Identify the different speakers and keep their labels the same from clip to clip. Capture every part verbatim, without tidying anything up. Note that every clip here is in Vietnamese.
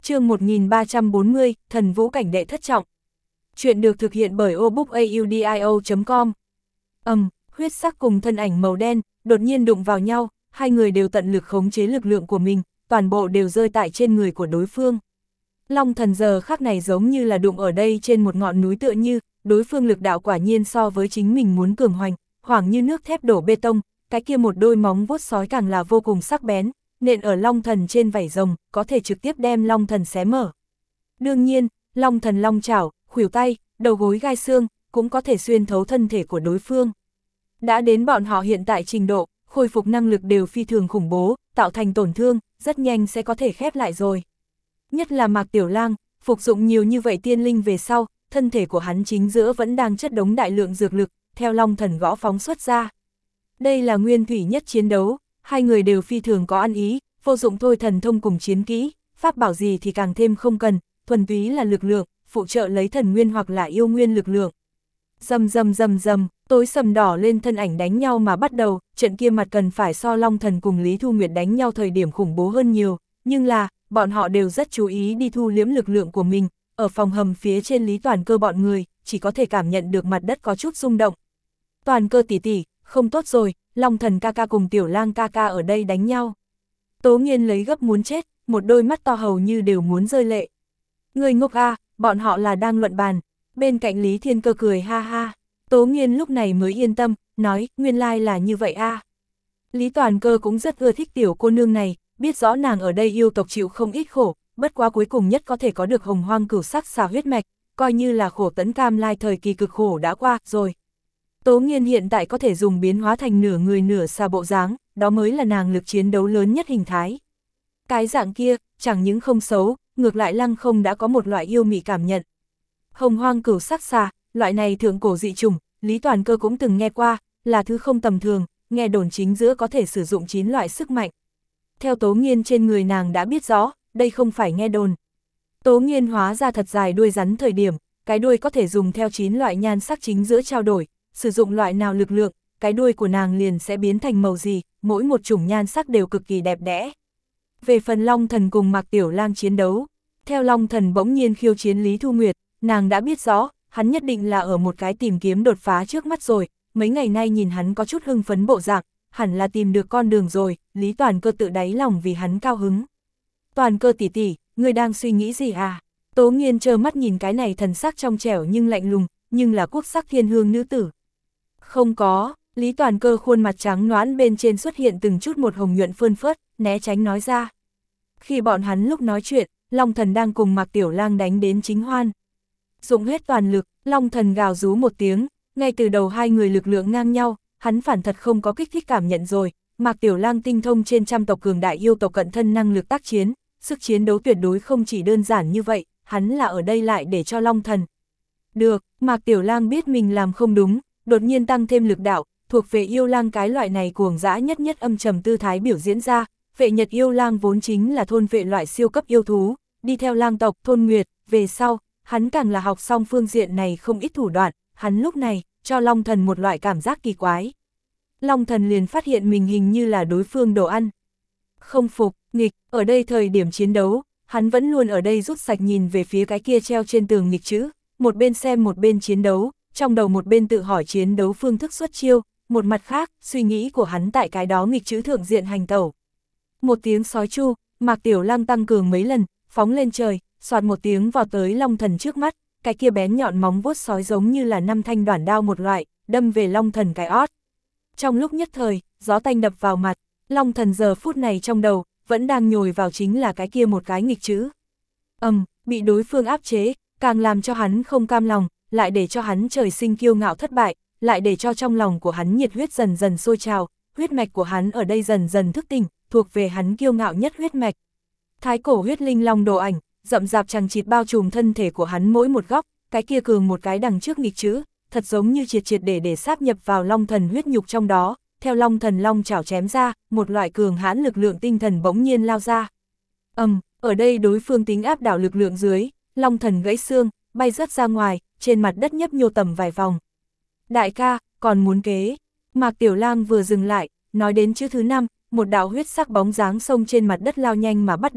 Speaker 1: Chương một nghìn ba trăm bốn mươi, Thần Vũ Cảnh đệ thất trọng. Chuyện được thực hiện bởi obookaudio chấm com. Ầm, um, huyết sắc cùng thân ảnh màu đen, đột nhiên đụng vào nhau, hai người đều tận lực khống chế lực lượng của mình, toàn bộ đều rơi tại trên người của đối phương. Long Thần giờ khắc này giống như là đụng ở đây trên một ngọn núi tựa như, đối phương lực đạo quả nhiên so với chính mình muốn cường hoành, hoảng như nước thép đổ bê tông, cái kia một đôi móng vuốt sói càng là vô cùng sắc bén, nện ở Long Thần trên vảy rồng, có thể trực tiếp đem Long Thần xé mở. Đương nhiên, Long Thần long chảo, khuỷu tay, đầu gối gai xương, cũng có thể xuyên thấu thân thể của đối phương. Đã đến bọn họ hiện tại trình độ, khôi phục năng lực đều phi thường khủng bố, tạo thành tổn thương, rất nhanh sẽ có thể khép lại rồi. Nhất là Mạc Tiểu Lang, phục dụng nhiều như vậy tiên linh về sau, thân thể của hắn chính giữa vẫn đang chất đống đại lượng dược lực, theo Long Thần gõ phóng xuất ra. Đây là nguyên thủy nhất chiến đấu, hai người đều phi thường có ăn ý, vô dụng thôi thần thông cùng chiến kỹ, pháp bảo gì thì càng thêm không cần, thuần túy là lực lượng, phụ trợ lấy thần nguyên hoặc là yêu nguyên lực lượng. Rầm rầm rầm rầm, tối sầm đỏ lên thân ảnh đánh nhau mà bắt đầu, trận kia mặt cần phải so Long Thần cùng Lý Thu Nguyệt đánh nhau thời điểm khủng bố hơn nhiều, nhưng là, bọn họ đều rất chú ý đi thu liếm lực lượng của mình, ở phòng hầm phía trên Lý Toàn Cơ bọn người, chỉ có thể cảm nhận được mặt đất có chút rung động. Toàn Cơ tỷ tỷ, không tốt rồi, Long Thần ca ca cùng Tiểu Lang ca ca ở đây đánh nhau. Tố Nghiên lấy gấp muốn chết, một đôi mắt to hầu như đều muốn rơi lệ. Người ngốc a, bọn họ là đang luận bàn. Bên cạnh Lý Thiên Cơ cười ha ha. Tố Nghiên lúc này mới yên tâm, nói, nguyên lai là như vậy a. Lý Toàn Cơ cũng rất ưa thích tiểu cô nương này, biết rõ nàng ở đây yêu tộc chịu không ít khổ, bất quá cuối cùng nhất có thể có được hồng hoang cửu sắc xà huyết mạch, coi như là khổ tấn cam lai thời kỳ cực khổ đã qua rồi. Tố Nghiên hiện tại có thể dùng biến hóa thành nửa người nửa xà bộ dáng, đó mới là nàng lực chiến đấu lớn nhất hình thái. Cái dạng kia, chẳng những không xấu, ngược lại Lăng Không đã có một loại yêu mị cảm nhận. Hồng hoang cửu sắc xà, loại này thượng cổ dị chủng, Lý Toàn Cơ cũng từng nghe qua, là thứ không tầm thường, nghe đồn chính giữa có thể sử dụng chín loại sức mạnh. Theo Tố Nghiên trên người nàng đã biết rõ, đây không phải nghe đồn. Tố Nghiên hóa ra thật dài đuôi rắn thời điểm, cái đuôi có thể dùng theo chín loại nhan sắc chính giữa trao đổi, sử dụng loại nào lực lượng, cái đuôi của nàng liền sẽ biến thành màu gì, mỗi một chủng nhan sắc đều cực kỳ đẹp đẽ. Về phần Long Thần cùng Mạc Tiểu Lang chiến đấu, theo Long Thần bỗng nhiên khiêu chiến Lý Thu Nguyệt, nàng đã biết rõ, hắn nhất định là ở một cái tìm kiếm đột phá trước mắt rồi, mấy ngày nay nhìn hắn có chút hưng phấn bộ dạng, hẳn là tìm được con đường rồi, Lý Toàn Cơ tự đáy lòng vì hắn cao hứng. Toàn Cơ tỷ tỷ, ngươi đang suy nghĩ gì à? Tố Nghiên trơ mắt nhìn cái này thần sắc trong trẻo nhưng lạnh lùng, nhưng là quốc sắc thiên hương nữ tử. Không có, Lý Toàn Cơ khuôn mặt trắng nõn bên trên xuất hiện từng chút một hồng nhuận phơn phớt, né tránh nói ra. Khi bọn hắn lúc nói chuyện, Long Thần đang cùng Mạc Tiểu Lang đánh đến chính hoan. Dùng hết toàn lực, Long Thần gào rú một tiếng, ngay từ đầu hai người lực lượng ngang nhau, hắn phản thật không có kích thích cảm nhận rồi, Mạc Tiểu Lang tinh thông trên trăm tộc cường đại yêu tộc cận thân năng lực tác chiến, sức chiến đấu tuyệt đối không chỉ đơn giản như vậy, hắn là ở đây lại để cho Long Thần. Được, Mạc Tiểu Lang biết mình làm không đúng, đột nhiên tăng thêm lực đạo, thuộc về yêu lang cái loại này cuồng dã nhất nhất âm trầm tư thái biểu diễn ra, vệ nhật yêu lang vốn chính là thôn vệ loại siêu cấp yêu thú, đi theo lang tộc thôn nguyệt, về sau, hắn càng là học xong phương diện này không ít thủ đoạn, hắn lúc này, cho Long Thần một loại cảm giác kỳ quái. Long Thần liền phát hiện mình hình như là đối phương đồ ăn. Không phục, nghịch, ở đây thời điểm chiến đấu, hắn vẫn luôn ở đây rút sạch nhìn về phía cái kia treo trên tường nghịch chữ, một bên xem một bên chiến đấu, trong đầu một bên tự hỏi chiến đấu phương thức xuất chiêu, một mặt khác, suy nghĩ của hắn tại cái đó nghịch chữ thượng diện hành tẩu. Một tiếng sói chu, Mạc Tiểu Lang tăng cường mấy lần, phóng lên trời, xoạt một tiếng vào tới Long Thần trước mắt, cái kia bén nhọn móng vuốt sói giống như là năm thanh đoản đao một loại, đâm về Long Thần cái ót. Trong lúc nhất thời, gió tanh đập vào mặt, Long Thần giờ phút này trong đầu, vẫn đang nhồi vào chính là cái kia một cái nghịch chữ. Ầm, um, bị đối phương áp chế, càng làm cho hắn không cam lòng, lại để cho hắn trời sinh kiêu ngạo thất bại, lại để cho trong lòng của hắn nhiệt huyết dần dần sôi trào, huyết mạch của hắn ở đây dần dần thức tỉnh, thuộc về hắn kiêu ngạo nhất huyết mạch. Thái cổ huyết linh long đồ ảnh, rậm rạp chằng chịt bao trùm thân thể của hắn mỗi một góc, cái kia cường một cái đằng trước nghịch chữ, thật giống như triệt triệt để để sáp nhập vào Long Thần huyết nhục trong đó, theo Long Thần long chảo chém ra, một loại cường hãn lực lượng tinh thần bỗng nhiên lao ra. Ầm, um, ở đây đối phương tính áp đảo lực lượng dưới, Long Thần gãy xương, bay rớt ra ngoài, trên mặt đất nhấp nhô tầm vài vòng. Đại ca, còn muốn kế. Mạc Tiểu Lang vừa dừng lại, nói đến chữ thứ năm, một đạo huyết sắc bóng dáng xông trên mặt đất lao nhanh mà bắt đầu,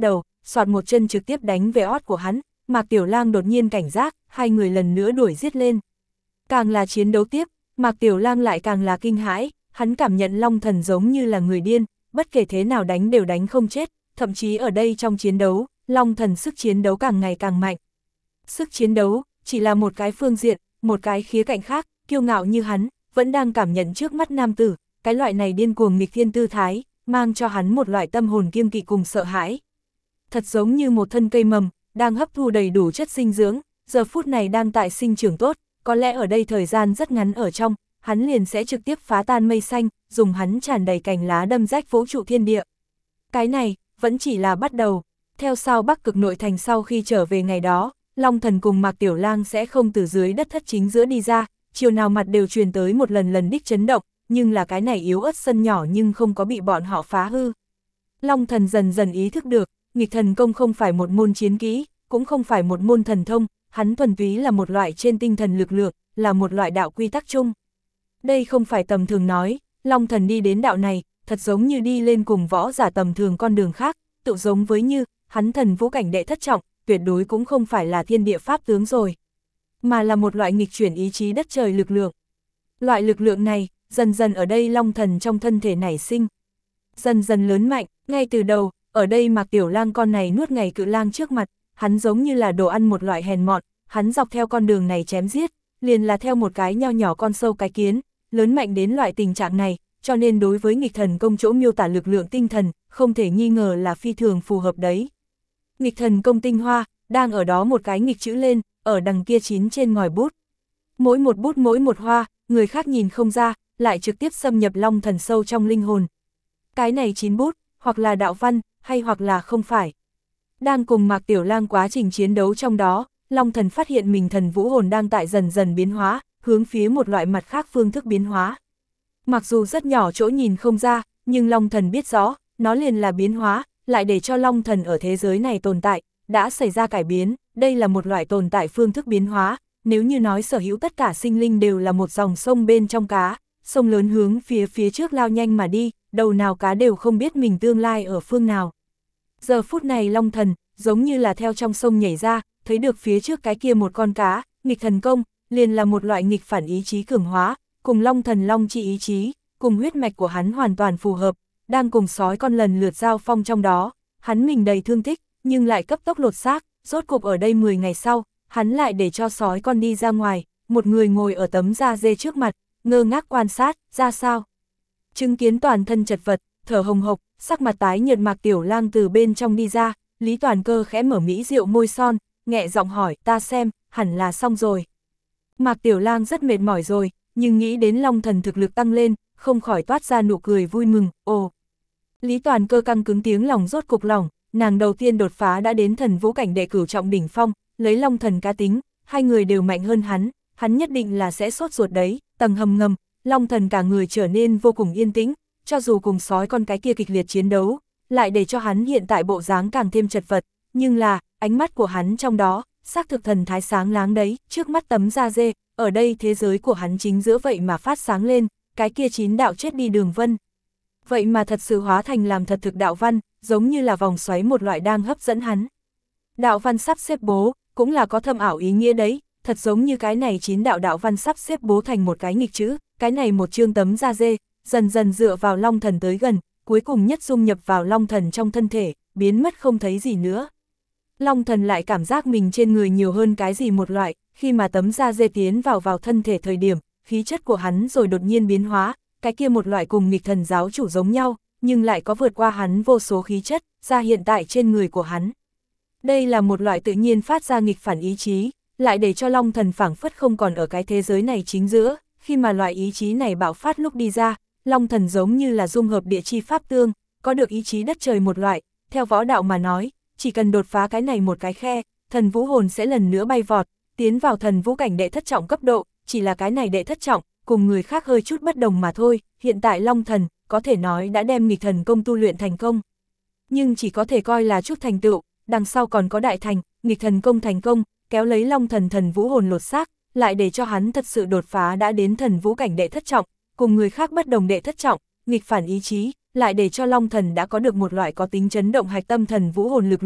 Speaker 1: soạt một chân trực tiếp đánh về ót của hắn, Mạc Tiểu Lang đột nhiên cảnh giác, hai người lần nữa đuổi giết lên. Càng là chiến đấu tiếp, Mạc Tiểu Lang lại càng là kinh hãi, hắn cảm nhận Long Thần giống như là người điên, bất kể thế nào đánh đều đánh không chết, thậm chí ở đây trong chiến đấu, Long Thần sức chiến đấu càng ngày càng mạnh. Sức chiến đấu, chỉ là một cái phương diện, một cái khía cạnh khác, kiêu ngạo như hắn, vẫn đang cảm nhận trước mắt nam tử, cái loại này điên cuồng nghịch thiên tư thái, mang cho hắn một loại tâm hồn kiêng kỵ cùng sợ hãi. Thật giống như một thân cây mầm, đang hấp thu đầy đủ chất dinh dưỡng, giờ phút này đang tại sinh trưởng tốt, có lẽ ở đây thời gian rất ngắn ở trong, hắn liền sẽ trực tiếp phá tan mây xanh, dùng hắn tràn đầy cành lá đâm rách vũ trụ thiên địa. Cái này, vẫn chỉ là bắt đầu. Theo sau Bắc Cực nội thành sau khi trở về ngày đó, Long Thần cùng Mạc Tiểu Lang sẽ không từ dưới đất thất chính giữa đi ra, chiều nào mặt đều truyền tới một lần lần đích chấn động, nhưng là cái này yếu ớt sân nhỏ nhưng không có bị bọn họ phá hư. Long Thần dần dần ý thức được, nghịch thần công không phải một môn chiến kỹ, cũng không phải một môn thần thông, hắn thuần túy là một loại trên tinh thần lực lượng, là một loại đạo quy tắc chung. Đây không phải tầm thường nói, Long Thần đi đến đạo này, thật giống như đi lên cùng võ giả tầm thường con đường khác, tự giống với như, hắn thần vũ cảnh đệ thất trọng, tuyệt đối cũng không phải là thiên địa pháp tướng rồi, mà là một loại nghịch chuyển ý chí đất trời lực lượng. Loại lực lượng này, dần dần ở đây Long Thần trong thân thể nảy sinh, dần dần lớn mạnh, ngay từ đầu, ở đây Mạc Tiểu Lang con này nuốt ngày cự lang trước mặt, hắn giống như là đồ ăn một loại hèn mọn, hắn dọc theo con đường này chém giết, liền là theo một cái nho nhỏ con sâu cái kiến, lớn mạnh đến loại tình trạng này, cho nên đối với nghịch thần công chỗ miêu tả lực lượng tinh thần, không thể nghi ngờ là phi thường phù hợp đấy. Nghịch thần công tinh hoa, đang ở đó một cái nghịch chữ lên, ở đằng kia chín trên ngòi bút. Mỗi một bút mỗi một hoa, người khác nhìn không ra, lại trực tiếp xâm nhập Long Thần sâu trong linh hồn. Cái này chín bút, hoặc là đạo văn, hay hoặc là không phải. Đang cùng Mạc Tiểu Lang quá trình chiến đấu trong đó, Long Thần phát hiện mình thần vũ hồn đang tại dần dần biến hóa, hướng phía một loại mặt khác phương thức biến hóa. Mặc dù rất nhỏ chỗ nhìn không ra, nhưng Long Thần biết rõ, nó liền là biến hóa, lại để cho Long Thần ở thế giới này tồn tại, đã xảy ra cải biến, đây là một loại tồn tại phương thức biến hóa, nếu như nói sở hữu tất cả sinh linh đều là một dòng sông bên trong cá, sông lớn hướng phía phía trước lao nhanh mà đi, đầu nào cá đều không biết mình tương lai ở phương nào. Giờ phút này Long Thần, giống như là theo trong sông nhảy ra, thấy được phía trước cái kia một con cá, nghịch thần công, liền là một loại nghịch phản ý chí cường hóa, cùng Long Thần long chi ý chí, cùng huyết mạch của hắn hoàn toàn phù hợp, đang cùng sói con lần lượt giao phong trong đó, hắn mình đầy thương tích, nhưng lại cấp tốc lột xác, rốt cục ở đây mười ngày sau, hắn lại để cho sói con đi ra ngoài, một người ngồi ở tấm da dê trước mặt, ngơ ngác quan sát, ra sao. Chứng kiến toàn thân chật vật, thở hồng hộc, sắc mặt tái nhợt Mạc Tiểu Lang từ bên trong đi ra, Lý Toàn Cơ khẽ mở mỹ rượu môi son, nhẹ giọng hỏi, ta xem, hẳn là xong rồi. Mạc Tiểu Lang rất mệt mỏi rồi, nhưng nghĩ đến Long Thần thực lực tăng lên, không khỏi toát ra nụ cười vui mừng, ồ. Lý Toàn Cơ căng cứng tiếng lòng rốt cục lòng, nàng đầu tiên đột phá đã đến thần vũ cảnh đệ cửu trọng đỉnh phong, lấy Long Thần cá tính, hai người đều mạnh hơn hắn, hắn nhất định là sẽ sốt ruột đấy, tầng hầm ngầm, Long Thần cả người trở nên vô cùng yên tĩnh, cho dù cùng sói con cái kia kịch liệt chiến đấu, lại để cho hắn hiện tại bộ dáng càng thêm chật vật, nhưng là, ánh mắt của hắn trong đó, xác thực thần thái sáng láng đấy, trước mắt tấm da dê, ở đây thế giới của hắn chính giữa vậy mà phát sáng lên, cái kia chín đạo chết đi đường vân. Vậy mà thật sự hóa thành làm thật thực đạo văn, giống như là vòng xoáy một loại đang hấp dẫn hắn. Đạo văn sắp xếp bố, cũng là có thâm ảo ý nghĩa đấy, thật giống như cái này chín đạo đạo văn sắp xếp bố thành một cái nghịch chữ, cái này một chương tấm da dê, dần dần dựa vào Long Thần tới gần, cuối cùng nhất dung nhập vào Long Thần trong thân thể, biến mất không thấy gì nữa. Long Thần lại cảm giác mình trên người nhiều hơn cái gì một loại, khi mà tấm da dê tiến vào vào thân thể thời điểm, khí chất của hắn rồi đột nhiên biến hóa, cái kia một loại cùng nghịch thần giáo chủ giống nhau, nhưng lại có vượt qua hắn vô số khí chất, ra hiện tại trên người của hắn. Đây là một loại tự nhiên phát ra nghịch phản ý chí, lại để cho Long Thần phảng phất không còn ở cái thế giới này chính giữa, khi mà loại ý chí này bạo phát lúc đi ra, Long Thần giống như là dung hợp địa chi pháp tương, có được ý chí đất trời một loại, theo võ đạo mà nói, chỉ cần đột phá cái này một cái khe, thần vũ hồn sẽ lần nữa bay vọt, tiến vào thần vũ cảnh đệ thất trọng cấp độ, chỉ là cái này đệ thất trọng, cùng người khác hơi chút bất đồng mà thôi, hiện tại Long Thần, có thể nói đã đem nghịch thần công tu luyện thành công. Nhưng chỉ có thể coi là chút thành tựu, đằng sau còn có đại thành, nghịch thần công thành công, kéo lấy Long Thần thần vũ hồn lột xác, lại để cho hắn thật sự đột phá đã đến thần vũ cảnh đệ thất trọng, cùng người khác bất đồng đệ thất trọng, nghịch phản ý chí, lại để cho Long Thần đã có được một loại có tính chấn động hạch tâm thần vũ hồn lực lượng,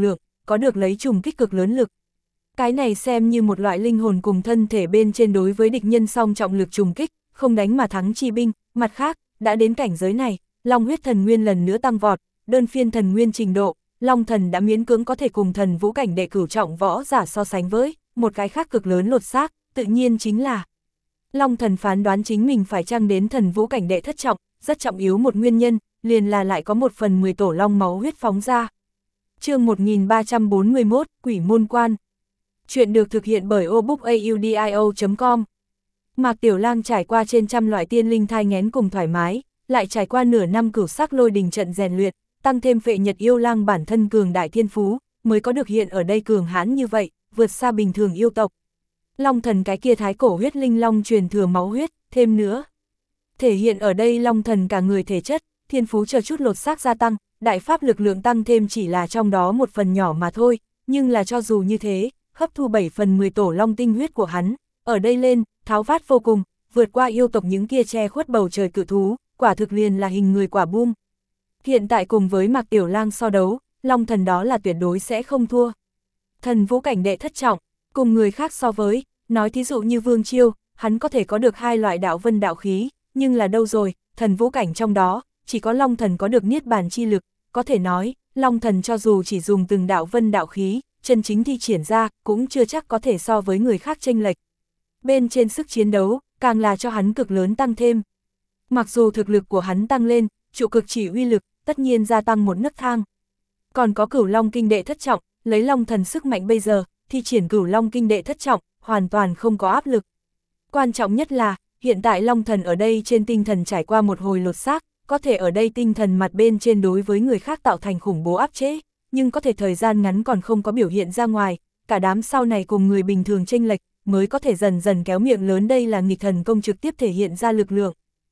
Speaker 1: có được lấy trùng kích cực lớn lực. Cái này xem như một loại linh hồn cùng thân thể bên trên đối với địch nhân song trọng lực trùng kích, không đánh mà thắng chi binh. Mặt khác, đã đến cảnh giới này, Long huyết thần nguyên lần nữa tăng vọt, đơn phiên thần nguyên trình độ, Long thần đã miễn cưỡng có thể cùng thần vũ cảnh đệ cửu trọng võ giả so sánh với, một cái khác cực lớn lột xác, tự nhiên chính là Long thần phán đoán chính mình phải chăng đến thần vũ cảnh đệ thất trọng, rất trọng yếu một nguyên nhân, liền là lại có một phần mười tổ long máu huyết phóng ra. Chương một nghìn ba trăm bốn mươi mốt, Quỷ môn quan. Chuyện được thực hiện bởi obookaudio chấm com. Mạc Tiểu Lang trải qua trên trăm loại tiên linh thai nghén cùng thoải mái, lại trải qua nửa năm cửu sắc lôi đình trận rèn luyện, tăng thêm Phệ Nhật yêu lang bản thân cường đại thiên phú, mới có được hiện ở đây cường hãn như vậy, vượt xa bình thường yêu tộc. Long thần cái kia thái cổ huyết linh long truyền thừa máu huyết, thêm nữa. Thể hiện ở đây Long thần cả người thể chất, thiên phú chờ chút lột xác gia tăng, đại pháp lực lượng tăng thêm chỉ là trong đó một phần nhỏ mà thôi, nhưng là cho dù như thế, hấp thu bảy phần mười tổ long tinh huyết của hắn, ở đây lên, tháo vát vô cùng, vượt qua yêu tộc những kia che khuất bầu trời cự thú, quả thực liền là hình người quả bum. Hiện tại cùng với Mạc Tiểu Lang so đấu, Long thần đó là tuyệt đối sẽ không thua. Thần vũ cảnh đệ thất trọng, cùng người khác so với, nói thí dụ như Vương Chiêu, hắn có thể có được hai loại đạo vân đạo khí, nhưng là đâu rồi, thần vũ cảnh trong đó, chỉ có Long thần có được niết bàn chi lực, có thể nói, Long thần cho dù chỉ dùng từng đạo vân đạo khí, chân chính thi triển ra, cũng chưa chắc có thể so với người khác chênh lệch. Bên trên sức chiến đấu, càng là cho hắn cực lớn tăng thêm. Mặc dù thực lực của hắn tăng lên, trụ cực chỉ uy lực, tất nhiên gia tăng một nấc thang. Còn có Cửu Long kinh đệ thất trọng, lấy Long thần sức mạnh bây giờ, thi triển Cửu Long kinh đệ thất trọng, hoàn toàn không có áp lực. Quan trọng nhất là, hiện tại Long thần ở đây trên tinh thần trải qua một hồi lột xác, có thể ở đây tinh thần mặt bên trên đối với người khác tạo thành khủng bố áp chế, nhưng có thể thời gian ngắn còn không có biểu hiện ra ngoài, cả đám sau này cùng người bình thường chênh lệch, mới có thể dần dần kéo miệng lớn. Đây là nghịch thần công trực tiếp thể hiện ra lực lượng.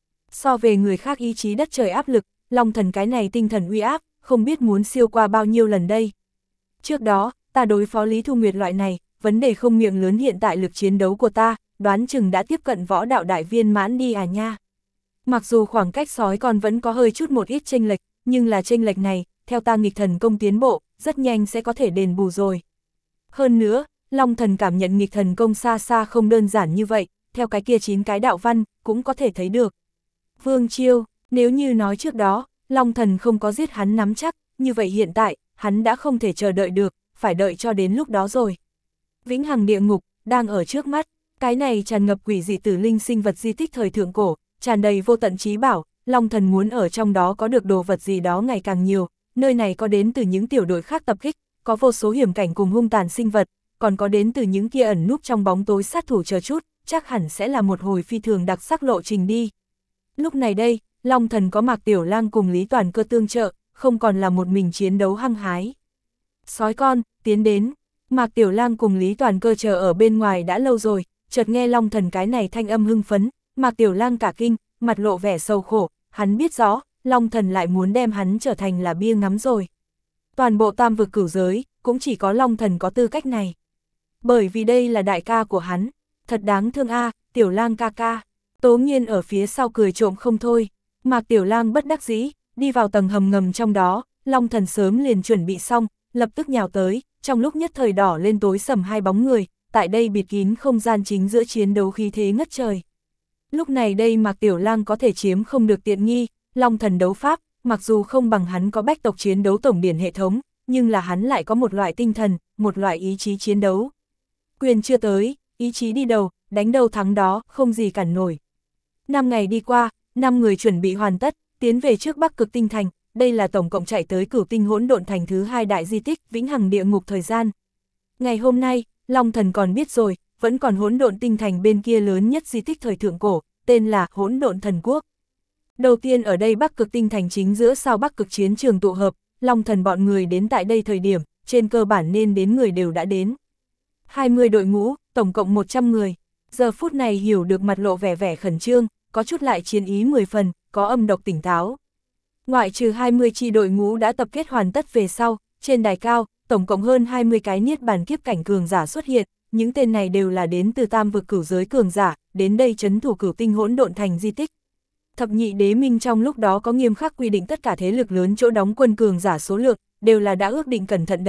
Speaker 1: So về người khác ý chí đất trời áp lực, Long thần cái này tinh thần uy áp, không biết muốn siêu qua bao nhiêu lần đây. Trước đó, ta đối phó Lý Thu Nguyệt loại này, vấn đề không miệng lớn, hiện tại lực chiến đấu của ta, đoán chừng đã tiếp cận võ đạo đại viên mãn đi à nha. Mặc dù khoảng cách sói con vẫn có hơi chút một ít chênh lệch, nhưng là chênh lệch này, theo ta nghịch thần công tiến bộ, rất nhanh sẽ có thể đền bù rồi. Hơn nữa, Long thần cảm nhận nghịch thần công xa xa không đơn giản như vậy, theo cái kia chín cái đạo văn, cũng có thể thấy được. Vương Chiêu, nếu như nói trước đó, Long thần không có giết hắn nắm chắc, như vậy hiện tại, hắn đã không thể chờ đợi được, phải đợi cho đến lúc đó rồi. Vĩnh hằng địa ngục, đang ở trước mắt, cái này tràn ngập quỷ dị tử linh sinh vật di tích thời thượng cổ, tràn đầy vô tận trí bảo, Long thần muốn ở trong đó có được đồ vật gì đó ngày càng nhiều, nơi này có đến từ những tiểu đội khác tập kích, có vô số hiểm cảnh cùng hung tàn sinh vật, còn có đến từ những kia ẩn núp trong bóng tối sát thủ chờ chút, chắc hẳn sẽ là một hồi phi thường đặc sắc lộ trình đi. Lúc này đây, Long thần có Mạc Tiểu Lang cùng Lý Toàn Cơ tương trợ, không còn là một mình chiến đấu hăng hái. Sói con, tiến đến. Mạc Tiểu Lang cùng Lý Toàn Cơ chờ ở bên ngoài đã lâu rồi, chợt nghe Long thần cái này thanh âm hưng phấn, Mạc Tiểu Lang cả kinh, mặt lộ vẻ sầu khổ, hắn biết rõ, Long thần lại muốn đem hắn trở thành là bia ngắm rồi. Toàn bộ tam vực cửu giới, cũng chỉ có Long thần có tư cách này. Bởi vì đây là đại ca của hắn, thật đáng thương a, Tiểu Lang ca ca. Tố Nghiên ở phía sau cười trộm không thôi. Mạc Tiểu Lang bất đắc dĩ, đi vào tầng hầm ngầm trong đó, Long thần sớm liền chuẩn bị xong, lập tức nhào tới, trong lúc nhất thời đỏ lên tối sầm hai bóng người, tại đây bịt kín không gian chính giữa chiến đấu khí thế ngất trời. Lúc này đây Mạc Tiểu Lang có thể chiếm không được tiện nghi, Long thần đấu pháp, mặc dù không bằng hắn có bách tộc chiến đấu tổng điển hệ thống, nhưng là hắn lại có một loại tinh thần, một loại ý chí chiến đấu. Quyền chưa tới, ý chí đi đầu, đánh đầu thắng đó, không gì cản nổi. Năm ngày đi qua, năm người chuẩn bị hoàn tất, tiến về trước Bắc Cực Tinh Thành, đây là tổng cộng chạy tới Cửu Tinh Hỗn Độn Thành thứ hai đại di tích, Vĩnh Hằng Địa Ngục thời gian. Ngày hôm nay, Long thần còn biết rồi, vẫn còn Hỗn Độn Tinh Thành bên kia lớn nhất di tích thời thượng cổ, tên là Hỗn Độn Thần Quốc. Đầu tiên ở đây Bắc Cực Tinh Thành chính giữa sao Bắc Cực chiến trường tụ hợp, Long thần bọn người đến tại đây thời điểm, trên cơ bản nên đến người đều đã đến. hai mươi đội ngũ, tổng cộng một trăm người. Giờ phút này hiểu được mặt lộ vẻ vẻ khẩn trương, có chút lại chiến ý mười phần, có âm độc tỉnh táo. Ngoại trừ hai mươi chi đội ngũ đã tập kết hoàn tất về sau, trên đài cao, tổng cộng hơn hai mươi cái niết bàn kiếp cảnh cường giả xuất hiện, những tên này đều là đến từ tam vực cửu giới cường giả, đến đây trấn thủ Cửu Tinh Hỗn Độn Thành di tích. Thập nhị đế minh trong lúc đó có nghiêm khắc quy định tất cả thế lực lớn chỗ đóng quân cường giả số lượng, đều là đã ước định cẩn thận đấy,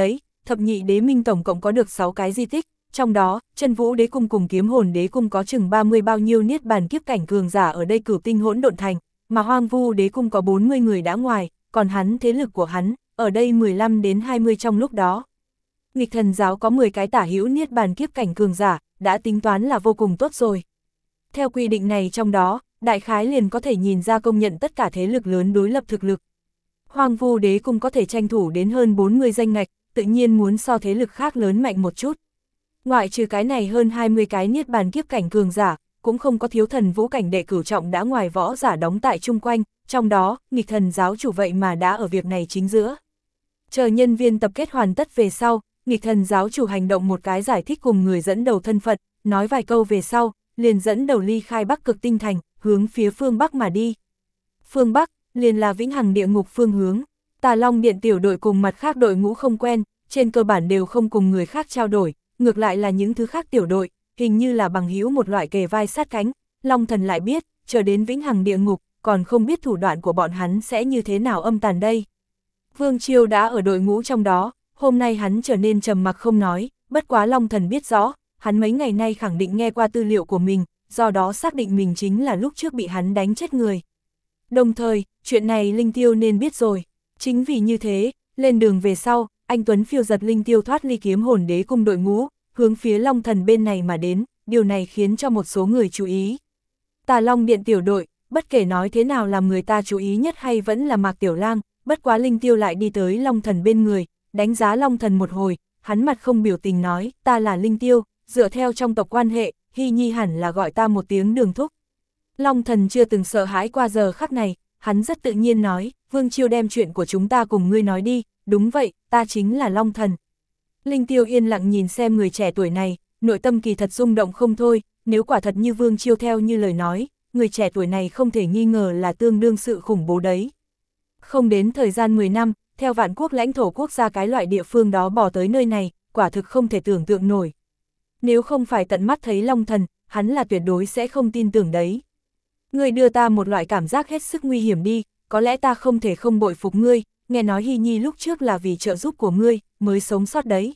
Speaker 1: thập nhị đế minh tổng cộng có được sáu cái di tích, trong đó, Chân Vũ Đế Cung cùng Kiếm Hồn Đế Cung có chừng ba mươi bao nhiêu niết bàn kiếp cảnh cường giả ở đây cửu tinh hỗn độn thành, mà Hoang Vu Đế Cung có bốn mươi người đã ngoài, còn hắn thế lực của hắn, ở đây mười lăm đến hai mươi trong lúc đó. Nghịch Thần giáo có mười cái tả hữu niết bàn kiếp cảnh cường giả, đã tính toán là vô cùng tốt rồi. Theo quy định này trong đó, đại khái liền có thể nhìn ra công nhận tất cả thế lực lớn đối lập thực lực. Hoang Vu Đế Cung có thể tranh thủ đến hơn bốn mươi danh ngạch, tự nhiên muốn so thế lực khác lớn mạnh một chút. Ngoại trừ cái này hơn hai mươi cái niết bàn kiếp cảnh cường giả, cũng không có thiếu thần vũ cảnh đệ cửu trọng đã ngoài võ giả đóng tại chung quanh, trong đó, nghịch thần giáo chủ vậy mà đã ở việc này chính giữa. Chờ nhân viên tập kết hoàn tất về sau, nghịch thần giáo chủ hành động một cái giải thích cùng người dẫn đầu thân phận, nói vài câu về sau, liền dẫn đầu ly khai Bắc Cực Tinh Thành, hướng phía phương Bắc mà đi. Phương Bắc, liền là vĩnh hằng địa ngục phương hướng. Tà Long Điện tiểu đội cùng mặt khác đội ngũ không quen, trên cơ bản đều không cùng người khác trao đổi, ngược lại là những thứ khác tiểu đội, hình như là bằng hữu một loại kề vai sát cánh. Long Thần lại biết, chờ đến vĩnh hằng địa ngục, còn không biết thủ đoạn của bọn hắn sẽ như thế nào âm tàn đây. Vương Chiêu đã ở đội ngũ trong đó, hôm nay hắn trở nên trầm mặc không nói, bất quá Long Thần biết rõ, hắn mấy ngày nay khẳng định nghe qua tư liệu của mình, do đó xác định mình chính là lúc trước bị hắn đánh chết người. Đồng thời, chuyện này Linh Tiêu nên biết rồi, chính vì như thế, lên đường về sau, anh Tuấn phiêu giật Linh Tiêu thoát ly Kiếm Hồn Đế Cung đội ngũ, hướng phía Long Thần bên này mà đến, điều này khiến cho một số người chú ý. Tà Long Điện tiểu đội, bất kể nói thế nào làm người ta chú ý nhất hay vẫn là Mạc Tiểu Lang, bất quá Linh Tiêu lại đi tới Long Thần bên người, đánh giá Long Thần một hồi, hắn mặt không biểu tình nói, ta là Linh Tiêu, dựa theo trong tộc quan hệ, Hy Nhi hẳn là gọi ta một tiếng Đường thúc. Long Thần chưa từng sợ hãi qua giờ khắc này, hắn rất tự nhiên nói, Vương Chiêu đem chuyện của chúng ta cùng ngươi nói đi, đúng vậy, ta chính là Long Thần. Linh Tiêu yên lặng nhìn xem người trẻ tuổi này, nội tâm kỳ thật rung động không thôi, nếu quả thật như Vương Chiêu theo như lời nói, người trẻ tuổi này không thể nghi ngờ là tương đương sự khủng bố đấy. Không đến thời gian mười năm, theo vạn quốc lãnh thổ quốc gia cái loại địa phương đó bỏ tới nơi này, quả thực không thể tưởng tượng nổi. Nếu không phải tận mắt thấy Long Thần, hắn là tuyệt đối sẽ không tin tưởng đấy. Ngươi đưa ta một loại cảm giác hết sức nguy hiểm đi, có lẽ ta không thể không bội phục ngươi, nghe nói Hy Nhi lúc trước là vì trợ giúp của ngươi, mới sống sót đấy.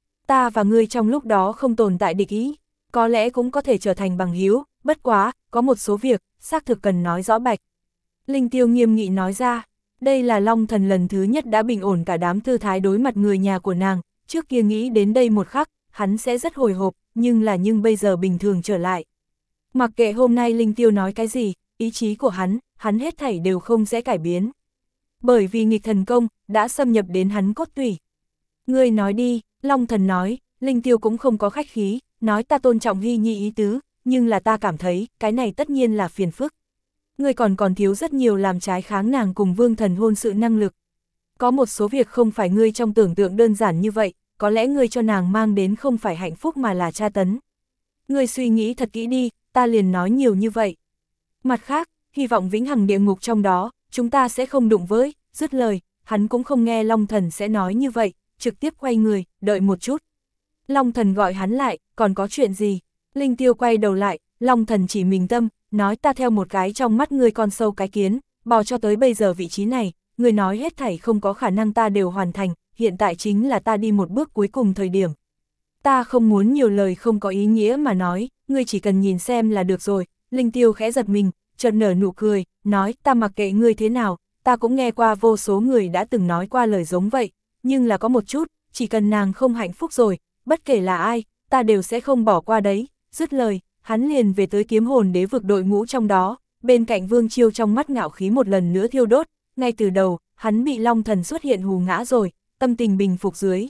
Speaker 1: Ta và ngươi trong lúc đó không tồn tại địch ý, có lẽ cũng có thể trở thành bằng hữu, bất quá, có một số việc, xác thực cần nói rõ bạch. Linh Tiêu nghiêm nghị nói ra, đây là Long Thần lần thứ nhất đã bình ổn cả đám thư thái đối mặt người nhà của nàng, trước kia nghĩ đến đây một khắc, hắn sẽ rất hồi hộp, nhưng là nhưng bây giờ bình thường trở lại. Mặc kệ hôm nay Linh Tiêu nói cái gì, ý chí của hắn, hắn hết thảy đều không sẽ cải biến. Bởi vì nghịch thần công, đã xâm nhập đến hắn cốt tủy. Ngươi nói đi, Long Thần nói, Linh Tiêu cũng không có khách khí, nói ta tôn trọng Hy Nhi ý tứ, nhưng là ta cảm thấy, cái này tất nhiên là phiền phức. Ngươi còn còn thiếu rất nhiều làm trái kháng nàng cùng Vương Thần hôn sự năng lực. Có một số việc không phải ngươi trong tưởng tượng đơn giản như vậy, có lẽ ngươi cho nàng mang đến không phải hạnh phúc mà là tra tấn. Ngươi suy nghĩ thật kỹ đi, ta liền nói nhiều như vậy. Mặt khác, hy vọng vĩnh hằng địa ngục trong đó, chúng ta sẽ không đụng với, dứt lời, hắn cũng không nghe Long Thần sẽ nói như vậy, trực tiếp quay người, đợi một chút. Long Thần gọi hắn lại, còn có chuyện gì? Linh Tiêu quay đầu lại, Long Thần chỉ mình tâm, nói ta theo một cái trong mắt ngươi con sâu cái kiến, bò cho tới bây giờ vị trí này, ngươi nói hết thảy không có khả năng ta đều hoàn thành, hiện tại chính là ta đi một bước cuối cùng thời điểm. Ta không muốn nhiều lời không có ý nghĩa mà nói, ngươi chỉ cần nhìn xem là được rồi. Linh Tiêu khẽ giật mình, chợt nở nụ cười, nói ta mặc kệ ngươi thế nào, ta cũng nghe qua vô số người đã từng nói qua lời giống vậy, nhưng là có một chút, chỉ cần nàng không hạnh phúc rồi, bất kể là ai, ta đều sẽ không bỏ qua đấy. Dứt lời, hắn liền về tới Kiếm Hồn Đế vực đội ngũ trong đó, bên cạnh Vương Chiêu trong mắt ngạo khí một lần nữa thiêu đốt, ngay từ đầu, hắn bị Long Thần xuất hiện hù ngã rồi, tâm tình bình phục dưới.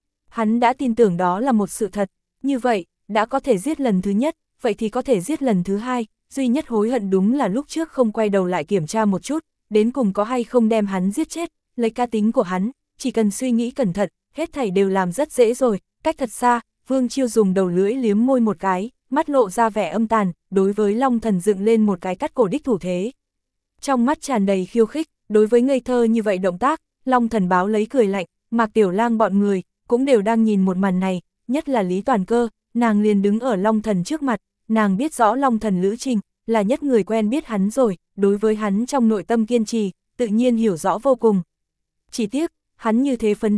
Speaker 1: Hắn đã tin tưởng đó là một sự thật, như vậy, đã có thể giết lần thứ nhất, vậy thì có thể giết lần thứ hai, duy nhất hối hận đúng là lúc trước không quay đầu lại kiểm tra một chút, đến cùng có hay không đem hắn giết chết, lấy cá tính của hắn, chỉ cần suy nghĩ cẩn thận, hết thảy đều làm rất dễ rồi, cách thật xa, Vương Chiêu dùng đầu lưỡi liếm môi một cái, mắt lộ ra vẻ âm tàn, đối với Long Thần dựng lên một cái cắt cổ đích thủ thế. Trong mắt tràn đầy khiêu khích, đối với ngây thơ như vậy động tác, Long Thần báo lấy cười lạnh, Mạc Tiểu Lang bọn người, cũng đều đang nhìn một màn này, nhất là Lý Toàn Cơ, nàng liền đứng ở Long Thần trước mặt, nàng biết rõ Long Thần Lữ Trình, là nhất người quen biết hắn rồi, đối với hắn trong nội tâm kiên trì, tự nhiên hiểu rõ vô cùng. Chỉ tiếc, hắn như thế phấn đấu,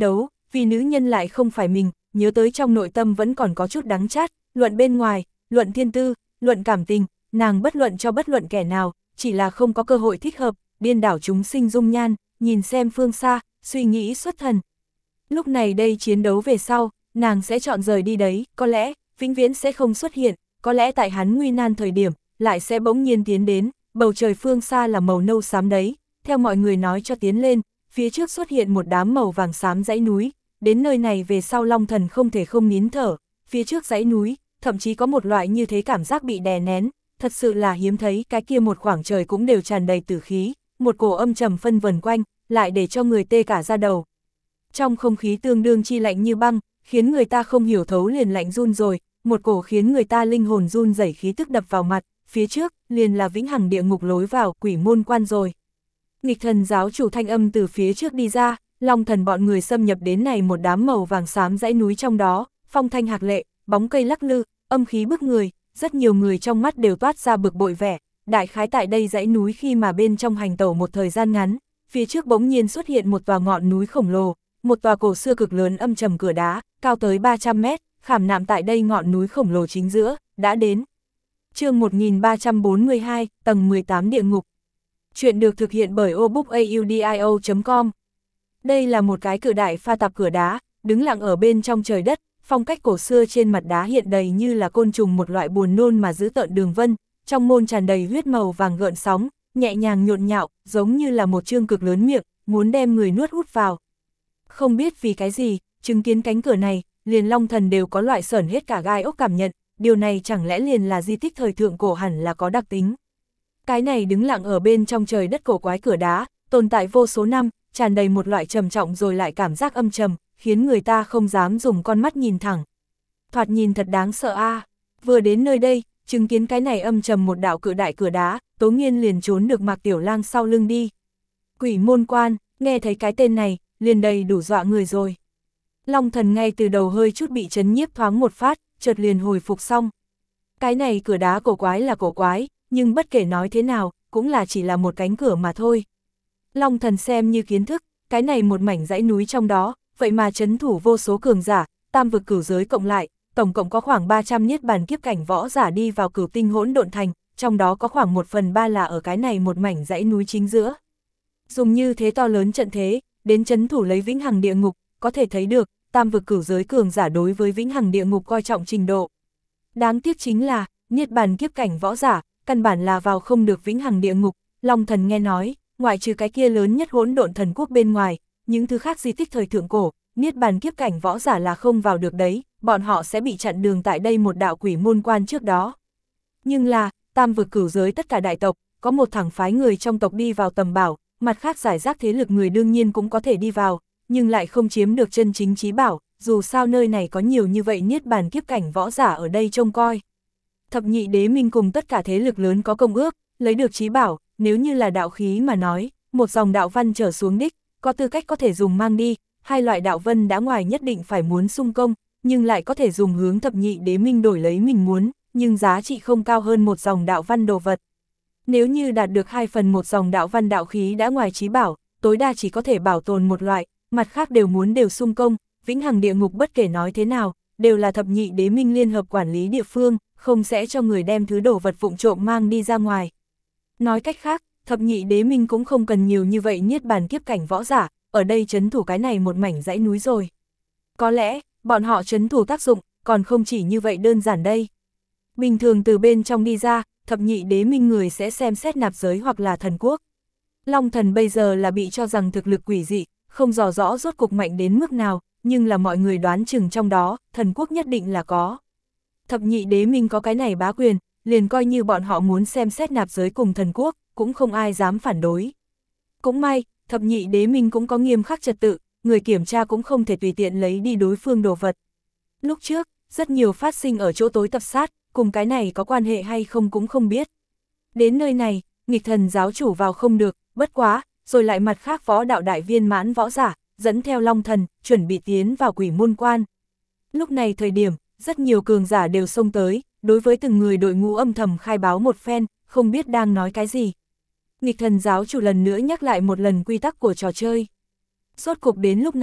Speaker 1: vì nữ nhân lại không phải mình, nhớ tới trong nội tâm vẫn còn có chút đắng chát, luận bên ngoài, luận thiên tư, luận cảm tình, nàng bất luận cho bất luận kẻ nào, chỉ là không có cơ hội thích hợp, điên đảo chúng sinh dung nhan, nhìn xem phương xa, suy nghĩ xuất thần. Lúc này đây chiến đấu về sau, nàng sẽ chọn rời đi đấy, có lẽ, vĩnh viễn sẽ không xuất hiện, có lẽ tại hắn nguy nan thời điểm, lại sẽ bỗng nhiên tiến đến, bầu trời phương xa là màu nâu xám đấy, theo mọi người nói cho tiến lên, phía trước xuất hiện một đám màu vàng xám dãy núi, đến nơi này về sau Long Thần không thể không nín thở, phía trước dãy núi, thậm chí có một loại như thế cảm giác bị đè nén, thật sự là hiếm thấy, cái kia một khoảng trời cũng đều tràn đầy tử khí, một cổ âm trầm phân vần quanh, lại để cho người tê cả da đầu. Trong không khí tương đương chi lạnh như băng, khiến người ta không hiểu thấu liền lạnh run rồi, một cổ khiến người ta linh hồn run rẩy khí tức đập vào mặt, phía trước, liền là vĩnh hằng địa ngục lối vào, quỷ môn quan rồi. Nghịch thần giáo chủ thanh âm từ phía trước đi ra, Long Thần bọn người xâm nhập đến này một đám màu vàng xám dãy núi trong đó, phong thanh hạc lệ, bóng cây lắc lư, âm khí bức người, rất nhiều người trong mắt đều toát ra bực bội vẻ, đại khái tại đây dãy núi khi mà bên trong hành tẩu một thời gian ngắn, phía trước bỗng nhiên xuất hiện một tòa ngọn núi khổng lồ, một tòa cổ xưa cực lớn âm trầm cửa đá, cao tới ba trăm mét, khảm nạm tại đây ngọn núi khổng lồ chính giữa, đã đến. Chương một nghìn ba trăm bốn mươi hai, tầng mười tám địa ngục. Chuyện được thực hiện bởi obookaudio chấm com. Đây là một cái cự đại pha tạp cửa đá, đứng lặng ở bên trong trời đất, phong cách cổ xưa trên mặt đá hiện đầy như là côn trùng một loại buồn nôn mà giữ tợn đường vân, trong môn tràn đầy huyết màu vàng gợn sóng, nhẹ nhàng nhộn nhạo, giống như là một chương cực lớn miệng, muốn đem người nuốt hút vào. Không biết vì cái gì, chứng kiến cánh cửa này, liền Long Thần đều có loại sởn hết cả gai ốc cảm nhận, điều này chẳng lẽ liền là di tích thời thượng cổ hẳn là có đặc tính. Cái này đứng lặng ở bên trong trời đất cổ quái cửa đá, tồn tại vô số năm, tràn đầy một loại trầm trọng rồi lại cảm giác âm trầm, khiến người ta không dám dùng con mắt nhìn thẳng. Thoạt nhìn thật đáng sợ a. À. Vừa đến nơi đây, chứng kiến cái này âm trầm một đạo cự đại cửa đá, Tố Nghiên liền trốn được Mạc Tiểu Lang sau lưng đi. Quỷ môn quan, nghe thấy cái tên này, liền đầy đủ dọa người rồi. Long Thần ngay từ đầu hơi chút bị chấn nhiếp thoáng một phát, chợt liền hồi phục xong. Cái này cửa đá cổ quái là cổ quái, nhưng bất kể nói thế nào, cũng là chỉ là một cánh cửa mà thôi. Long Thần xem như kiến thức, cái này một mảnh dãy núi trong đó, vậy mà trấn thủ vô số cường giả, tam vực cửu giới cộng lại, tổng cộng có khoảng ba trăm niết bàn kiếp cảnh võ giả đi vào cửu tinh hỗn độn thành, trong đó có khoảng một phần ba là ở cái này một mảnh dãy núi chính giữa. Dùng như thế to lớn trận thế, đến trấn thủ lấy vĩnh hằng địa ngục, có thể thấy được, tam vực cửu giới cường giả đối với vĩnh hằng địa ngục coi trọng trình độ. Đáng tiếc chính là, niết bàn kiếp cảnh võ giả, căn bản là vào không được vĩnh hằng địa ngục. Long Thần nghe nói, ngoại trừ cái kia lớn nhất hỗn độn thần quốc bên ngoài, những thứ khác di tích thời thượng cổ, niết bàn kiếp cảnh võ giả là không vào được đấy, bọn họ sẽ bị chặn đường tại đây một đạo quỷ môn quan trước đó. Nhưng là, tam vực cửu giới tất cả đại tộc, có một thẳng phái người trong tộc đi vào tầm bảo, mặt khác giải rác thế lực người đương nhiên cũng có thể đi vào, nhưng lại không chiếm được chân chính chí bảo, dù sao nơi này có nhiều như vậy niết bàn kiếp cảnh võ giả ở đây trông coi. Thập nhị đế minh cùng tất cả thế lực lớn có công ước, lấy được chí bảo, nếu như là đạo khí mà nói, một dòng đạo văn trở xuống đích, có tư cách có thể dùng mang đi, hai loại đạo vân đã ngoài nhất định phải muốn xung công, nhưng lại có thể dùng hướng thập nhị đế minh đổi lấy mình muốn, nhưng giá trị không cao hơn một dòng đạo văn đồ vật. Nếu như đạt được hai phần một dòng đạo văn đạo khí đã ngoài chí bảo, tối đa chỉ có thể bảo tồn một loại, mặt khác đều muốn đều xung công, vĩnh hằng địa ngục bất kể nói thế nào, đều là thập nhị đế minh liên hợp quản lý địa phương, không sẽ cho người đem thứ đồ vật vụng trộm mang đi ra ngoài. Nói cách khác, thập nhị đế minh cũng không cần nhiều như vậy niết bàn kiếp cảnh võ giả, ở đây trấn thủ cái này một mảnh dãy núi rồi. Có lẽ, bọn họ trấn thủ tác dụng, còn không chỉ như vậy đơn giản đây. Bình thường từ bên trong đi ra, thập nhị đế minh người sẽ xem xét nạp giới hoặc là thần quốc. Long Thần bây giờ là bị cho rằng thực lực quỷ dị, không rõ rõ rốt cục mạnh đến mức nào, nhưng là mọi người đoán chừng trong đó, thần quốc nhất định là có. Thập nhị đế minh có cái này bá quyền, liền coi như bọn họ muốn xem xét nạp giới cùng thần quốc, cũng không ai dám phản đối. Cũng may, thập nhị đế minh cũng có nghiêm khắc trật tự, người kiểm tra cũng không thể tùy tiện lấy đi đối phương đồ vật. Lúc trước, rất nhiều phát sinh ở chỗ tối tập sát, cùng cái này có quan hệ hay không cũng không biết. Đến nơi này, nghịch thần giáo chủ vào không được, bất quá, rồi lại mặt khác võ đạo đại viên mãn võ giả, dẫn theo Long Thần, chuẩn bị tiến vào quỷ môn quan. Lúc này thời điểm, rất nhiều cường giả đều xông tới, đối với từng người đội ngũ âm thầm khai báo một phen, không biết đang nói cái gì. Nghịch thần giáo chủ lần nữa nhắc lại một lần quy tắc của trò chơi. Rốt cục đến lúc này,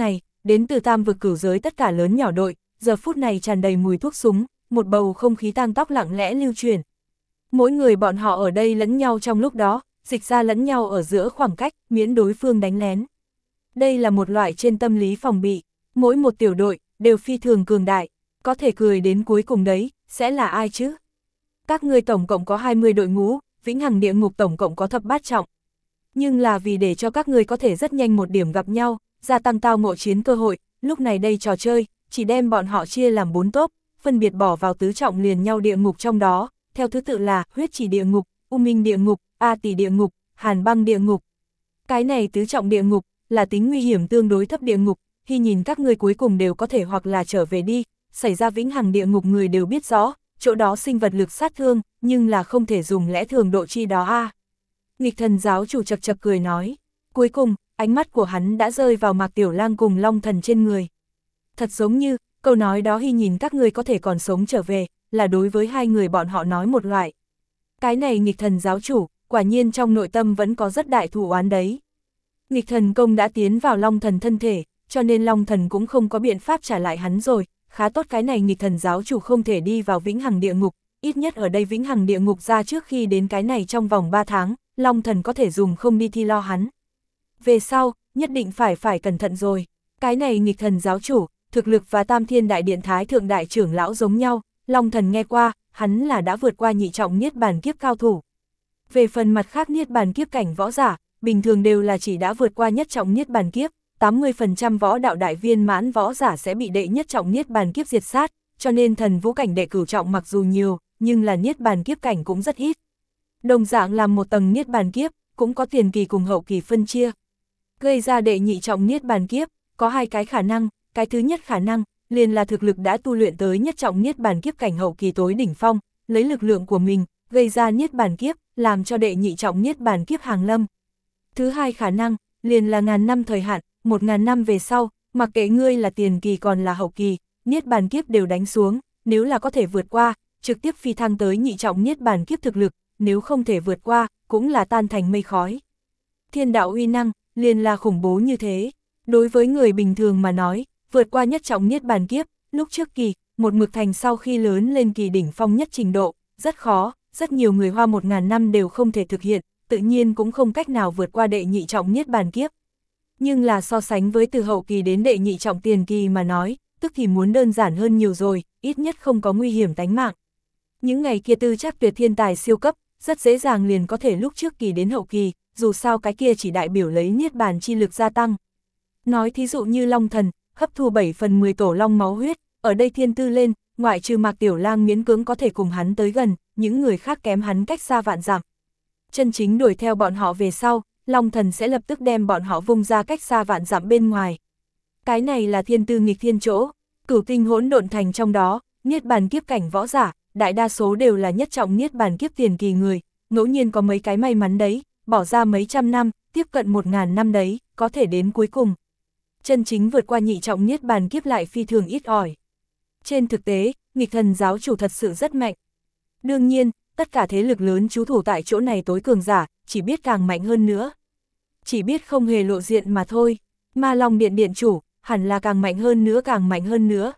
Speaker 1: đến từ tam vực cửu giới tất cả lớn nhỏ đội, giờ phút này tràn đầy mùi thuốc súng, một bầu không khí tang tóc lặng lẽ lưu truyền. Mỗi người bọn họ ở đây lẫn nhau trong lúc đó, dịch ra lẫn nhau ở giữa khoảng cách, miễn đối phương đánh lén. Đây là một loại trên tâm lý phòng bị, mỗi một tiểu đội đều phi thường cường đại, có thể cười đến cuối cùng đấy, sẽ là ai chứ? Các ngươi tổng cộng có hai mươi đội ngũ, vĩnh hằng địa ngục tổng cộng có thập bát trọng. Nhưng là vì để cho các ngươi có thể rất nhanh một điểm gặp nhau, gia tăng tao ngộ chiến cơ hội, lúc này đây trò chơi, chỉ đem bọn họ chia làm bốn tốp, phân biệt bỏ vào tứ trọng liền nhau địa ngục trong đó, theo thứ tự là huyết chỉ địa ngục, u minh địa ngục, a tỷ địa ngục, hàn băng địa ngục. Cái này tứ trọng địa ngục, là tính nguy hiểm tương đối thấp địa ngục, khi nhìn các ngươi cuối cùng đều có thể hoặc là trở về đi, xảy ra vĩnh hằng địa ngục người đều biết rõ, chỗ đó sinh vật lực sát thương, nhưng là không thể dùng lẽ thường độ chi đó a. À. Nghịch thần giáo chủ chật chật cười nói, cuối cùng, ánh mắt của hắn đã rơi vào Mạc Tiểu Lang cùng Long Thần trên người. Thật giống như, câu nói đó khi nhìn các ngươi có thể còn sống trở về, là đối với hai người bọn họ nói một loại. Cái này nghịch thần giáo chủ, quả nhiên trong nội tâm vẫn có rất đại thù oán đấy. Nghịch thần công đã tiến vào Long Thần thân thể, cho nên Long Thần cũng không có biện pháp trả lại hắn rồi, khá tốt cái này nghịch thần giáo chủ không thể đi vào vĩnh hằng địa ngục, ít nhất ở đây vĩnh hằng địa ngục ra trước khi đến cái này trong vòng ba tháng, Long Thần có thể dùng không đi thi lo hắn. Về sau, nhất định phải phải cẩn thận rồi, cái này nghịch thần giáo chủ, thực lực và Tam Thiên Đại Điện Thái Thượng Đại trưởng lão giống nhau, Long Thần nghe qua, hắn là đã vượt qua nhị trọng niết bàn kiếp cao thủ. Về phần mặt khác niết bàn kiếp cảnh võ giả, bình thường đều là chỉ đã vượt qua nhất trọng niết bàn kiếp, tám mươi phần trăm võ đạo đại viên mãn võ giả sẽ bị đệ nhất trọng niết bàn kiếp diệt sát, cho nên thần vũ cảnh đệ cửu trọng mặc dù nhiều, nhưng là niết bàn kiếp cảnh cũng rất ít. Đồng dạng làm một tầng niết bàn kiếp, cũng có tiền kỳ cùng hậu kỳ phân chia. Gây ra đệ nhị trọng niết bàn kiếp, có hai cái khả năng, cái thứ nhất khả năng, liền là thực lực đã tu luyện tới nhất trọng niết bàn kiếp cảnh hậu kỳ tối đỉnh phong, lấy lực lượng của mình, gây ra niết bàn kiếp, làm cho đệ nhị trọng niết bàn kiếp hàng lâm. Thứ hai khả năng, liền là ngàn năm thời hạn, một ngàn năm về sau, mặc kệ ngươi là tiền kỳ còn là hậu kỳ, niết bàn kiếp đều đánh xuống, nếu là có thể vượt qua, trực tiếp phi thăng tới nhị trọng niết bàn kiếp thực lực, nếu không thể vượt qua, cũng là tan thành mây khói. Thiên đạo uy năng, liền là khủng bố như thế. Đối với người bình thường mà nói, vượt qua nhất trọng niết bàn kiếp, lúc trước kỳ, một mực thành sau khi lớn lên kỳ đỉnh phong nhất trình độ, rất khó, rất nhiều người hoa một ngàn năm đều không thể thực hiện, tự nhiên cũng không cách nào vượt qua đệ nhị trọng niết bàn kiếp. Nhưng là so sánh với từ hậu kỳ đến đệ nhị trọng tiền kỳ mà nói, tức thì muốn đơn giản hơn nhiều rồi, ít nhất không có nguy hiểm tánh mạng. Những ngày kia tư chắc tuyệt thiên tài siêu cấp, rất dễ dàng liền có thể lúc trước kỳ đến hậu kỳ, dù sao cái kia chỉ đại biểu lấy niết bàn chi lực gia tăng. Nói thí dụ như Long Thần, hấp thu bảy phần mười tổ long máu huyết, ở đây thiên tư lên, ngoại trừ Mạc Tiểu Lang miễn cưỡng có thể cùng hắn tới gần, những người khác kém hắn cách xa vạn dặm. Chân chính đuổi theo bọn họ về sau, Long Thần sẽ lập tức đem bọn họ vung ra cách xa vạn dặm bên ngoài. Cái này là thiên tư nghịch thiên chỗ, cửu tinh hỗn độn thành trong đó, niết bàn kiếp cảnh võ giả, đại đa số đều là nhất trọng niết bàn kiếp tiền kỳ người, ngẫu nhiên có mấy cái may mắn đấy, bỏ ra mấy trăm năm, tiếp cận một ngàn năm đấy, có thể đến cuối cùng. Chân chính vượt qua nhị trọng niết bàn kiếp lại phi thường ít ỏi. Trên thực tế, nghịch thần giáo chủ thật sự rất mạnh. Đương nhiên, tất cả thế lực lớn trú thủ tại chỗ này tối cường giả, chỉ biết càng mạnh hơn nữa. Chỉ biết không hề lộ diện mà thôi. Ma Long Điện điện chủ, hẳn là càng mạnh hơn nữa càng mạnh hơn nữa.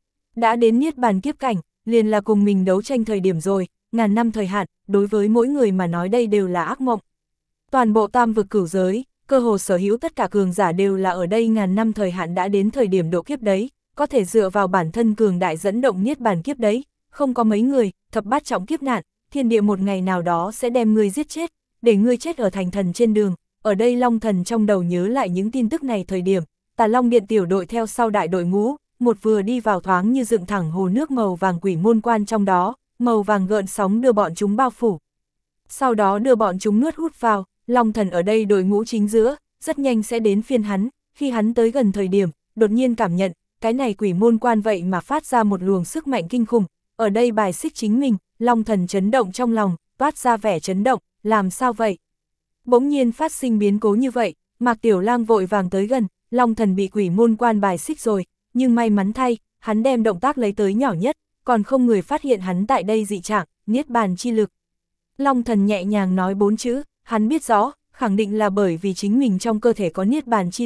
Speaker 1: Đã đến niết bàn kiếp cảnh, liền là cùng mình đấu tranh thời điểm rồi, ngàn năm thời hạn, đối với mỗi người mà nói đây đều là ác mộng. Toàn bộ tam vực cửu giới, cơ hồ sở hữu tất cả cường giả đều là ở đây ngàn năm thời hạn đã đến thời điểm độ kiếp đấy, có thể dựa vào bản thân cường đại dẫn động niết bàn kiếp đấy, không có mấy người, thập bát trọng kiếp nạn, thiên địa một ngày nào đó sẽ đem ngươi giết chết, để ngươi chết ở thành thần trên đường. Ở đây Long Thần trong đầu nhớ lại những tin tức này thời điểm, Tà Long Điện tiểu đội theo sau đại đội ngũ, một vừa đi vào thoáng như dựng thẳng hồ nước màu vàng quỷ môn quan trong đó, màu vàng gợn sóng đưa bọn chúng bao phủ. Sau đó đưa bọn chúng nuốt hút vào, Long Thần ở đây đội ngũ chính giữa, rất nhanh sẽ đến phiên hắn, khi hắn tới gần thời điểm, đột nhiên cảm nhận, cái này quỷ môn quan vậy mà phát ra một luồng sức mạnh kinh khủng, ở đây bài xích chính mình, Long Thần chấn động trong lòng, toát ra vẻ chấn động, làm sao vậy? Bỗng nhiên phát sinh biến cố như vậy, Mạc Tiểu Lang vội vàng tới gần, Long Thần bị quỷ môn quan bài xích rồi, nhưng may mắn thay, hắn đem động tác lấy tới nhỏ nhất, còn không người phát hiện hắn tại đây dị trạng, niết bàn chi lực. Long Thần nhẹ nhàng nói bốn chữ, hắn biết rõ, khẳng định là bởi vì chính mình trong cơ thể có niết bàn chi lực,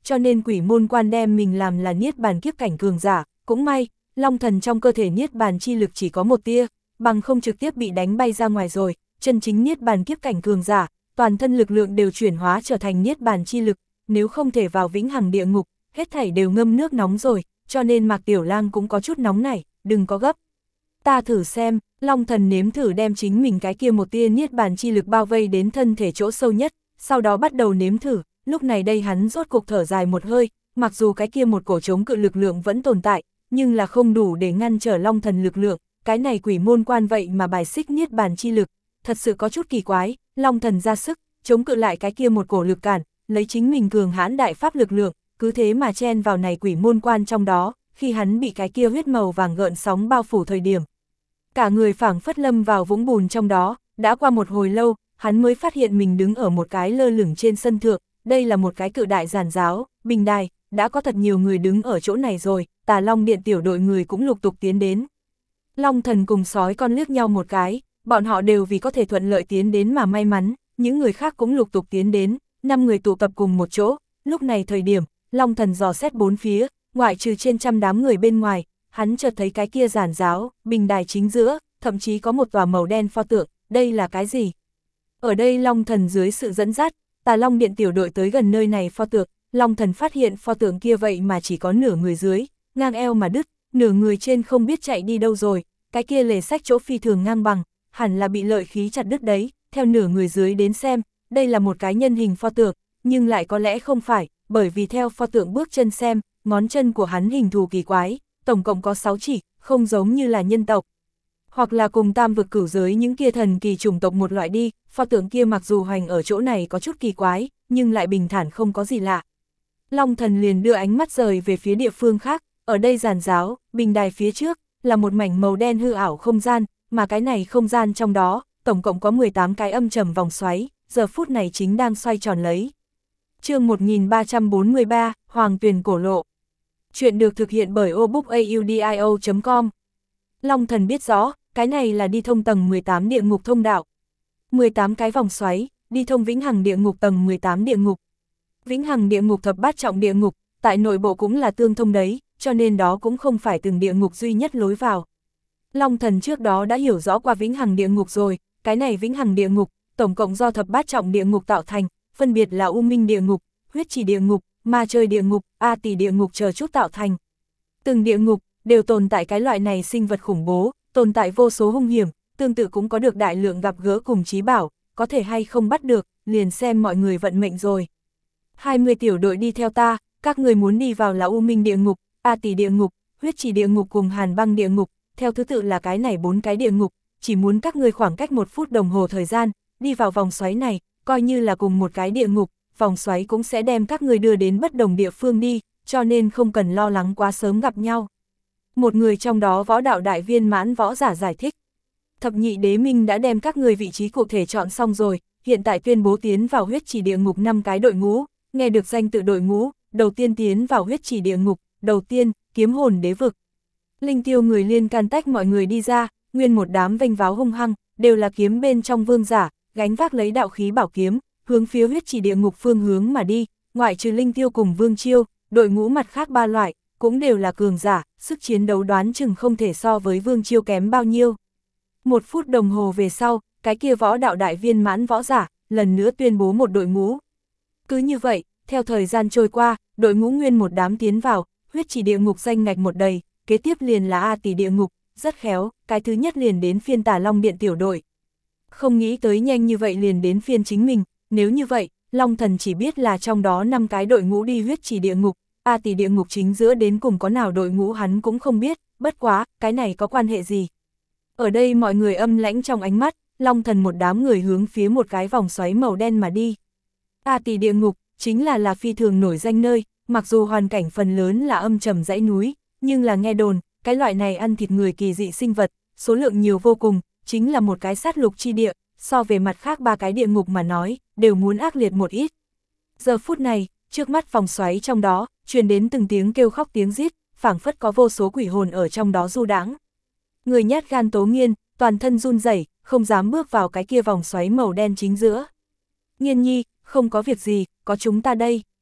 Speaker 1: cho nên quỷ môn quan đem mình làm là niết bàn kiếp cảnh cường giả, cũng may, long thần trong cơ thể niết bàn chi lực chỉ có một tia, bằng không trực tiếp bị đánh bay ra ngoài rồi, chân chính niết bàn kiếp cảnh cường giả, toàn thân lực lượng đều chuyển hóa trở thành niết bàn chi lực, nếu không thể vào vĩnh hằng địa ngục, hết thảy đều ngâm nước nóng rồi, cho nên Mạc Tiểu Lang cũng có chút nóng nảy, đừng có gấp. Ta thử xem, long thần nếm thử đem chính mình cái kia một tia niết bàn chi lực bao vây đến thân thể chỗ sâu nhất, sau đó bắt đầu nếm thử, lúc này đây hắn rốt cục thở dài một hơi, mặc dù cái kia một cổ chống cự lực lượng vẫn tồn tại, nhưng là không đủ để ngăn trở long thần lực lượng, cái này quỷ môn quan vậy mà bài xích niết bàn chi lực, thật sự có chút kỳ quái, long thần ra sức, chống cự lại cái kia một cổ lực cản, lấy chính mình cường hãn đại pháp lực lượng, cứ thế mà chen vào này quỷ môn quan trong đó, khi hắn bị cái kia huyết màu vàng gợn sóng bao phủ thời điểm. Cả người phảng phất lâm vào vũng bùn trong đó, đã qua một hồi lâu, hắn mới phát hiện mình đứng ở một cái lơ lửng trên sân thượng, đây là một cái cự đại giàn giáo, bình đài, đã có thật nhiều người đứng ở chỗ này rồi, Tà Long Điện tiểu đội người cũng lục tục tiến đến. Long thần cùng sói con liếc nhau một cái, bọn họ đều vì có thể thuận lợi tiến đến mà may mắn, những người khác cũng lục tục tiến đến, năm người tụ tập cùng một chỗ, lúc này thời điểm, Long thần dò xét bốn phía, ngoại trừ trên trăm đám người bên ngoài, hắn chợt thấy cái kia giàn giáo, bình đài chính giữa, thậm chí có một tòa màu đen pho tượng, đây là cái gì? Ở đây Long thần dưới sự dẫn dắt, Tà Long Điện tiểu đội tới gần nơi này pho tượng, Long thần phát hiện pho tượng kia vậy mà chỉ có nửa người dưới, ngang eo mà đứt, nửa người trên không biết chạy đi đâu rồi, cái kia lề sách chỗ phi thường ngang bằng, hẳn là bị lợi khí chặt đứt đấy, theo nửa người dưới đến xem, đây là một cái nhân hình pho tượng, nhưng lại có lẽ không phải, bởi vì theo pho tượng bước chân xem, ngón chân của hắn hình thù kỳ quái, tổng cộng có sáu chỉ, không giống như là nhân tộc. Hoặc là cùng tam vực cửu giới những kia thần kỳ chủng tộc một loại đi, pho tượng kia mặc dù hoành ở chỗ này có chút kỳ quái, nhưng lại bình thản không có gì lạ. Long thần liền đưa ánh mắt rời về phía địa phương khác, ở đây giàn giáo, bình đài phía trước, là một mảnh màu đen hư ảo không gian, mà cái này không gian trong đó, tổng cộng có mười tám cái âm trầm vòng xoáy, giờ phút này chính đang xoay tròn lấy. Chương một nghìn ba trăm bốn mươi ba, Hoàng Tuyền cổ lộ. Chuyện được thực hiện bởi obookaudio chấm com. Long thần biết rõ, cái này là đi thông tầng mười tám địa ngục thông đạo. mười tám cái vòng xoáy, đi thông vĩnh hằng địa ngục tầng mười tám địa ngục. Vĩnh hằng địa ngục thập bát trọng địa ngục, tại nội bộ cũng là tương thông đấy, cho nên đó cũng không phải từng địa ngục duy nhất lối vào. Long thần trước đó đã hiểu rõ qua vĩnh hằng địa ngục rồi, cái này vĩnh hằng địa ngục, tổng cộng do thập bát trọng địa ngục tạo thành, phân biệt là U Minh địa ngục, Huyết Trì địa ngục, Ma Chơi địa ngục, A Tỳ địa ngục chờ chút tạo thành. Từng địa ngục, đều tồn tại cái loại này sinh vật khủng bố, tồn tại vô số hung hiểm, tương tự cũng có được đại lượng gặp gỡ cùng trí bảo, có thể hay không bắt được, liền xem mọi người vận mệnh rồi. hai mươi tiểu đội đi theo ta, các người muốn đi vào là U Minh địa ngục, A Tỳ địa ngục, Huyết Trì địa ngục cùng Hàn Băng địa ngục, theo thứ tự là cái này bốn cái địa ngục, chỉ muốn các người khoảng cách một phút đồng hồ thời gian, đi vào vòng xoáy này, coi như là cùng một cái địa ngục, vòng xoáy cũng sẽ đem các người đưa đến bất đồng địa phương đi, cho nên không cần lo lắng quá sớm gặp nhau. Một người trong đó võ đạo đại viên mãn võ giả giải thích. Thập nhị đế minh đã đem các người vị trí cụ thể chọn xong rồi, hiện tại tuyên bố tiến vào Huyết Trì địa ngục năm cái đội ngũ, nghe được danh tự đội ngũ, đầu tiên tiến vào Huyết Trì địa ngục, đầu tiên, kiếm hồn đế vực. Linh tiêu người liên can tách mọi người đi ra, nguyên một đám vênh váo hung hăng, đều là kiếm bên trong vương giả, gánh vác lấy đạo khí bảo kiếm, hướng phía Huyết Trì địa ngục phương hướng mà đi, ngoại trừ Linh tiêu cùng Vương Chiêu, đội ngũ mặt khác ba loại, cũng đều là cường giả, sức chiến đấu đoán chừng không thể so với Vương Chiêu kém bao nhiêu. Một phút đồng hồ về sau, cái kia võ đạo đại viên mãn võ giả, lần nữa tuyên bố một đội ngũ. Cứ như vậy, theo thời gian trôi qua, đội ngũ nguyên một đám tiến vào, Huyết Trì địa ngục danh ngạch một đầy, kế tiếp liền là A Tỳ địa ngục, rất khéo, cái thứ nhất liền đến phiên Tà Long Điện tiểu đội. Không nghĩ tới nhanh như vậy liền đến phiên chính mình, nếu như vậy, Long thần chỉ biết là trong đó năm cái đội ngũ đi Huyết Trì địa ngục, A Tỳ địa ngục chính giữa đến cùng có nào đội ngũ hắn cũng không biết, bất quá, cái này có quan hệ gì. Ở đây mọi người âm lãnh trong ánh mắt, Long thần một đám người hướng phía một cái vòng xoáy màu đen mà đi. A Tỳ địa ngục, chính là là phi thường nổi danh nơi, mặc dù hoàn cảnh phần lớn là âm trầm dãy núi, nhưng là nghe đồn, cái loại này ăn thịt người kỳ dị sinh vật, số lượng nhiều vô cùng, chính là một cái sát lục chi địa, so về mặt khác ba cái địa ngục mà nói, đều muốn ác liệt một ít. Giờ phút này, trước mắt vòng xoáy trong đó, truyền đến từng tiếng kêu khóc tiếng rít, phảng phất có vô số quỷ hồn ở trong đó du đãng. Người nhát gan Tố Nghiên, toàn thân run rẩy, không dám bước vào cái kia vòng xoáy màu đen chính giữa. Nghiên nhi, không có việc gì, có chúng ta đây.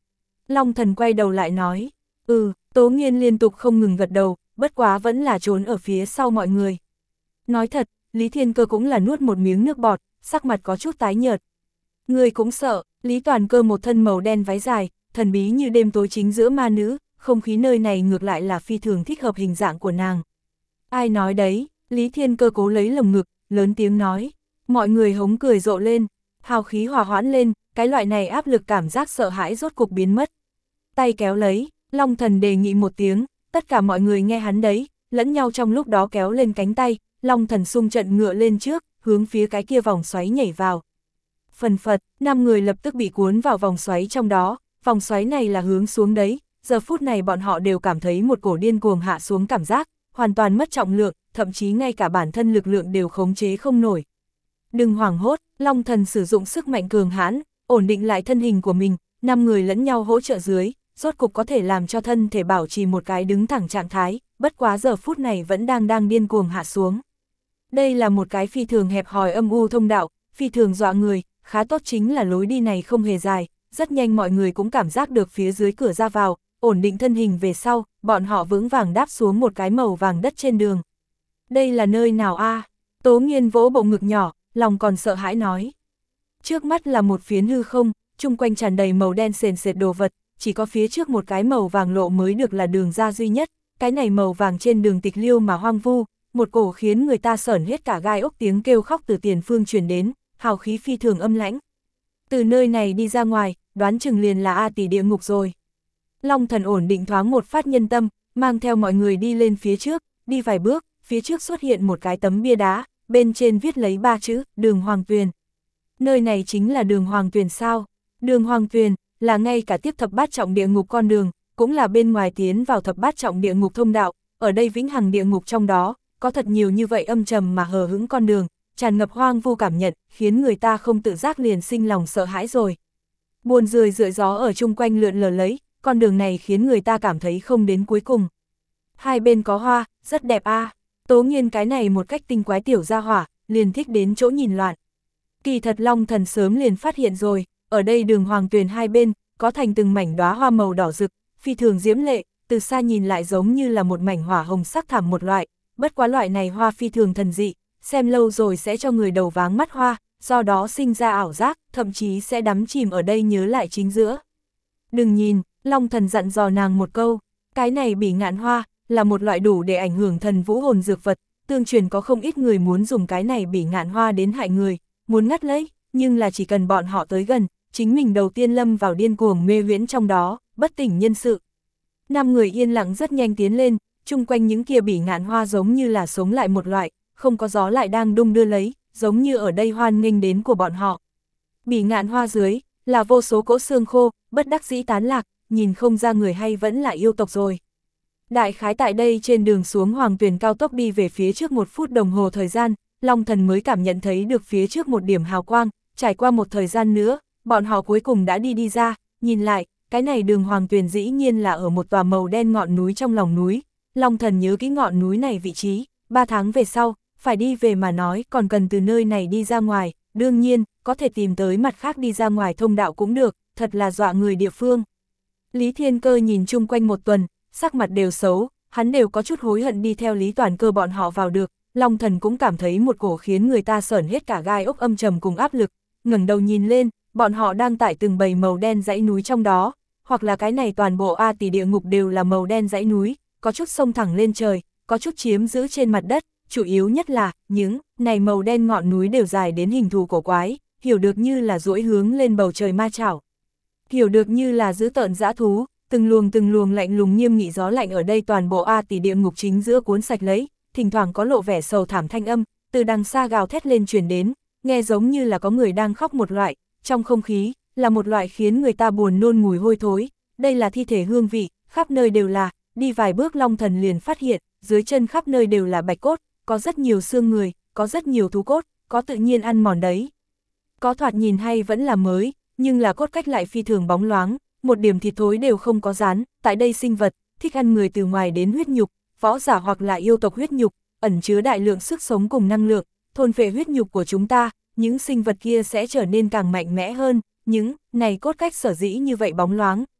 Speaker 1: Long Thần quay đầu lại nói, ừ, Tố Nghiên liên tục không ngừng gật đầu, bất quá vẫn là trốn ở phía sau mọi người. Nói thật, Lý Thiên Cơ cũng là nuốt một miếng nước bọt, sắc mặt có chút tái nhợt. Người cũng sợ, Lý Toàn Cơ một thân màu đen váy dài, thần bí như đêm tối chính giữa ma nữ, không khí nơi này ngược lại là phi thường thích hợp hình dạng của nàng. Ai nói đấy, Lý Thiên Cơ cố lấy lồng ngực, lớn tiếng nói, mọi người hống cười rộ lên, hào khí hòa hoãn lên, cái loại này áp lực cảm giác sợ hãi rốt cục biến mất. Tay kéo lấy, Long Thần đề nghị một tiếng, tất cả mọi người nghe hắn đấy, lẫn nhau trong lúc đó kéo lên cánh tay, Long Thần xung trận ngựa lên trước, hướng phía cái kia vòng xoáy nhảy vào. Phần phật, năm người lập tức bị cuốn vào vòng xoáy trong đó, vòng xoáy này là hướng xuống đấy, giờ phút này bọn họ đều cảm thấy một cổ điên cuồng hạ xuống cảm giác, hoàn toàn mất trọng lượng, thậm chí ngay cả bản thân lực lượng đều khống chế không nổi. Đừng hoảng hốt, Long Thần sử dụng sức mạnh cường hãn, ổn định lại thân hình của mình, năm người lẫn nhau hỗ trợ dưới, rốt cục có thể làm cho thân thể bảo trì một cái đứng thẳng trạng thái, bất quá giờ phút này vẫn đang đang điên cuồng hạ xuống. Đây là một cái phi thường hẹp hòi âm u thông đạo, phi thường dọa người, khá tốt chính là lối đi này không hề dài, rất nhanh mọi người cũng cảm giác được phía dưới cửa ra vào, ổn định thân hình về sau, bọn họ vững vàng đáp xuống một cái màu vàng đất trên đường. Đây là nơi nào a? À? Tố Nghiên vỗ bộ ngực nhỏ, lòng còn sợ hãi nói. Trước mắt là một phiến hư không, chung quanh tràn đầy màu đen sền sệt đồ vật, chỉ có phía trước một cái màu vàng lộ mới được là đường ra duy nhất, cái này màu vàng trên đường tịch liêu mà hoang vu, một cổ khiến người ta sởn hết cả gai ốc tiếng kêu khóc từ tiền phương truyền đến, hào khí phi thường âm lãnh. Từ nơi này đi ra ngoài, đoán chừng liền là A tỷ địa ngục rồi. Long Thần ổn định thoáng một phát nhân tâm, mang theo mọi người đi lên phía trước, đi vài bước, phía trước xuất hiện một cái tấm bia đá, bên trên viết lấy ba chữ, Đường Hoàng Tuyền. Nơi này chính là Đường Hoàng Tuyền sao? Đường Hoàng Tuyền là ngay cả tiếp thập bát trọng địa ngục con đường, cũng là bên ngoài tiến vào thập bát trọng địa ngục thông đạo, ở đây vĩnh hằng địa ngục trong đó, có thật nhiều như vậy âm trầm mà hờ hững con đường, tràn ngập hoang vu cảm nhận, khiến người ta không tự giác liền sinh lòng sợ hãi rồi. Buồn rười rượi gió ở chung quanh lượn lờ lấy, con đường này khiến người ta cảm thấy không đến cuối cùng. Hai bên có hoa, rất đẹp a. À. Tố Nghiên cái này một cách tinh quái tiểu gia hỏa, liền thích đến chỗ nhìn loạn. Kỳ thật Long Thần sớm liền phát hiện rồi, ở đây Đường Hoàng Tuyền hai bên, có thành từng mảnh đóa hoa màu đỏ rực, phi thường diễm lệ, từ xa nhìn lại giống như là một mảnh hỏa hồng sắc thảm một loại, bất quá loại này hoa phi thường thần dị, xem lâu rồi sẽ cho người đầu váng mắt hoa, do đó sinh ra ảo giác, thậm chí sẽ đắm chìm ở đây nhớ lại chính giữa. Đừng nhìn, Long Thần dặn dò nàng một câu, cái này bỉ ngạn hoa, là một loại đủ để ảnh hưởng thần vũ hồn dược vật, tương truyền có không ít người muốn dùng cái này bỉ ngạn hoa đến hại người, muốn ngắt lấy, nhưng là chỉ cần bọn họ tới gần, chính mình đầu tiên lâm vào điên cuồng mê huyễn trong đó, bất tỉnh nhân sự. Năm người yên lặng rất nhanh tiến lên, chung quanh những kia bỉ ngạn hoa giống như là sống lại một loại, không có gió lại đang đung đưa lấy, giống như ở đây hoan nghênh đến của bọn họ. Bỉ ngạn hoa dưới, là vô số cỗ xương khô, bất đắc dĩ tán lạc, nhìn không ra người hay vẫn là yêu tộc rồi. Đại khái tại đây trên đường xuống Hoàng Tuyền cao tốc đi về phía trước một phút đồng hồ thời gian, Long Thần mới cảm nhận thấy được phía trước một điểm hào quang, trải qua một thời gian nữa, bọn họ cuối cùng đã đi đi ra, nhìn lại, cái này Đường Hoàng Tuyền dĩ nhiên là ở một tòa màu đen ngọn núi trong lòng núi. Long Thần nhớ kỹ ngọn núi này vị trí, ba tháng về sau, phải đi về mà nói còn cần từ nơi này đi ra ngoài, đương nhiên, có thể tìm tới mặt khác đi ra ngoài thông đạo cũng được, thật là dọa người địa phương. Lý Thiên Cơ nhìn chung quanh một tuần, sắc mặt đều xấu, hắn đều có chút hối hận đi theo Lý Toàn Cơ bọn họ vào được, Long Thần cũng cảm thấy một cổ khiến người ta sởn hết cả gai ốc âm trầm cùng áp lực, ngẩng đầu nhìn lên, bọn họ đang tại từng bầy màu đen dãy núi trong đó, hoặc là cái này toàn bộ A tỷ địa ngục đều là màu đen dãy núi, có chút sông thẳng lên trời, có chút chiếm giữ trên mặt đất, chủ yếu nhất là, những này màu đen ngọn núi đều dài đến hình thù cổ quái, hiểu được như là duỗi hướng lên bầu trời ma chảo. Hiểu được như là giữ tợn dã thú, từng luồng từng luồng lạnh lùng nghiêm nghị gió lạnh ở đây toàn bộ A tỷ địa ngục chính giữa cuốn sạch lấy, thỉnh thoảng có lộ vẻ sầu thảm thanh âm, từ đằng xa gào thét lên truyền đến, nghe giống như là có người đang khóc một loại, trong không khí, là một loại khiến người ta buồn nôn mùi hôi thối, đây là thi thể hương vị, khắp nơi đều là, đi vài bước Long Thần liền phát hiện, dưới chân khắp nơi đều là bạch cốt, có rất nhiều xương người, có rất nhiều thú cốt, có tự nhiên ăn mòn đấy. Có thoạt nhìn hay vẫn là mới, nhưng là cốt cách lại phi thường bóng loáng, một điểm thịt thối đều không có rán, tại đây sinh vật, thích ăn người từ ngoài đến huyết nhục, võ giả hoặc là yêu tộc huyết nhục, ẩn chứa đại lượng sức sống cùng năng lượng, thôn phệ huyết nhục của chúng ta, những sinh vật kia sẽ trở nên càng mạnh mẽ hơn, những này cốt cách sở dĩ như vậy bóng loáng,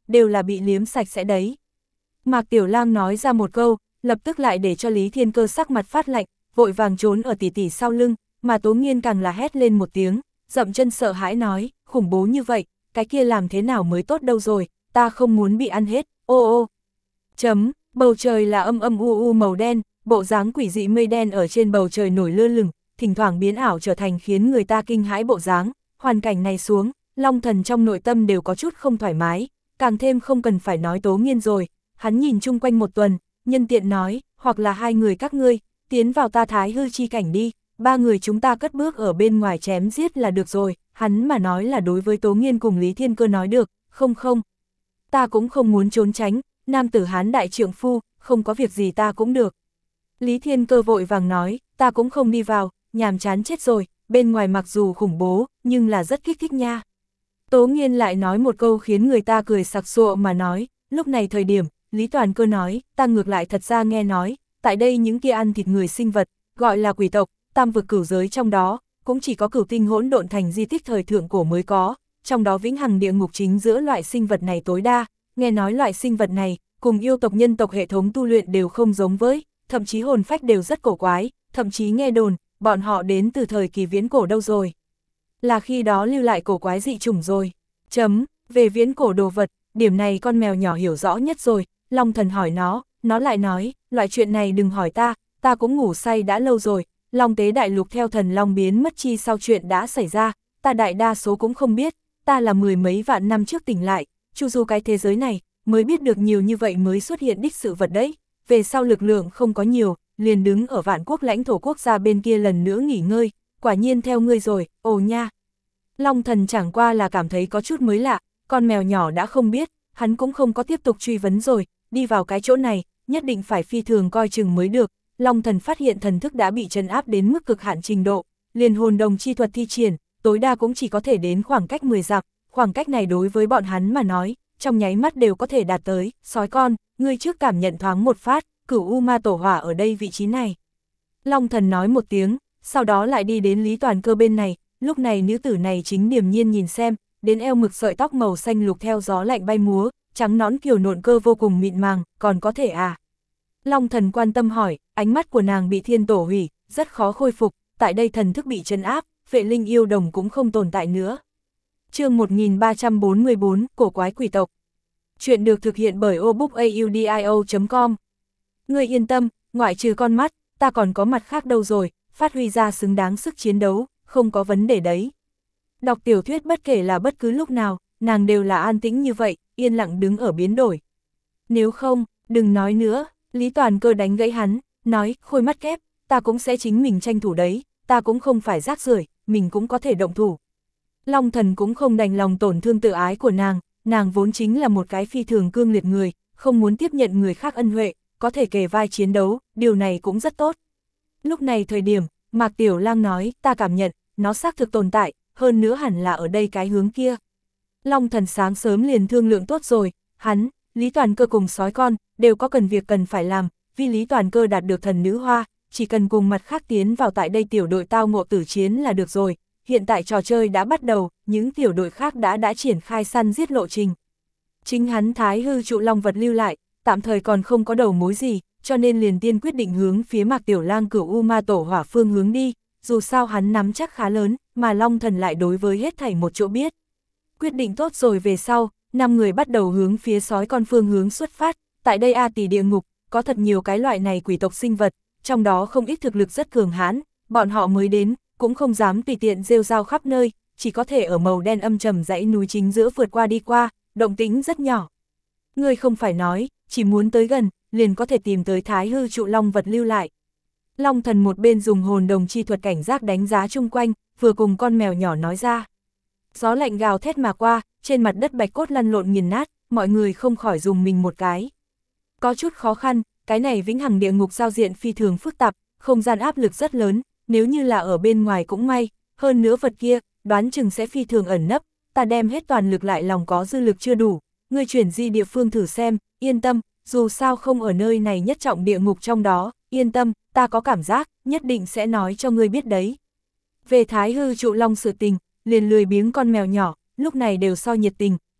Speaker 1: đều là bị liếm sạch sẽ đấy. Mạc Tiểu Lang nói ra một câu, lập tức lại để cho Lý Thiên Cơ sắc mặt phát lạnh, vội vàng trốn ở tỷ tỷ sau lưng, mà Tố Nghiên càng là hét lên một tiếng, dậm chân sợ hãi nói, khủng bố như vậy, cái kia làm thế nào mới tốt đâu rồi, ta không muốn bị ăn hết, ô ô. Chấm, bầu trời là âm âm u u màu đen, bộ dáng quỷ dị mây đen ở trên bầu trời nổi lơ lửng, thỉnh thoảng biến ảo trở thành khiến người ta kinh hãi bộ dáng, hoàn cảnh này xuống, Long Thần trong nội tâm đều có chút không thoải mái, càng thêm không cần phải nói Tố Nghiên rồi, hắn nhìn chung quanh một tuần, nhân tiện nói, hoặc là hai người các ngươi, tiến vào ta thái hư chi cảnh đi, ba người chúng ta cất bước ở bên ngoài chém giết là được rồi, hắn mà nói là đối với Tố Nghiên cùng Lý Thiên Cơ nói được, không không, ta cũng không muốn trốn tránh, nam tử hán đại trượng phu, không có việc gì ta cũng được. Lý Thiên Cơ vội vàng nói, ta cũng không đi vào, nhàm chán chết rồi, bên ngoài mặc dù khủng bố, nhưng là rất kích thích nha. Tố Nghiên lại nói một câu khiến người ta cười sặc sụa mà nói, lúc này thời điểm, Lý Toàn Cơ nói, ta ngược lại thật ra nghe nói, tại đây những kia ăn thịt người sinh vật, gọi là quỷ tộc, tam vực cửu giới trong đó, cũng chỉ có cửu tinh hỗn độn thành di tích thời thượng cổ mới có, trong đó vĩnh hằng địa ngục chính giữa loại sinh vật này tối đa, nghe nói loại sinh vật này, cùng yêu tộc nhân tộc hệ thống tu luyện đều không giống với, thậm chí hồn phách đều rất cổ quái, thậm chí nghe đồn, bọn họ đến từ thời kỳ viễn cổ đâu rồi. Là khi đó lưu lại cổ quái dị chủng rồi. Chấm, về viễn cổ đồ vật, điểm này con mèo nhỏ hiểu rõ nhất rồi, Long Thần hỏi nó, nó lại nói, loại chuyện này đừng hỏi ta, ta cũng ngủ say đã lâu rồi, Long Tế Đại Lục theo thần Long biến mất chi sau chuyện đã xảy ra, ta đại đa số cũng không biết, ta là mười mấy vạn năm trước tỉnh lại, chu du cái thế giới này, mới biết được nhiều như vậy mới xuất hiện đích sự vật đấy, về sau lực lượng không có nhiều, liền đứng ở vạn quốc lãnh thổ quốc gia bên kia lần nữa nghỉ ngơi, quả nhiên theo ngươi rồi, ồ nha. Long Thần chẳng qua là cảm thấy có chút mới lạ, con mèo nhỏ đã không biết, hắn cũng không có tiếp tục truy vấn rồi, đi vào cái chỗ này, nhất định phải phi thường coi chừng mới được. Long Thần phát hiện thần thức đã bị trấn áp đến mức cực hạn trình độ, liền hồn đồng chi thuật thi triển, tối đa cũng chỉ có thể đến khoảng cách mười dặm, khoảng cách này đối với bọn hắn mà nói, trong nháy mắt đều có thể đạt tới, sói con, ngươi trước cảm nhận thoáng một phát, cửu u ma tổ hỏa ở đây vị trí này. Long Thần nói một tiếng, sau đó lại đi đến Lý Toàn Cơ bên này, lúc này nữ tử này chính điềm nhiên nhìn xem, đến eo mực sợi tóc màu xanh lục theo gió lạnh bay múa, trắng nõn kiều nộn cơ vô cùng mịn màng, còn có thể à? Long Thần quan tâm hỏi, ánh mắt của nàng bị thiên tổ hủy, rất khó khôi phục, tại đây thần thức bị trấn áp, vệ linh yêu đồng cũng không tồn tại nữa. Chương một nghìn ba trăm bốn mươi bốn, cổ quái quỷ tộc. Chuyện được thực hiện bởi obookaudio chấm com. Ngươi yên tâm, ngoại trừ con mắt, ta còn có mặt khác đâu rồi, phát huy ra xứng đáng sức chiến đấu, không có vấn đề đấy. Đọc tiểu thuyết bất kể là bất cứ lúc nào, nàng đều là an tĩnh như vậy, yên lặng đứng ở biến đổi. Nếu không, đừng nói nữa, Lý Toàn Cơ đánh gãy hắn, nói, khôi mắt kép, ta cũng sẽ chính mình tranh thủ đấy, ta cũng không phải rác rưởi, mình cũng có thể động thủ. Long Thần cũng không đành lòng tổn thương tự ái của nàng, nàng vốn chính là một cái phi thường cương liệt người, không muốn tiếp nhận người khác ân huệ, có thể kề vai chiến đấu, điều này cũng rất tốt. Lúc này thời điểm, Mạc Tiểu Lang nói, ta cảm nhận, nó xác thực tồn tại, hơn nữa hẳn là ở đây cái hướng kia. Long Thần sáng sớm liền thương lượng tốt rồi, hắn, Lý Toàn Cơ cùng sói con, đều có cần việc cần phải làm, vì Lý Toàn Cơ đạt được thần nữ hoa, chỉ cần cùng mặt khác tiến vào tại đây tiểu đội tao ngộ tử chiến là được rồi. Hiện tại trò chơi đã bắt đầu, những tiểu đội khác đã đã triển khai săn giết lộ trình. Chính hắn thái hư trụ long vật lưu lại, tạm thời còn không có đầu mối gì, cho nên liền tiên quyết định hướng phía Mạc Tiểu Lang cửu u ma tổ hỏa phương hướng đi, dù sao hắn nắm chắc khá lớn, mà Long Thần lại đối với hết thảy một chỗ biết. Quyết định tốt rồi về sau, năm người bắt đầu hướng phía sói con phương hướng xuất phát, tại đây A tỷ địa ngục, có thật nhiều cái loại này quỷ tộc sinh vật, trong đó không ít thực lực rất cường hãn, bọn họ mới đến, cũng không dám tùy tiện rêu rao khắp nơi, chỉ có thể ở màu đen âm trầm dãy núi chính giữa vượt qua đi qua, động tĩnh rất nhỏ. Ngươi không phải nói, chỉ muốn tới gần, liền có thể tìm tới thái hư trụ long vật lưu lại. Long Thần một bên dùng hồn đồng chi thuật cảnh giác đánh giá chung quanh, vừa cùng con mèo nhỏ nói ra. Gió lạnh gào thét mà qua, trên mặt đất bạch cốt lăn lộn nghiền nát, mọi người không khỏi dùng mình một cái. Có chút khó khăn, cái này vĩnh hằng địa ngục giao diện phi thường phức tạp, không gian áp lực rất lớn, nếu như là ở bên ngoài cũng may, hơn nữa vật kia, đoán chừng sẽ phi thường ẩn nấp, ta đem hết toàn lực lại lòng có dư lực chưa đủ, ngươi chuyển di địa phương thử xem, yên tâm, dù sao không ở nơi này nhất trọng địa ngục trong đó, yên tâm, ta có cảm giác, nhất định sẽ nói cho ngươi biết đấy. Về thái hư trụ long sự tình, liền lười biếng con mèo nhỏ, lúc này đều so nhiệt tình,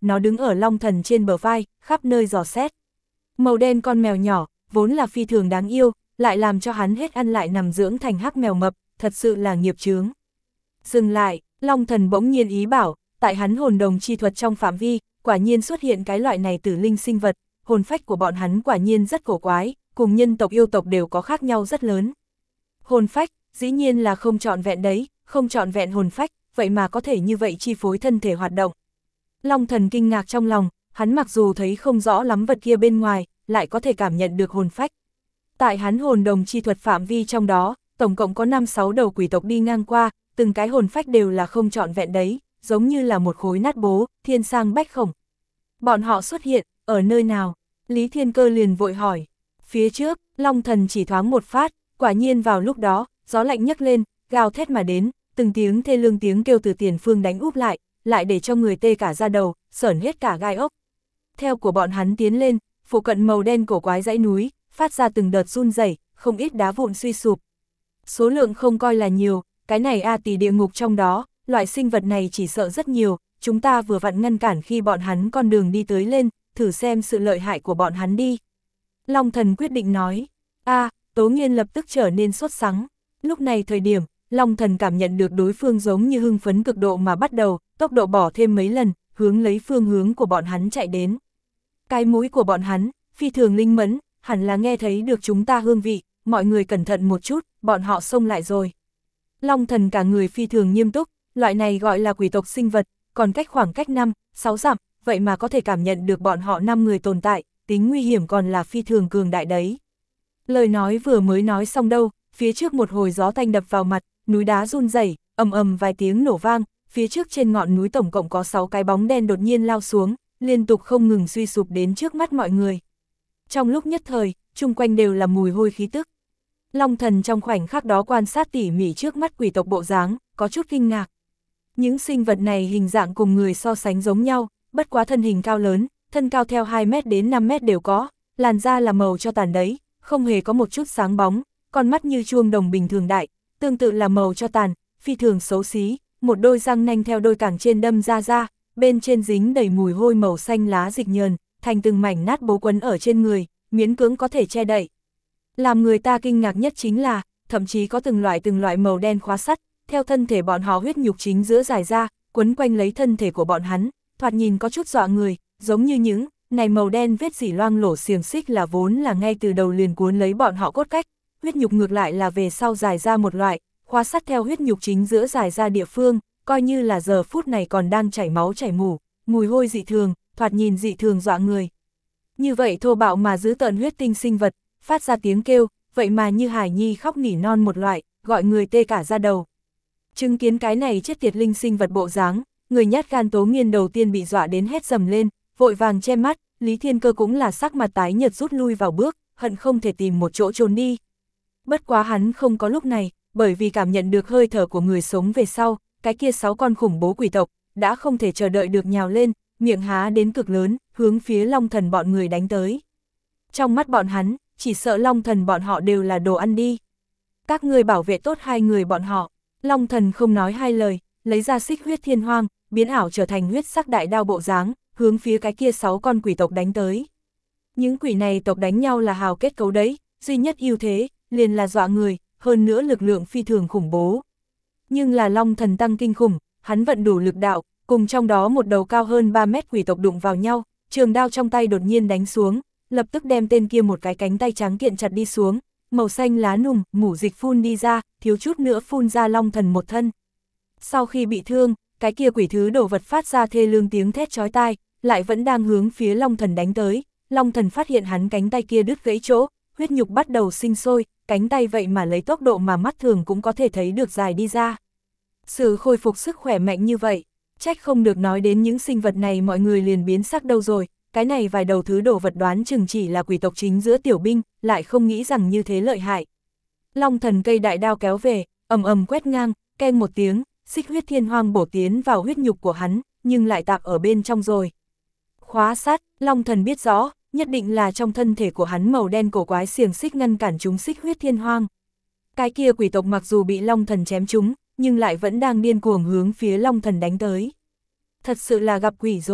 Speaker 1: nó đứng ở Long Thần trên bờ vai, khắp nơi dò xét. Màu đen con mèo nhỏ, vốn là phi thường đáng yêu, lại làm cho hắn hết ăn lại nằm dưỡng thành hắc mèo mập, thật sự là nghiệp chướng. Dừng lại, Long Thần bỗng nhiên ý bảo, tại hắn hồn đồng chi thuật trong phạm vi, quả nhiên xuất hiện cái loại này tử linh sinh vật, hồn phách của bọn hắn quả nhiên rất cổ quái, cùng nhân tộc yêu tộc đều có khác nhau rất lớn. Hồn phách, dĩ nhiên là không trọn vẹn đấy, không trọn vẹn hồn phách, vậy mà có thể như vậy chi phối thân thể hoạt động. Long Thần kinh ngạc trong lòng, hắn mặc dù thấy không rõ lắm vật kia bên ngoài, lại có thể cảm nhận được hồn phách. Tại hắn hồn đồng chi thuật phạm vi trong đó, tổng cộng có năm sáu đầu quỷ tộc đi ngang qua, từng cái hồn phách đều là không trọn vẹn đấy, giống như là một khối nát bố, thiên sang bách khổng. Bọn họ xuất hiện, ở nơi nào? Lý Thiên Cơ liền vội hỏi. Phía trước, Long Thần chỉ thoáng một phát, quả nhiên vào lúc đó, gió lạnh nhấc lên, gào thét mà đến, từng tiếng thê lương tiếng kêu từ tiền phương đánh úp lại, lại để cho người tê cả da đầu, sởn hết cả gai ốc. Theo của bọn hắn tiến lên, phụ cận màu đen cổ quái dãy núi, phát ra từng đợt run rẩy, không ít đá vụn suy sụp. Số lượng không coi là nhiều, cái này a tỷ địa ngục trong đó, loại sinh vật này chỉ sợ rất nhiều, chúng ta vừa vặn ngăn cản khi bọn hắn con đường đi tới lên, thử xem sự lợi hại của bọn hắn đi. Long Thần quyết định nói. A, Tố Nghiên lập tức trở nên sốt sắng. Lúc này thời điểm, Long Thần cảm nhận được đối phương giống như hưng phấn cực độ mà bắt đầu, tốc độ bỏ thêm mấy lần, hướng lấy phương hướng của bọn hắn chạy đến. Cái mũi của bọn hắn, phi thường linh mẫn, hẳn là nghe thấy được chúng ta hương vị, mọi người cẩn thận một chút, bọn họ xông lại rồi. Long Thần cả người phi thường nghiêm túc, loại này gọi là quỷ tộc sinh vật, còn cách khoảng cách năm, sáu dặm, vậy mà có thể cảm nhận được bọn họ năm người tồn tại, tính nguy hiểm còn là phi thường cường đại đấy. Lời nói vừa mới nói xong đâu, phía trước một hồi gió tanh đập vào mặt, núi đá run rẩy, ầm ầm vài tiếng nổ vang, phía trước trên ngọn núi tổng cộng có sáu cái bóng đen đột nhiên lao xuống, liên tục không ngừng suy sụp đến trước mắt mọi người. Trong lúc nhất thời, chung quanh đều là mùi hôi khí tức. Long Thần trong khoảnh khắc đó quan sát tỉ mỉ trước mắt quỷ tộc bộ dáng, có chút kinh ngạc. Những sinh vật này hình dạng cùng người so sánh giống nhau, bất quá thân hình cao lớn, thân cao theo hai mét đến năm mét đều có, làn da là màu cho tàn đấy, không hề có một chút sáng bóng, con mắt như chuông đồng bình thường đại, tương tự là màu cho tàn, phi thường xấu xí, một đôi răng nanh theo đôi cẳng trên đâm ra ra, bên trên dính đầy mùi hôi màu xanh lá dịch nhờn, thành từng mảnh nát bố quấn ở trên người, miễn cưỡng có thể che đậy. Làm người ta kinh ngạc nhất chính là, thậm chí có từng loại từng loại màu đen khóa sắt, theo thân thể bọn họ huyết nhục chính giữa dài ra, quấn quanh lấy thân thể của bọn hắn, thoạt nhìn có chút dọa người, giống như những này màu đen vết dỉ loang lổ xiềng xích là vốn là ngay từ đầu liền cuốn lấy bọn họ cốt cách, huyết nhục ngược lại là về sau dài ra một loại, khóa sắt theo huyết nhục chính giữa dài ra địa phương, coi như là giờ phút này còn đang chảy máu chảy mủ, mùi hôi dị thường, thoạt nhìn dị thường dọa người. Như vậy thô bạo mà giữ tợn huyết tinh sinh vật, phát ra tiếng kêu, vậy mà như hài nhi khóc nỉ non một loại, gọi người tê cả da đầu. Chứng kiến cái này chết tiệt linh sinh vật bộ dáng, người nhát gan Tố Nghiên đầu tiên bị dọa đến hét dầm lên, vội vàng che mắt, Lý Thiên Cơ cũng là sắc mặt tái nhợt rút lui vào bước, hận không thể tìm một chỗ trốn đi. Bất quá hắn không có lúc này, bởi vì cảm nhận được hơi thở của người sống về sau, cái kia sáu con khủng bố quỷ tộc, đã không thể chờ đợi được nhào lên, miệng há đến cực lớn, hướng phía Long Thần bọn người đánh tới. Trong mắt bọn hắn, chỉ sợ Long Thần bọn họ đều là đồ ăn đi. Các người bảo vệ tốt hai người bọn họ. Long Thần không nói hai lời, lấy ra xích huyết thiên hoang, biến ảo trở thành huyết sắc đại đao bộ dáng, hướng phía cái kia sáu con quỷ tộc đánh tới. Những quỷ này tộc đánh nhau là hào kết cấu đấy, duy nhất ưu thế, liền là dọa người, hơn nữa lực lượng phi thường khủng bố. Nhưng là Long Thần tăng kinh khủng, hắn vận đủ lực đạo, cùng trong đó một đầu cao hơn ba mét quỷ tộc đụng vào nhau, trường đao trong tay đột nhiên đánh xuống, lập tức đem tên kia một cái cánh tay trắng kiện chặt đi xuống, màu xanh lá nùng, mủ dịch phun đi ra, thiếu chút nữa phun ra Long Thần một thân. Sau khi bị thương, cái kia quỷ thứ đồ vật phát ra thê lương tiếng thét chói tai, lại vẫn đang hướng phía Long Thần đánh tới. Long Thần phát hiện hắn cánh tay kia đứt gãy chỗ, huyết nhục bắt đầu sinh sôi, cánh tay vậy mà lấy tốc độ mà mắt thường cũng có thể thấy được dài đi ra. Sự khôi phục sức khỏe mạnh như vậy, trách không được nói đến những sinh vật này mọi người liền biến sắc đâu rồi, cái này vài đầu thứ đồ vật đoán chừng chỉ là quỷ tộc chính giữa tiểu binh, lại không nghĩ rằng như thế lợi hại. Long Thần cây đại đao kéo về, ầm ầm quét ngang, keng một tiếng, xích huyết thiên hoang bổ tiến vào huyết nhục của hắn, nhưng lại tạp ở bên trong rồi. Khóa sát, Long Thần biết rõ, nhất định là trong thân thể của hắn màu đen cổ quái xiềng xích ngăn cản chúng xích huyết thiên hoang. Cái kia quỷ tộc mặc dù bị Long Thần chém trúng, nhưng lại vẫn đang điên cuồng hướng phía Long Thần đánh tới. Thật sự là gặp quỷ rồi.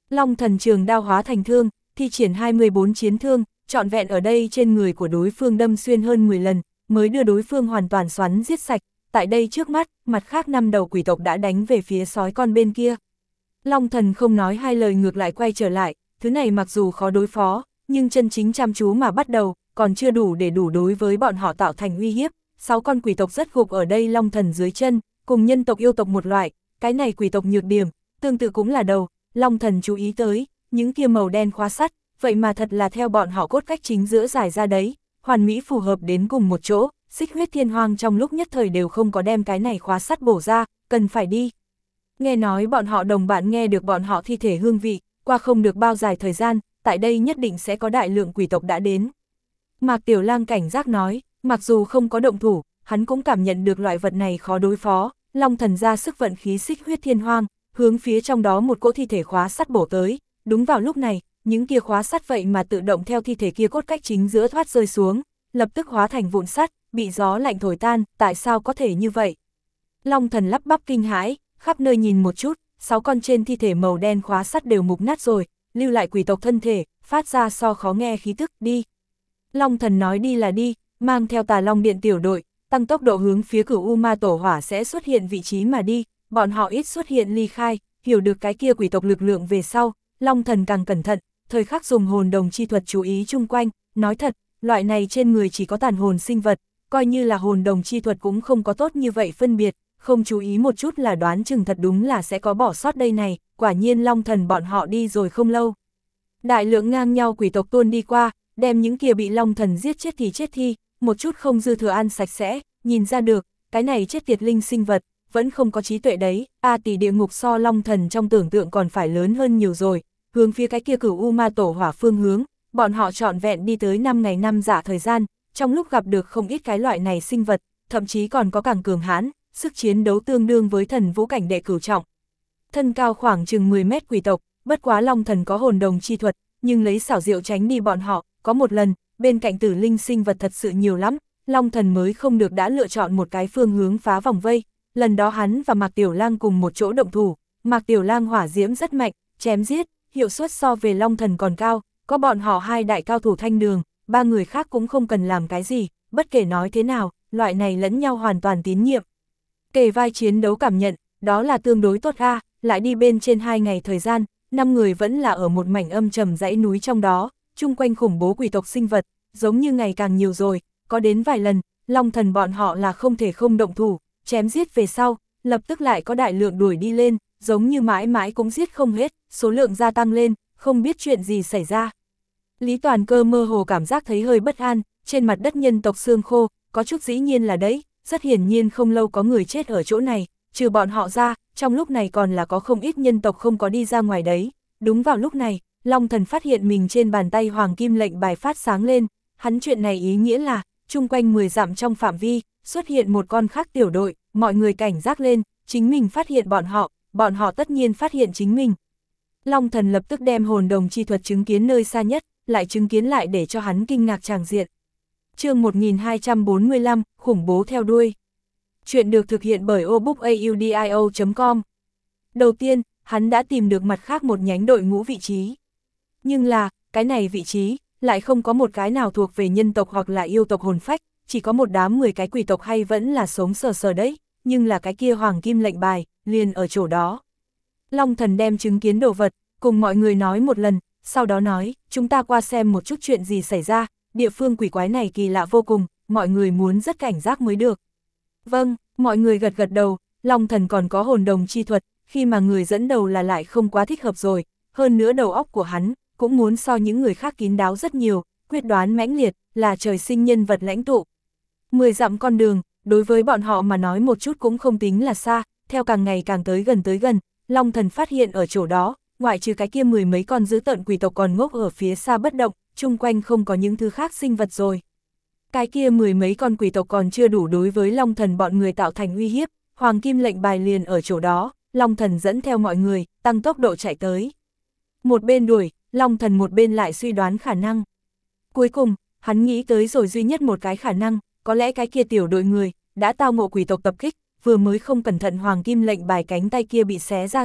Speaker 1: Long thần trường đao hóa thành thương, thi triển hai mươi bốn chiến thương, trọn vẹn ở đây trên người của đối phương đâm xuyên hơn mười lần, mới đưa đối phương hoàn toàn xoắn giết sạch. Tại đây trước mắt, mặt khác năm đầu quỷ tộc đã đánh về phía sói con bên kia. Long thần không nói hai lời ngược lại quay trở lại, thứ này mặc dù khó đối phó, nhưng chân chính chăm chú mà bắt đầu, còn chưa đủ để đủ đối với bọn họ tạo thành uy hiếp. Sáu con quỷ tộc rất gục ở đây long thần dưới chân, cùng nhân tộc yêu tộc một loại, cái này quỷ tộc nhược điểm, tương tự cũng là đầu. Long thần chú ý tới, những kia màu đen khóa sắt, vậy mà thật là theo bọn họ cốt cách chính giữa giải ra đấy, hoàn mỹ phù hợp đến cùng một chỗ. Xích huyết thiên hoang trong lúc nhất thời đều không có đem cái này khóa sắt bổ ra, cần phải đi. Nghe nói bọn họ đồng bạn nghe được bọn họ thi thể hương vị, qua không được bao dài thời gian, tại đây nhất định sẽ có đại lượng quỷ tộc đã đến. Mạc Tiểu Lang cảnh giác nói, mặc dù không có động thủ, hắn cũng cảm nhận được loại vật này khó đối phó, long thần ra sức vận khí xích huyết thiên hoang, hướng phía trong đó một cỗ thi thể khóa sắt bổ tới. Đúng vào lúc này, những kia khóa sắt vậy mà tự động theo thi thể kia cốt cách chính giữa thoát rơi xuống, lập tức hóa thành vụn sắt, bị gió lạnh thổi tan, tại sao có thể như vậy? Long thần lắp bắp kinh hãi, khắp nơi nhìn một chút, sáu con trên thi thể màu đen khóa sắt đều mục nát rồi, lưu lại quỷ tộc thân thể, phát ra so khó nghe khí tức, đi. Long thần nói đi là đi, mang theo Tà Long Điện tiểu đội, tăng tốc độ hướng phía Cửu U Ma Tổ Hỏa sẽ xuất hiện vị trí mà đi, bọn họ ít xuất hiện ly khai, hiểu được cái kia quỷ tộc lực lượng về sau, Long thần càng cẩn thận, thời khắc dùng hồn đồng chi thuật chú ý chung quanh, nói thật, loại này trên người chỉ có tàn hồn sinh vật, coi như là hồn đồng chi thuật cũng không có tốt như vậy phân biệt, không chú ý một chút là đoán chừng thật đúng là sẽ có bỏ sót đây này, quả nhiên long thần bọn họ đi rồi không lâu. Đại lượng ngang nhau quỷ tộc tuôn đi qua, đem những kia bị long thần giết chết thì chết thi, một chút không dư thừa ăn sạch sẽ, nhìn ra được, cái này chết tiệt linh sinh vật, vẫn không có trí tuệ đấy, a tỷ địa ngục so long thần trong tưởng tượng còn phải lớn hơn nhiều rồi, hướng phía cái kia Cửu U Ma Tổ Hỏa phương hướng, bọn họ trọn vẹn đi tới năm ngày năm dạ thời gian, trong lúc gặp được không ít cái loại này sinh vật, thậm chí còn có càng cường hãn, sức chiến đấu tương đương với thần vũ cảnh đệ cửu trọng. Thân cao khoảng chừng mười mét quỷ tộc, bất quá long thần có hồn đồng chi thuật, nhưng lấy xảo diệu tránh đi bọn họ, có một lần, bên cạnh tử linh sinh vật thật sự nhiều lắm, long thần mới không được đã lựa chọn một cái phương hướng phá vòng vây, lần đó hắn và Mạc Tiểu Lang cùng một chỗ động thủ, Mạc Tiểu Lang hỏa diễm rất mạnh, chém giết, hiệu suất so về long thần còn cao, có bọn họ hai đại cao thủ thanh đường, ba người khác cũng không cần làm cái gì, bất kể nói thế nào, loại này lẫn nhau hoàn toàn tín nhiệm. Kề vai chiến đấu cảm nhận, đó là tương đối tốt a, lại đi bên trên hai ngày thời gian, năm người vẫn là ở một mảnh âm trầm dãy núi trong đó, chung quanh khủng bố quỷ tộc sinh vật, giống như ngày càng nhiều rồi, có đến vài lần, long thần bọn họ là không thể không động thủ, chém giết về sau, lập tức lại có đại lượng đuổi đi lên, giống như mãi mãi cũng giết không hết, số lượng gia tăng lên, không biết chuyện gì xảy ra. Lý Toàn Cơ mơ hồ cảm giác thấy hơi bất an, trên mặt đất nhân tộc xương khô, có chút dĩ nhiên là đấy, rất hiển nhiên không lâu có người chết ở chỗ này, trừ bọn họ ra, trong lúc này còn là có không ít nhân tộc không có đi ra ngoài đấy. Đúng vào lúc này, Long Thần phát hiện mình trên bàn tay hoàng kim lệnh bài phát sáng lên, hắn chuyện này ý nghĩa là, chung quanh mười dặm trong phạm vi, xuất hiện một con khác tiểu đội, mọi người cảnh giác lên, chính mình phát hiện bọn họ, bọn họ tất nhiên phát hiện chính mình. Long Thần lập tức đem hồn đồng chi thuật chứng kiến nơi xa nhất, lại chứng kiến lại để cho hắn kinh ngạc tràng diện. Chương một nghìn hai trăm bốn mươi lăm, khủng bố theo đuôi. Chuyện được thực hiện bởi obookaudio chấm com. Đầu tiên, hắn đã tìm được mặt khác một nhánh đội ngũ vị trí. Nhưng là, cái này vị trí, lại không có một cái nào thuộc về nhân tộc hoặc là yêu tộc hồn phách, chỉ có một đám mười cái quỷ tộc hay vẫn là sống sờ sờ đấy, nhưng là cái kia hoàng kim lệnh bài, liền ở chỗ đó. Long Thần đem chứng kiến đồ vật, cùng mọi người nói một lần, sau đó nói, chúng ta qua xem một chút chuyện gì xảy ra, địa phương quỷ quái này kỳ lạ vô cùng, mọi người muốn rất cảnh giác mới được. Vâng, mọi người gật gật đầu, Long Thần còn có hồn đồng chi thuật, khi mà người dẫn đầu là lại không quá thích hợp rồi, hơn nữa đầu óc của hắn, cũng muốn so những người khác kín đáo rất nhiều, quyết đoán mãnh liệt, là trời sinh nhân vật lãnh tụ. Mười dặm con đường, đối với bọn họ mà nói một chút cũng không tính là xa, theo càng ngày càng tới gần tới gần, Long Thần phát hiện ở chỗ đó, ngoại trừ cái kia mười mấy con dữ tợn quỷ tộc còn ngốc ở phía xa bất động, chung quanh không có những thứ khác sinh vật rồi. Cái kia mười mấy con quỷ tộc còn chưa đủ đối với Long Thần bọn người tạo thành uy hiếp, hoàng kim lệnh bài liền ở chỗ đó, Long Thần dẫn theo mọi người, tăng tốc độ chạy tới. Một bên đuổi, Long Thần một bên lại suy đoán khả năng. Cuối cùng, hắn nghĩ tới rồi duy nhất một cái khả năng, có lẽ cái kia tiểu đội người, đã tao ngộ quỷ tộc tập kích, vừa mới không cẩn thận hoàng kim lệnh bài cánh tay kia bị xé ra rồi,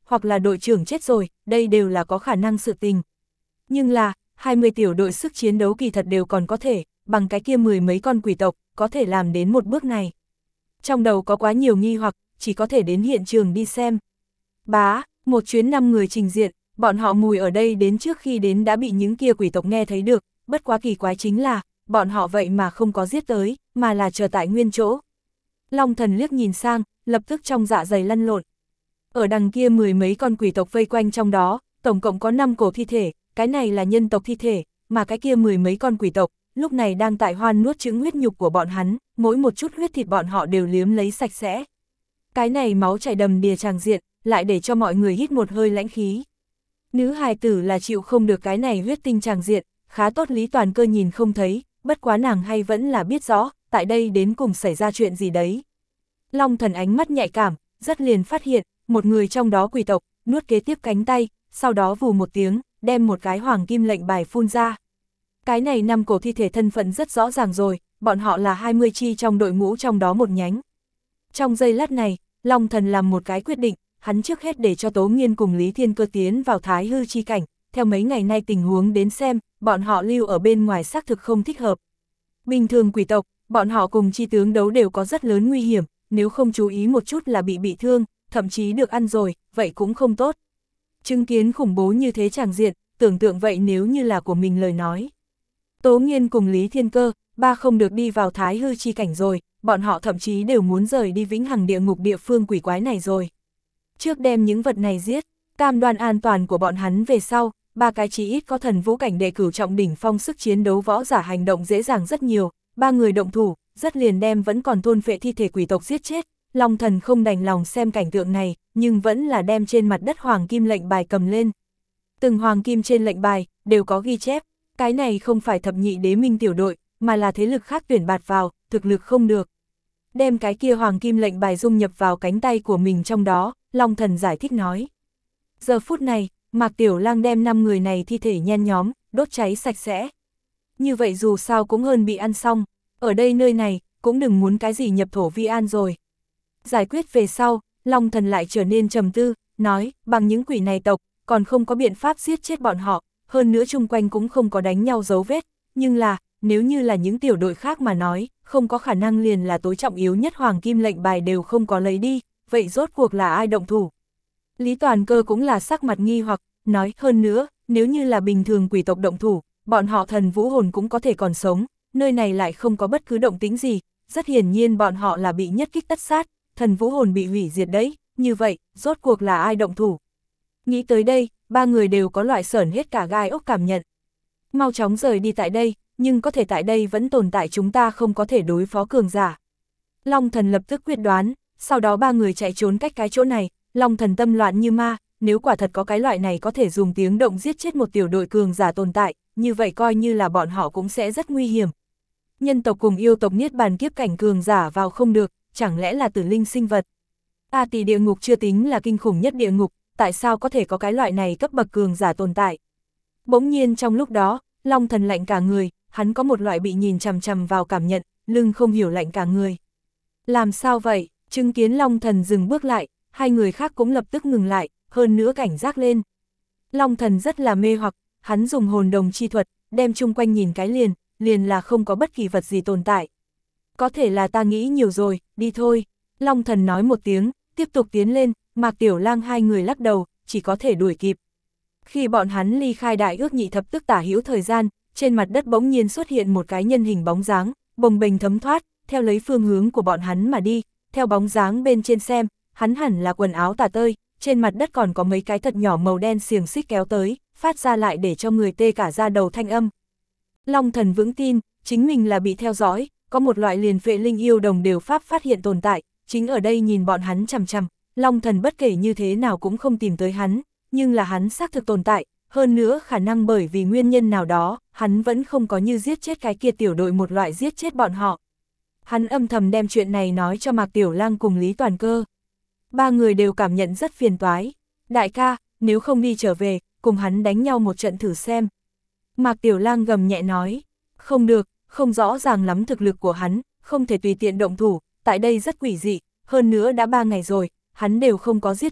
Speaker 1: hoặc là đội trưởng chết rồi, đây đều là có khả năng sự tình. Nhưng là, hai mươi tiểu đội sức chiến đấu kỳ thật đều còn có thể, bằng cái kia mười mấy con quỷ tộc, có thể làm đến một bước này. Trong đầu có quá nhiều nghi hoặc, chỉ có thể đến hiện trường đi xem. Bá, một chuyến năm người trình diện, bọn họ mùi ở đây đến trước khi đến đã bị những kia quỷ tộc nghe thấy được, bất quá kỳ quái chính là, bọn họ vậy mà không có giết tới, mà là chờ tại nguyên chỗ. Long Thần liếc nhìn sang, lập tức trong dạ dày lăn lộn. Ở đằng kia mười mấy con quỷ tộc vây quanh trong đó, tổng cộng có năm cổ thi thể, cái này là nhân tộc thi thể, mà cái kia mười mấy con quỷ tộc, lúc này đang tại hoan nuốt chửng huyết nhục của bọn hắn, mỗi một chút huyết thịt bọn họ đều liếm lấy sạch sẽ. Cái này máu chảy đầm đìa tràng diện, lại để cho mọi người hít một hơi lãnh khí. Nữ hài tử là chịu không được cái này huyết tinh tràng diện, khá tốt Lý Toàn Cơ nhìn không thấy, bất quá nàng hay vẫn là biết rõ, tại đây đến cùng xảy ra chuyện gì đấy. Long Thần ánh mắt nhạy cảm, rất liền phát hiện, một người trong đó quỷ tộc, nuốt kế tiếp cánh tay, sau đó vù một tiếng, đem một cái hoàng kim lệnh bài phun ra. Cái này năm cổ thi thể thân phận rất rõ ràng rồi, bọn họ là hai mươi chi trong đội ngũ trong đó một nhánh. Trong giây lát này, Long Thần làm một cái quyết định, hắn trước hết để cho Tố Nghiên cùng Lý Thiên Cơ tiến vào thái hư chi cảnh, theo mấy ngày nay tình huống đến xem, bọn họ lưu ở bên ngoài xác thực không thích hợp. Bình thường quỷ tộc, bọn họ cùng chi tướng đấu đều có rất lớn nguy hiểm, nếu không chú ý một chút là bị bị thương, thậm chí được ăn rồi, vậy cũng không tốt. Chứng kiến khủng bố như thế tràng diện, tưởng tượng vậy nếu như là của mình lời nói. Tố Nghiên cùng Lý Thiên Cơ, ba không được đi vào thái hư chi cảnh rồi, bọn họ thậm chí đều muốn rời đi vĩnh hằng địa ngục địa phương quỷ quái này rồi. Trước đem những vật này giết, cam đoan an toàn của bọn hắn về sau, ba cái chí ít có thần vũ cảnh đệ cửu trọng đỉnh phong sức chiến đấu võ giả hành động dễ dàng rất nhiều, ba người động thủ, rất liền đem vẫn còn thôn phệ thi thể quỷ tộc giết chết. Long Thần không đành lòng xem cảnh tượng này, nhưng vẫn là đem trên mặt đất hoàng kim lệnh bài cầm lên. Từng hoàng kim trên lệnh bài, đều có ghi chép, cái này không phải thập nhị đế minh tiểu đội, mà là thế lực khác tuyển bạt vào, thực lực không được. Đem cái kia hoàng kim lệnh bài dung nhập vào cánh tay của mình trong đó, Long Thần giải thích nói. Giờ phút này, Mạc Tiểu Lang đem năm người này thi thể nhen nhóm, đốt cháy sạch sẽ. Như vậy dù sao cũng hơn bị ăn xong, ở đây nơi này, cũng đừng muốn cái gì nhập thổ vi an rồi. Giải quyết về sau, Long Thần lại trở nên trầm tư, nói, bằng những quỷ này tộc, còn không có biện pháp giết chết bọn họ, hơn nữa chung quanh cũng không có đánh nhau dấu vết, nhưng là, nếu như là những tiểu đội khác mà nói, không có khả năng liền là tối trọng yếu nhất hoàng kim lệnh bài đều không có lấy đi, vậy rốt cuộc là ai động thủ? Lý Toàn Cơ cũng là sắc mặt nghi hoặc, nói, hơn nữa, nếu như là bình thường quỷ tộc động thủ, bọn họ thần vũ hồn cũng có thể còn sống, nơi này lại không có bất cứ động tĩnh gì, rất hiển nhiên bọn họ là bị nhất kích tất sát, thần vũ hồn bị hủy diệt đấy, như vậy, rốt cuộc là ai động thủ? Nghĩ tới đây, ba người đều có loại sởn hết cả gai ốc cảm nhận. Mau chóng rời đi tại đây, nhưng có thể tại đây vẫn tồn tại chúng ta không có thể đối phó cường giả. Long Thần lập tức quyết đoán, sau đó ba người chạy trốn cách cái chỗ này, Long Thần tâm loạn như ma, nếu quả thật có cái loại này có thể dùng tiếng động giết chết một tiểu đội cường giả tồn tại, như vậy coi như là bọn họ cũng sẽ rất nguy hiểm. Nhân tộc cùng yêu tộc niết bàn kiếp cảnh cường giả vào không được, chẳng lẽ là tử linh sinh vật. A Tỳ địa ngục chưa tính là kinh khủng nhất địa ngục, tại sao có thể có cái loại này cấp bậc cường giả tồn tại. Bỗng nhiên trong lúc đó, Long Thần lạnh cả người, hắn có một loại bị nhìn chằm chằm vào cảm nhận, lưng không hiểu lạnh cả người. Làm sao vậy? Chứng kiến Long Thần dừng bước lại, hai người khác cũng lập tức ngừng lại, hơn nữa cảnh giác lên. Long Thần rất là mê hoặc, hắn dùng hồn đồng chi thuật, đem chung quanh nhìn cái liền, liền là không có bất kỳ vật gì tồn tại. Có thể là ta nghĩ nhiều rồi, đi thôi. Long Thần nói một tiếng, tiếp tục tiến lên, Mạc Tiểu Lang hai người lắc đầu, chỉ có thể đuổi kịp. Khi bọn hắn ly khai đại ước nhị thập tức tả hữu thời gian, trên mặt đất bỗng nhiên xuất hiện một cái nhân hình bóng dáng, bồng bềnh thấm thoát, theo lấy phương hướng của bọn hắn mà đi, theo bóng dáng bên trên xem, hắn hẳn là quần áo tả tơi, trên mặt đất còn có mấy cái thật nhỏ màu đen xiềng xích kéo tới, phát ra lại để cho người tê cả da đầu thanh âm. Long Thần vững tin, chính mình là bị theo dõi, có một loại liền phệ linh yêu đồng đều pháp phát hiện tồn tại, chính ở đây nhìn bọn hắn chằm chằm, Long Thần bất kể như thế nào cũng không tìm tới hắn, nhưng là hắn xác thực tồn tại, hơn nữa khả năng bởi vì nguyên nhân nào đó, hắn vẫn không có như giết chết cái kia tiểu đội một loại giết chết bọn họ. Hắn âm thầm đem chuyện này nói cho Mạc Tiểu Lang cùng Lý Toàn Cơ. Ba người đều cảm nhận rất phiền toái. Đại ca, nếu không đi trở về, cùng hắn đánh nhau một trận thử xem. Mạc Tiểu Lang gầm nhẹ nói, không được, không rõ ràng lắm thực lực của hắn, không thể tùy tiện động thủ, tại đây rất quỷ dị, hơn nữa đã ba ngày rồi, hắn đều không có giết tới,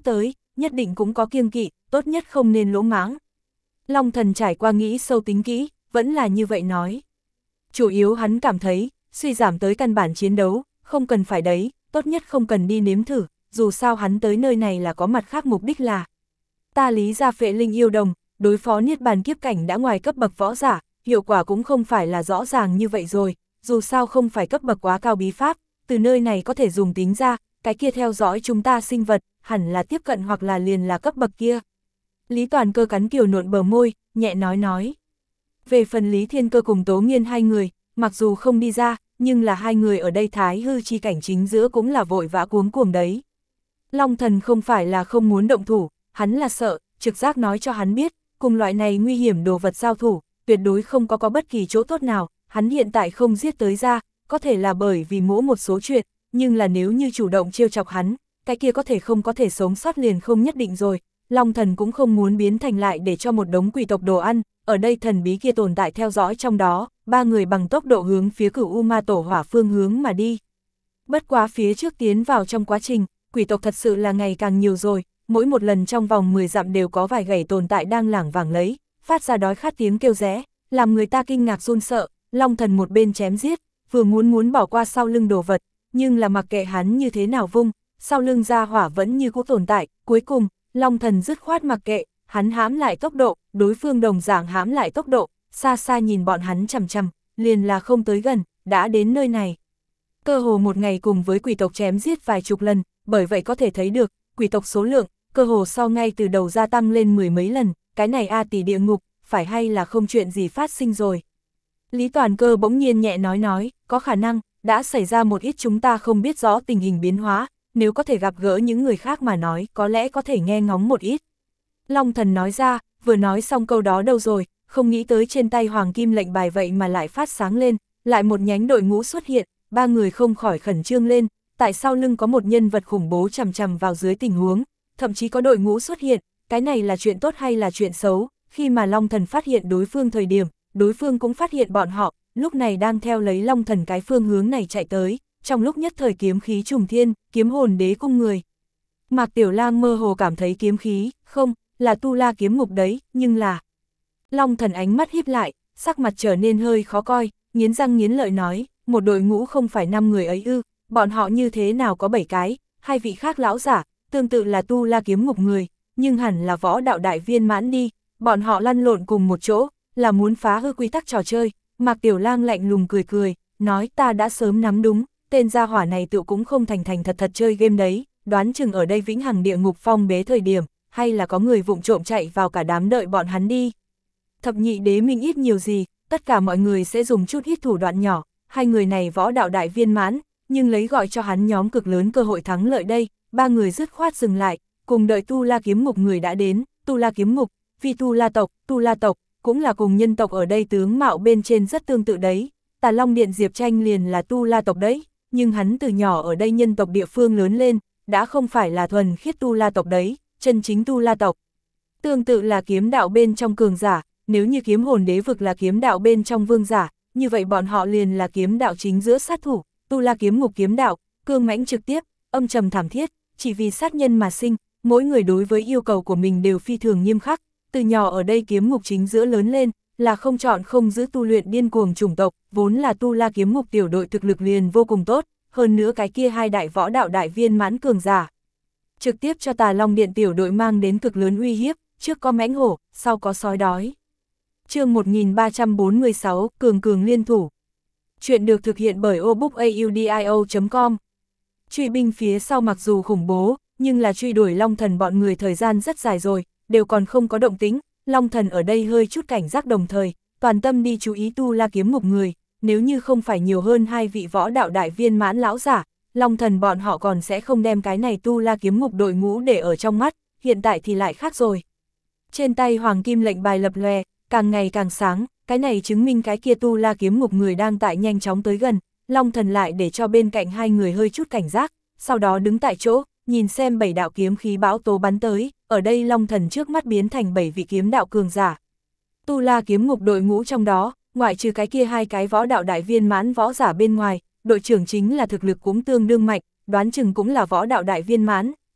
Speaker 1: nhất định cũng có kiêng kỵ, tốt nhất không nên lỗ mãng. Long Thần trải qua nghĩ sâu tính kỹ, vẫn là như vậy nói. Chủ yếu hắn cảm thấy, suy giảm tới căn bản chiến đấu, không cần phải đấy, tốt nhất không cần đi nếm thử, dù sao hắn tới nơi này là có mặt khác mục đích là. Ta lý ra phệ linh yêu đồng, đối phó niết bàn kiếp cảnh đã ngoài cấp bậc võ giả, hiệu quả cũng không phải là rõ ràng như vậy rồi, dù sao không phải cấp bậc quá cao bí pháp, từ nơi này có thể dùng tính ra, cái kia theo dõi chúng ta sinh vật, hẳn là tiếp cận hoặc là liền là cấp bậc kia. Lý Toàn Cơ cắn kiều nộn bờ môi, nhẹ nói nói. Về phần Lý Thiên Cơ cùng Tố Nghiên hai người, mặc dù không đi ra, nhưng là hai người ở đây thái hư chi cảnh chính giữa cũng là vội vã cuống cuồng đấy. Long Thần không phải là không muốn động thủ, hắn là sợ, trực giác nói cho hắn biết, cùng loại này nguy hiểm đồ vật giao thủ, tuyệt đối không có có bất kỳ chỗ tốt nào, hắn hiện tại không giết tới ra, có thể là bởi vì mỗ một số chuyện, nhưng là nếu như chủ động trêu chọc hắn, cái kia có thể không có thể sống sót liền không nhất định rồi. Long Thần cũng không muốn biến thành lại để cho một đống quỷ tộc đồ ăn, ở đây thần bí kia tồn tại theo dõi trong đó, ba người bằng tốc độ hướng phía Cửu U Ma Tổ Hỏa phương hướng mà đi. Bất quá phía trước tiến vào trong quá trình, quỷ tộc thật sự là ngày càng nhiều rồi, mỗi một lần trong vòng mười dặm đều có vài gảy tồn tại đang lảng vảng lấy, phát ra đói khát tiếng kêu rẽ, làm người ta kinh ngạc run sợ. Long Thần một bên chém giết, vừa muốn muốn bỏ qua sau lưng đồ vật, nhưng là mặc kệ hắn như thế nào vung, sau lưng ra hỏa vẫn như cũ tồn tại, cuối cùng, Long Thần dứt khoát mặc kệ, hắn hãm lại tốc độ, đối phương đồng dạng hãm lại tốc độ, xa xa nhìn bọn hắn chằm chằm, liền là không tới gần, đã đến nơi này. Cơ hồ một ngày cùng với quỷ tộc chém giết vài chục lần, bởi vậy có thể thấy được, quỷ tộc số lượng, cơ hồ so ngay từ đầu gia tăng lên mười mấy lần, cái này a tỷ địa ngục, phải hay là không chuyện gì phát sinh rồi. Lý Toàn Cơ bỗng nhiên nhẹ nói nói, có khả năng, đã xảy ra một ít chúng ta không biết rõ tình hình biến hóa, nếu có thể gặp gỡ những người khác mà nói, có lẽ có thể nghe ngóng một ít. Long Thần nói ra, vừa nói xong câu đó đâu rồi, không nghĩ tới trên tay hoàng kim lệnh bài vậy mà lại phát sáng lên, lại một nhánh đội ngũ xuất hiện, ba người không khỏi khẩn trương lên, tại sao lưng có một nhân vật khủng bố chằm chằm vào dưới tình huống, thậm chí có đội ngũ xuất hiện, cái này là chuyện tốt hay là chuyện xấu, khi mà Long Thần phát hiện đối phương thời điểm, đối phương cũng phát hiện bọn họ, lúc này đang theo lấy Long Thần cái phương hướng này chạy tới, trong lúc nhất thời kiếm khí trùng thiên, kiếm hồn đế cung người. Mạc Tiểu Lang mơ hồ cảm thấy kiếm khí, không, là tu la kiếm ngục đấy, nhưng là... Long Thần ánh mắt híp lại, sắc mặt trở nên hơi khó coi, nghiến răng nghiến lợi nói, một đội ngũ không phải năm người ấy ư, bọn họ như thế nào có bảy cái, hai vị khác lão giả, tương tự là tu la kiếm ngục người, nhưng hẳn là võ đạo đại viên mãn đi, bọn họ lăn lộn cùng một chỗ, là muốn phá hư quy tắc trò chơi. Mạc Tiểu Lang lạnh lùng cười cười, nói ta đã sớm nắm đúng, tên gia hỏa này tự cũng không thành thành thật thật chơi game đấy, đoán chừng ở đây vĩnh hằng địa ngục phong bế thời điểm, hay là có người vụng trộm chạy vào cả đám đợi bọn hắn đi. Thập nhị đế minh ít nhiều gì, tất cả mọi người sẽ dùng chút ít thủ đoạn nhỏ, hai người này võ đạo đại viên mãn, nhưng lấy gọi cho hắn nhóm cực lớn cơ hội thắng lợi đây, ba người dứt khoát dừng lại, cùng đợi tu la kiếm ngục người đã đến, tu la kiếm ngục, vì tu la tộc, tu la tộc, cũng là cùng nhân tộc ở đây tướng mạo bên trên rất tương tự đấy, Tà Long Điện Diệp Tranh liền là tu la tộc đấy, nhưng hắn từ nhỏ ở đây nhân tộc địa phương lớn lên, đã không phải là thuần khiết tu la tộc đấy, chân chính tu la tộc. Tương tự là kiếm đạo bên trong cường giả, nếu như kiếm hồn đế vực là kiếm đạo bên trong vương giả, như vậy bọn họ liền là kiếm đạo chính giữa sát thủ, tu la kiếm ngục kiếm đạo, cương mãnh trực tiếp, âm trầm thảm thiết, chỉ vì sát nhân mà sinh, mỗi người đối với yêu cầu của mình đều phi thường nghiêm khắc, từ nhỏ ở đây kiếm ngục chính giữa lớn lên, là không chọn không giữ tu luyện điên cuồng chủng tộc, vốn là tu la kiếm ngục tiểu đội thực lực liền vô cùng tốt, hơn nữa cái kia hai đại võ đạo đại viên mãn cường giả. Trực tiếp cho Tà Long Điện tiểu đội mang đến cực lớn uy hiếp, trước có mãnh hổ, sau có sói đói. Chương một nghìn ba trăm bốn mươi sáu, Cường Cường liên thủ. Chuyện được thực hiện bởi obookaudio chấm com. Truy binh phía sau mặc dù khủng bố, nhưng là truy đuổi Long Thần bọn người thời gian rất dài rồi, đều còn không có động tĩnh. Long Thần ở đây hơi chút cảnh giác đồng thời, toàn tâm đi chú ý tu la kiếm ngục người, nếu như không phải nhiều hơn hai vị võ đạo đại viên mãn lão giả, Long Thần bọn họ còn sẽ không đem cái này tu la kiếm ngục đội ngũ để ở trong mắt, hiện tại thì lại khác rồi. Trên tay hoàng kim lệnh bài lập lòe, càng ngày càng sáng, cái này chứng minh cái kia tu la kiếm ngục người đang tại nhanh chóng tới gần, Long Thần lại để cho bên cạnh hai người hơi chút cảnh giác, sau đó đứng tại chỗ, nhìn xem bảy đạo kiếm khí bão tố bắn tới, ở đây Long Thần trước mắt biến thành bảy vị kiếm đạo cường giả. Tu la kiếm ngục đội ngũ trong đó, ngoại trừ cái kia hai cái võ đạo đại viên mãn võ giả bên ngoài, đội trưởng chính là thực lực cũng tương đương mạnh, đoán chừng cũng là võ đạo đại viên mãn,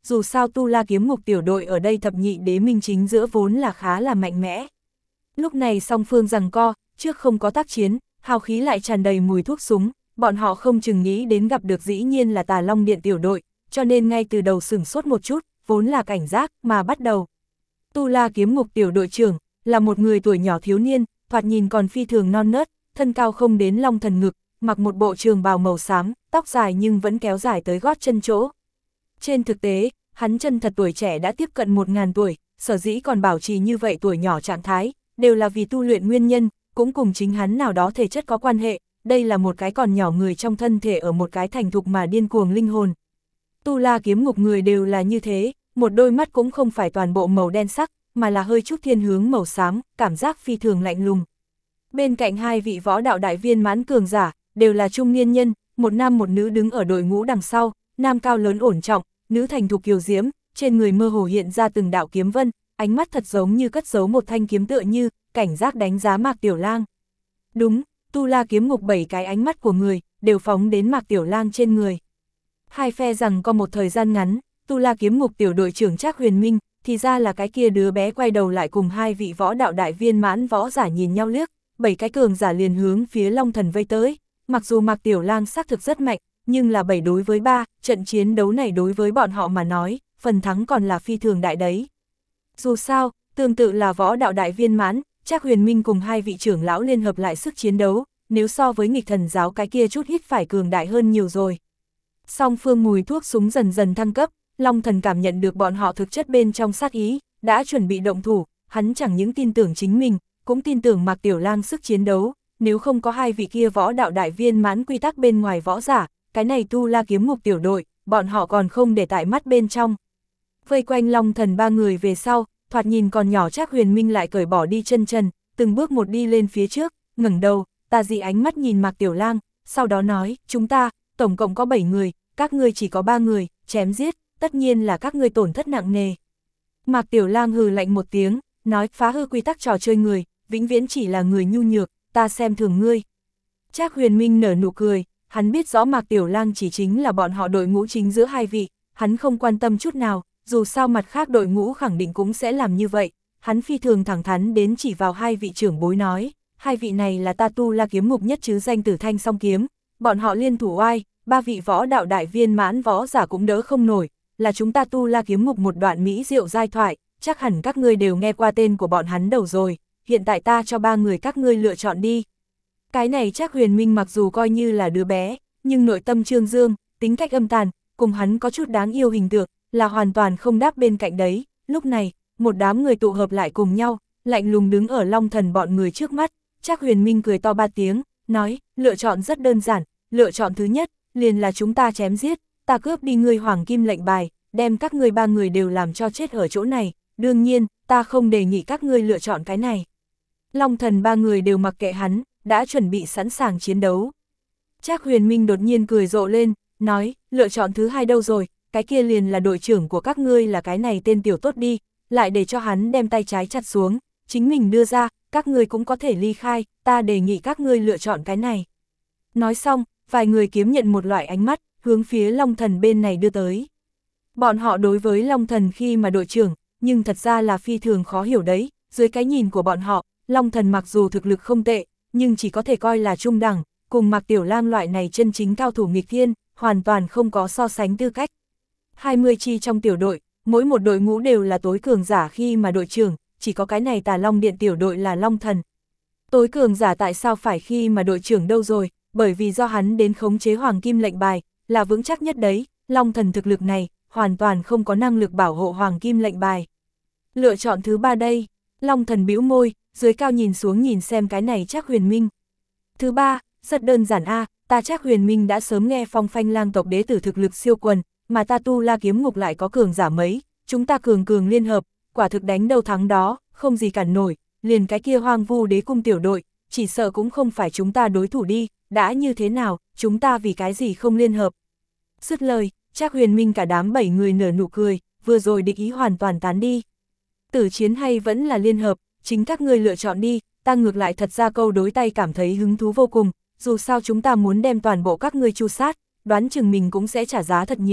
Speaker 1: dù sao Tu La Kiếm Ngục tiểu đội ở đây thập nhị đế minh chính giữa vốn là khá là mạnh mẽ. Lúc này song phương giằng co, trước không có tác chiến, hào khí lại tràn đầy mùi thuốc súng, bọn họ không chừng nghĩ đến gặp được dĩ nhiên là Tà Long Điện tiểu đội, cho nên ngay từ đầu sửng sốt một chút, vốn là cảnh giác mà bắt đầu. Tu La Kiếm Ngục tiểu đội trưởng là một người tuổi nhỏ thiếu niên, thoạt nhìn còn phi thường non nớt, thân cao không đến Long Thần ngực, mặc một bộ trường bào màu xám, tóc dài nhưng vẫn kéo dài tới gót chân chỗ. Trên thực tế, hắn chân thật tuổi trẻ đã tiếp cận một ngàn tuổi, sở dĩ còn bảo trì như vậy tuổi nhỏ trạng thái, đều là vì tu luyện nguyên nhân, cũng cùng chính hắn nào đó thể chất có quan hệ, đây là một cái còn nhỏ người trong thân thể ở một cái thành thục mà điên cuồng linh hồn. Tu La Kiếm Ngục người đều là như thế, một đôi mắt cũng không phải toàn bộ màu đen sắc, mà là hơi chút thiên hướng màu xám, cảm giác phi thường lạnh lùng. Bên cạnh hai vị võ đạo đại viên mãn cường giả, đều là trung niên nhân, một nam một nữ đứng ở đội ngũ đằng sau, nam cao lớn ổn trọng, nữ thành thục kiều diễm, trên người mơ hồ hiện ra từng đạo kiếm vân, ánh mắt thật giống như cất giấu một thanh kiếm tựa như, cảnh giác đánh giá Mạc Tiểu Lang. Đúng, Tu La Kiếm Ngục bảy cái ánh mắt của người, đều phóng đến Mạc Tiểu Lang trên người. Hai phe rằng có một thời gian ngắn, Tu La Kiếm Ngục tiểu đội trưởng Trác Huyền Minh, thì ra là cái kia đứa bé quay đầu lại cùng hai vị võ đạo đại viên mãn võ giả nhìn nhau liếc, bảy cái cường giả liền hướng phía Long Thần vây tới. Mặc dù Mạc Tiểu Lang xác thực rất mạnh, nhưng là bảy đối với ba, trận chiến đấu này đối với bọn họ mà nói, phần thắng còn là phi thường đại đấy. Dù sao, tương tự là võ đạo đại viên mãn, Trác Huyền Minh cùng hai vị trưởng lão liên hợp lại sức chiến đấu, nếu so với nghịch thần giáo cái kia chút hít phải cường đại hơn nhiều rồi. Song phương mùi thuốc súng dần dần thăng cấp, Long Thần cảm nhận được bọn họ thực chất bên trong sát ý, đã chuẩn bị động thủ, hắn chẳng những tin tưởng chính mình, cũng tin tưởng Mạc Tiểu Lang sức chiến đấu, nếu không có hai vị kia võ đạo đại viên mãn quy tắc bên ngoài võ giả, cái này Tu La Kiếm Ngục tiểu đội, bọn họ còn không để tại mắt bên trong. Vây quanh Long Thần ba người về sau, thoạt nhìn còn nhỏ Trác Huyền Minh lại cởi bỏ đi chân trần, từng bước một đi lên phía trước, ngẩng đầu, tà dị ánh mắt nhìn Mạc Tiểu Lang, sau đó nói, chúng ta, tổng cộng có bảy người, các ngươi chỉ có ba người, chém giết, tất nhiên là các ngươi tổn thất nặng nề. Mạc Tiểu Lang hừ lạnh một tiếng, nói, phá hư quy tắc trò chơi người, vĩnh viễn chỉ là người nhu nhược, ta xem thường ngươi. Trác Huyền Minh nở nụ cười, hắn biết rõ Mạc Tiểu Lang chỉ chính là bọn họ đội ngũ chính giữa hai vị, hắn không quan tâm chút nào, dù sao mặt khác đội ngũ khẳng định cũng sẽ làm như vậy, hắn phi thường thẳng thắn đến chỉ vào hai vị trưởng bối nói, hai vị này là ta Tu La Kiếm Ngục nhất chứ danh Tử Thanh Song Kiếm, bọn họ liên thủ oai, ba vị võ đạo đại viên mãn võ giả cũng đỡ không nổi, là chúng ta Tu La Kiếm Ngục một đoạn mỹ diệu giai thoại, chắc hẳn các ngươi đều nghe qua tên của bọn hắn đầu rồi, hiện tại ta cho ba người các ngươi lựa chọn đi. Cái này Trác Huyền Minh mặc dù coi như là đứa bé, nhưng nội tâm trương dương, tính cách âm tàn, cùng hắn có chút đáng yêu hình tượng, là hoàn toàn không đáp bên cạnh đấy. Lúc này, một đám người tụ hợp lại cùng nhau, lạnh lùng đứng ở Long Thần bọn người trước mắt. Trác Huyền Minh cười to ba tiếng, nói, lựa chọn rất đơn giản, lựa chọn thứ nhất, liền là chúng ta chém giết, ta cướp đi ngươi hoàng kim lệnh bài, đem các ngươi ba người đều làm cho chết ở chỗ này, đương nhiên, ta không đề nghị các ngươi lựa chọn cái này. Long Thần ba người đều mặc kệ hắn, đã chuẩn bị sẵn sàng chiến đấu. Trác Huyền Minh đột nhiên cười rộ lên, nói, lựa chọn thứ hai đâu rồi, cái kia liền là đội trưởng của các ngươi là cái này tên tiểu tốt đi, lại để cho hắn đem tay trái chặt xuống, chính mình đưa ra, các ngươi cũng có thể ly khai, ta đề nghị các ngươi lựa chọn cái này. Nói xong, vài người kiếm nhận một loại ánh mắt, hướng phía Long Thần bên này đưa tới. Bọn họ đối với Long Thần khi mà đội trưởng, nhưng thật ra là phi thường khó hiểu đấy, dưới cái nhìn của bọn họ, Long Thần mặc dù thực lực không tệ, nhưng chỉ có thể coi là trung đẳng, cùng Mạc Tiểu Lang loại này chân chính cao thủ nghịch thiên, hoàn toàn không có so sánh tư cách. hai mươi chi trong tiểu đội, mỗi một đội ngũ đều là tối cường giả khi mà đội trưởng, chỉ có cái này Tà Long Điện tiểu đội là Long Thần. Tối cường giả tại sao phải khi mà đội trưởng đâu rồi, bởi vì do hắn đến khống chế hoàng kim lệnh bài, là vững chắc nhất đấy, Long Thần thực lực này, hoàn toàn không có năng lực bảo hộ hoàng kim lệnh bài. Lựa chọn thứ ba đây, Long Thần bĩu môi, dưới cao nhìn xuống nhìn xem cái này Trác Huyền Minh. Thứ ba, rất đơn giản a, à, ta Trác Huyền Minh đã sớm nghe phong phanh lang tộc đế tử thực lực siêu quần, mà ta Tu La Kiếm Ngục lại có cường giả mấy, chúng ta cường cường liên hợp, quả thực đánh đâu thắng đó, không gì cản nổi, liền cái kia Hoang Vu Đế Cung tiểu đội, chỉ sợ cũng không phải chúng ta đối thủ đi, đã như thế nào, chúng ta vì cái gì không liên hợp. Dứt lời, Trác Huyền Minh cả đám bảy người nở nụ cười, vừa rồi địch ý hoàn toàn tán đi. Tử chiến hay vẫn là liên hợp, chính các ngươi lựa chọn đi, ta ngược lại thật ra câu đối tay cảm thấy hứng thú vô cùng, dù sao chúng ta muốn đem toàn bộ các ngươi tru sát, đoán chừng mình cũng sẽ trả giá thật nhiều,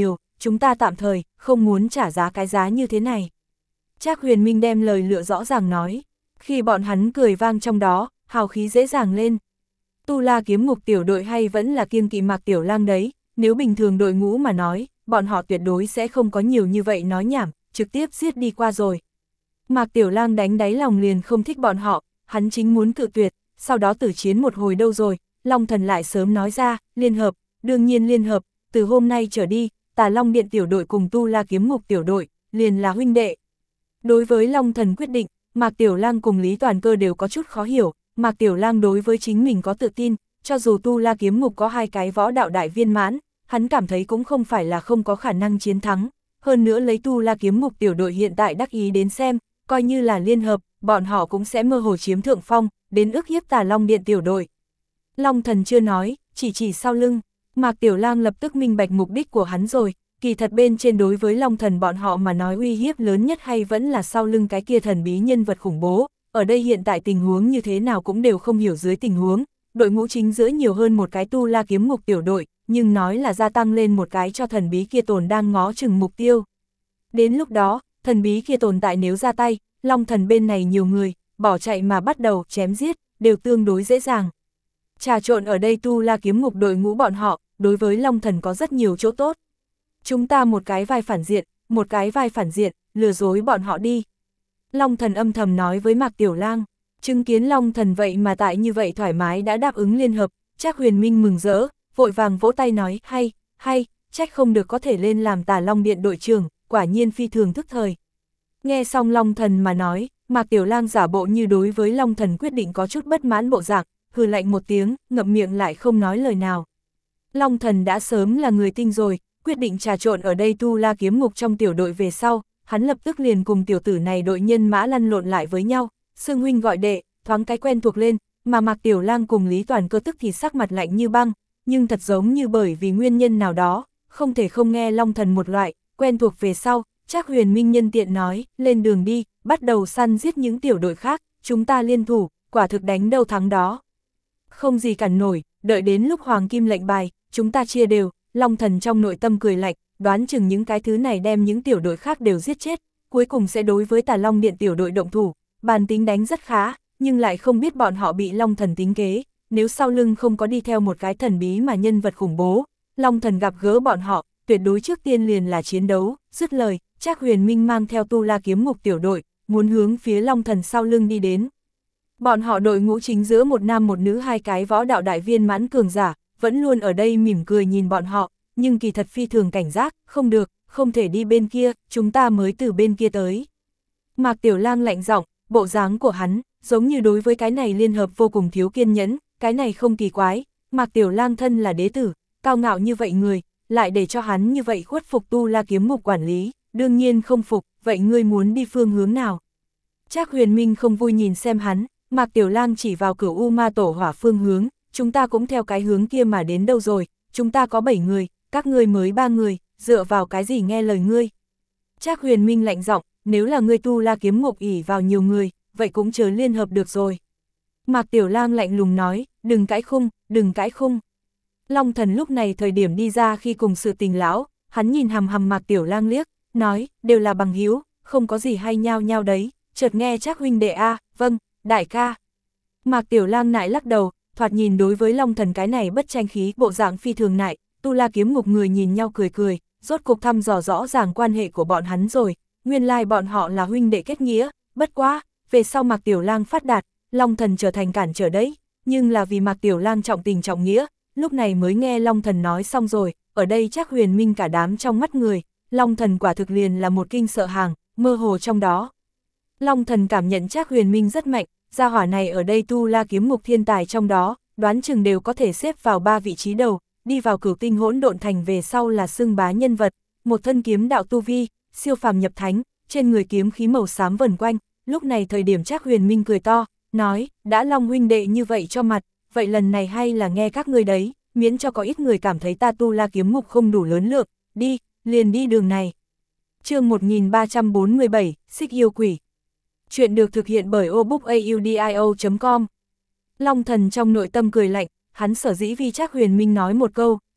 Speaker 1: chúng ta tạm thời, không muốn trả giá cái giá như thế này. Trác Huyền Minh đem lời lựa rõ ràng nói, khi bọn hắn cười vang trong đó, hào khí dễ dàng lên. Tu La Kiếm Ngục tiểu đội hay vẫn là kiêng kỵ Mạc Tiểu Lang đấy, nếu bình thường đội ngũ mà nói, bọn họ tuyệt đối sẽ không có nhiều như vậy nói nhảm, trực tiếp giết đi qua rồi. Mạc Tiểu Lang đánh đáy lòng liền không thích bọn họ, hắn chính muốn cự tuyệt, sau đó tử chiến một hồi đâu rồi, Long Thần lại sớm nói ra, liên hợp, đương nhiên liên hợp, từ hôm nay trở đi, Tà Long Điện tiểu đội cùng Tu La Kiếm Ngục tiểu đội, liền là huynh đệ. Đối với Long Thần quyết định, Mạc Tiểu Lang cùng Lý Toàn Cơ đều có chút khó hiểu, Mạc Tiểu Lang đối với chính mình có tự tin, cho dù Tu La Kiếm Ngục có hai cái võ đạo đại viên mãn, hắn cảm thấy cũng không phải là không có khả năng chiến thắng, hơn nữa lấy Tu La Kiếm Ngục tiểu đội hiện tại đắc ý đến xem, coi như là liên hợp, bọn họ cũng sẽ mơ hồ chiếm thượng phong, đến ức hiếp Tà Long Điện tiểu đội. Long Thần chưa nói, chỉ chỉ sau lưng, Mạc Tiểu Lang lập tức minh bạch mục đích của hắn rồi, kỳ thật bên trên đối với Long Thần bọn họ mà nói uy hiếp lớn nhất hay vẫn là sau lưng cái kia thần bí nhân vật khủng bố, ở đây hiện tại tình huống như thế nào cũng đều không hiểu dưới tình huống, đội ngũ chính giữa nhiều hơn một cái Tu La Kiếm Ngục tiểu đội, nhưng nói là gia tăng lên một cái cho thần bí kia tồn đang ngó chừng mục tiêu. Đến lúc đó, thần bí kia tồn tại nếu ra tay, Long Thần bên này nhiều người, bỏ chạy mà bắt đầu chém giết, đều tương đối dễ dàng. Trà trộn ở đây Tu La Kiếm Ngục đội ngũ bọn họ, đối với Long Thần có rất nhiều chỗ tốt. Chúng ta một cái vai phản diện, một cái vai phản diện, lừa dối bọn họ đi. Long Thần âm thầm nói với Mạc Tiểu Lang, chứng kiến Long Thần vậy mà tại như vậy thoải mái đã đáp ứng liên hợp, Trác Huyền Minh mừng rỡ, vội vàng vỗ tay nói, hay, hay, trách không được có thể lên làm Tà Long Điện đội trưởng, quả nhiên phi thường thức thời. Nghe xong Long Thần mà nói, Mạc Tiểu Lang giả bộ như đối với Long Thần quyết định có chút bất mãn bộ dạng, hừ lạnh một tiếng, ngậm miệng lại không nói lời nào. Long Thần đã sớm là người tinh rồi, quyết định trà trộn ở đây Tu La Kiếm Ngục trong tiểu đội về sau, hắn lập tức liền cùng tiểu tử này đội nhân mã lăn lộn lại với nhau, xưng huynh gọi đệ, thoáng cái quen thuộc lên, mà Mạc Tiểu Lang cùng Lý Toàn Cơ tức thì sắc mặt lạnh như băng, nhưng thật giống như bởi vì nguyên nhân nào đó, không thể không nghe Long Thần một loại, quen thuộc về sau, Trác Huyền Minh nhân tiện nói, lên đường đi, bắt đầu săn giết những tiểu đội khác, chúng ta liên thủ, quả thực đánh đâu thắng đó. Không gì cản nổi, đợi đến lúc Hoàng Kim lệnh bài, chúng ta chia đều, Long Thần trong nội tâm cười lạnh, đoán chừng những cái thứ này đem những tiểu đội khác đều giết chết, cuối cùng sẽ đối với Tà Long Điện tiểu đội động thủ, bàn tính đánh rất khá, nhưng lại không biết bọn họ bị Long Thần tính kế, nếu sau lưng không có đi theo một cái thần bí mà nhân vật khủng bố, Long Thần gặp gỡ bọn họ, tuyệt đối trước tiên liền là chiến đấu, dứt lời, Trác Huyền Minh mang theo Tu La Kiếm Ngục tiểu đội, muốn hướng phía Long Thần sau lưng đi đến. Bọn họ đội ngũ chính giữa một nam một nữ hai cái võ đạo đại viên mãn cường giả, vẫn luôn ở đây mỉm cười nhìn bọn họ, nhưng kỳ thật phi thường cảnh giác, không được, không thể đi bên kia, chúng ta mới từ bên kia tới. Mạc Tiểu Lang lạnh giọng, bộ dáng của hắn, giống như đối với cái này liên hợp vô cùng thiếu kiên nhẫn, cái này không kỳ quái, Mạc Tiểu Lang thân là đế tử, cao ngạo như vậy người, lại để cho hắn như vậy khuất phục Tu La Kiếm Ngục quản lý, đương nhiên không phục, vậy ngươi muốn đi phương hướng nào? Trác Huyền Minh không vui nhìn xem hắn, Mạc Tiểu Lang chỉ vào Cửu U Ma Tổ Hỏa phương hướng, chúng ta cũng theo cái hướng kia mà đến đâu rồi, chúng ta có bảy người, các ngươi mới ba người, dựa vào cái gì nghe lời ngươi? Trác Huyền Minh lạnh giọng, nếu là ngươi Tu La Kiếm Ngục ỷ vào nhiều người, vậy cũng chờ liên hợp được rồi. Mạc Tiểu Lang lạnh lùng nói, đừng cãi khung, đừng cãi khung. Long Thần lúc này thời điểm đi ra khi cùng sự tình lão, hắn nhìn hằm hằm Mạc Tiểu Lang liếc, nói, đều là bằng hữu, không có gì hay nhau nhau đấy, chợt nghe Trác huynh đệ a, vâng, đại ca. Mạc Tiểu Lang nại lắc đầu, thoạt nhìn đối với Long Thần cái này bất tranh khí, bộ dạng phi thường nại, Tu La Kiếm Ngục người nhìn nhau cười cười, rốt cục thăm dò rõ ràng quan hệ của bọn hắn rồi, nguyên lai bọn họ là huynh đệ kết nghĩa, bất quá, về sau Mạc Tiểu Lang phát đạt, Long Thần trở thành cản trở đấy, nhưng là vì Mạc Tiểu Lang trọng tình trọng nghĩa, lúc này mới nghe Long Thần nói xong rồi, ở đây Trác Huyền Minh cả đám trong mắt người, Long Thần quả thực liền là một kinh sợ hàng, mơ hồ trong đó. Long Thần cảm nhận Trác Huyền Minh rất mạnh, gia hỏa này ở đây Tu La Kiếm Ngục thiên tài trong đó, đoán chừng đều có thể xếp vào ba vị trí đầu, đi vào Cửu Tinh Hỗn Độn Thành về sau là xưng bá nhân vật, một thân kiếm đạo tu vi, siêu phàm nhập thánh, trên người kiếm khí màu xám vần quanh, lúc này thời điểm Trác Huyền Minh cười to, nói, đã Long huynh đệ như vậy cho mặt, vậy lần này hay là nghe các ngươi đấy, miễn cho có ít người cảm thấy ta Tu La Kiếm Ngục không đủ lớn lượng, đi, liền đi đường này. Chương một nghìn ba trăm bốn mươi bảy, Xích Yêu Quỷ. Chuyện được thực hiện bởi obookaudio chấm com. Long Thần trong nội tâm cười lạnh, hắn sở dĩ vì Trác Huyền Minh nói một câu,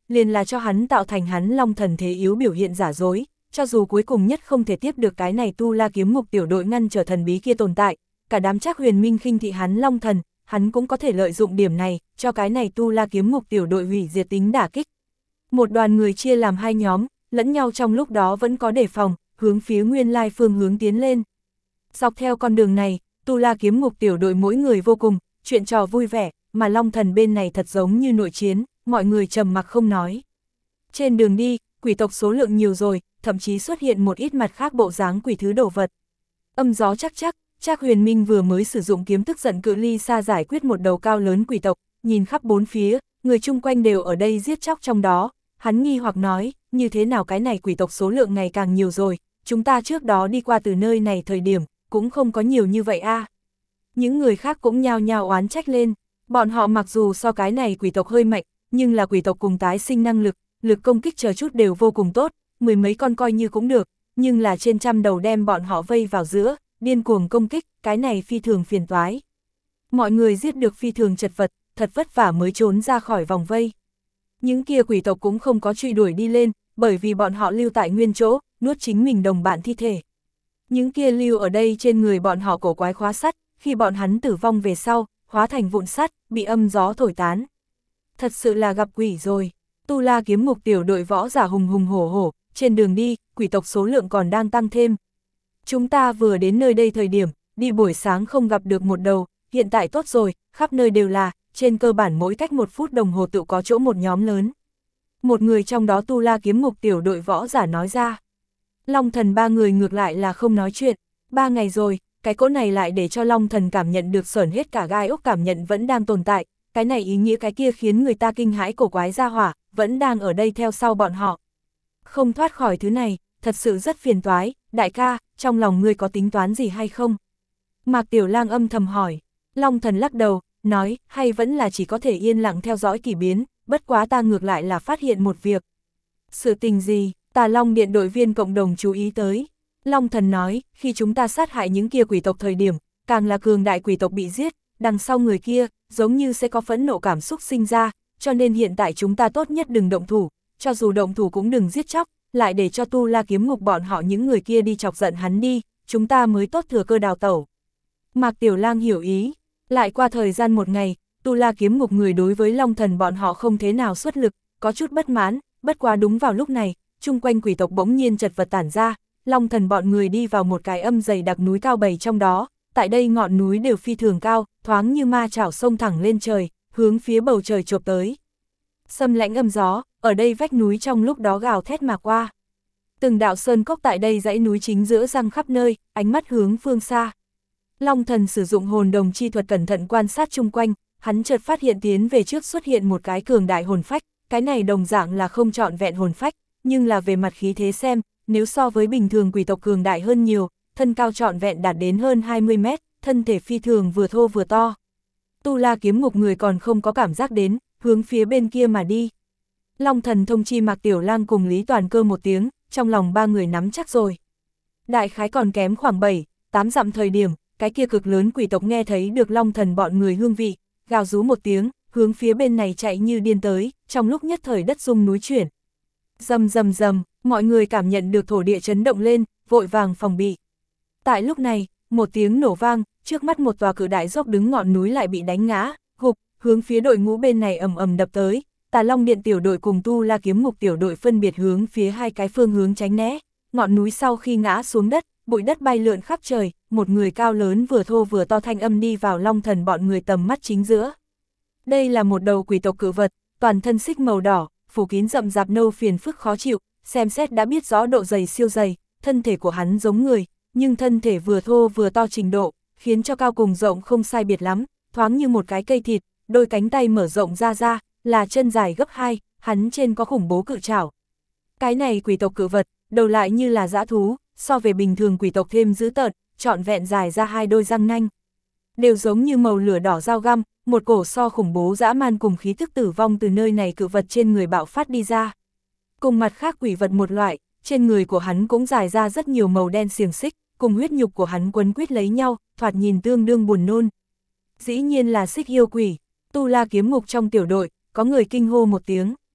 Speaker 1: liền là cho hắn tạo thành hắn long thần thế yếu biểu hiện giả dối, cho dù cuối cùng nhất không thể tiếp được cái này tu la kiếm ngục tiểu đội ngăn trở thần bí kia tồn tại, cả đám Trác Huyền Minh khinh thị hắn long thần, hắn cũng có thể lợi dụng điểm này, cho cái này tu la kiếm ngục tiểu đội hủy diệt tính đả kích. Một đoàn người chia làm hai nhóm, lẫn nhau trong lúc đó vẫn có đề phòng, hướng phía nguyên lai phương hướng tiến lên. Dọc theo con đường này, tu la kiếm ngục tiểu đội mỗi người vô cùng, chuyện trò vui vẻ, mà long thần bên này thật giống như nội chiến, mọi người trầm mặc không nói. Trên đường đi, quỷ tộc số lượng nhiều rồi, thậm chí xuất hiện một ít mặt khác bộ dáng quỷ thứ đồ vật. Âm gió chắc chắc, Trác Huyền Minh vừa mới sử dụng kiếm tức giận cự ly xa giải quyết một đầu cao lớn quỷ tộc, nhìn khắp bốn phía, người chung quanh đều ở đây giết chóc trong đó, hắn nghi hoặc nói, như thế nào cái này quỷ tộc số lượng ngày càng nhiều rồi, chúng ta trước đó đi qua từ nơi này thời điểm, cũng không có nhiều như vậy a. À. Những người khác cũng nhao nhao oán trách lên, bọn họ mặc dù so cái này quỷ tộc hơi mạnh, nhưng là quỷ tộc cùng tái sinh năng lực, lực công kích chờ chút đều vô cùng tốt, mười mấy con coi như cũng được, nhưng là trên trăm đầu đem bọn họ vây vào giữa, điên cuồng công kích, cái này phi thường phiền toái. Mọi người giết được phi thường chật vật, thật vất vả mới trốn ra khỏi vòng vây. Những kia quỷ tộc cũng không có truy đuổi đi lên, bởi vì bọn họ lưu tại nguyên chỗ, nuốt chính mình đồng bạn thi thể. Những kia lưu ở đây trên người bọn họ cổ quái khóa sắt, khi bọn hắn tử vong về sau, hóa thành vụn sắt, bị âm gió thổi tán. Thật sự là gặp quỷ rồi. Tu la kiếm ngục tiểu đội võ giả hùng hùng hổ hổ, trên đường đi, quỷ tộc số lượng còn đang tăng thêm. Chúng ta vừa đến nơi đây thời điểm, đi buổi sáng không gặp được một đầu, hiện tại tốt rồi, khắp nơi đều là, trên cơ bản mỗi cách một phút đồng hồ tự có chỗ một nhóm lớn. Một người trong đó tu la kiếm ngục tiểu đội võ giả nói ra. Long thần ba người ngược lại là không nói chuyện, ba ngày rồi, cái cỗ này lại để cho long thần cảm nhận được sởn hết cả gai ốc cảm nhận vẫn đang tồn tại, cái này ý nghĩa cái kia khiến người ta kinh hãi cổ quái ra hỏa, vẫn đang ở đây theo sau bọn họ. Không thoát khỏi thứ này, thật sự rất phiền toái, đại ca, trong lòng ngươi có tính toán gì hay không? Mạc Tiểu Lang âm thầm hỏi, long thần lắc đầu, nói, hay vẫn là chỉ có thể yên lặng theo dõi kỳ biến, bất quá ta ngược lại là phát hiện một việc. Sự tình gì, Tà Long Điện đội viên cộng đồng chú ý tới. Long thần nói, khi chúng ta sát hại những kia quỷ tộc thời điểm, càng là cường đại quỷ tộc bị giết, đằng sau người kia, giống như sẽ có phẫn nộ cảm xúc sinh ra, cho nên hiện tại chúng ta tốt nhất đừng động thủ, cho dù động thủ cũng đừng giết chóc, lại để cho tu la kiếm ngục bọn họ những người kia đi chọc giận hắn đi, chúng ta mới tốt thừa cơ đào tẩu. Mạc Tiểu Lang hiểu ý, lại qua thời gian một ngày, tu la kiếm ngục người đối với long thần bọn họ không thế nào xuất lực, có chút bất mãn, bất quá đúng vào lúc này, chung quanh quỷ tộc bỗng nhiên chật vật tản ra, long thần bọn người đi vào một cái âm dày đặc núi cao bầy trong đó, tại đây ngọn núi đều phi thường cao, thoáng như ma chảo sông thẳng lên trời, hướng phía bầu trời chộp tới. Xâm lãnh âm gió, ở đây vách núi trong lúc đó gào thét mà qua. Từng đạo sơn cốc tại đây dãy núi chính giữa răng khắp nơi, ánh mắt hướng phương xa. Long thần sử dụng hồn đồng chi thuật cẩn thận quan sát chung quanh, hắn chợt phát hiện tiến về trước xuất hiện một cái cường đại hồn phách, cái này đồng dạng là không trọn vẹn hồn phách, nhưng là về mặt khí thế xem, nếu so với bình thường quỷ tộc cường đại hơn nhiều, thân cao trọn vẹn đạt đến hơn hai mươi mét, thân thể phi thường vừa thô vừa to. Tu la kiếm ngục người còn không có cảm giác đến, hướng phía bên kia mà đi. Long thần thông chi Mạc Tiểu Lang cùng Lý Toàn Cơ một tiếng, trong lòng ba người nắm chắc rồi. Đại khái còn kém khoảng bảy, tám dặm thời điểm, cái kia cực lớn quỷ tộc nghe thấy được long thần bọn người hương vị, gào rú một tiếng, hướng phía bên này chạy như điên tới, trong lúc nhất thời đất rung núi chuyển. Rầm rầm rầm, mọi người cảm nhận được thổ địa chấn động lên, vội vàng phòng bị. Tại lúc này, một tiếng nổ vang, trước mắt một tòa cự đại dốc đứng ngọn núi lại bị đánh ngã, gục, hướng phía đội ngũ bên này ầm ầm đập tới. Tà Long Điện tiểu đội cùng Tu La kiếm ngục tiểu đội phân biệt hướng phía hai cái phương hướng tránh né. Ngọn núi sau khi ngã xuống đất, bụi đất bay lượn khắp trời, một người cao lớn vừa thô vừa to thanh âm đi vào long thần bọn người tầm mắt chính giữa. Đây là một đầu quỷ tộc cự vật, toàn thân xích màu đỏ, phủ kín rậm rạp nâu phiền phức khó chịu, xem xét đã biết rõ độ dày siêu dày, thân thể của hắn giống người, nhưng thân thể vừa thô vừa to trình độ, khiến cho cao cùng rộng không sai biệt lắm, thoáng như một cái cây thịt, đôi cánh tay mở rộng ra ra, là chân dài gấp hai, hắn trên có khủng bố cự trảo. Cái này quỷ tộc cự vật, đầu lại như là dã thú, so về bình thường quỷ tộc thêm dữ tợn, trọn vẹn dài ra hai đôi răng nanh. Đều giống như màu lửa đỏ dao găm, một cổ so khủng bố dã man cùng khí tức tử vong từ nơi này cự vật trên người bạo phát đi ra. Cùng mặt khác quỷ vật một loại, trên người của hắn cũng dài ra rất nhiều màu đen xiềng xích, cùng huyết nhục của hắn quấn quýt lấy nhau, thoạt nhìn tương đương buồn nôn. Dĩ nhiên là xích yêu quỷ. Tu La kiếm ngục trong tiểu đội, có người kinh hô một tiếng.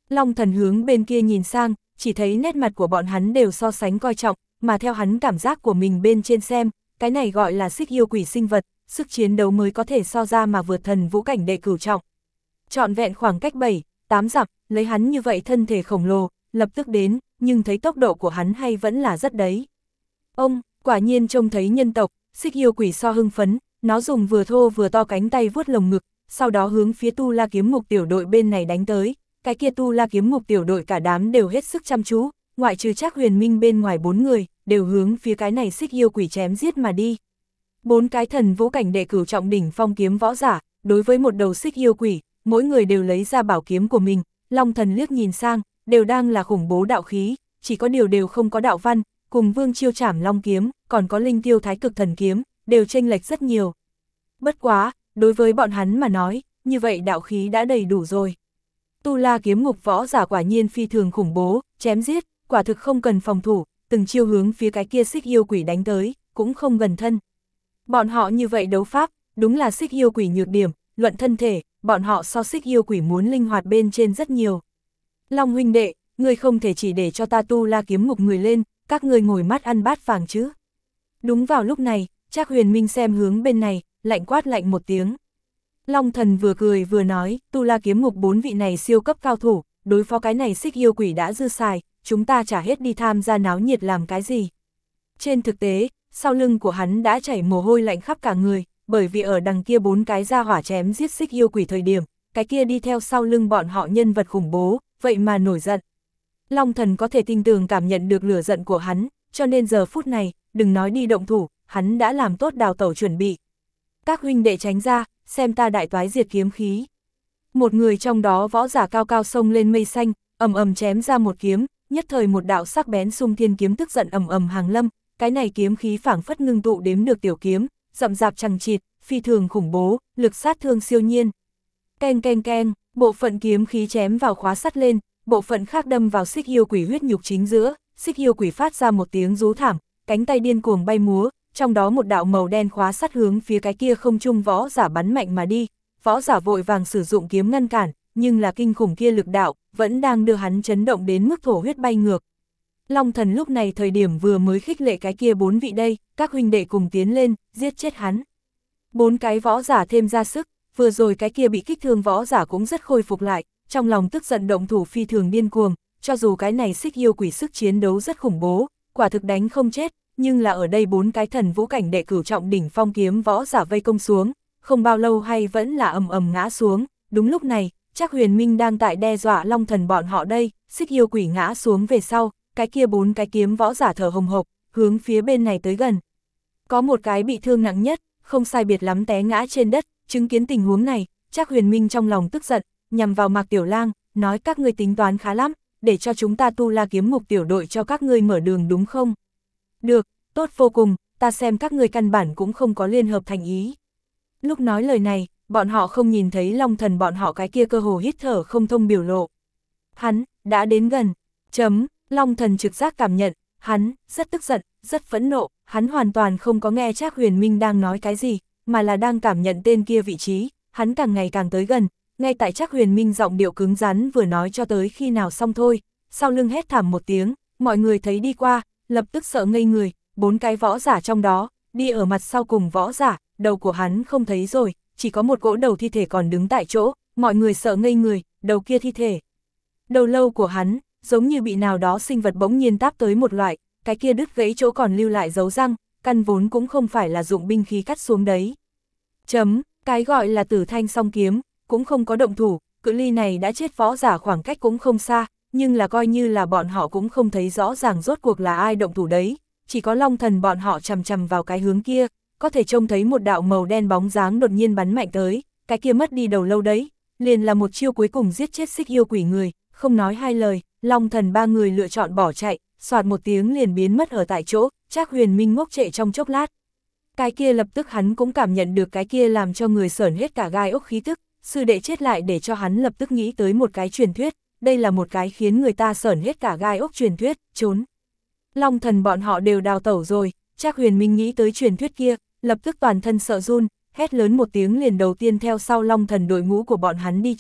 Speaker 1: Long Thần hướng bên kia nhìn sang, chỉ thấy nét mặt của bọn hắn đều so sánh coi trọng, mà theo hắn cảm giác của mình bên trên xem, cái này gọi là xích yêu quỷ sinh vật, sức chiến đấu mới có thể so ra mà vượt thần vũ cảnh đệ cửu trọng. Trọn vẹn khoảng cách bảy, tám dặm, lấy hắn như vậy thân thể khổng lồ, lập tức đến, nhưng thấy tốc độ của hắn hay vẫn là rất đấy. Ông, quả nhiên trông thấy nhân tộc, xích yêu quỷ so hưng phấn, nó dùng vừa thô vừa to cánh tay vuốt lồng ngực, sau đó hướng phía Tu La Kiếm Ngục tiểu đội bên này đánh tới. Cái kia Tu La Kiếm Ngục tiểu đội cả đám đều hết sức chăm chú, ngoại trừ Trác Huyền Minh bên ngoài bốn người, đều hướng phía cái này xích yêu quỷ chém giết mà đi. Bốn cái thần vũ cảnh đệ cửu trọng đỉnh phong kiếm võ giả, đối với một đầu xích yêu quỷ, mỗi người đều lấy ra bảo kiếm của mình. Long Thần liếc nhìn sang, đều đang là khủng bố đạo khí, chỉ có điều đều không có đạo văn, cùng Vương Chiêu Trảm Long kiếm, còn có Linh Tiêu Thái Cực Thần kiếm, đều chênh lệch rất nhiều. Bất quá, đối với bọn hắn mà nói, như vậy đạo khí đã đầy đủ rồi. Tu La Kiếm Ngục võ giả quả nhiên phi thường khủng bố, chém giết, quả thực không cần phòng thủ, từng chiêu hướng phía cái kia xích yêu quỷ đánh tới, cũng không gần thân. Bọn họ như vậy đấu pháp, đúng là xích yêu quỷ nhược điểm, luận thân thể, bọn họ so xích yêu quỷ muốn linh hoạt bên trên rất nhiều. Long huynh đệ, ngươi không thể chỉ để cho ta Tu La Kiếm Ngục người lên, các ngươi ngồi mắt ăn bát vàng chứ. Đúng vào lúc này, Trác Huyền Minh xem hướng bên này, lạnh quát lạnh một tiếng. Long Thần vừa cười vừa nói, Tu La Kiếm Ngục bốn vị này siêu cấp cao thủ, đối phó cái này xích yêu quỷ đã dư xài, chúng ta chả hết đi tham gia náo nhiệt làm cái gì. Trên thực tế, sau lưng của hắn đã chảy mồ hôi lạnh khắp cả người, bởi vì ở đằng kia bốn cái ra hỏa chém giết xích yêu quỷ thời điểm, cái kia đi theo sau lưng bọn họ nhân vật khủng bố, vậy mà nổi giận. Long Thần có thể tin tưởng cảm nhận được lửa giận của hắn, cho nên giờ phút này, đừng nói đi động thủ, hắn đã làm tốt đào tẩu chuẩn bị. Các huynh đệ tránh ra, xem ta đại toái diệt kiếm khí. Một người trong đó võ giả cao cao xông lên mây xanh, ầm ầm chém ra một kiếm, nhất thời một đạo sắc bén xung thiên kiếm tức giận ầm ầm hàng lâm, cái này kiếm khí phảng phất ngưng tụ đếm được tiểu kiếm, rậm rạp chằng chịt, phi thường khủng bố, lực sát thương siêu nhiên. Keng keng keng, bộ phận kiếm khí chém vào khóa sắt lên, bộ phận khác đâm vào xích yêu quỷ huyết nhục chính giữa, xích yêu quỷ phát ra một tiếng rú thảm, cánh tay điên cuồng bay múa, trong đó một đạo màu đen khóa sắt hướng phía cái kia không trung võ giả bắn mạnh mà đi, võ giả vội vàng sử dụng kiếm ngăn cản, nhưng là kinh khủng kia lực đạo, vẫn đang đưa hắn chấn động đến mức thổ huyết bay ngược. Long Thần lúc này thời điểm vừa mới khích lệ cái kia bốn vị đây, các huynh đệ cùng tiến lên, giết chết hắn. Bốn cái võ giả thêm ra sức, vừa rồi cái kia bị kích thương võ giả cũng rất khôi phục lại, trong lòng tức giận động thủ phi thường điên cuồng, cho dù cái này xích yêu quỷ sức chiến đấu rất khủng bố, quả thực đánh không chết, nhưng là ở đây bốn cái thần vũ cảnh đệ cửu trọng đỉnh phong kiếm võ giả vây công xuống, không bao lâu hay vẫn là ầm ầm ngã xuống. Đúng lúc này, Trác Huyền Minh đang tại đe dọa Long Thần bọn họ đây, xích yêu quỷ ngã xuống về sau, cái kia bốn cái kiếm võ giả thở hồng hộc, hướng phía bên này tới gần. Có một cái bị thương nặng nhất, không sai biệt lắm té ngã trên đất, chứng kiến tình huống này, Trác Huyền Minh trong lòng tức giận, nhằm vào Mạc Tiểu Lang, nói các ngươi tính toán khá lắm, để cho chúng ta Tu La Kiếm Ngục tiểu đội cho các ngươi mở đường đúng không? Được, tốt vô cùng, ta xem các ngươi căn bản cũng không có liên hợp thành ý. Lúc nói lời này, bọn họ không nhìn thấy Long Thần bọn họ cái kia cơ hồ hít thở không thông biểu lộ. Hắn, đã đến gần, chấm, Long Thần trực giác cảm nhận, hắn, rất tức giận, rất phẫn nộ, hắn hoàn toàn không có nghe Trác Huyền Minh đang nói cái gì, mà là đang cảm nhận tên kia vị trí, hắn càng ngày càng tới gần, ngay tại Trác Huyền Minh giọng điệu cứng rắn vừa nói cho tới khi nào xong thôi, sau lưng hét thảm một tiếng, mọi người thấy đi qua, lập tức sợ ngây người, bốn cái võ giả trong đó, đi ở mặt sau cùng võ giả, đầu của hắn không thấy rồi, chỉ có một cỗ đầu thi thể còn đứng tại chỗ, mọi người sợ ngây người, đầu kia thi thể. Đầu lâu của hắn, giống như bị nào đó sinh vật bỗng nhiên táp tới một loại, cái kia đứt gãy chỗ còn lưu lại dấu răng, căn vốn cũng không phải là dụng binh khí cắt xuống đấy. Chấm, cái gọi là tử thanh song kiếm, cũng không có động thủ, cự ly này đã chết võ giả khoảng cách cũng không xa, nhưng là coi như là bọn họ cũng không thấy rõ ràng rốt cuộc là ai động thủ đấy, chỉ có Long Thần bọn họ chằm chằm vào cái hướng kia, có thể trông thấy một đạo màu đen bóng dáng đột nhiên bắn mạnh tới, cái kia mất đi đầu lâu đấy, liền là một chiêu cuối cùng giết chết xích yêu quỷ người, không nói hai lời, Long Thần ba người lựa chọn bỏ chạy, soạt một tiếng liền biến mất ở tại chỗ, Trác Huyền Minh ngốc trệ trong chốc lát. Cái kia lập tức hắn cũng cảm nhận được cái kia làm cho người sởn hết cả gai ốc khí tức, sư đệ chết lại để cho hắn lập tức nghĩ tới một cái truyền thuyết, đây là một cái khiến người ta sởn hết cả gai ốc truyền thuyết, trốn. Long Thần bọn họ đều đào tẩu rồi, Trác Huyền Minh nghĩ tới truyền thuyết kia, lập tức toàn thân sợ run, hét lớn một tiếng liền đầu tiên theo sau Long Thần đội ngũ của bọn hắn đi trước,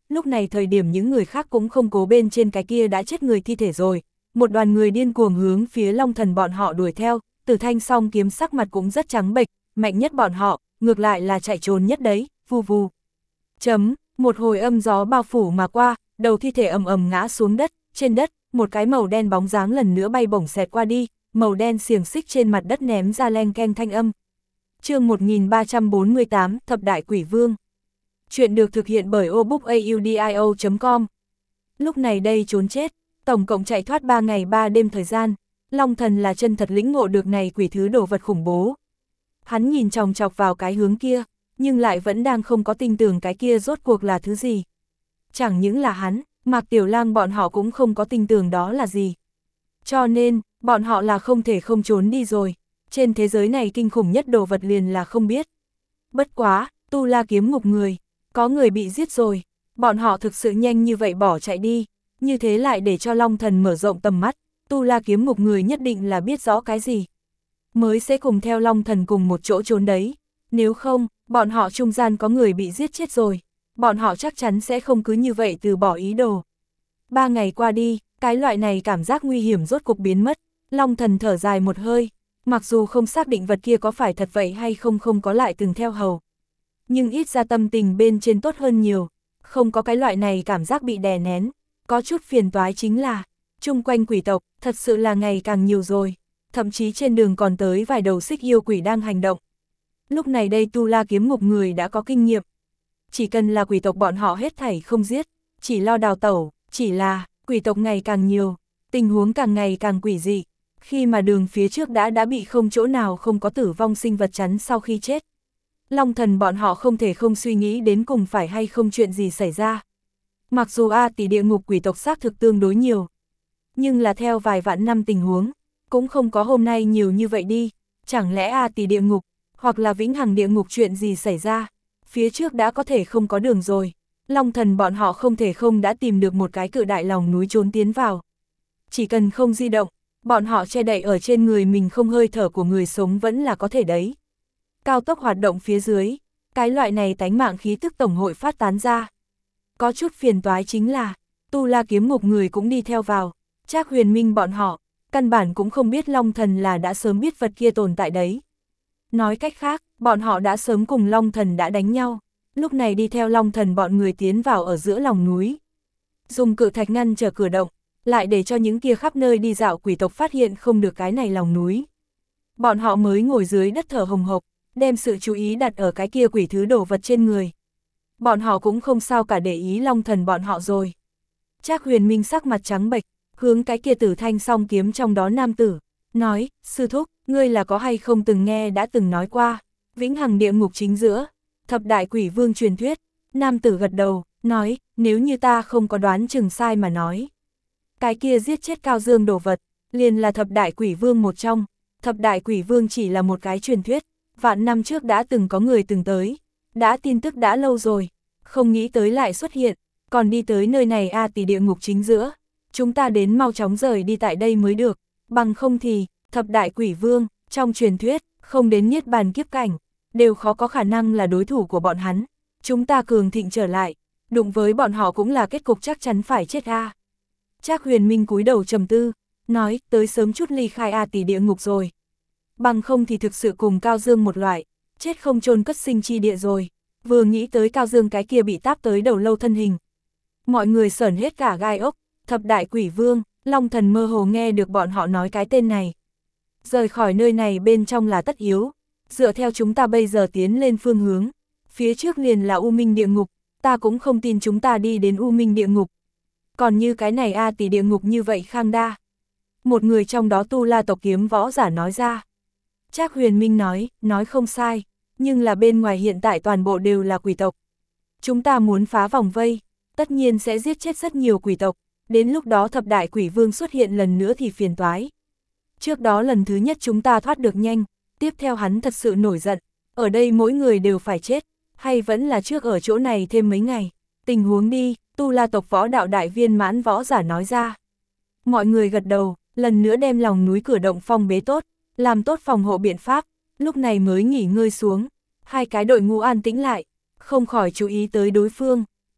Speaker 1: lúc này thời điểm những người khác cũng không cố bên trên cái kia đã chết người thi thể rồi, một đoàn người điên cuồng hướng phía Long Thần bọn họ đuổi theo, Tử Thanh song kiếm sắc mặt cũng rất trắng bệch, mạnh nhất bọn họ, ngược lại là chạy trốn nhất đấy, vù vù. Chấm, một hồi âm gió bao phủ mà qua, đầu thi thể ầm ầm ngã xuống đất, trên đất, một cái màu đen bóng dáng lần nữa bay bổng xẹt qua đi, màu đen xiềng xích trên mặt đất ném ra leng keng thanh âm. Chương một nghìn ba trăm bốn mươi tám, Thập Đại Quỷ Vương. Chuyện được thực hiện bởi obookaudio chấm com. Lúc này đây trốn chết, tổng cộng chạy thoát ba ngày ba đêm thời gian, Long Thần là chân thật lĩnh ngộ được này quỷ thứ đồ vật khủng bố. Hắn nhìn chòng chọc vào cái hướng kia, nhưng lại vẫn đang không có tin tưởng cái kia rốt cuộc là thứ gì. Chẳng những là hắn, Mạc Tiểu Lang bọn họ cũng không có tin tưởng đó là gì. Cho nên, bọn họ là không thể không trốn đi rồi. Trên thế giới này kinh khủng nhất đồ vật liền là không biết. Bất quá, Tu La kiếm ngục người, có người bị giết rồi. Bọn họ thực sự nhanh như vậy bỏ chạy đi, như thế lại để cho Long Thần mở rộng tầm mắt. Tu La kiếm ngục người nhất định là biết rõ cái gì, mới sẽ cùng theo Long Thần cùng một chỗ trốn đấy. Nếu không, bọn họ trung gian có người bị giết chết rồi, bọn họ chắc chắn sẽ không cứ như vậy từ bỏ ý đồ. Ba ngày qua đi, cái loại này cảm giác nguy hiểm rốt cục biến mất, Long Thần thở dài một hơi, mặc dù không xác định vật kia có phải thật vậy hay không không có lại từng theo hầu. Nhưng ít ra tâm tình bên trên tốt hơn nhiều, không có cái loại này cảm giác bị đè nén, có chút phiền toái chính là, chung quanh quỷ tộc, thật sự là ngày càng nhiều rồi, thậm chí trên đường còn tới vài đầu xích yêu quỷ đang hành động. Lúc này đây Tu La kiếm ngục người đã có kinh nghiệm. Chỉ cần là quỷ tộc bọn họ hết thảy không giết, chỉ lo đào tẩu, chỉ là, quỷ tộc ngày càng nhiều, tình huống càng ngày càng quỷ dị. Khi mà đường phía trước đã đã bị không chỗ nào không có tử vong sinh vật chắn sau khi chết. Long Thần bọn họ không thể không suy nghĩ đến cùng phải hay không chuyện gì xảy ra. Mặc dù A tỷ địa ngục quỷ tộc xác thực tương đối nhiều, nhưng là theo vài vạn năm tình huống, cũng không có hôm nay nhiều như vậy đi. Chẳng lẽ A tỷ địa ngục, hoặc là vĩnh hằng địa ngục chuyện gì xảy ra, phía trước đã có thể không có đường rồi. Long Thần bọn họ không thể không đã tìm được một cái cự đại lòng núi trốn tiến vào. Chỉ cần không di động, bọn họ che đậy ở trên người mình không hơi thở của người sống vẫn là có thể đấy. Cao tốc hoạt động phía dưới, cái loại này tánh mạng khí tức tổng hội phát tán ra. Có chút phiền toái chính là, Tu La kiếm ngục người cũng đi theo vào, Trác Huyền Minh bọn họ, căn bản cũng không biết Long Thần là đã sớm biết vật kia tồn tại đấy. Nói cách khác, bọn họ đã sớm cùng Long Thần đã đánh nhau, lúc này đi theo Long Thần bọn người tiến vào ở giữa lòng núi. Dùng cự thạch ngăn trở cửa động, lại để cho những kia khắp nơi đi dạo quỷ tộc phát hiện không được cái này lòng núi. Bọn họ mới ngồi dưới đất thở hồng hộc, đem sự chú ý đặt ở cái kia quỷ thứ đồ vật trên người. Bọn họ cũng không sao cả để ý Long Thần bọn họ rồi. Trác Huyền Minh sắc mặt trắng bệch, hướng cái kia Tử Thanh song kiếm trong đó nam tử, nói, sư thúc, ngươi là có hay không từng nghe đã từng nói qua, vĩnh hằng địa ngục chính giữa, thập đại quỷ vương truyền thuyết. Nam tử gật đầu, nói, nếu như ta không có đoán chừng sai mà nói. Cái kia giết chết Cao Dương đồ vật, liền là thập đại quỷ vương một trong. Thập đại quỷ vương chỉ là một cái truyền thuyết, vạn năm trước đã từng có người từng tới, đã tin tức đã lâu rồi, không nghĩ tới lại xuất hiện, còn đi tới nơi này A tỷ địa ngục chính giữa. Chúng ta đến mau chóng rời đi tại đây mới được, bằng không thì, thập đại quỷ vương, trong truyền thuyết, không đến niết bàn kiếp cảnh, đều khó có khả năng là đối thủ của bọn hắn. Chúng ta cường thịnh trở lại, đụng với bọn họ cũng là kết cục chắc chắn phải chết a. Trác Huyền Minh cúi đầu trầm tư, nói, tới sớm chút ly khai A tỷ địa ngục rồi. Bằng không thì thực sự cùng Cao Dương một loại, chết không chôn cất sinh chi địa rồi. Vừa nghĩ tới Cao Dương cái kia bị táp tới đầu lâu thân hình, mọi người sởn hết cả gai ốc. Thập đại quỷ vương, Long Thần mơ hồ nghe được bọn họ nói cái tên này. Rời khỏi nơi này bên trong là tất yếu, dựa theo chúng ta bây giờ tiến lên phương hướng, phía trước liền là U Minh địa ngục, ta cũng không tin chúng ta đi đến U Minh địa ngục. Còn như cái này A tỷ địa ngục như vậy khang đa. Một người trong đó Tu La tộc kiếm võ giả nói ra. Trác Huyền Minh nói, nói không sai, nhưng là bên ngoài hiện tại toàn bộ đều là quỷ tộc. Chúng ta muốn phá vòng vây, tất nhiên sẽ giết chết rất nhiều quỷ tộc. Đến lúc đó thập đại quỷ vương xuất hiện lần nữa thì phiền toái. Trước đó lần thứ nhất chúng ta thoát được nhanh, tiếp theo hắn thật sự nổi giận, ở đây mỗi người đều phải chết, hay vẫn là trước ở chỗ này thêm mấy ngày. Tình huống đi, Tu La tộc võ đạo đại viên mãn võ giả nói ra. Mọi người gật đầu, lần nữa đem lòng núi cửa động phong bế tốt, làm tốt phòng hộ biện pháp, lúc này mới nghỉ ngơi xuống. Hai cái đội ngũ an tĩnh lại, không khỏi chú ý tới đối phương.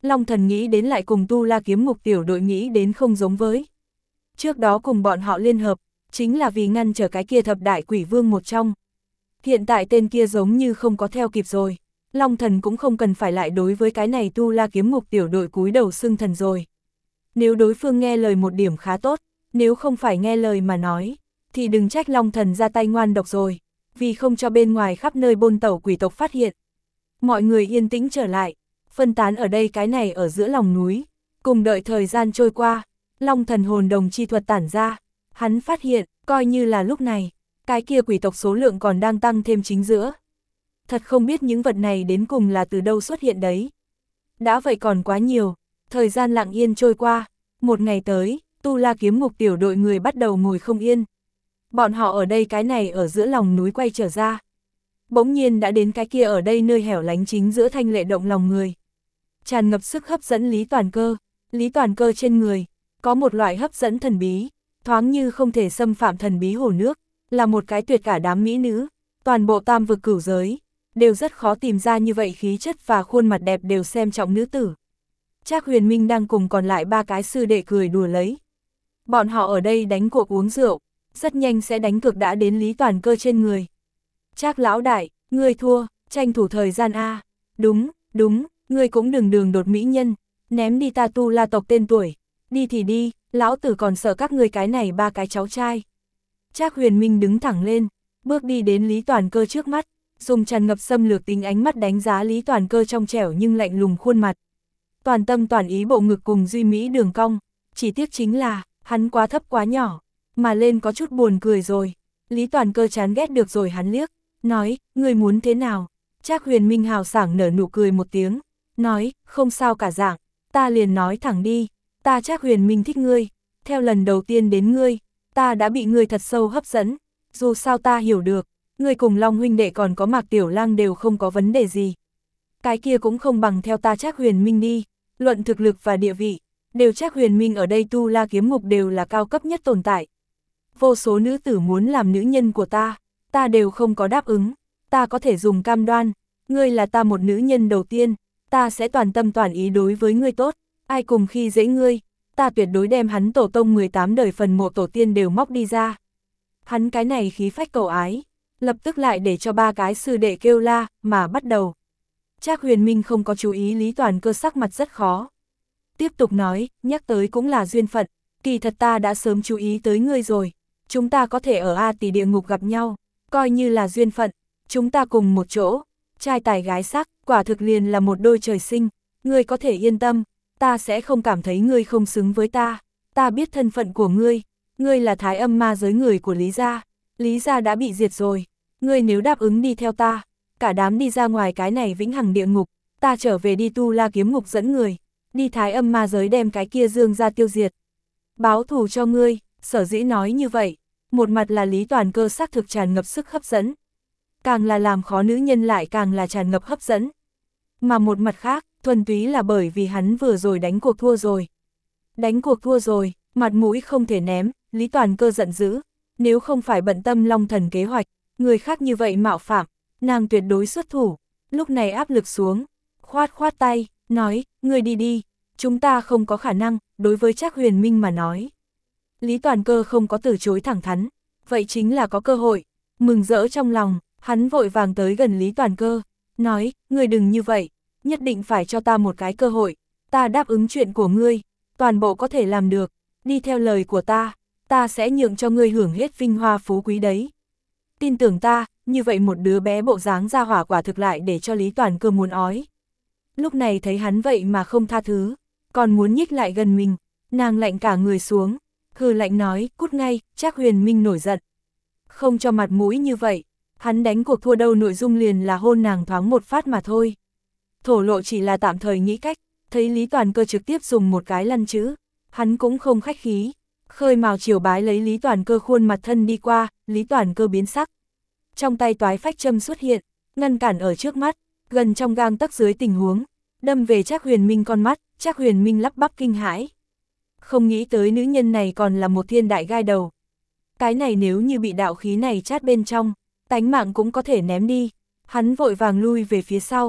Speaker 1: Long Thần nghĩ đến lại cùng Tu La Kiếm Ngục tiểu đội nghĩ đến không giống với. Trước đó cùng bọn họ liên hợp, chính là vì ngăn trở cái kia thập đại quỷ vương một trong. Hiện tại tên kia giống như không có theo kịp rồi. Long Thần cũng không cần phải lại đối với cái này Tu La Kiếm Ngục tiểu đội cúi đầu xưng thần rồi. Nếu đối phương nghe lời một điểm khá tốt, nếu không phải nghe lời mà nói, thì đừng trách Long Thần ra tay ngoan độc rồi, vì không cho bên ngoài khắp nơi bôn tẩu quỷ tộc phát hiện. Mọi người yên tĩnh trở lại, phân tán ở đây cái này ở giữa lòng núi, cùng đợi thời gian trôi qua, Long Thần hồn đồng chi thuật tản ra, hắn phát hiện, coi như là lúc này, cái kia quỷ tộc số lượng còn đang tăng thêm chính giữa. Thật không biết những vật này đến cùng là từ đâu xuất hiện đấy. Đã vậy còn quá nhiều, thời gian lặng yên trôi qua, một ngày tới, Tu La Kiếm Ngục tiểu đội người bắt đầu ngồi không yên. Bọn họ ở đây cái này ở giữa lòng núi quay trở ra. Bỗng nhiên đã đến cái kia ở đây nơi hẻo lánh chính giữa thanh lệ động lòng người. Tràn ngập sức hấp dẫn Lý Toàn Cơ, Lý Toàn Cơ trên người, có một loại hấp dẫn thần bí, thoáng như không thể xâm phạm thần bí hồ nước, là một cái tuyệt cả đám mỹ nữ, toàn bộ tam vực cửu giới, đều rất khó tìm ra như vậy khí chất và khuôn mặt đẹp đều xem trọng nữ tử. Trác Huyền Minh đang cùng còn lại ba cái sư đệ cười đùa lấy. Bọn họ ở đây đánh cuộc uống rượu, rất nhanh sẽ đánh cược đã đến Lý Toàn Cơ trên người. Trác lão đại, ngươi thua, tranh thủ thời gian a. Đúng, đúng, ngươi cũng đừng đường đột mỹ nhân, ném đi ta Tu La tộc tên tuổi, đi thì đi, lão tử còn sợ các ngươi cái này ba cái cháu trai. Trác Huyền Minh đứng thẳng lên, bước đi đến Lý Toàn Cơ trước mắt, dùng tràn ngập xâm lược tính ánh mắt đánh giá Lý Toàn Cơ trong trẻo nhưng lạnh lùng khuôn mặt. Toàn tâm toàn ý bộ ngực cùng duy mỹ đường cong, chỉ tiếc chính là, hắn quá thấp quá nhỏ, mà lên có chút buồn cười rồi. Lý Toàn Cơ chán ghét được rồi hắn liếc, nói, ngươi muốn thế nào? Trác Huyền Minh hào sảng nở nụ cười một tiếng, nói, không sao cả dạng, ta liền nói thẳng đi, ta Trác Huyền Minh thích ngươi, theo lần đầu tiên đến ngươi, ta đã bị ngươi thật sâu hấp dẫn, dù sao ta hiểu được, ngươi cùng Long huynh đệ còn có Mạc Tiểu Lang đều không có vấn đề gì. Cái kia cũng không bằng theo ta Trác Huyền Minh đi, luận thực lực và địa vị, đều Trác Huyền Minh ở đây Tu La Kiếm Ngục đều là cao cấp nhất tồn tại. Vô số nữ tử muốn làm nữ nhân của ta, ta đều không có đáp ứng, ta có thể dùng cam đoan, ngươi là ta một nữ nhân đầu tiên, ta sẽ toàn tâm toàn ý đối với ngươi tốt, ai cùng khi dễ ngươi, ta tuyệt đối đem hắn tổ tông mười tám đời phần mộ tổ tiên đều móc đi ra. Hắn cái này khí phách cầu ái, lập tức lại để cho ba cái sư đệ kêu la, mà bắt đầu. Trác Huyền Minh không có chú ý Lý Toàn Cơ sắc mặt rất khó. Tiếp tục nói, nhắc tới cũng là duyên phận, kỳ thật ta đã sớm chú ý tới ngươi rồi, chúng ta có thể ở A Tỷ địa ngục gặp nhau, coi như là duyên phận, chúng ta cùng một chỗ, trai tài gái sắc, quả thực liền là một đôi trời sinh, ngươi có thể yên tâm, ta sẽ không cảm thấy ngươi không xứng với ta, ta biết thân phận của ngươi, ngươi là thái âm ma giới người của Lý gia, Lý gia đã bị diệt rồi, ngươi nếu đáp ứng đi theo ta, cả đám đi ra ngoài cái này vĩnh hằng địa ngục, ta trở về đi Tu La Kiếm Ngục dẫn người, đi thái âm ma giới đem cái kia Dương ra tiêu diệt. Báo thù cho ngươi, sở dĩ nói như vậy, một mặt là Lý Toàn Cơ xác thực tràn ngập sức hấp dẫn, càng là làm khó nữ nhân lại càng là tràn ngập hấp dẫn. Mà một mặt khác, thuần túy là bởi vì hắn vừa rồi đánh cuộc thua rồi. Đánh cuộc thua rồi, mặt mũi không thể ném, Lý Toàn Cơ giận dữ, nếu không phải bận tâm Long Thần kế hoạch, người khác như vậy mạo phạm, nàng tuyệt đối xuất thủ, lúc này áp lực xuống, khoát khoát tay, nói, ngươi đi đi, chúng ta không có khả năng, đối với Trác Huyền Minh mà nói. Lý Toàn Cơ không có từ chối thẳng thắn, vậy chính là có cơ hội, mừng rỡ trong lòng, hắn vội vàng tới gần Lý Toàn Cơ, nói, ngươi đừng như vậy, nhất định phải cho ta một cái cơ hội, ta đáp ứng chuyện của ngươi, toàn bộ có thể làm được, đi theo lời của ta, ta sẽ nhượng cho ngươi hưởng hết vinh hoa phú quý đấy. Tin tưởng ta, như vậy một đứa bé bộ dáng ra hỏa quả thực lại để cho Lý Toàn Cơ muốn ói. Lúc này thấy hắn vậy mà không tha thứ, còn muốn nhích lại gần mình, nàng lạnh cả người xuống, hừ lạnh nói, cút ngay, Trác Huyền Minh nổi giận. Không cho mặt mũi như vậy, hắn đánh cuộc thua đâu nội dung liền là hôn nàng thoáng một phát mà thôi. Thổ lộ chỉ là tạm thời nghĩ cách, thấy Lý Toàn Cơ trực tiếp dùng một cái lăn chữ, hắn cũng không khách khí, khơi mào chiều bái lấy Lý Toàn Cơ khuôn mặt thân đi qua, Lý Toàn Cơ biến sắc. Trong tay toái phách châm xuất hiện, ngăn cản ở trước mắt, gần trong gang tấc dưới tình huống, đâm về Trác Huyền Minh con mắt, Trác Huyền Minh lắp bắp kinh hãi. Không nghĩ tới nữ nhân này còn là một thiên đại gai đầu. Cái này nếu như bị đạo khí này chát bên trong, tánh mạng cũng có thể ném đi. Hắn vội vàng lui về phía sau,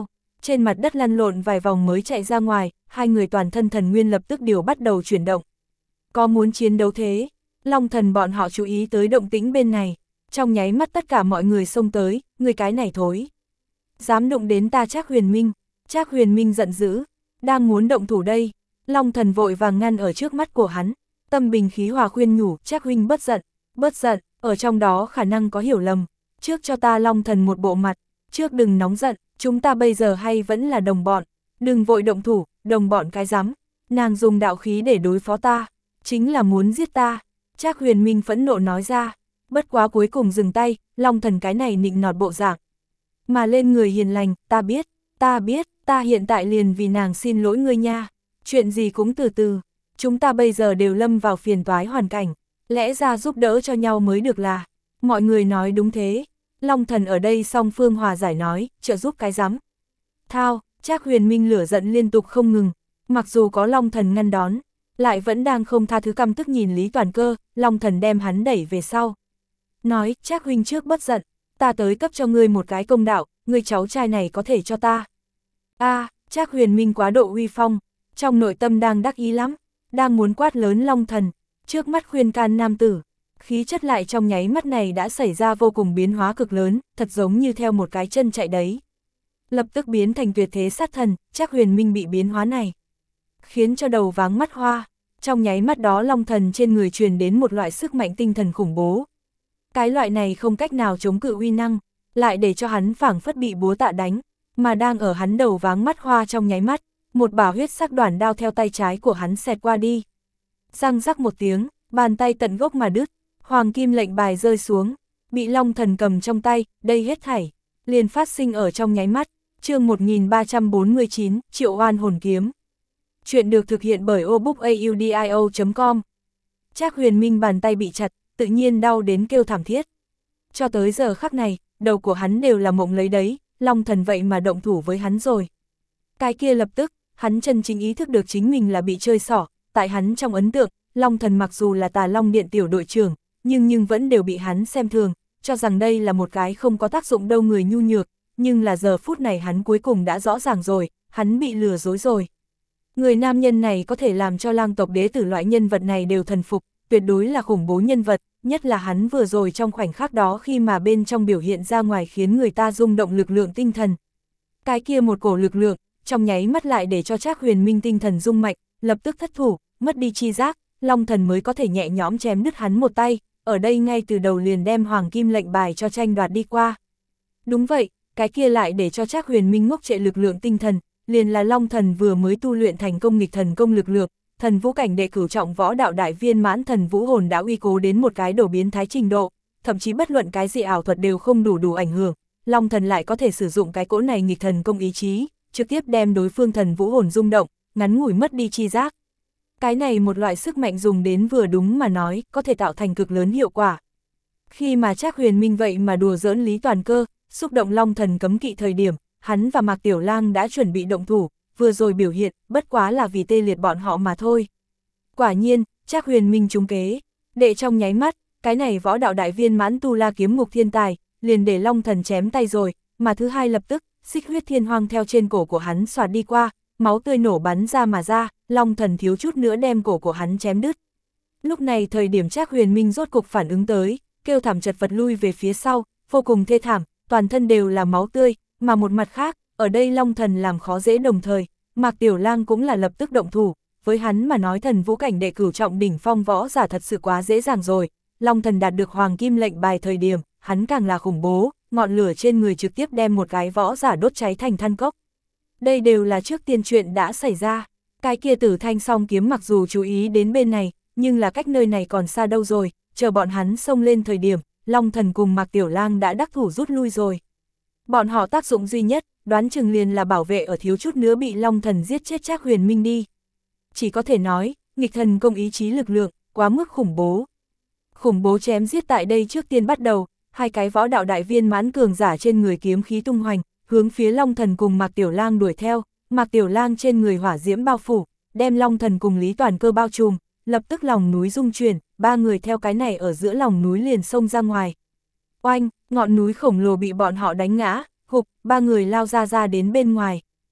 Speaker 1: trên mặt đất lăn lộn vài vòng mới chạy ra ngoài, hai người toàn thân thần nguyên lập tức điều bắt đầu chuyển động. Có muốn chiến đấu thế? Long thần bọn họ chú ý tới động tĩnh bên này, trong nháy mắt tất cả mọi người xông tới, người cái này thối. Dám đụng đến ta Trác Huyền Minh, Trác Huyền Minh giận dữ, đang muốn động thủ đây, Long thần vội vàng ngăn ở trước mắt của hắn, tâm bình khí hòa khuyên nhủ, Trác huynh bất giận, bất giận, ở trong đó khả năng có hiểu lầm, trước cho ta Long thần một bộ mặt, trước đừng nóng giận, chúng ta bây giờ hay vẫn là đồng bọn, đừng vội động thủ, đồng bọn cái rắm, nàng dùng đạo khí để đối phó ta, chính là muốn giết ta, Trác Huyền Minh phẫn nộ nói ra, bất quá cuối cùng dừng tay, Long thần cái này nịnh nọt bộ dạng, mà lên người hiền lành, ta biết, ta biết, ta hiện tại liền vì nàng xin lỗi ngươi nha, chuyện gì cũng từ từ, chúng ta bây giờ đều lâm vào phiền toái hoàn cảnh, lẽ ra giúp đỡ cho nhau mới được là, mọi người nói đúng thế, Long thần ở đây song phương hòa giải nói, trợ giúp cái rắm. Thao, Trác Huyền Minh lửa giận liên tục không ngừng, mặc dù có Long thần ngăn đón, lại vẫn đang không tha thứ, căm tức nhìn Lý Toàn Cơ, Long thần đem hắn đẩy về sau. Nói, Trác huynh trước bất giận, ta tới cấp cho ngươi một cái công đạo, ngươi cháu trai này có thể cho ta. A, à, Trác Huyền Minh quá độ uy phong, trong nội tâm đang đắc ý lắm, đang muốn quát lớn Long thần, trước mắt khuyên can nam tử, khí chất lại trong nháy mắt này đã xảy ra vô cùng biến hóa cực lớn, thật giống như theo một cái chân chạy đấy. Lập tức biến thành tuyệt thế sát thần, Trác Huyền Minh bị biến hóa này, khiến cho đầu váng mắt hoa, trong nháy mắt đó Long thần trên người truyền đến một loại sức mạnh tinh thần khủng bố. Cái loại này không cách nào chống cự uy năng, lại để cho hắn phảng phất bị búa tạ đánh, mà đang ở hắn đầu váng mắt hoa trong nháy mắt, một bả huyết sắc đoản đao theo tay trái của hắn xẹt qua đi. Răng rắc một tiếng, bàn tay tận gốc mà đứt, hoàng kim lệnh bài rơi xuống, bị Long thần cầm trong tay, đây hết thảy, liền phát sinh ở trong nháy mắt, chương một nghìn ba trăm bốn mươi chín, Triệu Oan hồn kiếm. Chuyện được thực hiện bởi obookaudio chấm com. Trác Huyền Minh bàn tay bị chặt, tự nhiên đau đến kêu thảm thiết. Cho tới giờ khắc này, đầu của hắn đều là mộng lấy đấy, Long thần vậy mà động thủ với hắn rồi. Cái kia lập tức, hắn chân chính ý thức được chính mình là bị chơi xỏ, tại hắn trong ấn tượng, Long thần mặc dù là Tà Long Điện tiểu đội trưởng, nhưng nhưng vẫn đều bị hắn xem thường, cho rằng đây là một cái không có tác dụng đâu người nhu nhược, nhưng là giờ phút này hắn cuối cùng đã rõ ràng rồi, hắn bị lừa dối rồi. Người nam nhân này có thể làm cho lang tộc đế tử loại nhân vật này đều thần phục, tuyệt đối là khủng bố nhân vật, nhất là hắn vừa rồi trong khoảnh khắc đó khi mà bên trong biểu hiện ra ngoài khiến người ta rung động lực lượng tinh thần. Cái kia một cổ lực lượng, trong nháy mắt lại để cho Trác Huyền Minh tinh thần rung mạnh, lập tức thất thủ, mất đi chi giác, Long thần mới có thể nhẹ nhõm chém đứt hắn một tay, ở đây ngay từ đầu liền đem hoàng kim lệnh bài cho tranh đoạt đi qua. Đúng vậy, cái kia lại để cho Trác Huyền Minh ngốc trệ lực lượng tinh thần, liền là Long thần vừa mới tu luyện thành công nghịch thần công lực lượng, thần vũ cảnh đệ cửu trọng võ đạo đại viên mãn thần vũ hồn đã uy cố đến một cái đổ biến thái trình độ, thậm chí bất luận cái gì ảo thuật đều không đủ đủ ảnh hưởng, Long thần lại có thể sử dụng cái cỗ này nghịch thần công ý chí, trực tiếp đem đối phương thần vũ hồn rung động, ngắn ngủi mất đi chi giác. Cái này một loại sức mạnh dùng đến vừa đúng mà nói, có thể tạo thành cực lớn hiệu quả. Khi mà Trác Huyền Minh vậy mà đùa giỡn Lý Toàn Cơ, xúc động Long thần cấm kỵ thời điểm, hắn và Mạc Tiểu Lang đã chuẩn bị động thủ, vừa rồi biểu hiện, bất quá là vì tê liệt bọn họ mà thôi. Quả nhiên, Trác Huyền Minh trúng kế, đệ trong nháy mắt, cái này võ đạo đại viên mãn tu la kiếm ngục thiên tài, liền để Long thần chém tay rồi, mà thứ hai lập tức, xích huyết thiên hoang theo trên cổ của hắn xoạt đi qua, máu tươi nổ bắn ra mà ra, Long thần thiếu chút nữa đem cổ của hắn chém đứt. Lúc này thời điểm Trác Huyền Minh rốt cục phản ứng tới, kêu thảm chật vật lui về phía sau, vô cùng thê thảm, toàn thân đều là máu tươi, mà một mặt khác, ở đây Long thần làm khó dễ đồng thời, Mạc Tiểu Lang cũng là lập tức động thủ, với hắn mà nói thần vũ cảnh đệ cửu trọng đỉnh phong võ giả thật sự quá dễ dàng rồi, Long thần đạt được hoàng kim lệnh bài thời điểm, hắn càng là khủng bố, ngọn lửa trên người trực tiếp đem một cái võ giả đốt cháy thành than cốc. Đây đều là trước tiên chuyện đã xảy ra, cái kia Tử Thanh song kiếm mặc dù chú ý đến bên này, nhưng là cách nơi này còn xa đâu rồi, chờ bọn hắn xông lên thời điểm, Long thần cùng Mạc Tiểu Lang đã đắc thủ rút lui rồi. Bọn họ tác dụng duy nhất, đoán chừng liền là bảo vệ ở thiếu chút nữa bị Long thần giết chết Trác Huyền Minh đi. Chỉ có thể nói, nghịch thần công ý chí lực lượng, quá mức khủng bố. Khủng bố chém giết tại đây trước tiên bắt đầu, hai cái võ đạo đại viên mãn cường giả trên người kiếm khí tung hoành, hướng phía Long thần cùng Mạc Tiểu Lang đuổi theo, Mạc Tiểu Lang trên người hỏa diễm bao phủ, đem Long thần cùng Lý Toàn Cơ bao trùm, lập tức lòng núi rung chuyển, ba người theo cái này ở giữa lòng núi liền xông ra ngoài. Oanh, ngọn núi khổng lồ bị bọn họ đánh ngã, gục, ba người lao ra ra đến bên ngoài,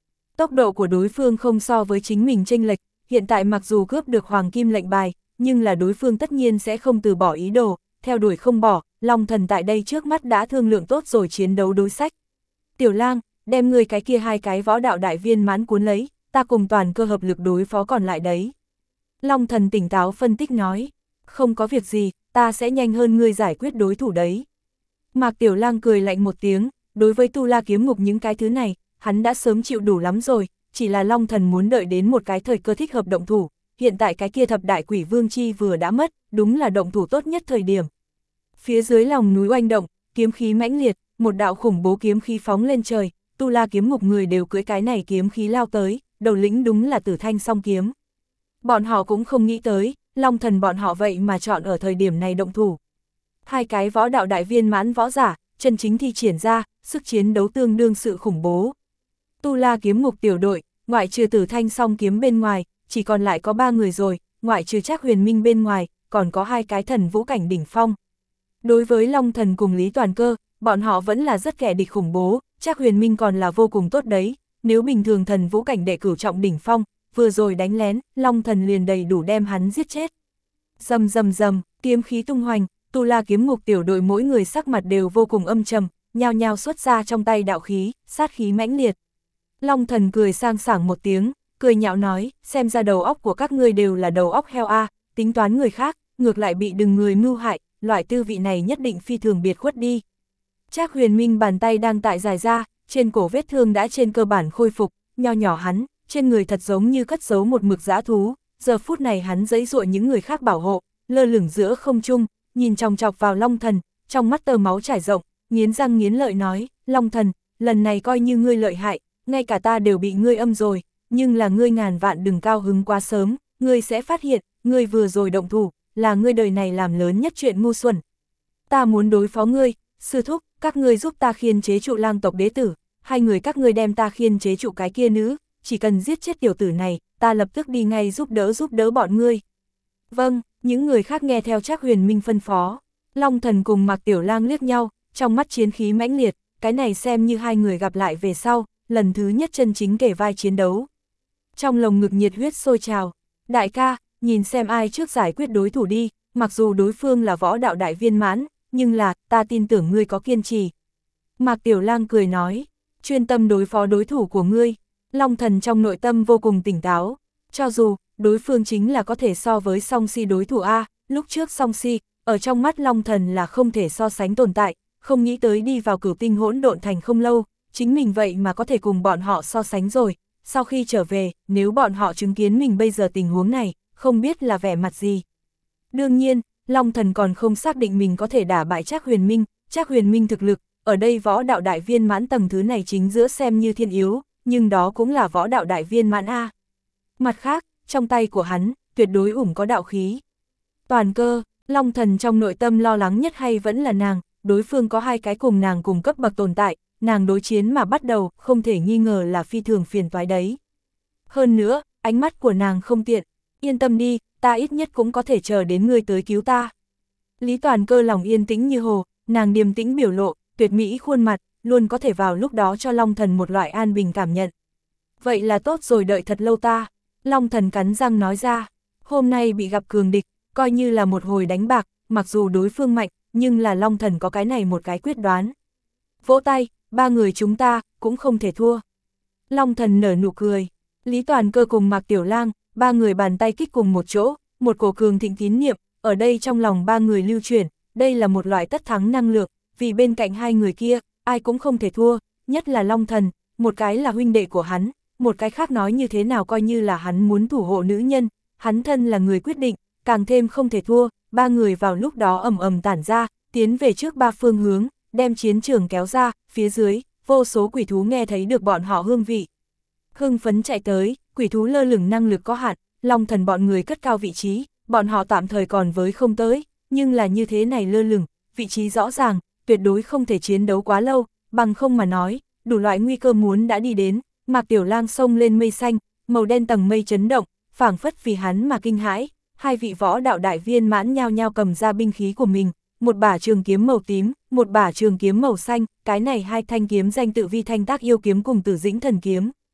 Speaker 1: Tốc độ của đối phương không so với chính mình chênh lệch, hiện tại mặc dù cướp được hoàng kim lệnh bài, nhưng là đối phương tất nhiên sẽ không từ bỏ ý đồ, theo đuổi không bỏ, Long Thần tại đây trước mắt đã thương lượng tốt rồi chiến đấu đối sách. Tiểu Lang, đem người cái kia hai cái võ đạo đại viên mãn cuốn lấy, ta cùng toàn cơ hợp lực đối phó còn lại đấy. Long Thần tỉnh táo phân tích nói, không có việc gì, ta sẽ nhanh hơn ngươi giải quyết đối thủ đấy. Mạc Tiểu Lang cười lạnh một tiếng, đối với Tu La kiếm ngục những cái thứ này, hắn đã sớm chịu đủ lắm rồi, chỉ là Long Thần muốn đợi đến một cái thời cơ thích hợp động thủ, hiện tại cái kia thập đại quỷ vương chi vừa đã mất, đúng là động thủ tốt nhất thời điểm. Phía dưới lòng núi oanh động, kiếm khí mãnh liệt, một đạo khủng bố kiếm khí phóng lên trời, Tu La kiếm ngục người đều cưỡi cái này kiếm khí lao tới, đầu lĩnh đúng là Tử Thanh song kiếm. Bọn họ cũng không nghĩ tới, Long Thần bọn họ vậy mà chọn ở thời điểm này động thủ. Hai cái võ đạo đại viên mãn võ giả, chân chính thi triển ra, sức chiến đấu tương đương sự khủng bố. Tu La kiếm ngục tiểu đội, ngoại trừ Tử Thanh song kiếm bên ngoài, chỉ còn lại có ba người rồi, ngoại trừ Trác Huyền Minh bên ngoài, còn có hai cái thần vũ cảnh đỉnh phong. Đối với Long Thần cùng Lý Toàn Cơ, bọn họ vẫn là rất kẻ địch khủng bố, Trác Huyền Minh còn là vô cùng tốt đấy, nếu bình thường thần vũ cảnh đệ cửu trọng đỉnh phong, vừa rồi đánh lén, Long Thần liền đầy đủ đem hắn giết chết. Rầm rầm rầm, kiếm khí tung hoành, Tu La kiếm ngục tiểu đội mỗi người sắc mặt đều vô cùng âm trầm, nhao nhao xuất ra trong tay đạo khí, sát khí mãnh liệt. Long Thần cười sang sảng một tiếng, cười nhạo nói, xem ra đầu óc của các ngươi đều là đầu óc heo a, tính toán người khác, ngược lại bị đừng người mưu hại, loại tư vị này nhất định phi thường biệt khuất đi. Trác Huyền Minh bàn tay đang tại dài ra, trên cổ vết thương đã trên cơ bản khôi phục, nho nhỏ hắn, trên người thật giống như cất giấu một mực dã thú, giờ phút này hắn giãy giụa những người khác bảo hộ, lơ lửng giữa không trung, nhìn chòng chọc vào Long Thần, trong mắt tơ máu trải rộng, nghiến răng nghiến lợi nói, Long Thần, lần này coi như ngươi lợi hại, ngay cả ta đều bị ngươi âm rồi, nhưng là ngươi ngàn vạn đừng cao hứng quá sớm, ngươi sẽ phát hiện, ngươi vừa rồi động thủ, là ngươi đời này làm lớn nhất chuyện ngu xuẩn. Ta muốn đối phó ngươi, sư thúc, các ngươi giúp ta khiên chế trụ Lang tộc đế tử, hai người các ngươi đem ta khiên chế trụ cái kia nữ, chỉ cần giết chết tiểu tử này, ta lập tức đi ngay giúp đỡ giúp đỡ bọn ngươi. Vâng, những người khác nghe theo Trác Huyền Minh phân phó. Long Thần cùng Mạc Tiểu Lang liếc nhau, trong mắt chiến khí mãnh liệt, cái này xem như hai người gặp lại về sau, lần thứ nhất chân chính kể vai chiến đấu. Trong lồng ngực nhiệt huyết sôi trào, đại ca, nhìn xem ai trước giải quyết đối thủ đi, mặc dù đối phương là võ đạo đại viên mãn, nhưng là, ta tin tưởng ngươi có kiên trì. Mạc Tiểu Lang cười nói, chuyên tâm đối phó đối thủ của ngươi. Long Thần trong nội tâm vô cùng tỉnh táo, cho dù, đối phương chính là có thể so với Song Si đối thủ A, lúc trước Song Si, ở trong mắt Long Thần là không thể so sánh tồn tại, không nghĩ tới đi vào Cửu Tinh hỗn độn thành không lâu, chính mình vậy mà có thể cùng bọn họ so sánh rồi, sau khi trở về, nếu bọn họ chứng kiến mình bây giờ tình huống này, không biết là vẻ mặt gì. Đương nhiên, Long Thần còn không xác định mình có thể đả bại Trác Huyền Minh, Trác Huyền Minh thực lực, ở đây võ đạo đại viên mãn tầng thứ này chính giữa xem như thiên yếu, nhưng đó cũng là võ đạo đại viên mãn A. Mặt khác, trong tay của hắn, tuyệt đối ủng có đạo khí. Toàn Cơ, Long Thần trong nội tâm lo lắng nhất hay vẫn là nàng, đối phương có hai cái cùng nàng cùng cấp bậc tồn tại, nàng đối chiến mà bắt đầu, không thể nghi ngờ là phi thường phiền toái đấy. Hơn nữa, ánh mắt của nàng không tiện, yên tâm đi, ta ít nhất cũng có thể chờ đến ngươi tới cứu ta. Lý Toàn Cơ lòng yên tĩnh như hồ, nàng điềm tĩnh biểu lộ, tuyệt mỹ khuôn mặt, luôn có thể vào lúc đó cho Long Thần một loại an bình cảm nhận. Vậy là tốt rồi, đợi thật lâu ta. Long Thần cắn răng nói ra, hôm nay bị gặp cường địch, coi như là một hồi đánh bạc, mặc dù đối phương mạnh, nhưng là Long Thần có cái này một cái quyết đoán. Vỗ tay, ba người chúng ta, cũng không thể thua. Long Thần nở nụ cười, Lý Toàn Cơ cùng Mạc Tiểu Lang, ba người bàn tay kích cùng một chỗ, một cổ cường thịnh tín niệm, ở đây trong lòng ba người lưu chuyển, đây là một loại tất thắng năng lượng, vì bên cạnh hai người kia, ai cũng không thể thua, nhất là Long Thần, một cái là huynh đệ của hắn, một cái khác nói như thế nào coi như là hắn muốn thủ hộ nữ nhân, hắn thân là người quyết định, càng thêm không thể thua, ba người vào lúc đó ầm ầm tản ra, tiến về trước ba phương hướng, đem chiến trường kéo ra, phía dưới, vô số quỷ thú nghe thấy được bọn họ hương vị. Hưng phấn chạy tới, quỷ thú lơ lửng năng lực có hạn, Long Thần bọn người cất cao vị trí, bọn họ tạm thời còn với không tới, nhưng là như thế này lơ lửng, vị trí rõ ràng, tuyệt đối không thể chiến đấu quá lâu, bằng không mà nói, đủ loại nguy cơ muốn đã đi đến. Mạc Tiểu Lang xông lên mây xanh, màu đen tầng mây chấn động, phảng phất vì hắn mà kinh hãi, hai vị võ đạo đại viên mãn nhao nhao cầm ra binh khí của mình, một bả trường kiếm màu tím, một bả trường kiếm màu xanh, cái này hai thanh kiếm danh tự Vi Thanh Tác Yêu kiếm cùng Tử Dĩnh Thần kiếm.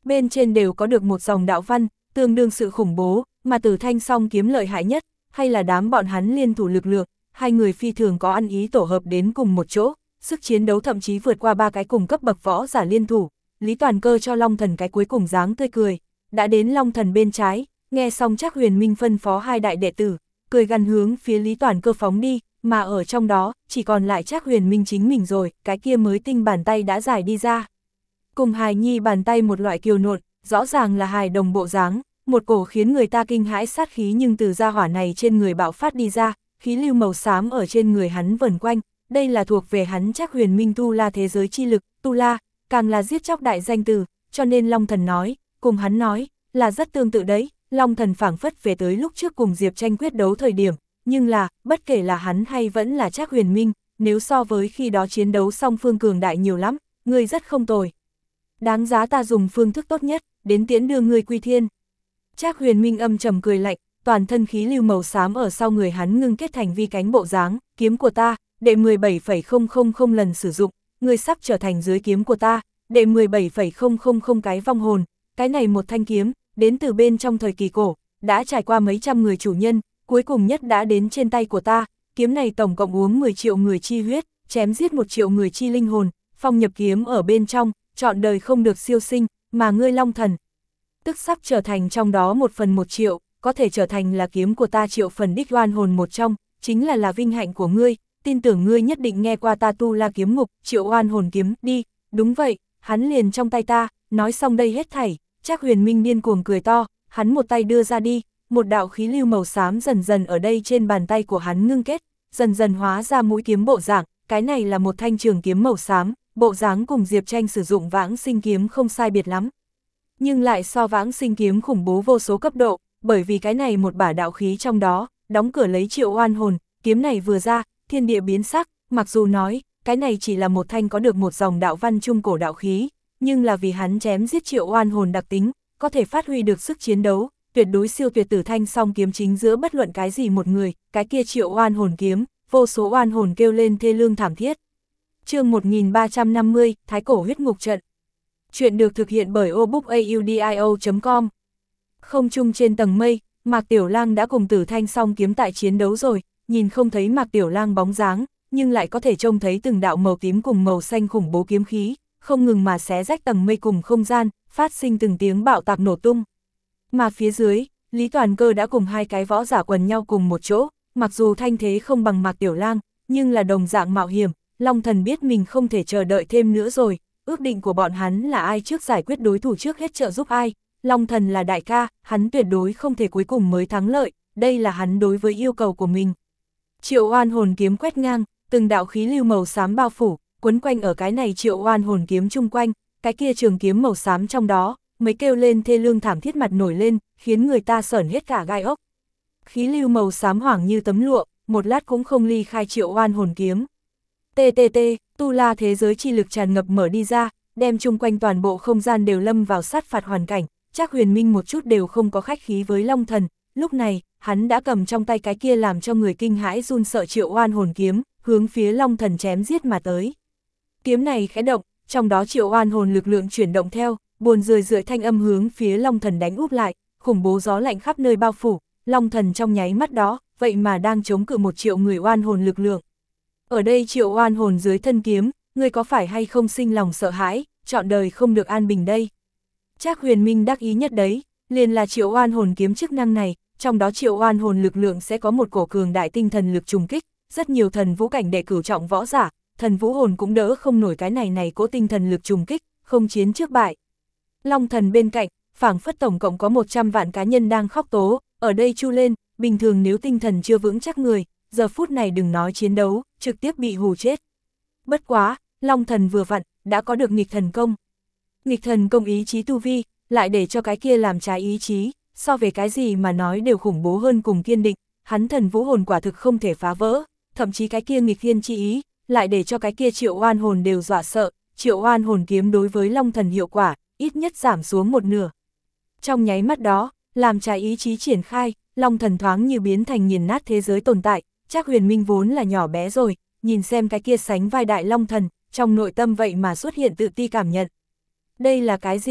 Speaker 1: bên trên đều có được một dòng đạo văn, tương đương sự khủng bố, mà Tử Thanh song kiếm lợi hại nhất, hay là đám bọn hắn liên thủ lực lượng, hai người phi thường có ăn ý tổ hợp đến cùng một chỗ, sức chiến đấu thậm chí vượt qua ba cái cùng cấp bậc võ giả liên thủ. Lý Toàn Cơ cho Long Thần cái cuối cùng dáng tươi cười, đã đến Long Thần bên trái, nghe xong Trác Huyền Minh phân phó hai đại đệ tử, cười gằn hướng phía Lý Toàn Cơ phóng đi, mà ở trong đó, chỉ còn lại Trác Huyền Minh chính mình rồi, cái kia mới tinh bàn tay đã giải đi ra. Cùng hài nhi bàn tay một loại kiều nộn, rõ ràng là hài đồng bộ dáng, một cổ khiến người ta kinh hãi sát khí nhưng từ gia hỏa này trên người bạo phát đi ra, khí lưu màu xám ở trên người hắn vần quanh, đây là thuộc về hắn Trác Huyền Minh tu la thế giới chi lực, tu la, càng là giết chóc đại danh từ, cho nên Long Thần nói, cùng hắn nói, là rất tương tự đấy, Long Thần phảng phất về tới lúc trước cùng Diệp Tranh quyết đấu thời điểm, nhưng là, bất kể là hắn hay vẫn là Trác Huyền Minh, nếu so với khi đó chiến đấu song phương cường đại nhiều lắm, ngươi rất không tồi. Đáng giá ta dùng phương thức tốt nhất, đến tiễn đưa ngươi quy thiên. Trác Huyền Minh âm trầm cười lạnh, toàn thân khí lưu màu xám ở sau người hắn ngưng kết thành vi cánh bộ dáng, kiếm của ta, đệ mười bảy phẩy không không không lần sử dụng, ngươi sắp trở thành dưới kiếm của ta, đệ mười bảy phẩy không không không cái vong hồn, cái này một thanh kiếm, đến từ bên trong thời kỳ cổ, đã trải qua mấy trăm người chủ nhân, cuối cùng nhất đã đến trên tay của ta, kiếm này tổng cộng uống mười triệu người chi huyết, chém giết một triệu người chi linh hồn, phong nhập kiếm ở bên trong, trọn đời không được siêu sinh, mà ngươi Long Thần, tức sắp trở thành trong đó một phần một triệu, có thể trở thành là kiếm của ta triệu phần đích oan hồn một trong, chính là là vinh hạnh của ngươi, tin tưởng ngươi nhất định nghe qua ta tu la kiếm ngục, triệu oan hồn kiếm, đi, đúng vậy, hắn liền trong tay ta, nói xong đây hết thảy, Trác Huyền Minh điên cuồng cười to, hắn một tay đưa ra đi, một đạo khí lưu màu xám dần dần ở đây trên bàn tay của hắn ngưng kết, dần dần hóa ra mũi kiếm bộ dạng, cái này là một thanh trường kiếm màu xám, bộ dáng cùng Diệp Tranh sử dụng Vãng Sinh kiếm không sai biệt lắm. Nhưng lại so Vãng Sinh kiếm khủng bố vô số cấp độ, bởi vì cái này một bả đạo khí trong đó, đóng cửa lấy triệu oan hồn, kiếm này vừa ra, thiên địa biến sắc, mặc dù nói, cái này chỉ là một thanh có được một dòng đạo văn trung cổ đạo khí, nhưng là vì hắn chém giết triệu oan hồn đặc tính, có thể phát huy được sức chiến đấu, tuyệt đối siêu tuyệt Tử Thanh song kiếm chính giữa bất luận cái gì một người, cái kia triệu oan hồn kiếm, vô số oan hồn kêu lên thê lương thảm thiết. Chương một nghìn ba trăm năm mươi, Thái Cổ huyết ngục trận. Chuyện được thực hiện bởi obookaudio chấm com. Không trung trên tầng mây, Mạc Tiểu Lang đã cùng Tử Thanh song kiếm tại chiến đấu rồi, nhìn không thấy Mạc Tiểu Lang bóng dáng, nhưng lại có thể trông thấy từng đạo màu tím cùng màu xanh khủng bố kiếm khí, không ngừng mà xé rách tầng mây cùng không gian, phát sinh từng tiếng bạo tạc nổ tung. Mà phía dưới, Lý Toàn Cơ đã cùng hai cái võ giả quần nhau cùng một chỗ, mặc dù thanh thế không bằng Mạc Tiểu Lang, nhưng là đồng dạng mạo hiểm, Long Thần biết mình không thể chờ đợi thêm nữa rồi, ước định của bọn hắn là ai trước giải quyết đối thủ trước hết trợ giúp ai, Long Thần là đại ca, hắn tuyệt đối không thể cuối cùng mới thắng lợi, đây là hắn đối với yêu cầu của mình. Triệu oan hồn kiếm quét ngang, từng đạo khí lưu màu xám bao phủ, quấn quanh ở cái này triệu oan hồn kiếm chung quanh, cái kia trường kiếm màu xám trong đó, mới kêu lên thê lương thảm thiết mặt nổi lên, khiến người ta sởn hết cả gai ốc. Khí lưu màu xám hoảng như tấm lụa, một lát cũng không ly khai triệu oan hồn kiếm. tê tê tê, tu la thế giới chi lực tràn ngập mở đi ra, đem chung quanh toàn bộ không gian đều lâm vào sát phạt hoàn cảnh, Trác Huyền Minh một chút đều không có khách khí với Long Thần, lúc này, hắn đã cầm trong tay cái kia làm cho người kinh hãi run sợ triệu oan hồn kiếm, hướng phía Long Thần chém giết mà tới. Kiếm này khẽ động, trong đó triệu oan hồn lực lượng chuyển động theo, buồn rười rượi thanh âm hướng phía Long Thần đánh úp lại, khủng bố gió lạnh khắp nơi bao phủ, Long Thần trong nháy mắt đó, vậy mà đang chống cự một triệu người oan hồn lực lượng. Ở đây triệu oan hồn dưới thân kiếm, ngươi có phải hay không sinh lòng sợ hãi, trọn đời không được an bình đây. Trác Huyền Minh đắc ý nhất đấy, liền là triệu oan hồn kiếm chức năng này, trong đó triệu oan hồn lực lượng sẽ có một cổ cường đại tinh thần lực trùng kích, rất nhiều thần vũ cảnh đệ cửu trọng võ giả, thần vũ hồn cũng đỡ không nổi cái này này cỗ tinh thần lực trùng kích, không chiến trước bại. Long Thần bên cạnh, phảng phất tổng cộng có một trăm vạn cá nhân đang khóc tố, ở đây chu lên, bình thường nếu tinh thần chưa vững chắc người, giờ phút này đừng nói chiến đấu, trực tiếp bị hù chết. Bất quá, Long Thần vừa vặn, đã có được nghịch thần công. Nghịch thần công ý chí tu vi, lại để cho cái kia làm trái ý chí, so về cái gì mà nói đều khủng bố hơn cùng kiên định, hắn thần vũ hồn quả thực không thể phá vỡ, thậm chí cái kia nghịch thiên chi ý, lại để cho cái kia triệu oan hồn đều dọa sợ, triệu oan hồn kiếm đối với Long Thần hiệu quả, ít nhất giảm xuống một nửa. Trong nháy mắt đó, làm trái ý chí triển khai, Long Thần thoáng như biến thành nghiền nát thế giới tồn tại, Trác Huyền Minh vốn là nhỏ bé rồi, nhìn xem cái kia sánh vai đại Long Thần, trong nội tâm vậy mà xuất hiện tự ti cảm nhận. Đây là cái gì?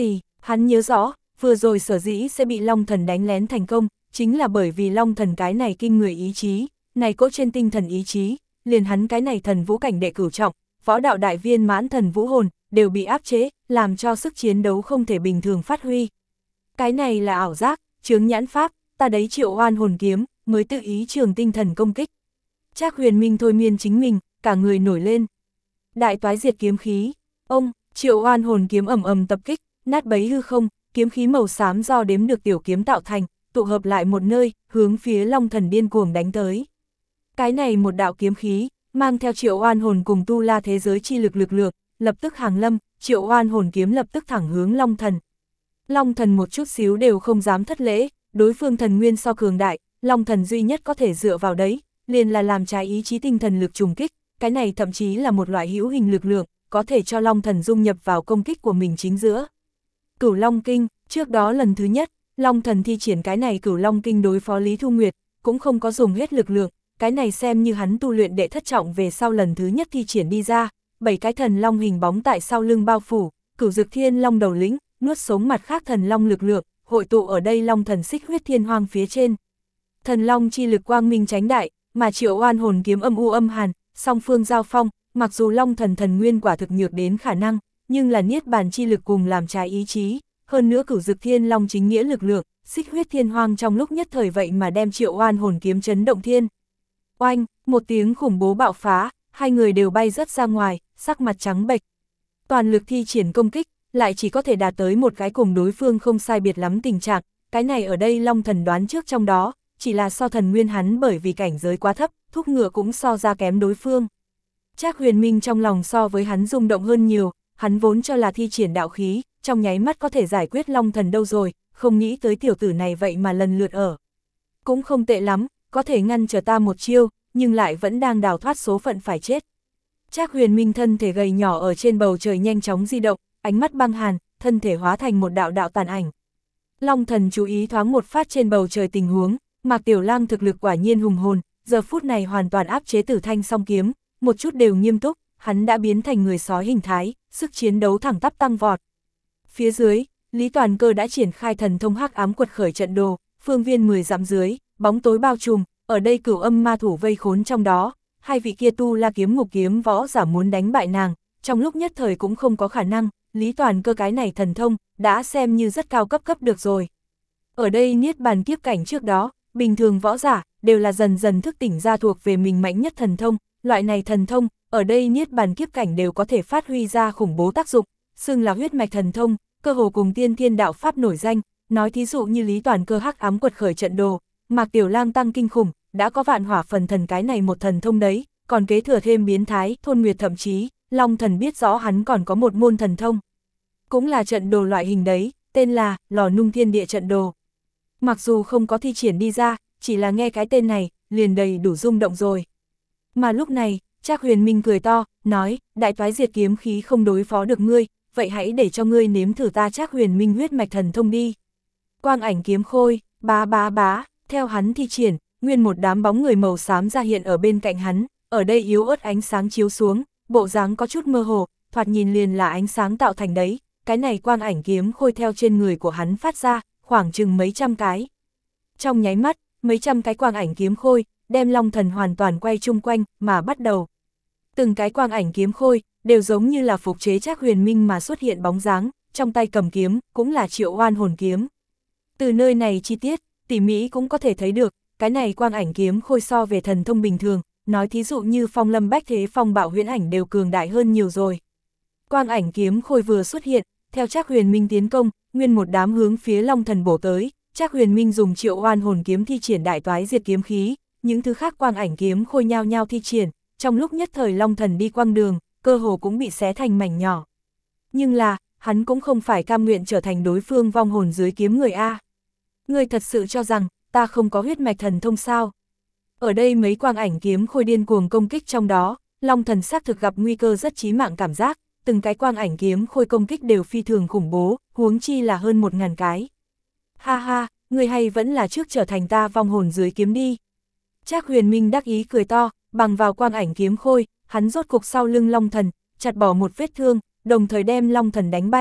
Speaker 1: Hắn nhớ rõ, vừa rồi sở dĩ sẽ bị Long Thần đánh lén thành công, chính là bởi vì Long Thần cái này kinh người ý chí, này cỗ trên tinh thần ý chí, liền hắn cái này thần vũ cảnh đệ cửu trọng, võ đạo đại viên mãn thần vũ hồn, đều bị áp chế, làm cho sức chiến đấu không thể bình thường phát huy. Cái này là ảo giác, chướng nhãn pháp, ta đấy Triệu Oan hồn kiếm, mới tự ý trường tinh thần công kích. Trác Huyền Minh thôi miên chính mình, cả người nổi lên. Đại toái diệt kiếm khí, ông, Triệu Oan hồn kiếm ầm ầm tập kích, nát bấy hư không, kiếm khí màu xám do đếm được tiểu kiếm tạo thành, tụ hợp lại một nơi, hướng phía Long Thần điên cuồng đánh tới. Cái này một đạo kiếm khí, mang theo Triệu Oan hồn cùng tu la thế giới chi lực lực lượng, lập tức hàng lâm, Triệu Oan hồn kiếm lập tức thẳng hướng Long Thần. Long Thần một chút xíu đều không dám thất lễ, đối phương thần nguyên so cường đại, Long Thần duy nhất có thể dựa vào đấy, liền là làm trái ý chí tinh thần lực trùng kích, cái này thậm chí là một loại hữu hình lực lượng, có thể cho Long Thần dung nhập vào công kích của mình chính giữa. Cửu Long Kinh, trước đó lần thứ nhất, Long Thần thi triển cái này Cửu Long Kinh đối phó Lý Thu Nguyệt, cũng không có dùng hết lực lượng, cái này xem như hắn tu luyện đệ thất trọng về sau lần thứ nhất thi triển đi ra, bảy cái thần long hình bóng tại sau lưng bao phủ, Cửu Dực Thiên Long đầu lĩnh, nuốt sống mặt khác thần long lực lượng, hội tụ ở đây Long Thần xích huyết thiên hoang phía trên. Thần long chi lực quang minh chánh đại, mà Triệu Oan hồn kiếm âm u âm hàn, song phương giao phong, mặc dù Long Thần thần nguyên quả thực nhược đến khả năng, nhưng là niết bàn chi lực cùng làm trái ý chí, hơn nữa Cửu Dực Thiên Long chính nghĩa lực lượng, xích huyết thiên hoang trong lúc nhất thời vậy mà đem Triệu Oan hồn kiếm chấn động thiên. Oanh, một tiếng khủng bố bạo phá, hai người đều bay rớt ra ngoài, sắc mặt trắng bệch. Toàn lực thi triển công kích, lại chỉ có thể đạt tới một cái cùng đối phương không sai biệt lắm tình trạng, cái này ở đây Long Thần đoán trước trong đó, chỉ là so thần nguyên hắn bởi vì cảnh giới quá thấp, thúc ngựa cũng so ra kém đối phương. Trác Huyền Minh trong lòng so với hắn rung động hơn nhiều, hắn vốn cho là thi triển đạo khí, trong nháy mắt có thể giải quyết Long Thần đâu rồi, không nghĩ tới tiểu tử này vậy mà lần lượt ở. Cũng không tệ lắm, có thể ngăn trở ta một chiêu, nhưng lại vẫn đang đào thoát số phận phải chết. Trác Huyền Minh thân thể gầy nhỏ ở trên bầu trời nhanh chóng di động, ánh mắt băng hàn, thân thể hóa thành một đạo đạo tàn ảnh. Long Thần chú ý thoáng một phát trên bầu trời tình huống, Mạc Tiểu Lang thực lực quả nhiên hùng hồn, giờ phút này hoàn toàn áp chế Tử Thanh song kiếm, một chút đều nghiêm túc, hắn đã biến thành người sói hình thái, sức chiến đấu thẳng tắp tăng vọt. Phía dưới, Lý Toàn Cơ đã triển khai thần thông hắc ám quật khởi trận đồ, phương viên mười dặm dưới, bóng tối bao trùm, ở đây cửu âm ma thủ vây khốn trong đó, hai vị kia tu la kiếm ngục kiếm võ giả muốn đánh bại nàng, trong lúc nhất thời cũng không có khả năng, Lý Toàn Cơ cái này thần thông, đã xem như rất cao cấp cấp được rồi. Ở đây niết bàn kiếp cảnh trước đó, bình thường võ giả, đều là dần dần thức tỉnh ra thuộc về mình mạnh nhất thần thông, loại này thần thông, ở đây niết bàn kiếp cảnh đều có thể phát huy ra khủng bố tác dụng, xưng là huyết mạch thần thông, cơ hồ cùng tiên thiên đạo pháp nổi danh, nói thí dụ như Lý Toàn Cơ hắc ám quật khởi trận đồ, Mạc Tiểu Lang tăng kinh khủng, đã có vạn hỏa phần thần cái này một thần thông đấy, còn kế thừa thêm biến thái, thôn nguyệt thậm chí, Long Thần biết rõ hắn còn có một môn thần thông. Cũng là trận đồ loại hình đấy, tên là Lò Nung Thiên Địa trận đồ. Mặc dù không có thi triển đi ra, chỉ là nghe cái tên này, liền đầy đủ rung động rồi. Mà lúc này, Trác Huyền Minh cười to, nói, đại toái diệt kiếm khí không đối phó được ngươi, vậy hãy để cho ngươi nếm thử ta Trác Huyền Minh huyết mạch thần thông đi. Quang ảnh kiếm khôi, bá bá bá, theo hắn thi triển, nguyên một đám bóng người màu xám ra hiện ở bên cạnh hắn, ở đây yếu ớt ánh sáng chiếu xuống, bộ dáng có chút mơ hồ, thoạt nhìn liền là ánh sáng tạo thành đấy, cái này quang ảnh kiếm khôi theo trên người của hắn phát ra, khoảng chừng mấy trăm cái. Trong nháy mắt, mấy trăm cái quang ảnh kiếm khôi, đem Long Thần hoàn toàn quay chung quanh, mà bắt đầu. Từng cái quang ảnh kiếm khôi, đều giống như là phục chế Trác Huyền Minh mà xuất hiện bóng dáng, trong tay cầm kiếm, cũng là Triệu Oan hồn kiếm. Từ nơi này chi tiết, tỉ mỉ cũng có thể thấy được, cái này quang ảnh kiếm khôi so về thần thông bình thường, nói thí dụ như phong lâm bách thế phong bạo huyễn ảnh đều cường đại hơn nhiều rồi. Quang ảnh kiếm khôi vừa xuất hiện, theo Trác Huyền Minh tiến công, nguyên một đám hướng phía Long Thần bổ tới, Trác Huyền Minh dùng Triệu Oan hồn kiếm thi triển đại toái diệt kiếm khí, những thứ khác quang ảnh kiếm khôi nhau nhau thi triển, trong lúc nhất thời Long Thần đi quang đường, cơ hồ cũng bị xé thành mảnh nhỏ. Nhưng là, hắn cũng không phải cam nguyện trở thành đối phương vong hồn dưới kiếm người A. Ngươi thật sự cho rằng, ta không có huyết mạch thần thông sao? Ở đây mấy quang ảnh kiếm khôi điên cuồng công kích trong đó, Long Thần xác thực gặp nguy cơ rất chí mạng cảm giác, từng cái quang ảnh kiếm khôi công kích đều phi thường khủng bố, huống chi là hơn một ngàn cái. Ha ha, ngươi hay vẫn là trước trở thành ta vong hồn dưới kiếm đi. Trác Huyền Minh đắc ý cười to, bằng vào quang ảnh kiếm khôi, hắn rốt cục sau lưng Long Thần, chặt bỏ một vết thương, đồng thời đem Long Thần đánh bay,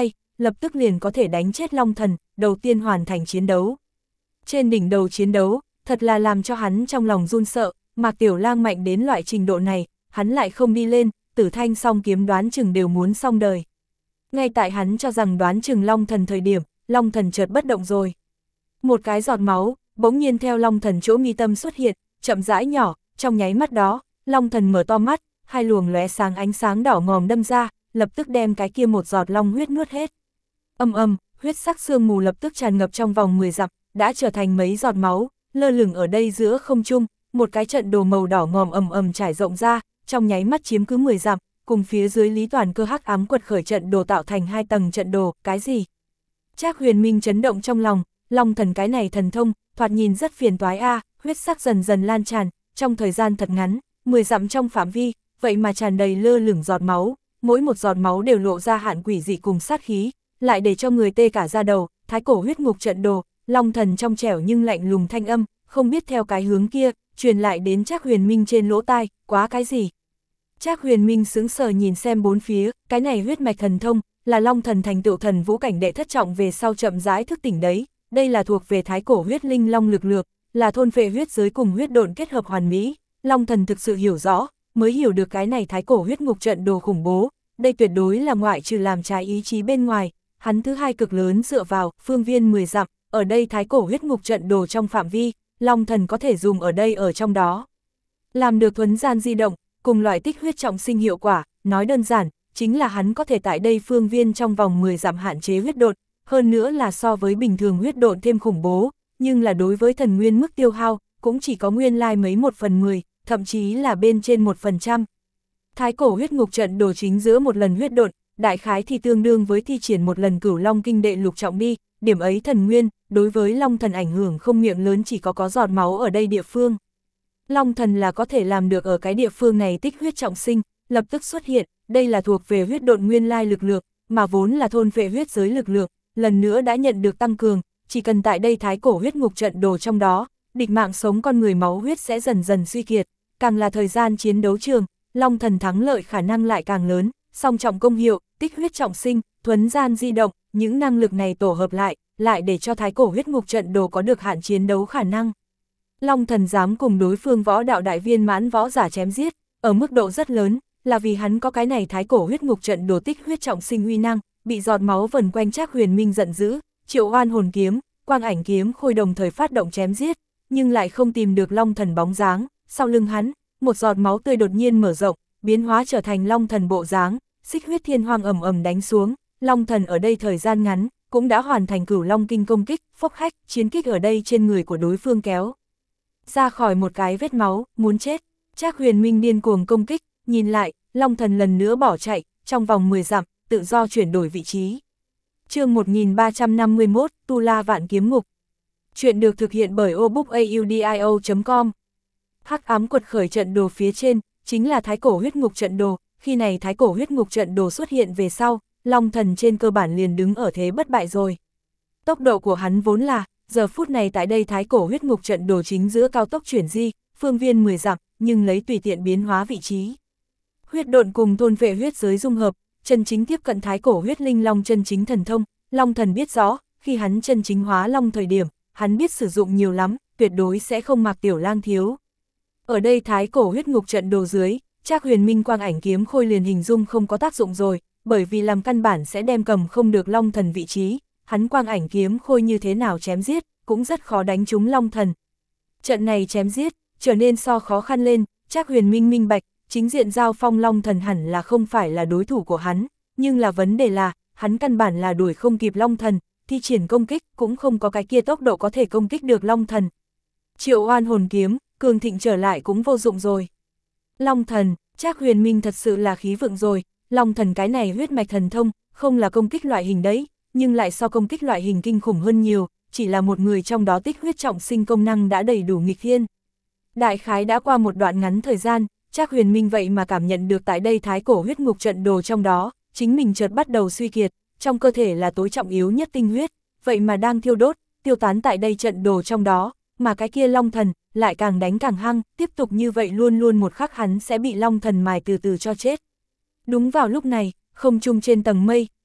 Speaker 1: lập tức liền có thể đánh chết Long Thần, đầu tiên hoàn thành chiến đấu. Trên đỉnh đầu chiến đấu, thật là làm cho hắn trong lòng run sợ, Mạc Tiểu Lang mạnh đến loại trình độ này, hắn lại không đi lên, Tử Thanh song kiếm đoán chừng đều muốn xong đời. Ngay tại hắn cho rằng đoán chừng Long Thần thời điểm, Long Thần chợt bất động rồi. Một cái giọt máu, bỗng nhiên theo Long Thần chỗ mi tâm xuất hiện, chậm rãi nhỏ, trong nháy mắt đó, Long Thần mở to mắt, hai luồng lóe sáng ánh sáng đỏ ngòm đâm ra, lập tức đem cái kia một giọt long huyết nuốt hết. Âm âm, huyết sắc sương mù lập tức tràn ngập trong vòng mười dặm, đã trở thành mấy giọt máu, lơ lửng ở đây giữa không trung, một cái trận đồ màu đỏ ngòm ầm ầm trải rộng ra, trong nháy mắt chiếm cứ mười dặm, cùng phía dưới Lý Toàn Cơ hắc ám quật khởi trận đồ tạo thành hai tầng trận đồ, cái gì? Trác Huyền Minh chấn động trong lòng, Long Thần cái này thần thông, thoạt nhìn rất phiền toái a, à, huyết sắc dần dần lan tràn, trong thời gian thật ngắn, mười dặm trong phạm vi, vậy mà tràn đầy lơ lửng giọt máu, mỗi một giọt máu đều lộ ra hạn quỷ dị cùng sát khí, lại để cho người tê cả da đầu, thái cổ huyết ngục trận đồ, Long Thần trong trẻo nhưng lạnh lùng thanh âm, không biết theo cái hướng kia, truyền lại đến Trác Huyền Minh trên lỗ tai, quá cái gì? Trác Huyền Minh sững sờ nhìn xem bốn phía, cái này huyết mạch thần thông, là Long Thần thành tựu thần vũ cảnh đệ thất trọng về sau chậm rãi thức tỉnh đấy, đây là thuộc về thái cổ huyết linh long lực lượng, là thôn phệ huyết giới cùng huyết độn kết hợp hoàn mỹ, Long Thần thực sự hiểu rõ, mới hiểu được cái này thái cổ huyết ngục trận đồ khủng bố, đây tuyệt đối là ngoại trừ làm trái ý chí bên ngoài, hắn thứ hai cực lớn dựa vào, phương viên mười dặm, ở đây thái cổ huyết ngục trận đồ trong phạm vi, Long Thần có thể dùng ở đây ở trong đó. Làm được thuấn gian di động, cùng loại tích huyết trọng sinh hiệu quả, nói đơn giản, chính là hắn có thể tại đây phương viên trong vòng mười dặm hạn chế huyết độn, hơn nữa là so với bình thường huyết độn thêm khủng bố, nhưng là đối với thần nguyên mức tiêu hao, cũng chỉ có nguyên lai mấy một phần mười, thậm chí là bên trên một phần trăm. Thái cổ huyết ngục trận đồ chính giữa một lần huyết độn, đại khái thì tương đương với thi triển một lần Cửu Long kinh đệ lục trọng đi, điểm ấy thần nguyên, đối với Long Thần ảnh hưởng không miệng lớn chỉ có có giọt máu ở đây địa phương. Long Thần là có thể làm được ở cái địa phương này tích huyết trọng sinh, lập tức xuất hiện, đây là thuộc về huyết độn nguyên lai lực lượng, mà vốn là thôn phệ huyết giới lực lượng, lần nữa đã nhận được tăng cường, chỉ cần tại đây thái cổ huyết ngục trận đồ trong đó, địch mạng sống con người máu huyết sẽ dần dần suy kiệt, càng là thời gian chiến đấu trường, Long Thần thắng lợi khả năng lại càng lớn, song trọng công hiệu, tích huyết trọng sinh, thuấn gian di động, những năng lực này tổ hợp lại, lại để cho thái cổ huyết ngục trận đồ có được hạn chiến đấu khả năng. Long Thần dám cùng đối phương võ đạo đại viên mãn võ giả chém giết, ở mức độ rất lớn, là vì hắn có cái này thái cổ huyết ngục trận đồ tích huyết trọng sinh uy năng, bị giọt máu vần quanh Trác Huyền Minh giận dữ, Triệu Oan hồn kiếm, quang ảnh kiếm khôi đồng thời phát động chém giết, nhưng lại không tìm được Long Thần bóng dáng, sau lưng hắn, một giọt máu tươi đột nhiên mở rộng, biến hóa trở thành Long Thần bộ dáng, xích huyết thiên hoang ầm ầm đánh xuống, Long Thần ở đây thời gian ngắn, cũng đã hoàn thành Cửu Long kinh công kích, phốc khách, chiến kích ở đây trên người của đối phương kéo ra khỏi một cái vết máu, muốn chết. Trác Huyền Minh điên cuồng công kích, nhìn lại, Long Thần lần nữa bỏ chạy, trong vòng mười dặm, tự do chuyển đổi vị trí. Chương một nghìn ba trăm năm mươi mốt, Tu La Vạn Kiếm Ngục. Chuyện được thực hiện bởi obookaudio chấm com. Hắc ám quật khởi trận đồ phía trên, chính là thái cổ huyết ngục trận đồ, khi này thái cổ huyết ngục trận đồ xuất hiện về sau, Long Thần trên cơ bản liền đứng ở thế bất bại rồi. Tốc độ của hắn vốn là, giờ phút này tại đây thái cổ huyết ngục trận đồ chính giữa cao tốc chuyển di, phương viên mười dặm, nhưng lấy tùy tiện biến hóa vị trí. Huyết độn cùng thôn vệ huyết giới dung hợp, chân chính tiếp cận thái cổ huyết linh long chân chính thần thông, Long Thần biết rõ, khi hắn chân chính hóa long thời điểm, hắn biết sử dụng nhiều lắm, tuyệt đối sẽ không Mạc Tiểu Lang thiếu. Ở đây thái cổ huyết ngục trận đồ dưới, Trác Huyền Minh quang ảnh kiếm khôi liền hình dung không có tác dụng rồi, bởi vì làm căn bản sẽ đem cầm không được Long Thần vị trí, hắn quang ảnh kiếm khôi như thế nào chém giết, cũng rất khó đánh trúng Long Thần. Trận này chém giết, trở nên so khó khăn lên, Trác Huyền Minh minh bạch, chính diện giao phong Long Thần hẳn là không phải là đối thủ của hắn, nhưng là vấn đề là, hắn căn bản là đuổi không kịp Long Thần, thi triển công kích cũng không có cái kia tốc độ có thể công kích được Long Thần. Triệu Oan hồn kiếm, cường thịnh trở lại cũng vô dụng rồi. Long Thần, Trác Huyền Minh thật sự là khí vượng rồi, Long Thần cái này huyết mạch thần thông, không là công kích loại hình đấy, nhưng lại so công kích loại hình kinh khủng hơn nhiều, chỉ là một người trong đó tích huyết trọng sinh công năng đã đầy đủ nghịch thiên. Đại khái đã qua một đoạn ngắn thời gian, Trác Huyền Minh vậy mà cảm nhận được tại đây thái cổ huyết ngục trận đồ trong đó, chính mình chợt bắt đầu suy kiệt, trong cơ thể là tối trọng yếu nhất tinh huyết, vậy mà đang thiêu đốt, tiêu tán tại đây trận đồ trong đó, mà cái kia Long Thần lại càng đánh càng hăng, tiếp tục như vậy luôn luôn một khắc hắn sẽ bị Long Thần mài từ từ cho chết. Đúng vào lúc này, không trung trên tầng mây,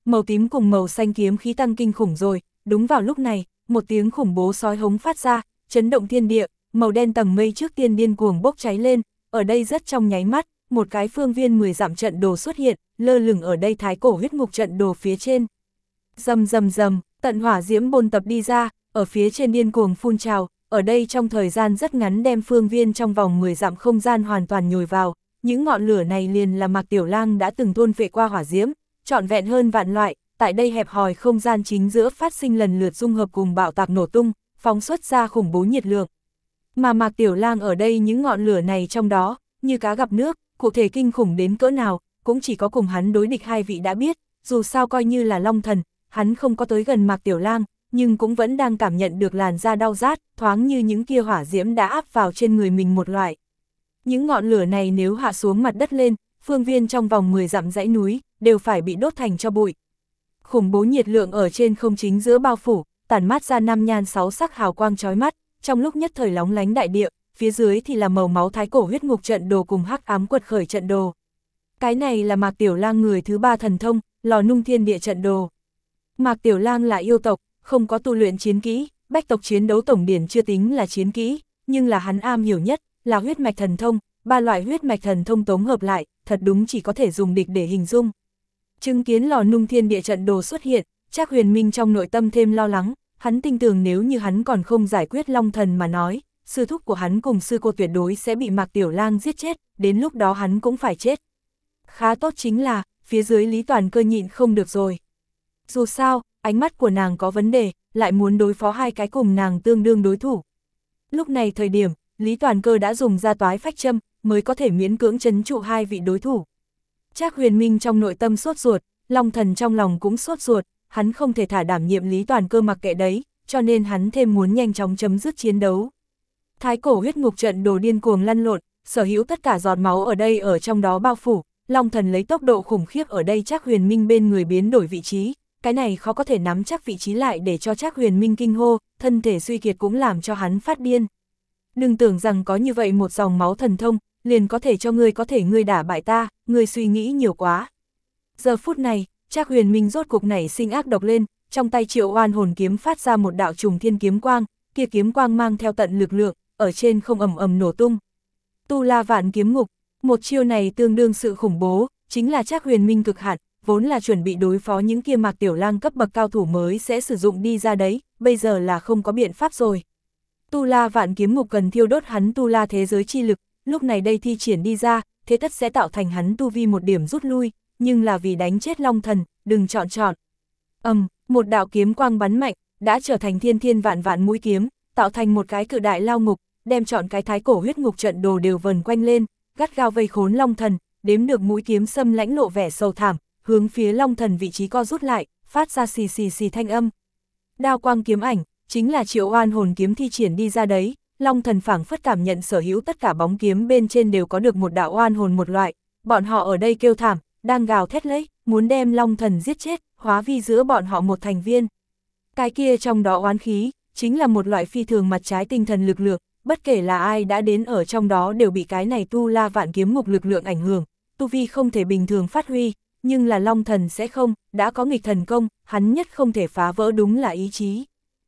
Speaker 1: màu tím cùng màu xanh kiếm khí tăng kinh khủng rồi, đúng vào lúc này, một tiếng khủng bố sói hống phát ra, chấn động thiên địa, màu đen tầng mây trước tiên điên cuồng bốc cháy lên, ở đây rất trong nháy mắt, một cái phương viên mười dặm trận đồ xuất hiện, lơ lửng ở đây thái cổ huyết ngục trận đồ phía trên. Rầm rầm rầm, tận hỏa diễm bôn tập đi ra, ở phía trên điên cuồng phun trào, ở đây trong thời gian rất ngắn đem phương viên trong vòng mười dặm không gian hoàn toàn nhồi vào, những ngọn lửa này liền là Mạc Tiểu Lang đã từng thôn phệ qua hỏa diễm, trọn vẹn hơn vạn loại, tại đây hẹp hòi không gian chính giữa phát sinh lần lượt dung hợp cùng bạo tạc nổ tung, phóng xuất ra khủng bố nhiệt lượng. Mà Mạc Tiểu Lang ở đây những ngọn lửa này trong đó, như cá gặp nước, cụ thể kinh khủng đến cỡ nào, cũng chỉ có cùng hắn đối địch hai vị đã biết, dù sao coi như là Long Thần, hắn không có tới gần Mạc Tiểu Lang, nhưng cũng vẫn đang cảm nhận được làn da đau rát, thoáng như những kia hỏa diễm đã áp vào trên người mình một loại. Những ngọn lửa này nếu hạ xuống mặt đất lên, phương viên trong vòng mười dặm dãy núi, đều phải bị đốt thành cho bụi. Khủng bố nhiệt lượng ở trên không chính giữa bao phủ, tản mát ra năm nhan sáu sắc hào quang chói mắt, trong lúc nhất thời lóng lánh đại địa, phía dưới thì là màu máu thái cổ huyết ngục trận đồ cùng hắc ám quật khởi trận đồ. Cái này là Mạc Tiểu Lang người thứ ba thần thông, lò nung thiên địa trận đồ. Mạc Tiểu Lang là yêu tộc, không có tu luyện chiến kỹ, bách tộc chiến đấu tổng điển chưa tính là chiến kỹ, nhưng là hắn am hiểu nhất, là huyết mạch thần thông, ba loại huyết mạch thần thông tống hợp lại, thật đúng chỉ có thể dùng địch để hình dung. Chứng kiến lò nung thiên địa trận đồ xuất hiện, Trác Huyền Minh trong nội tâm thêm lo lắng, hắn tin tưởng nếu như hắn còn không giải quyết Long Thần mà nói, sư thúc của hắn cùng sư cô tuyệt đối sẽ bị Mạc Tiểu Lang giết chết, đến lúc đó hắn cũng phải chết. Khá tốt chính là, phía dưới Lý Toàn Cơ nhịn không được rồi. Dù sao, ánh mắt của nàng có vấn đề, lại muốn đối phó hai cái cùng nàng tương đương đối thủ. Lúc này thời điểm, Lý Toàn Cơ đã dùng ra toái phách châm, mới có thể miễn cưỡng trấn trụ hai vị đối thủ. Trác Huyền Minh trong nội tâm sốt ruột, Long Thần trong lòng cũng sốt ruột, hắn không thể thả đảm nhiệm Lý Toàn Cơ mặc kệ đấy, cho nên hắn thêm muốn nhanh chóng chấm dứt chiến đấu. Thái cổ huyết ngục trận đồ điên cuồng lăn lộn, sở hữu tất cả giọt máu ở đây ở trong đó bao phủ, Long Thần lấy tốc độ khủng khiếp ở đây Trác Huyền Minh bên người biến đổi vị trí, cái này khó có thể nắm chắc vị trí lại để cho Trác Huyền Minh kinh hô, thân thể suy kiệt cũng làm cho hắn phát điên. Đừng tưởng rằng có như vậy một dòng máu thần thông, liền có thể cho ngươi có thể ngươi đả bại ta, ngươi suy nghĩ nhiều quá. Giờ phút này, Trác Huyền Minh rốt cục nảy sinh ác độc lên, trong tay Triệu Oan hồn kiếm phát ra một đạo trùng thiên kiếm quang, kia kiếm quang mang theo tận lực lượng, ở trên không ầm ầm nổ tung. Tu La Vạn Kiếm Ngục, một chiêu này tương đương sự khủng bố, chính là Trác Huyền Minh cực hạn, vốn là chuẩn bị đối phó những kia Mạc Tiểu Lang cấp bậc cao thủ mới sẽ sử dụng đi ra đấy, bây giờ là không có biện pháp rồi. Tu La Vạn Kiếm Ngục cần thiêu đốt hắn tu la thế giới chi lực, lúc này đây thi triển đi ra, thế tất sẽ tạo thành hắn tu vi một điểm rút lui, nhưng là vì đánh chết Long Thần, đừng chọn chọn. Ầm, um, một đạo kiếm quang bắn mạnh, đã trở thành thiên thiên vạn vạn mũi kiếm, tạo thành một cái cự đại lao ngục, đem chọn cái thái cổ huyết ngục trận đồ đều vần quanh lên, gắt gao vây khốn Long Thần, đếm được mũi kiếm xâm lãnh lộ vẻ sầu thảm, hướng phía Long Thần vị trí co rút lại, phát ra xì xì xì thanh âm. Đao quang kiếm ảnh, chính là Triệu Oan hồn kiếm thi triển đi ra đấy, Long Thần phảng phất cảm nhận sở hữu tất cả bóng kiếm bên trên đều có được một đạo oan hồn một loại, bọn họ ở đây kêu thảm, đang gào thét lấy, muốn đem Long Thần giết chết, hóa vi giữa bọn họ một thành viên. Cái kia trong đó oán khí, chính là một loại phi thường mặt trái tinh thần lực lượng, bất kể là ai đã đến ở trong đó đều bị cái này Tu La Vạn Kiếm Ngục lực lượng ảnh hưởng, tu vi không thể bình thường phát huy, nhưng là Long Thần sẽ không, đã có nghịch thần công, hắn nhất không thể phá vỡ đúng là ý chí.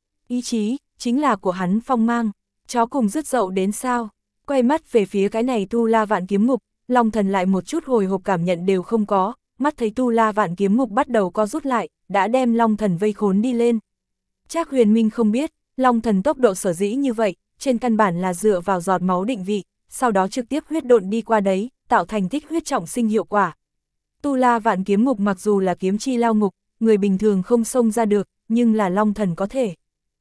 Speaker 1: Ý chí, chính là của hắn phong mang, chó cùng dứt dậu đến sao, quay mắt về phía cái này Tu La Vạn Kiếm Ngục, Long Thần lại một chút hồi hộp cảm nhận đều không có, mắt thấy Tu La Vạn Kiếm Ngục bắt đầu co rút lại, đã đem Long Thần vây khốn đi lên. Trác Huyền Minh không biết, Long Thần tốc độ sở dĩ như vậy, trên căn bản là dựa vào giọt máu định vị, sau đó trực tiếp huyết độn đi qua đấy, tạo thành tích huyết trọng sinh hiệu quả. Tu La Vạn Kiếm Ngục mặc dù là kiếm chi lao ngục, người bình thường không xông ra được, nhưng là Long Thần có thể.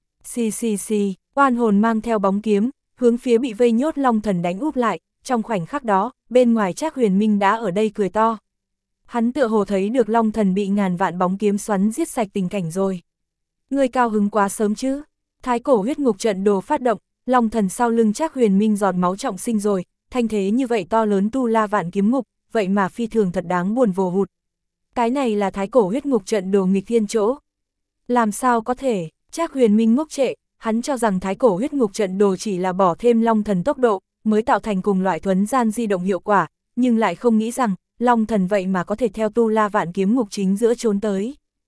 Speaker 1: Xì xì xì, oan hồn mang theo bóng kiếm, hướng phía bị vây nhốt Long Thần đánh úp lại, trong khoảnh khắc đó, bên ngoài Trác Huyền Minh đã ở đây cười to. Hắn tựa hồ thấy được Long Thần bị ngàn vạn bóng kiếm xoắn giết sạch tình cảnh rồi. Người cao hứng quá sớm chứ, thái cổ huyết ngục trận đồ phát động, Long Thần sau lưng Trác Huyền Minh giọt máu trọng sinh rồi, thanh thế như vậy to lớn Tu La Vạn Kiếm Ngục, vậy mà phi thường thật đáng buồn vồ hụt. Cái này là thái cổ huyết ngục trận đồ nghịch thiên chỗ. Làm sao có thể, Trác Huyền Minh ngốc trệ, hắn cho rằng thái cổ huyết ngục trận đồ chỉ là bỏ thêm Long Thần tốc độ, mới tạo thành cùng loại thuấn gian di động hiệu quả, nhưng lại không nghĩ rằng, Long Thần vậy mà có thể theo Tu La Vạn Kiếm Ngục chính giữa trốn tới.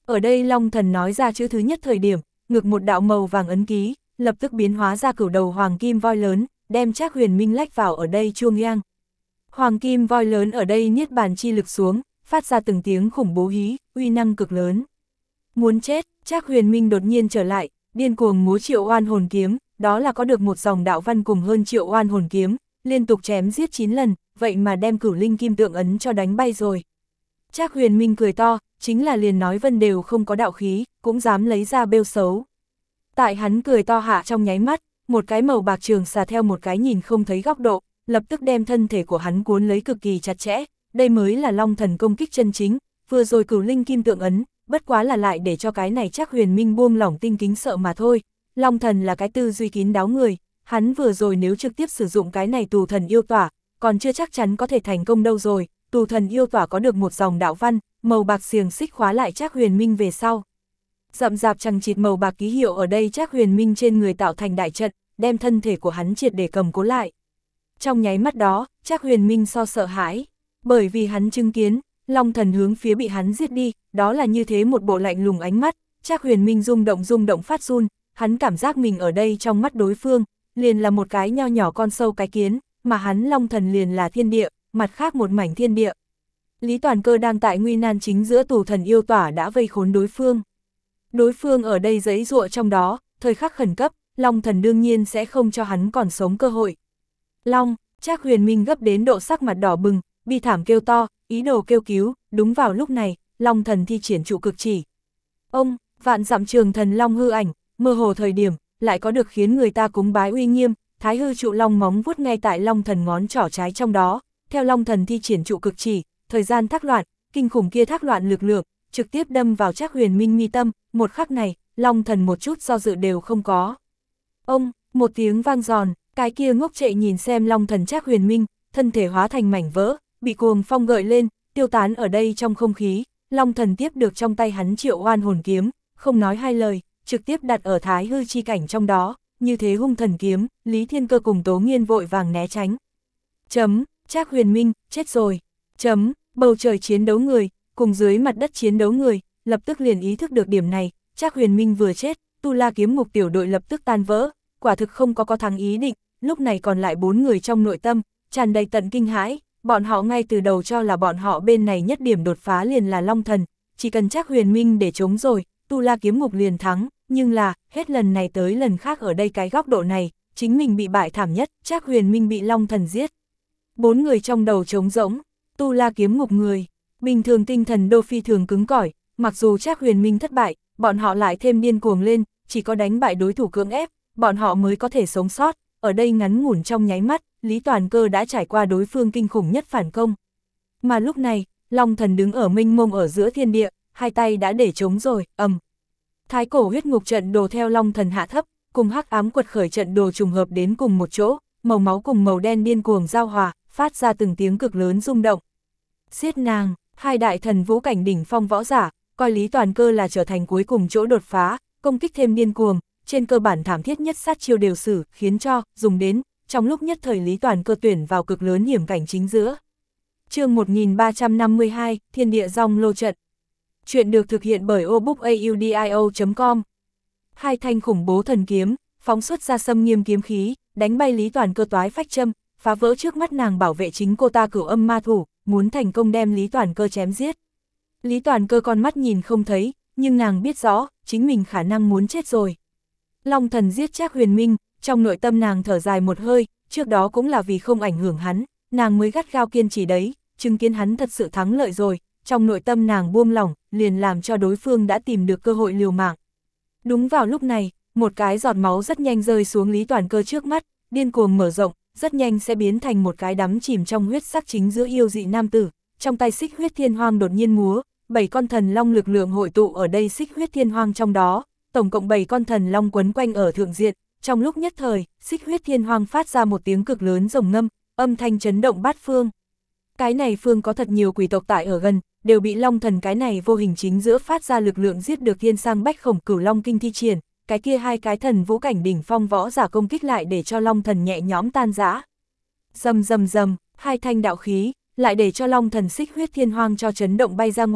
Speaker 1: Ở đây Long Thần nói ra chữ thứ nhất thời điểm, ngực một đạo màu vàng ấn ký, lập tức biến hóa ra cửu đầu hoàng kim voi lớn, đem Trác Huyền Minh lách vào ở đây chuông yang. Hoàng kim voi lớn ở đây niết bàn chi lực xuống, phát ra từng tiếng khủng bố hí, uy năng cực lớn. Muốn chết, Trác Huyền Minh đột nhiên trở lại, điên cuồng múa Triệu Oan hồn kiếm, đó là có được một dòng đạo văn cùng hơn Triệu Oan hồn kiếm, liên tục chém giết chín lần, vậy mà đem Cửu Linh Kim Tượng ấn cho đánh bay rồi. Trác Huyền Minh cười to, chính là liền nói Vân đều không có đạo khí, cũng dám lấy ra bêu xấu. Tại hắn cười to hạ trong nháy mắt, một cái màu bạc trường xà theo một cái nhìn không thấy góc độ, lập tức đem thân thể của hắn cuốn lấy cực kỳ chặt chẽ, đây mới là Long Thần công kích chân chính, vừa rồi Cửu Linh Kim Tượng ấn, bất quá là lại để cho cái này Trác Huyền Minh buông lỏng tinh kính sợ mà thôi. Long Thần là cái tư duy kín đáo người, hắn vừa rồi nếu trực tiếp sử dụng cái này tù thần yêu tỏa, còn chưa chắc chắn có thể thành công đâu rồi. Tù thần yêu tỏa có được một dòng đạo văn, màu bạc xiềng xích khóa lại Trác Huyền Minh về sau. Rậm rạp chằng chịt màu bạc ký hiệu ở đây Trác Huyền Minh trên người tạo thành đại trận, đem thân thể của hắn triệt để cầm cố lại. Trong nháy mắt đó, Trác Huyền Minh so sợ hãi, bởi vì hắn chứng kiến, Long Thần hướng phía bị hắn giết đi, đó là như thế một bộ lạnh lùng ánh mắt, Trác Huyền Minh rung động rung động phát run, hắn cảm giác mình ở đây trong mắt đối phương, liền là một cái nho nhỏ con sâu cái kiến, mà hắn Long Thần liền là thiên địa, mặt khác một mảnh thiên địa. Lý Toàn Cơ đang tại nguy nan chính giữa tù thần yêu tỏa đã vây khốn đối phương. Đối phương ở đây giãy giụa trong đó, thời khắc khẩn cấp, Long Thần đương nhiên sẽ không cho hắn còn sống cơ hội. Long, Trác Huyền Minh gấp đến độ sắc mặt đỏ bừng, bi thảm kêu to, ý đồ kêu cứu, đúng vào lúc này, Long Thần thi triển trụ cực chỉ. Ông, vạn dặm trường thần Long hư ảnh, mơ hồ thời điểm, lại có được khiến người ta cúng bái uy nghiêm, thái hư trụ Long móng vuốt ngay tại Long Thần ngón trỏ trái trong đó, theo Long Thần thi triển trụ cực chỉ, thời gian thác loạn, kinh khủng kia thác loạn lực lượng, trực tiếp đâm vào Trác Huyền Minh mi tâm, một khắc này, Long Thần một chút do dự đều không có. Ông, một tiếng vang giòn, cái kia ngốc trệ nhìn xem Long Thần Trác Huyền Minh, thân thể hóa thành mảnh vỡ, bị cuồng phong gợi lên, tiêu tán ở đây trong không khí, Long Thần tiếp được trong tay hắn Triệu Oan hồn kiếm, không nói hai lời, trực tiếp đặt ở thái hư chi cảnh trong đó, như thế hung thần kiếm, Lý Thiên Cơ cùng Tố Nghiên vội vàng né tránh. Chấm, Trác Huyền Minh, chết rồi. Chấm, bầu trời chiến đấu người, cùng dưới mặt đất chiến đấu người, lập tức liền ý thức được điểm này, Trác Huyền Minh vừa chết, Tu La kiếm mục tiểu đội lập tức tan vỡ, quả thực không có có thắng ý định, lúc này còn lại bốn người trong nội tâm, tràn đầy tận kinh hãi, bọn họ ngay từ đầu cho là bọn họ bên này nhất điểm đột phá liền là Long Thần, chỉ cần Trác Huyền Minh để chống rồi, Tu La kiếm mục liền thắng, nhưng là, hết lần này tới lần khác ở đây cái góc độ này, chính mình bị bại thảm nhất, Trác Huyền Minh bị Long Thần giết. Bốn người trong đầu trống rỗng, Tu La kiếm ngục người, bình thường tinh thần đô phi thường cứng cỏi, mặc dù Trác Huyền Minh thất bại, bọn họ lại thêm điên cuồng lên, chỉ có đánh bại đối thủ cưỡng ép, bọn họ mới có thể sống sót, ở đây ngắn ngủn trong nháy mắt, Lý Toàn Cơ đã trải qua đối phương kinh khủng nhất phản công. Mà lúc này, Long Thần đứng ở mênh mông ở giữa thiên địa, hai tay đã để trống rồi, ầm. Thái cổ huyết ngục trận đồ theo Long Thần hạ thấp, cùng hắc ám quật khởi trận đồ trùng hợp đến cùng một chỗ, màu máu cùng màu đen điên cuồng giao hòa, phát ra từng tiếng cực lớn rung động. Giết nàng, hai đại thần vũ cảnh đỉnh phong võ giả, coi Lý Toàn Cơ là trở thành cuối cùng chỗ đột phá, công kích thêm điên cuồng, trên cơ bản thảm thiết nhất sát chiêu đều xử, khiến cho, dùng đến, trong lúc nhất thời Lý Toàn Cơ tuyển vào cực lớn hiểm cảnh chính giữa. Chương một nghìn ba trăm năm mươi hai, Thiên địa Rong Lô trận. Chuyện được thực hiện bởi obookaudio chấm com. Hai thanh khủng bố thần kiếm, phóng xuất ra xâm nghiêm kiếm khí, đánh bay Lý Toàn Cơ toái phách châm, phá vỡ trước mắt nàng bảo vệ chính cô ta cửu âm ma thủ, muốn thành công đem Lý Toàn Cơ chém giết. Lý Toàn Cơ con mắt nhìn không thấy, nhưng nàng biết rõ, chính mình khả năng muốn chết rồi. Long Thần giết Trác Huyền Minh, trong nội tâm nàng thở dài một hơi, trước đó cũng là vì không ảnh hưởng hắn, nàng mới gắt gao kiên trì đấy, chứng kiến hắn thật sự thắng lợi rồi, trong nội tâm nàng buông lỏng, liền làm cho đối phương đã tìm được cơ hội liều mạng. Đúng vào lúc này, một cái giọt máu rất nhanh rơi xuống Lý Toàn Cơ trước mắt, điên cuồng mở rộng, rất nhanh sẽ biến thành một cái đắm chìm trong huyết sắc chính giữa yêu dị nam tử, trong tay xích huyết thiên hoang đột nhiên múa, bảy con thần long lực lượng hội tụ ở đây xích huyết thiên hoang trong đó, tổng cộng bảy con thần long quấn quanh ở thượng diện, trong lúc nhất thời, xích huyết thiên hoang phát ra một tiếng cực lớn rồng ngâm, âm thanh chấn động bát phương. Cái này phương có thật nhiều quỷ tộc tại ở gần, đều bị Long Thần cái này vô hình chính giữa phát ra lực lượng giết được thiên sang bách khổng cửu long kinh thi triển, cái kia hai cái thần vũ cảnh đỉnh phong võ giả công kích lại để cho Long Thần nhẹ nhõm tan rã. Rầm rầm rầm, hai thanh đạo khí, lại để cho Long Thần xích huyết thiên hoang cho chấn động bay ra ngoài,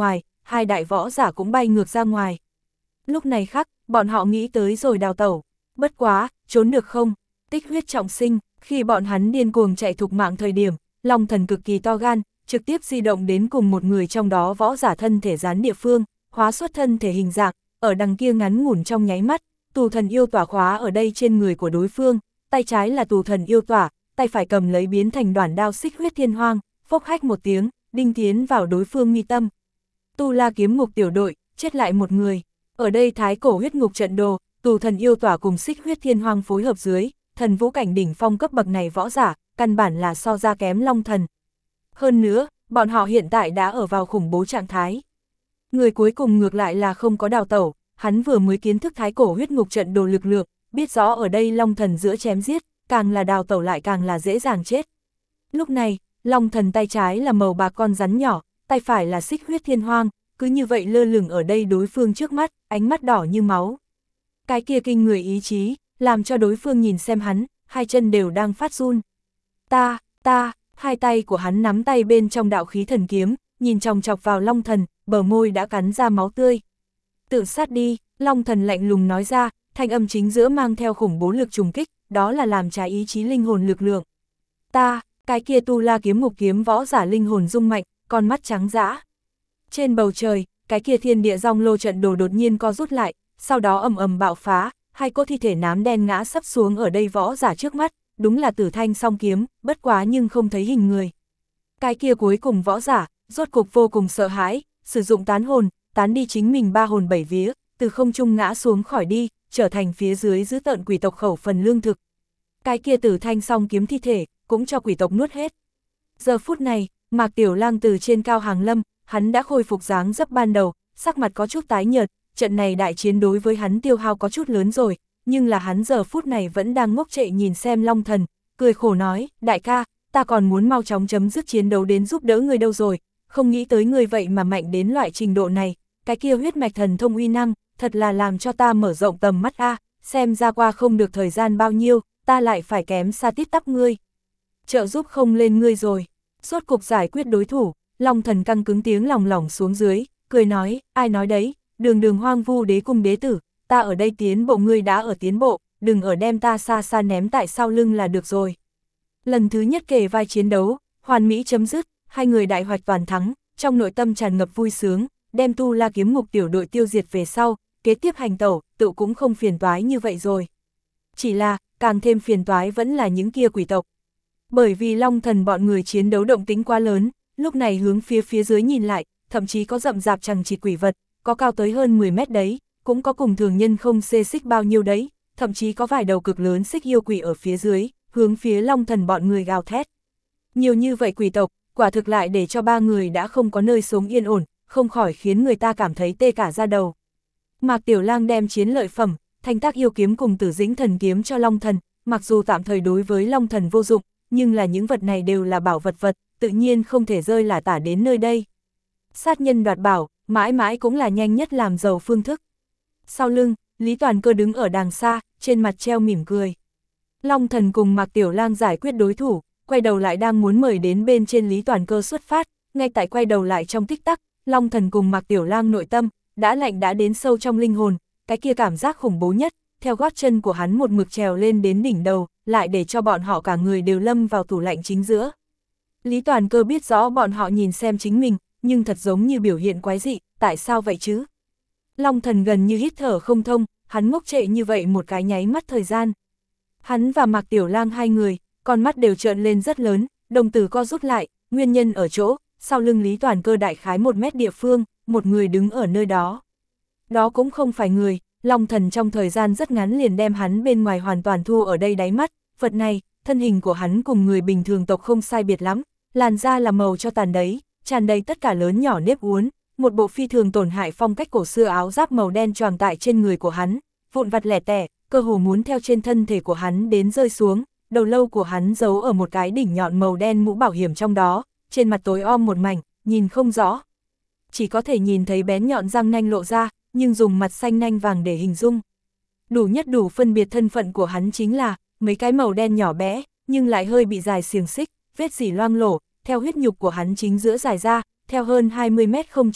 Speaker 1: hai đại võ giả cũng bay ngược ra ngoài. Lúc này khắc, bọn họ nghĩ tới rồi đào tẩu. Bất quá, trốn được không? Tích huyết trọng sinh, khi bọn hắn điên cuồng chạy thục mạng thời điểm, Long Thần cực kỳ to gan, trực tiếp di động đến cùng một người trong đó võ giả thân thể gián địa phương, hóa xuất thân thể hình dạng, ở đằng kia ngắn ngủn trong nháy mắt, tù thần yêu tỏa khóa ở đây trên người của đối phương, tay trái là tù thần yêu tỏa, tay phải cầm lấy biến thành đoản đao xích huyết thiên hoang, phốc hách một tiếng, đinh tiến vào đối phương mi tâm. Tu La kiếm ngục tiểu đội, chết lại một người. Ở đây thái cổ huyết ngục trận đồ, tù thần yêu tỏa cùng xích huyết thiên hoang phối hợp dưới, thần vũ cảnh đỉnh phong cấp bậc này võ giả, căn bản là so ra kém Long Thần. Hơn nữa, bọn họ hiện tại đã ở vào khủng bố trạng thái. Người cuối cùng ngược lại là không có đào tẩu, hắn vừa mới kiến thức thái cổ huyết ngục trận đồ lực lượng, biết rõ ở đây Long Thần giữa chém giết, càng là đào tẩu lại càng là dễ dàng chết. Lúc này, Long Thần tay trái là màu bạc con rắn nhỏ, tay phải là xích huyết thiên hoang, cứ như vậy lơ lửng ở đây đối phương trước mắt, ánh mắt đỏ như máu. Cái kia kinh người ý chí, làm cho đối phương nhìn xem hắn, hai chân đều đang phát run. Ta, ta, hai tay của hắn nắm tay bên trong đạo khí thần kiếm, nhìn chòng chọc vào Long Thần, bờ môi đã cắn ra máu tươi. Tự sát đi, Long Thần lạnh lùng nói ra, thanh âm chính giữa mang theo khủng bố lực trùng kích, đó là làm trái ý chí linh hồn lực lượng. Ta, cái kia Tu La kiếm ngục kiếm võ giả linh hồn rung mạnh, con mắt trắng dã. Trên bầu trời, cái kia thiên địa rong lô trận đồ đột nhiên co rút lại, sau đó ầm ầm bạo phá, hai cỗ thi thể nám đen ngã sắp xuống ở đây võ giả trước mắt, đúng là Tử Thanh song kiếm, bất quá nhưng không thấy hình người. Cái kia cuối cùng võ giả, rốt cục vô cùng sợ hãi, sử dụng tán hồn, tán đi chính mình ba hồn bảy vía, từ không trung ngã xuống khỏi đi, trở thành phía dưới dữ tợn quỷ tộc khẩu phần lương thực. Cái kia Tử Thanh song kiếm thi thể, cũng cho quỷ tộc nuốt hết. Giờ phút này, Mạc Tiểu Lang từ trên cao hàng lâm, hắn đã khôi phục dáng dấp ban đầu, sắc mặt có chút tái nhợt, trận này đại chiến đối với hắn tiêu hao có chút lớn rồi, nhưng là hắn giờ phút này vẫn đang ngốc trệ nhìn xem Long Thần, cười khổ nói, đại ca, ta còn muốn mau chóng chấm dứt chiến đấu đến giúp đỡ người đâu rồi, không nghĩ tới người vậy mà mạnh đến loại trình độ này, cái kia huyết mạch thần thông uy năng, thật là làm cho ta mở rộng tầm mắt a, xem ra qua không được thời gian bao nhiêu, ta lại phải kém xa tít tắp ngươi. Trợ giúp không lên ngươi rồi, rốt cục giải quyết đối thủ, Long Thần căng cứng tiếng lòng lỏng xuống dưới, cười nói, ai nói đấy, đường đường hoang vu đế cung đế tử, ta ở đây tiến bộ ngươi đã ở tiến bộ, đừng ở đem ta xa xa ném tại sau lưng là được rồi. Lần thứ nhất kề vai chiến đấu, hoàn mỹ chấm dứt, hai người đại hoạch toàn thắng, trong nội tâm tràn ngập vui sướng, đem Tu La kiếm ngục tiểu đội tiêu diệt về sau, kế tiếp hành tẩu, tự cũng không phiền toái như vậy rồi. Chỉ là, càng thêm phiền toái vẫn là những kia quỷ tộc. Bởi vì Long Thần bọn người chiến đấu động tính quá lớn, lúc này hướng phía phía dưới nhìn lại, thậm chí có rậm rạp chằng chịt quỷ vật, có cao tới hơn mười mét đấy, cũng có cùng thường nhân không xê xích bao nhiêu đấy, thậm chí có vài đầu cực lớn xích yêu quỷ ở phía dưới, hướng phía Long Thần bọn người gào thét. Nhiều như vậy quỷ tộc, quả thực lại để cho ba người đã không có nơi sống yên ổn, không khỏi khiến người ta cảm thấy tê cả da đầu. Mạc Tiểu Lang đem chiến lợi phẩm, Thanh Tác yêu kiếm cùng Tử Dĩnh thần kiếm cho Long Thần, mặc dù tạm thời đối với Long Thần vô dụng, nhưng là những vật này đều là bảo vật vật, tự nhiên không thể rơi là tả đến nơi đây. Sát nhân đoạt bảo, mãi mãi cũng là nhanh nhất làm giàu phương thức. Sau lưng, Lý Toàn Cơ đứng ở đàng xa, trên mặt treo mỉm cười. Long Thần cùng Mạc Tiểu Lang giải quyết đối thủ, quay đầu lại đang muốn mời đến bên trên Lý Toàn Cơ xuất phát, ngay tại quay đầu lại trong tích tắc, Long Thần cùng Mạc Tiểu Lang nội tâm, đã lạnh đã đến sâu trong linh hồn, cái kia cảm giác khủng bố nhất, theo gót chân của hắn một mực trèo lên đến đỉnh đầu, lại để cho bọn họ cả người đều lâm vào tủ lạnh chính giữa. Lý Toàn Cơ biết rõ bọn họ nhìn xem chính mình, nhưng thật giống như biểu hiện quái dị, tại sao vậy chứ? Long Thần gần như hít thở không thông, hắn ngốc trệ như vậy một cái nháy mắt thời gian. Hắn và Mạc Tiểu Lang hai người, con mắt đều trợn lên rất lớn, đồng tử co rút lại, nguyên nhân ở chỗ, sau lưng Lý Toàn Cơ đại khái một mét địa phương, một người đứng ở nơi đó. Đó cũng không phải người, Long Thần trong thời gian rất ngắn liền đem hắn bên ngoài hoàn toàn thu ở đây đáy mắt, vật này, thân hình của hắn cùng người bình thường tộc không sai biệt lắm, làn da là màu cho tàn đấy, tràn đầy tất cả lớn nhỏ nếp uốn, một bộ phi thường tổn hại phong cách cổ xưa áo giáp màu đen choàng tại trên người của hắn, vụn vặt lẻ tẻ, cơ hồ muốn theo trên thân thể của hắn đến rơi xuống, đầu lâu của hắn giấu ở một cái đỉnh nhọn màu đen mũ bảo hiểm trong đó, trên mặt tối om một mảnh, nhìn không rõ. Chỉ có thể nhìn thấy bén nhọn răng nanh lộ ra, nhưng dùng mặt xanh nanh vàng để hình dung. Đủ nhất đủ phân biệt thân phận của hắn chính là, mấy cái màu đen nhỏ bé, nhưng lại hơi bị dài xiềng xích, vết dỉ loang lổ, theo huyết nhục của hắn chính giữa dài ra, theo hơn hai mươi mét không trung,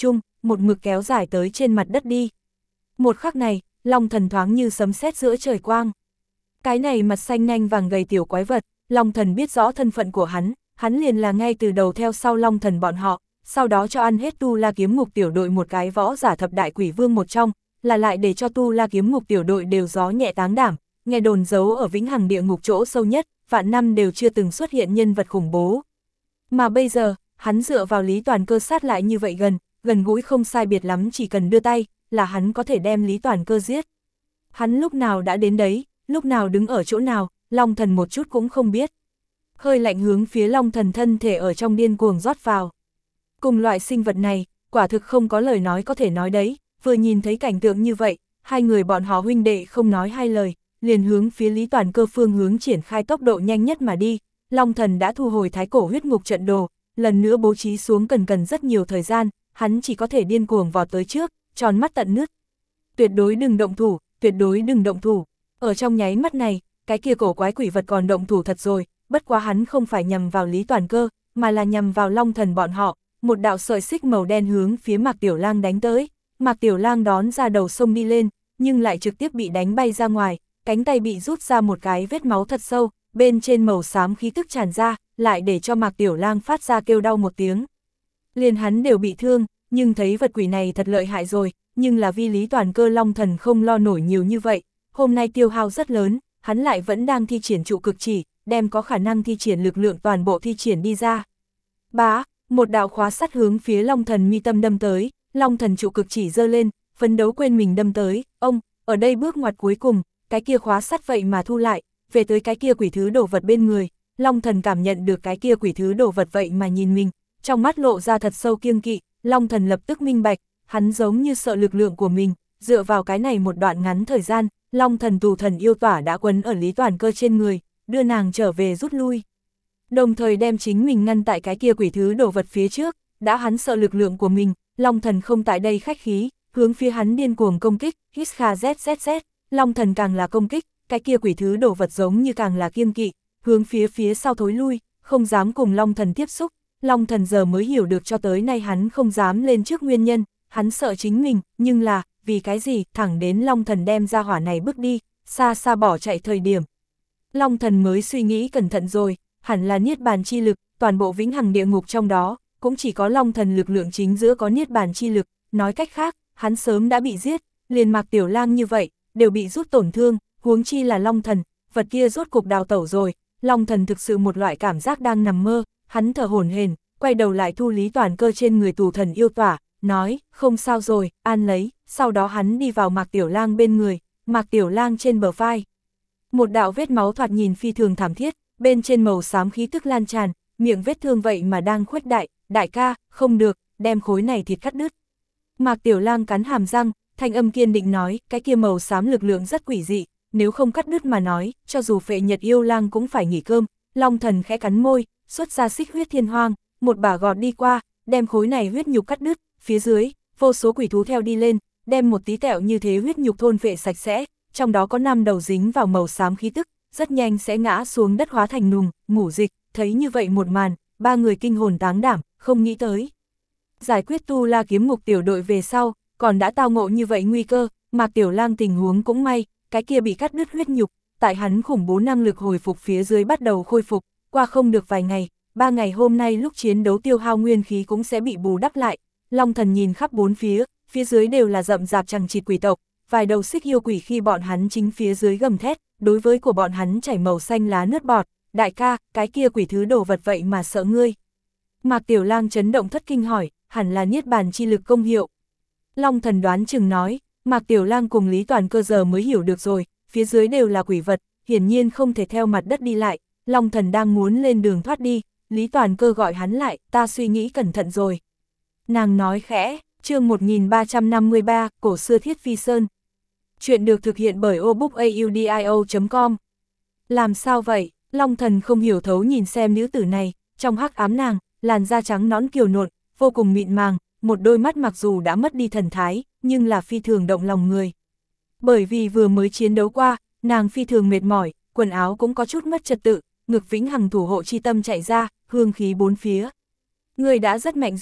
Speaker 1: một mực kéo dài tới trên mặt đất đi. Một khắc này, Long Thần thoáng như sấm sét giữa trời quang. Cái này mặt xanh nanh vàng gầy tiểu quái vật, Long Thần biết rõ thân phận của hắn, hắn liền là ngay từ đầu theo sau Long Thần bọn họ, sau đó cho ăn hết Tu La Kiếm Ngục tiểu đội một cái võ giả thập đại quỷ vương một trong, là lại để cho Tu La Kiếm Ngục tiểu đội đều gió nhẹ táng đảm, nghe đồn giấu ở vĩnh hằng địa ngục chỗ sâu nhất, vạn năm đều chưa từng xuất hiện nhân vật khủng bố. Mà bây giờ, hắn dựa vào Lý Toàn Cơ sát lại như vậy gần, gần gũi không sai biệt lắm, chỉ cần đưa tay, là hắn có thể đem Lý Toàn Cơ giết. Hắn lúc nào đã đến đấy, lúc nào đứng ở chỗ nào, Long Thần một chút cũng không biết. Hơi lạnh hướng phía Long Thần thân thể ở trong điên cuồng rót vào. Cùng loại sinh vật này, quả thực không có lời nói có thể nói đấy, vừa nhìn thấy cảnh tượng như vậy, hai người bọn họ huynh đệ không nói hai lời, liền hướng phía Lý Toàn Cơ phương hướng triển khai tốc độ nhanh nhất mà đi. Long Thần đã thu hồi thái cổ huyết ngục trận đồ, lần nữa bố trí xuống cần cần rất nhiều thời gian, hắn chỉ có thể điên cuồng vọt tới trước, tròn mắt tận nước. Tuyệt đối đừng động thủ, tuyệt đối đừng động thủ. Ở trong nháy mắt này, cái kia cổ quái quỷ vật còn động thủ thật rồi, bất quá hắn không phải nhằm vào Lý Toàn Cơ, mà là nhằm vào Long Thần bọn họ. Một đạo sợi xích màu đen hướng phía Mạc Tiểu Lang đánh tới, Mạc Tiểu Lang đón ra đầu sông đi lên, nhưng lại trực tiếp bị đánh bay ra ngoài, cánh tay bị rút ra một cái vết máu thật sâu, bên trên màu xám khí tức tràn ra, lại để cho Mạc Tiểu Lang phát ra kêu đau một tiếng. Liền hắn đều bị thương, nhưng thấy vật quỷ này thật lợi hại rồi, nhưng là vì Lý Toàn Cơ Long Thần không lo nổi nhiều như vậy, hôm nay tiêu hao rất lớn, hắn lại vẫn đang thi triển trụ cực chỉ, đem có khả năng thi triển lực lượng toàn bộ thi triển đi ra. Bá, một đạo khóa sắt hướng phía Long Thần mi tâm đâm tới, Long Thần trụ cực chỉ giơ lên, phấn đấu quên mình đâm tới, ông, ở đây bước ngoặt cuối cùng, cái kia khóa sắt vậy mà thu lại, về tới cái kia quỷ thứ đồ vật bên người, Long Thần cảm nhận được cái kia quỷ thứ đồ vật vậy mà nhìn mình, trong mắt lộ ra thật sâu kiêng kỵ, Long Thần lập tức minh bạch, hắn giống như sợ lực lượng của mình, dựa vào cái này một đoạn ngắn thời gian, Long Thần tù thần yêu tỏa đã quấn ở Lý Toàn Cơ trên người, đưa nàng trở về rút lui. Đồng thời đem chính mình ngăn tại cái kia quỷ thứ đồ vật phía trước, đã hắn sợ lực lượng của mình, Long Thần không tại đây khách khí, hướng phía hắn điên cuồng công kích, hít kha zzz, Long Thần càng là công kích, cái kia quỷ thứ đồ vật giống như càng là kiêng kỵ, hướng phía phía sau thối lui, không dám cùng Long Thần tiếp xúc. Long Thần giờ mới hiểu được cho tới nay hắn không dám lên trước nguyên nhân, hắn sợ chính mình, nhưng là, vì cái gì, thẳng đến Long Thần đem ra hỏa này bước đi, xa xa bỏ chạy thời điểm. Long Thần mới suy nghĩ cẩn thận rồi, hẳn là niết bàn chi lực, toàn bộ vĩnh hằng địa ngục trong đó, cũng chỉ có Long Thần lực lượng chính giữa có niết bàn chi lực, nói cách khác, hắn sớm đã bị giết, liền Mạc Tiểu Lang như vậy, đều bị rút tổn thương, huống chi là Long Thần, vật kia rốt cục đào tẩu rồi. Long Thần thực sự một loại cảm giác đang nằm mơ, hắn thở hổn hển, quay đầu lại thu Lý Toàn Cơ trên người tù thần yêu tỏa, nói, không sao rồi, an lấy, sau đó hắn đi vào Mạc Tiểu Lang bên người, Mạc Tiểu Lang trên bờ vai. Một đạo vết máu thoạt nhìn phi thường thảm thiết, bên trên màu xám khí tức lan tràn, miệng vết thương vậy mà đang khuếch đại, đại ca, không được, đem khối này thịt cắt đứt. Mạc Tiểu Lang cắn hàm răng, thanh âm kiên định nói, cái kia màu xám lực lượng rất quỷ dị, nếu không cắt đứt mà nói, cho dù Phệ Nhật yêu lang cũng phải nghỉ cơm. Long Thần khẽ cắn môi, xuất ra xích huyết thiên hoang, một bả gọt đi qua, đem khối này huyết nhục cắt đứt, phía dưới, vô số quỷ thú theo đi lên, đem một tí tẹo như thế huyết nhục thôn phệ sạch sẽ, trong đó có năm đầu dính vào màu xám khí tức, rất nhanh sẽ ngã xuống đất hóa thành nùng, ngủ dịch, thấy như vậy một màn, ba người kinh hồn táng đảm, không nghĩ tới. Giải quyết Tu La Kiếm Ngục tiểu đội về sau, còn đã tao ngộ như vậy nguy cơ, Mạc Tiểu Lang tình huống cũng may, cái kia bị cắt đứt huyết nhục, tại hắn khủng bố năng lực hồi phục phía dưới bắt đầu khôi phục, qua không được vài ngày, ba ngày hôm nay lúc chiến đấu tiêu hao nguyên khí cũng sẽ bị bù đắp lại. Long Thần nhìn khắp bốn phía, phía dưới đều là rậm rạp chằng chịt quỷ tộc, vài đầu xích yêu quỷ khi bọn hắn chính phía dưới gầm thét, đối với của bọn hắn chảy màu xanh lá nước bọt, đại ca, cái kia quỷ thứ đồ vật vậy mà sợ ngươi. Mạc Tiểu Lang chấn động thất kinh hỏi, hẳn là niết bàn chi lực công hiệu. Long Thần đoán chừng nói, Mạc Tiểu Lang cùng Lý Toàn Cơ giờ mới hiểu được rồi, phía dưới đều là quỷ vật, hiển nhiên không thể theo mặt đất đi lại, Long Thần đang muốn lên đường thoát đi, Lý Toàn Cơ gọi hắn lại, ta suy nghĩ cẩn thận rồi. Nàng nói khẽ, chương một nghìn ba trăm năm mươi ba, cổ xưa Thiết Phi Sơn. Chuyện được thực hiện bởi obookaudio chấm com. Làm sao vậy? Long Thần không hiểu thấu nhìn xem nữ tử này, trong hắc ám nàng, làn da trắng nõn kiều nộn, vô cùng mịn màng, một đôi mắt mặc dù đã mất đi thần thái, nhưng là phi thường động lòng người. Bởi vì vừa mới chiến đấu qua, nàng phi thường mệt mỏi, quần áo cũng có chút mất trật tự, ngực vĩnh hằng thủ hộ chi tâm chạy ra, hương khí bốn phía. Người đã rất mạnh rồi,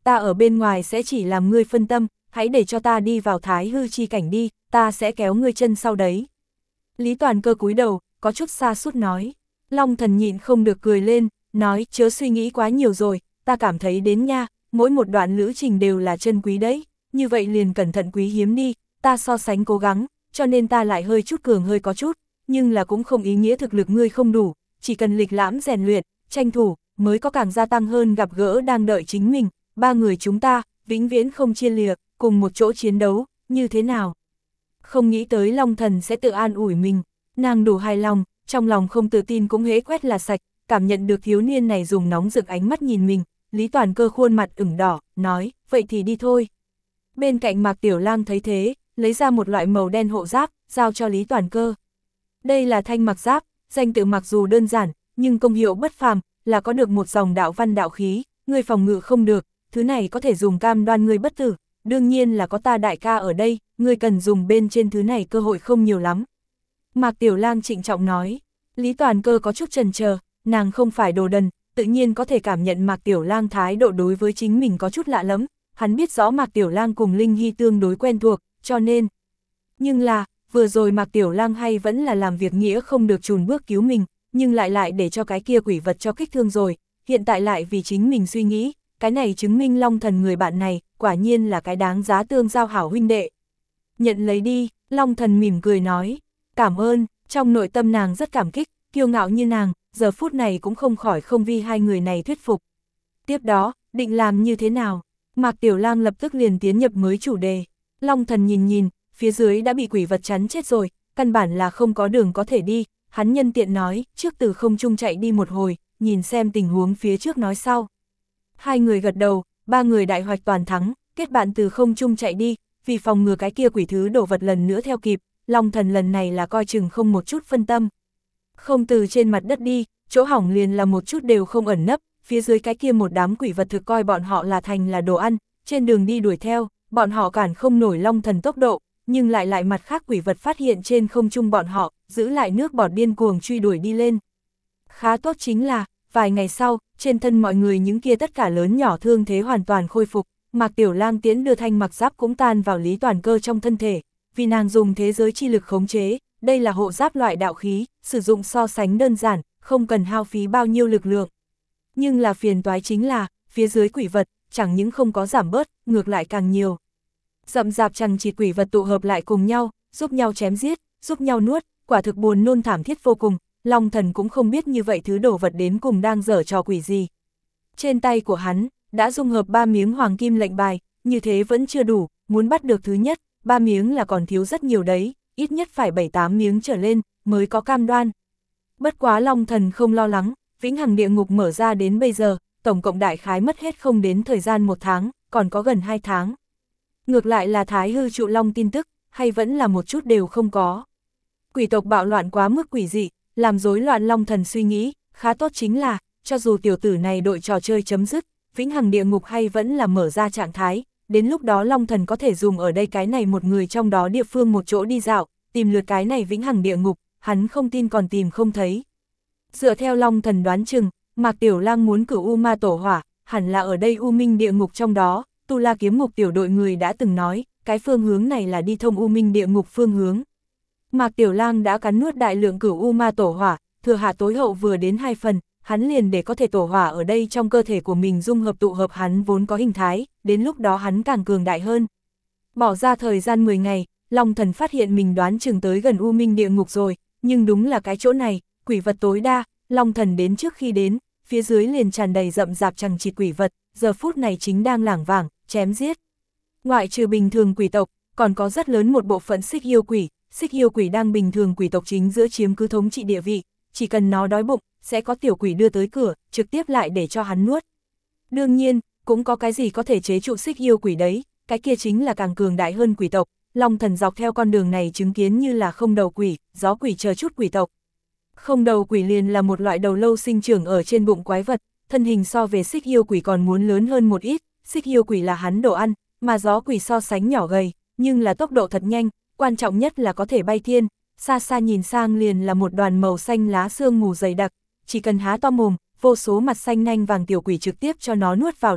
Speaker 1: ta ở bên ngoài sẽ chỉ làm ngươi phân tâm, hãy để cho ta đi vào thái hư chi cảnh đi, ta sẽ kéo ngươi chân sau đấy. Lý Toàn Cơ cúi đầu, có chút xa sút nói. Long Thần nhịn không được cười lên, nói chớ suy nghĩ quá nhiều rồi, ta cảm thấy đến nha, mỗi một đoạn lữ trình đều là chân quý đấy, như vậy liền cẩn thận quý hiếm đi, ta so sánh cố gắng, cho nên ta lại hơi chút cường hơi có chút, nhưng là cũng không ý nghĩa thực lực ngươi không đủ, chỉ cần lịch lãm rèn luyện, tranh thủ, mới có càng gia tăng hơn gặp gỡ đang đợi chính mình, ba người chúng ta, vĩnh viễn không chia lìa, cùng một chỗ chiến đấu, như thế nào? Không nghĩ tới Long Thần sẽ tự an ủi mình, nàng đủ hài lòng, trong lòng không tự tin cũng hễ quét là sạch, cảm nhận được thiếu niên này dùng nóng rực ánh mắt nhìn mình, Lý Toàn Cơ khuôn mặt ửng đỏ, nói, vậy thì đi thôi. Bên cạnh Mạc Tiểu Lang thấy thế, lấy ra một loại màu đen hộ giáp, giao cho Lý Toàn Cơ. Đây là thanh mặc giáp, danh tự mặc dù đơn giản, nhưng công hiệu bất phàm, là có được một dòng đạo văn đạo khí, người phòng ngự không được, thứ này có thể dùng cam đoan người bất tử, đương nhiên là có ta đại ca ở đây, người cần dùng bên trên thứ này cơ hội không nhiều lắm. Mạc Tiểu Lang trịnh trọng nói, Lý Toàn Cơ có chút chần chờ, nàng không phải đồ đần, tự nhiên có thể cảm nhận Mạc Tiểu Lang thái độ đối với chính mình có chút lạ lắm, hắn biết rõ Mạc Tiểu Lang cùng Linh Hy tương đối quen thuộc, cho nên. Nhưng là, vừa rồi Mạc Tiểu Lang hay vẫn là làm việc nghĩa không được chùn bước cứu mình, nhưng lại lại để cho cái kia quỷ vật cho kích thương rồi, hiện tại lại vì chính mình suy nghĩ, cái này chứng minh Long Thần người bạn này, quả nhiên là cái đáng giá tương giao hảo huynh đệ. Nhận lấy đi, Long Thần mỉm cười nói, cảm ơn, trong nội tâm nàng rất cảm kích, kiêu ngạo như nàng, giờ phút này cũng không khỏi không vì hai người này thuyết phục. Tiếp đó, định làm như thế nào? Mạc Tiểu Lang lập tức liền tiến nhập mới chủ đề. Long Thần nhìn nhìn, phía dưới đã bị quỷ vật chắn chết rồi, căn bản là không có đường có thể đi, hắn nhân tiện nói, trước từ không trung chạy đi một hồi, nhìn xem tình huống phía trước nói sau. Hai người gật đầu, ba người đại hoạch toàn thắng, kết bạn từ không trung chạy đi, vì phòng ngừa cái kia quỷ thứ đổ vật lần nữa theo kịp, Long Thần lần này là coi chừng không một chút phân tâm. Không từ trên mặt đất đi, chỗ hỏng liền là một chút đều không ẩn nấp, phía dưới cái kia một đám quỷ vật thực coi bọn họ là thành là đồ ăn, trên đường đi đuổi theo, bọn họ cản không nổi Long Thần tốc độ, nhưng lại lại mặt khác quỷ vật phát hiện trên không trung bọn họ, giữ lại nước bọt điên cuồng truy đuổi đi lên. Khá tốt chính là, vài ngày sau, trên thân mọi người những kia tất cả lớn nhỏ thương thế hoàn toàn khôi phục, Mạc Tiểu Lang tiến đưa thanh mặc giáp cũng tan vào Lý Toàn Cơ trong thân thể, vì nàng dùng thế giới chi lực khống chế, đây là hộ giáp loại đạo khí, sử dụng so sánh đơn giản, không cần hao phí bao nhiêu lực lượng. Nhưng là phiền toái chính là, phía dưới quỷ vật, chẳng những không có giảm bớt, ngược lại càng nhiều. Rậm rạp chằng chịt quỷ vật tụ hợp lại cùng nhau, giúp nhau chém giết, giúp nhau nuốt, quả thực buồn nôn thảm thiết vô cùng, Long Thần cũng không biết như vậy thứ đồ vật đến cùng đang dở trò quỷ gì. Trên tay của hắn, đã dung hợp ba miếng hoàng kim lệnh bài, như thế vẫn chưa đủ, muốn bắt được thứ nhất, ba miếng là còn thiếu rất nhiều đấy, ít nhất phải bảy tám miếng trở lên, mới có cam đoan. Bất quá Long Thần không lo lắng, vĩnh hằng địa ngục mở ra đến bây giờ, tổng cộng đại khái mất hết không đến thời gian một tháng, còn có gần hai tháng. Ngược lại là Thái Hư Trụ Long tin tức, hay vẫn là một chút đều không có. Quỷ tộc bạo loạn quá mức quỷ dị, làm rối loạn Long Thần suy nghĩ, khá tốt chính là, cho dù tiểu tử này đội trò chơi chấm dứt, vĩnh hằng địa ngục hay vẫn là mở ra trạng thái, đến lúc đó Long Thần có thể dùng ở đây cái này một người trong đó địa phương một chỗ đi dạo, tìm lượt cái này vĩnh hằng địa ngục, hắn không tin còn tìm không thấy. Dựa theo Long Thần đoán chừng, Mạc Tiểu Lang muốn cửu U Ma Tổ Hỏa, hẳn là ở đây U Minh địa ngục trong đó, Tu La Kiếm Ngục tiểu đội người đã từng nói, cái phương hướng này là đi thông U Minh địa ngục phương hướng. Mạc Tiểu Lang đã cắn nuốt đại lượng cửu U Ma Tổ Hỏa, thừa hạ tối hậu vừa đến hai phần, hắn liền để có thể tổ hỏa ở đây trong cơ thể của mình dung hợp tụ hợp hắn vốn có hình thái, đến lúc đó hắn càng cường đại hơn. Bỏ ra thời gian mười ngày, Long Thần phát hiện mình đoán chừng tới gần U Minh địa ngục rồi, nhưng đúng là cái chỗ này, quỷ vật tối đa, Long Thần đến trước khi đến, phía dưới liền tràn đầy rậm rạp chằng chịt quỷ vật, giờ phút này chính đang lảng vảng, chém giết. Ngoại trừ bình thường quỷ tộc, còn có rất lớn một bộ phận xích yêu quỷ, xích yêu quỷ đang bình thường quỷ tộc chính giữa chiếm cứ thống trị địa vị, chỉ cần nó đói bụng, sẽ có tiểu quỷ đưa tới cửa, trực tiếp lại để cho hắn nuốt. Đương nhiên, cũng có cái gì có thể chế trụ xích yêu quỷ đấy, cái kia chính là càng cường đại hơn quỷ tộc. Long Thần dọc theo con đường này chứng kiến như là không đầu quỷ, gió quỷ chờ chút quỷ tộc. Không đầu quỷ liền là một loại đầu lâu sinh trưởng ở trên bụng quái vật, thân hình so về xích yêu quỷ còn muốn lớn hơn một ít, xích yêu quỷ là hắn đồ ăn, mà gió quỷ so sánh nhỏ gầy, nhưng là tốc độ thật nhanh, quan trọng nhất là có thể bay thiên, xa xa nhìn sang liền là một đoàn màu xanh lá sương mù dày đặc, chỉ cần há to mồm, vô số mặt xanh nanh vàng tiểu quỷ trực tiếp cho nó nuốt vào đi,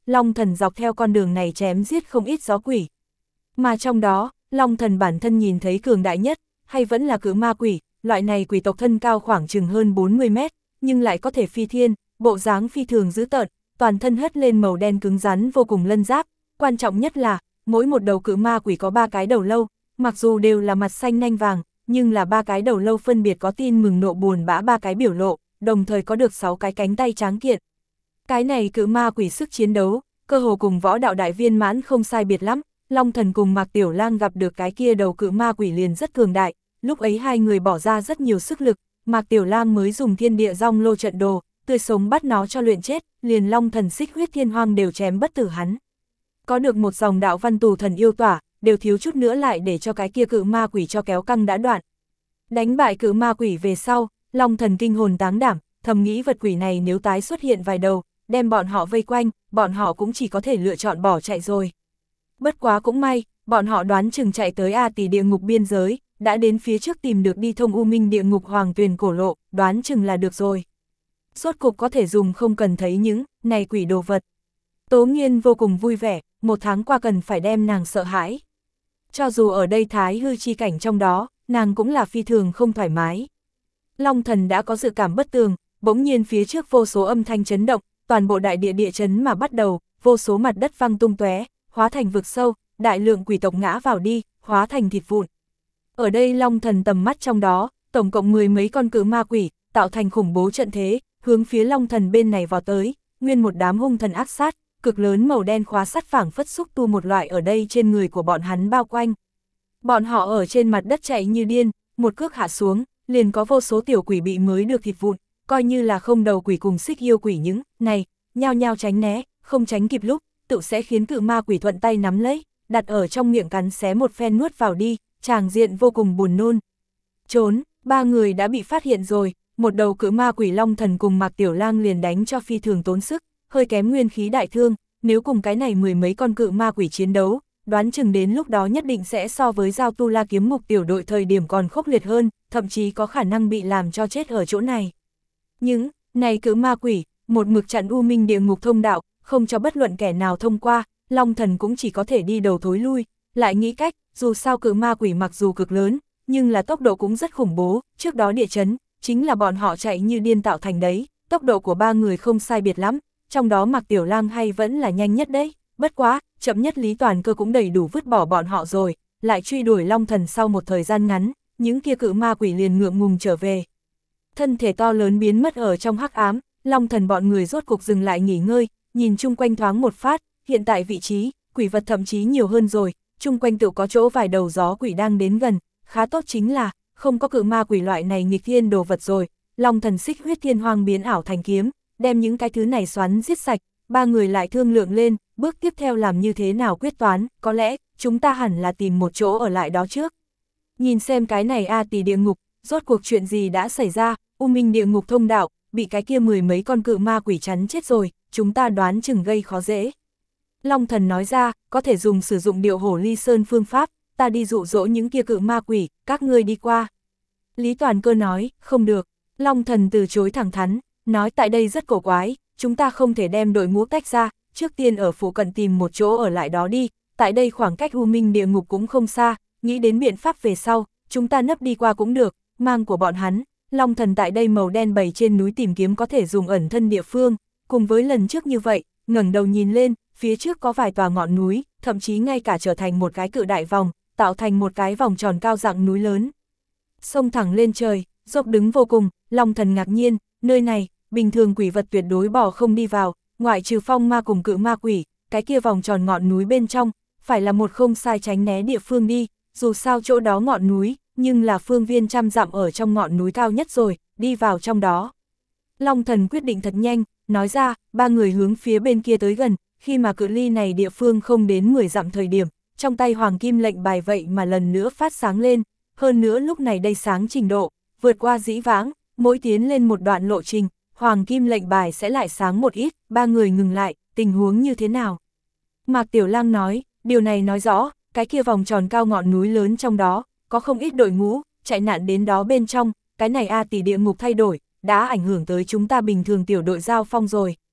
Speaker 1: Long Thần dọc theo con đường này chém giết không ít gió quỷ. Mà trong đó, Long Thần bản thân nhìn thấy cường đại nhất, hay vẫn là cự ma quỷ, loại này quỷ tộc thân cao khoảng chừng hơn bốn mươi mét, nhưng lại có thể phi thiên, bộ dáng phi thường dữ tợn, toàn thân hất lên màu đen cứng rắn vô cùng lân giáp, quan trọng nhất là, mỗi một đầu cự ma quỷ có ba cái đầu lâu, mặc dù đều là mặt xanh nanh vàng, nhưng là ba cái đầu lâu phân biệt có tin mừng nộ buồn bã ba cái biểu lộ, đồng thời có được sáu cái cánh tay tráng kiện. Cái này cự ma quỷ sức chiến đấu, cơ hồ cùng võ đạo đại viên mãn không sai biệt lắm, Long Thần cùng Mạc Tiểu Lang gặp được cái kia đầu cự ma quỷ liền rất cường đại, lúc ấy hai người bỏ ra rất nhiều sức lực, Mạc Tiểu Lang mới dùng thiên địa rong lô trận đồ, tươi sống bắt nó cho luyện chết, liền Long Thần xích huyết thiên hoang đều chém bất tử hắn. Có được một dòng đạo văn tù thần yêu tỏa, đều thiếu chút nữa lại để cho cái kia cự ma quỷ cho kéo căng đã đoạn. Đánh bại cự ma quỷ về sau, Long Thần kinh hồn táng đảm, thầm nghĩ vật quỷ này nếu tái xuất hiện vài đầu, đem bọn họ vây quanh, bọn họ cũng chỉ có thể lựa chọn bỏ chạy rồi. Bất quá cũng may, bọn họ đoán chừng chạy tới A Tỷ địa ngục biên giới, đã đến phía trước tìm được đi thông U Minh địa ngục hoàng tuyền cổ lộ, đoán chừng là được rồi. Rốt cục có thể dùng không cần thấy những này quỷ đồ vật. Tố Nghiên vô cùng vui vẻ, một tháng qua cần phải đem nàng sợ hãi. Cho dù ở đây thái hư chi cảnh trong đó, nàng cũng là phi thường không thoải mái. Long Thần đã có dự cảm bất tường, bỗng nhiên phía trước vô số âm thanh chấn động, toàn bộ đại địa địa chấn mà bắt đầu, vô số mặt đất văng tung tóe, hóa thành vực sâu, đại lượng quỷ tộc ngã vào đi, hóa thành thịt vụn. Ở đây Long Thần tầm mắt trong đó, tổng cộng mười mấy con cự ma quỷ, tạo thành khủng bố trận thế, hướng phía Long Thần bên này vào tới, nguyên một đám hung thần ác sát, cực lớn màu đen khóa sắt phảng phất xúc tu một loại ở đây trên người của bọn hắn bao quanh. Bọn họ ở trên mặt đất chạy như điên, một cước hạ xuống, liền có vô số tiểu quỷ bị mới được thịt vụn, coi như là không đầu quỷ cùng xích yêu quỷ những này, nhao nhao tránh né, không tránh kịp lúc, tự sẽ khiến cự ma quỷ thuận tay nắm lấy, đặt ở trong miệng cắn xé một phen nuốt vào đi, tràng diện vô cùng buồn nôn. Trốn, ba người đã bị phát hiện rồi, một đầu cự ma quỷ Long Thần cùng Mạc Tiểu Lang liền đánh cho phi thường tốn sức, hơi kém nguyên khí đại thương, nếu cùng cái này mười mấy con cự ma quỷ chiến đấu, đoán chừng đến lúc đó nhất định sẽ so với giao tu la kiếm mục tiểu đội thời điểm còn khốc liệt hơn, thậm chí có khả năng bị làm cho chết ở chỗ này. Những này cự ma quỷ, một mực chặn U Minh địa ngục thông đạo, không cho bất luận kẻ nào thông qua, Long Thần cũng chỉ có thể đi đầu thối lui, lại nghĩ cách, dù sao cự ma quỷ mặc dù cực lớn, nhưng là tốc độ cũng rất khủng bố, trước đó địa chấn, chính là bọn họ chạy như điên tạo thành đấy, tốc độ của ba người không sai biệt lắm, trong đó Mạc Tiểu Lang hay vẫn là nhanh nhất đấy, bất quá, chậm nhất Lý Toàn Cơ cũng đầy đủ vứt bỏ bọn họ rồi, lại truy đuổi Long Thần sau một thời gian ngắn, những kia cự ma quỷ liền ngượng ngùng trở về. Thân thể to lớn biến mất ở trong hắc ám, Long Thần bọn người rốt cục dừng lại nghỉ ngơi, nhìn chung quanh thoáng một phát, hiện tại vị trí, quỷ vật thậm chí nhiều hơn rồi, chung quanh tự có chỗ vài đầu gió quỷ đang đến gần, khá tốt chính là, không có cự ma quỷ loại này nghịch thiên đồ vật rồi, Long Thần xích huyết thiên hoang biến ảo thành kiếm, đem những cái thứ này xoắn giết sạch, ba người lại thương lượng lên, bước tiếp theo làm như thế nào quyết toán, có lẽ, chúng ta hẳn là tìm một chỗ ở lại đó trước. Nhìn xem cái này A Tỷ địa ngục, rốt cuộc chuyện gì đã xảy ra, U Minh địa ngục thông đạo, bị cái kia mười mấy con cự ma quỷ chắn chết rồi, chúng ta đoán chừng gây khó dễ. Long Thần nói ra, có thể dùng sử dụng điệu hổ ly sơn phương pháp, ta đi dụ dỗ những kia cự ma quỷ, các ngươi đi qua. Lý Toàn Cơ nói, không được, Long Thần từ chối thẳng thắn, nói tại đây rất cổ quái, chúng ta không thể đem đội ngũ tách ra, trước tiên ở phụ cận tìm một chỗ ở lại đó đi, tại đây khoảng cách U Minh địa ngục cũng không xa, nghĩ đến biện pháp về sau, chúng ta nấp đi qua cũng được, mang của bọn hắn. Long Thần tại đây màu đen bầy trên núi tìm kiếm có thể dùng ẩn thân địa phương, cùng với lần trước như vậy, ngẩng đầu nhìn lên, phía trước có vài tòa ngọn núi, thậm chí ngay cả trở thành một cái cự đại vòng, tạo thành một cái vòng tròn cao dạng núi lớn. Sông thẳng lên trời, dốc đứng vô cùng, Long Thần ngạc nhiên, nơi này, bình thường quỷ vật tuyệt đối bỏ không đi vào, ngoại trừ phong ma cùng cự ma quỷ, cái kia vòng tròn ngọn núi bên trong, phải là một không sai tránh né địa phương đi, dù sao chỗ đó ngọn núi, nhưng là phương viên trăm dặm ở trong ngọn núi cao nhất rồi, đi vào trong đó. Long Thần quyết định thật nhanh, nói ra, ba người hướng phía bên kia tới gần, khi mà cự ly này địa phương không đến mười dặm thời điểm, trong tay hoàng kim lệnh bài vậy mà lần nữa phát sáng lên, hơn nữa lúc này đây sáng trình độ, vượt qua dĩ vãng, mỗi tiến lên một đoạn lộ trình, hoàng kim lệnh bài sẽ lại sáng một ít, ba người ngừng lại, tình huống như thế nào? Mạc Tiểu Lang nói, điều này nói rõ, cái kia vòng tròn cao ngọn núi lớn trong đó, có không ít đội ngũ, chạy nạn đến đó bên trong, cái này A Tỷ địa ngục thay đổi, đã ảnh hưởng tới chúng ta bình thường tiểu đội giao phong rồi.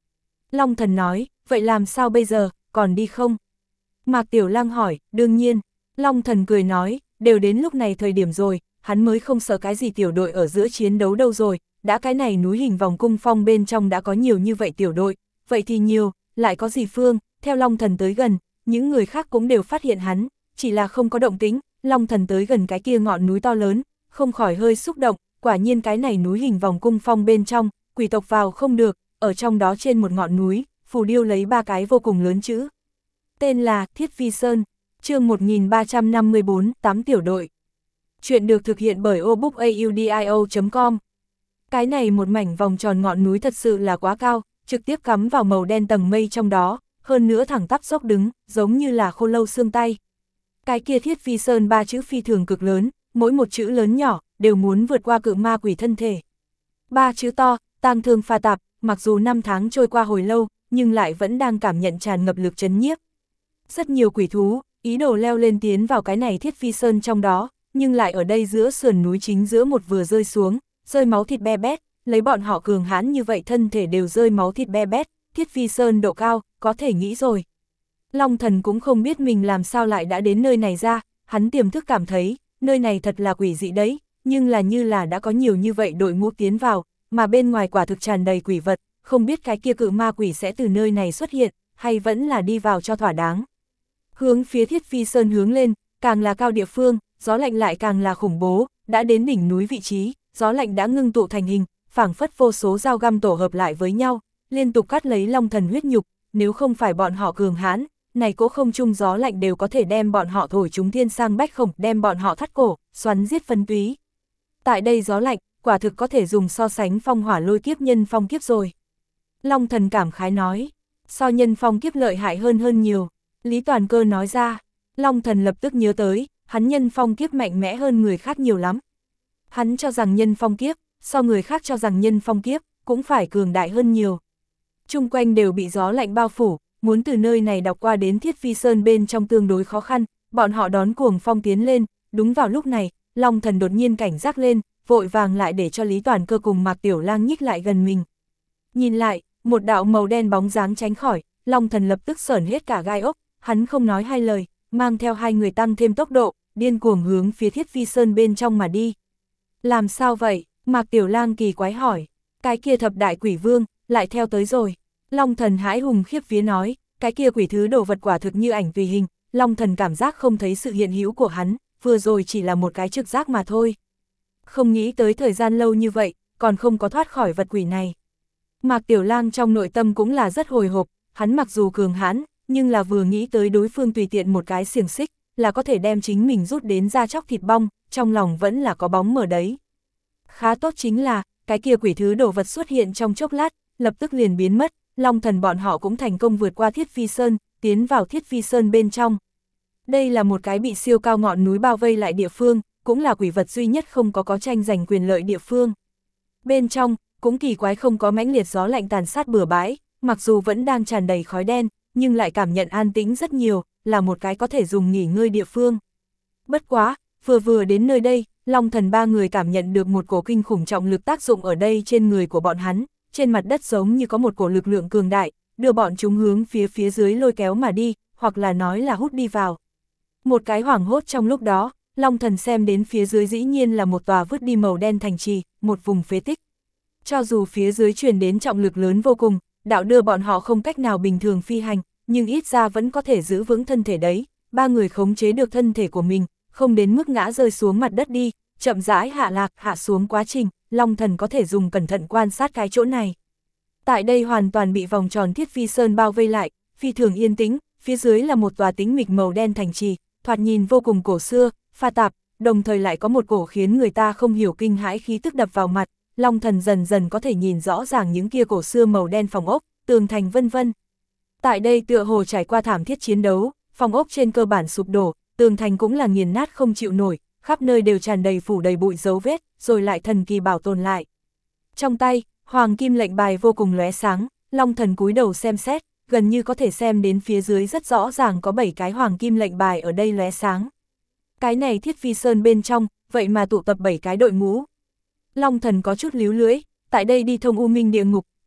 Speaker 1: Long Thần nói, vậy làm sao bây giờ, còn đi không? Mạc Tiểu Lang hỏi, đương nhiên. Long Thần cười nói, đều đến lúc này thời điểm rồi, hắn mới không sợ cái gì tiểu đội ở giữa chiến đấu đâu rồi, đã cái này núi hình vòng cung phong bên trong đã có nhiều như vậy tiểu đội, vậy thì nhiều, lại có gì phương, theo Long Thần tới gần, những người khác cũng đều phát hiện hắn, chỉ là không có động tĩnh, Long Thần tới gần cái kia ngọn núi to lớn, không khỏi hơi xúc động, quả nhiên cái này núi hình vòng cung phong bên trong, quỷ tộc vào không được, ở trong đó trên một ngọn núi, phù điêu lấy ba cái vô cùng lớn chữ. Tên là Thiết Vi Sơn, chương một nghìn ba trăm năm mươi bốn, tám tiểu đội. Chuyện được thực hiện bởi obookaudio chấm com. Cái này một mảnh vòng tròn ngọn núi thật sự là quá cao, trực tiếp cắm vào màu đen tầng mây trong đó, hơn nữa thẳng tắp dốc đứng, giống như là khô lâu xương tay. Cái kia Thiết Vi Sơn ba chữ phi thường cực lớn, mỗi một chữ lớn nhỏ, đều muốn vượt qua cự ma quỷ thân thể. Ba chữ to, tang thương pha tạp, mặc dù năm tháng trôi qua hồi lâu, nhưng lại vẫn đang cảm nhận tràn ngập lực chấn nhiếp. Rất nhiều quỷ thú, ý đồ leo lên tiến vào cái này Thiết Vi Sơn trong đó, nhưng lại ở đây giữa sườn núi chính giữa một vừa rơi xuống, rơi máu thịt be bét, lấy bọn họ cường hãn như vậy thân thể đều rơi máu thịt be bét, Thiết Vi Sơn độ cao, có thể nghĩ rồi. Long Thần cũng không biết mình làm sao lại đã đến nơi này ra, hắn tiềm thức cảm thấy, nơi này thật là quỷ dị đấy, nhưng là như là đã có nhiều như vậy đội ngũ tiến vào, mà bên ngoài quả thực tràn đầy quỷ vật, không biết cái kia cự ma quỷ sẽ từ nơi này xuất hiện, hay vẫn là đi vào cho thỏa đáng. Hướng phía Thiết Vi Sơn hướng lên, càng là cao địa phương, gió lạnh lại càng là khủng bố, đã đến đỉnh núi vị trí, gió lạnh đã ngưng tụ thành hình, phảng phất vô số dao găm tổ hợp lại với nhau, liên tục cắt lấy Long Thần huyết nhục, nếu không phải bọn họ cường hãn, này cỗ không trung gió lạnh đều có thể đem bọn họ thổi chúng thiên sang bách khổng, đem bọn họ thắt cổ, xoắn giết phân túy. Tại đây gió lạnh, quả thực có thể dùng so sánh phong hỏa lôi kiếp nhân phong kiếp rồi. Long Thần cảm khái nói, so nhân phong kiếp lợi hại hơn hơn nhiều. Lý Toàn Cơ nói ra, Long Thần lập tức nhớ tới, hắn nhân phong kiếp mạnh mẽ hơn người khác nhiều lắm. Hắn cho rằng nhân phong kiếp, so người khác cho rằng nhân phong kiếp, cũng phải cường đại hơn nhiều. Trung quanh đều bị gió lạnh bao phủ, muốn từ nơi này đọc qua đến Thiết Vi Sơn bên trong tương đối khó khăn, bọn họ đón cuồng phong tiến lên, đúng vào lúc này, Long Thần đột nhiên cảnh giác lên, vội vàng lại để cho Lý Toàn Cơ cùng Mạc Tiểu Lang nhích lại gần mình. Nhìn lại, một đạo màu đen bóng dáng tránh khỏi, Long Thần lập tức sởn hết cả gai ốc, hắn không nói hai lời, mang theo hai người tăng thêm tốc độ, điên cuồng hướng phía Thiết Vi Sơn bên trong mà đi. Làm sao vậy? Mạc Tiểu Lang kỳ quái hỏi. Cái kia thập đại quỷ vương, lại theo tới rồi. Long Thần hãi hùng khiếp vía nói, cái kia quỷ thứ đồ vật quả thực như ảnh tùy hình, Long Thần cảm giác không thấy sự hiện hữu của hắn, vừa rồi chỉ là một cái trực giác mà thôi. Không nghĩ tới thời gian lâu như vậy, còn không có thoát khỏi vật quỷ này. Mạc Tiểu Lang trong nội tâm cũng là rất hồi hộp, hắn mặc dù cường hãn, nhưng là vừa nghĩ tới đối phương tùy tiện một cái xiềng xích, là có thể đem chính mình rút đến da chóc thịt bong, trong lòng vẫn là có bóng mở đấy. Khá tốt chính là, cái kia quỷ thứ đồ vật xuất hiện trong chốc lát, lập tức liền biến mất, Long Thần bọn họ cũng thành công vượt qua Thiết Vi Sơn, tiến vào Thiết Vi Sơn bên trong. Đây là một cái bị siêu cao ngọn núi bao vây lại địa phương, cũng là quỷ vật duy nhất không có có tranh giành quyền lợi địa phương. Bên trong, cũng kỳ quái không có mãnh liệt gió lạnh tàn sát bừa bãi, mặc dù vẫn đang tràn đầy khói đen, nhưng lại cảm nhận an tĩnh rất nhiều, là một cái có thể dùng nghỉ ngơi địa phương. Bất quá, vừa vừa đến nơi đây, Long Thần ba người cảm nhận được một cổ kinh khủng trọng lực tác dụng ở đây trên người của bọn hắn, trên mặt đất giống như có một cổ lực lượng cường đại, đưa bọn chúng hướng phía phía dưới lôi kéo mà đi, hoặc là nói là hút đi vào. Một cái hoảng hốt trong lúc đó, Long Thần xem đến phía dưới dĩ nhiên là một tòa vứt đi màu đen thành trì, một vùng phế tích. Cho dù phía dưới truyền đến trọng lực lớn vô cùng, đạo đưa bọn họ không cách nào bình thường phi hành, nhưng ít ra vẫn có thể giữ vững thân thể đấy, ba người khống chế được thân thể của mình, không đến mức ngã rơi xuống mặt đất đi, chậm rãi hạ lạc hạ xuống quá trình, Long Thần có thể dùng cẩn thận quan sát cái chỗ này. Tại đây hoàn toàn bị vòng tròn Thiết Vi Sơn bao vây lại, phi thường yên tĩnh, phía dưới là một tòa tĩnh mịch màu đen thành trì, thoạt nhìn vô cùng cổ xưa, pha tạp, đồng thời lại có một cổ khiến người ta không hiểu kinh hãi khí tức đập vào mặt, Long Thần dần dần có thể nhìn rõ ràng những kia cổ xưa màu đen phòng ốc, tường thành vân vân. Tại đây tựa hồ trải qua thảm thiết chiến đấu, phòng ốc trên cơ bản sụp đổ, tường thành cũng là nghiền nát không chịu nổi, khắp nơi đều tràn đầy phủ đầy bụi dấu vết, rồi lại thần kỳ bảo tồn lại. Trong tay, hoàng kim lệnh bài vô cùng lóe sáng, Long Thần cúi đầu xem xét, gần như có thể xem đến phía dưới rất rõ ràng có bảy cái hoàng kim lệnh bài ở đây lóe sáng. Cái này Thiết Vi Sơn bên trong, vậy mà tụ tập bảy cái đội ngũ. Long Thần có chút líu lưỡi, tại đây đi thông U Minh địa ngục,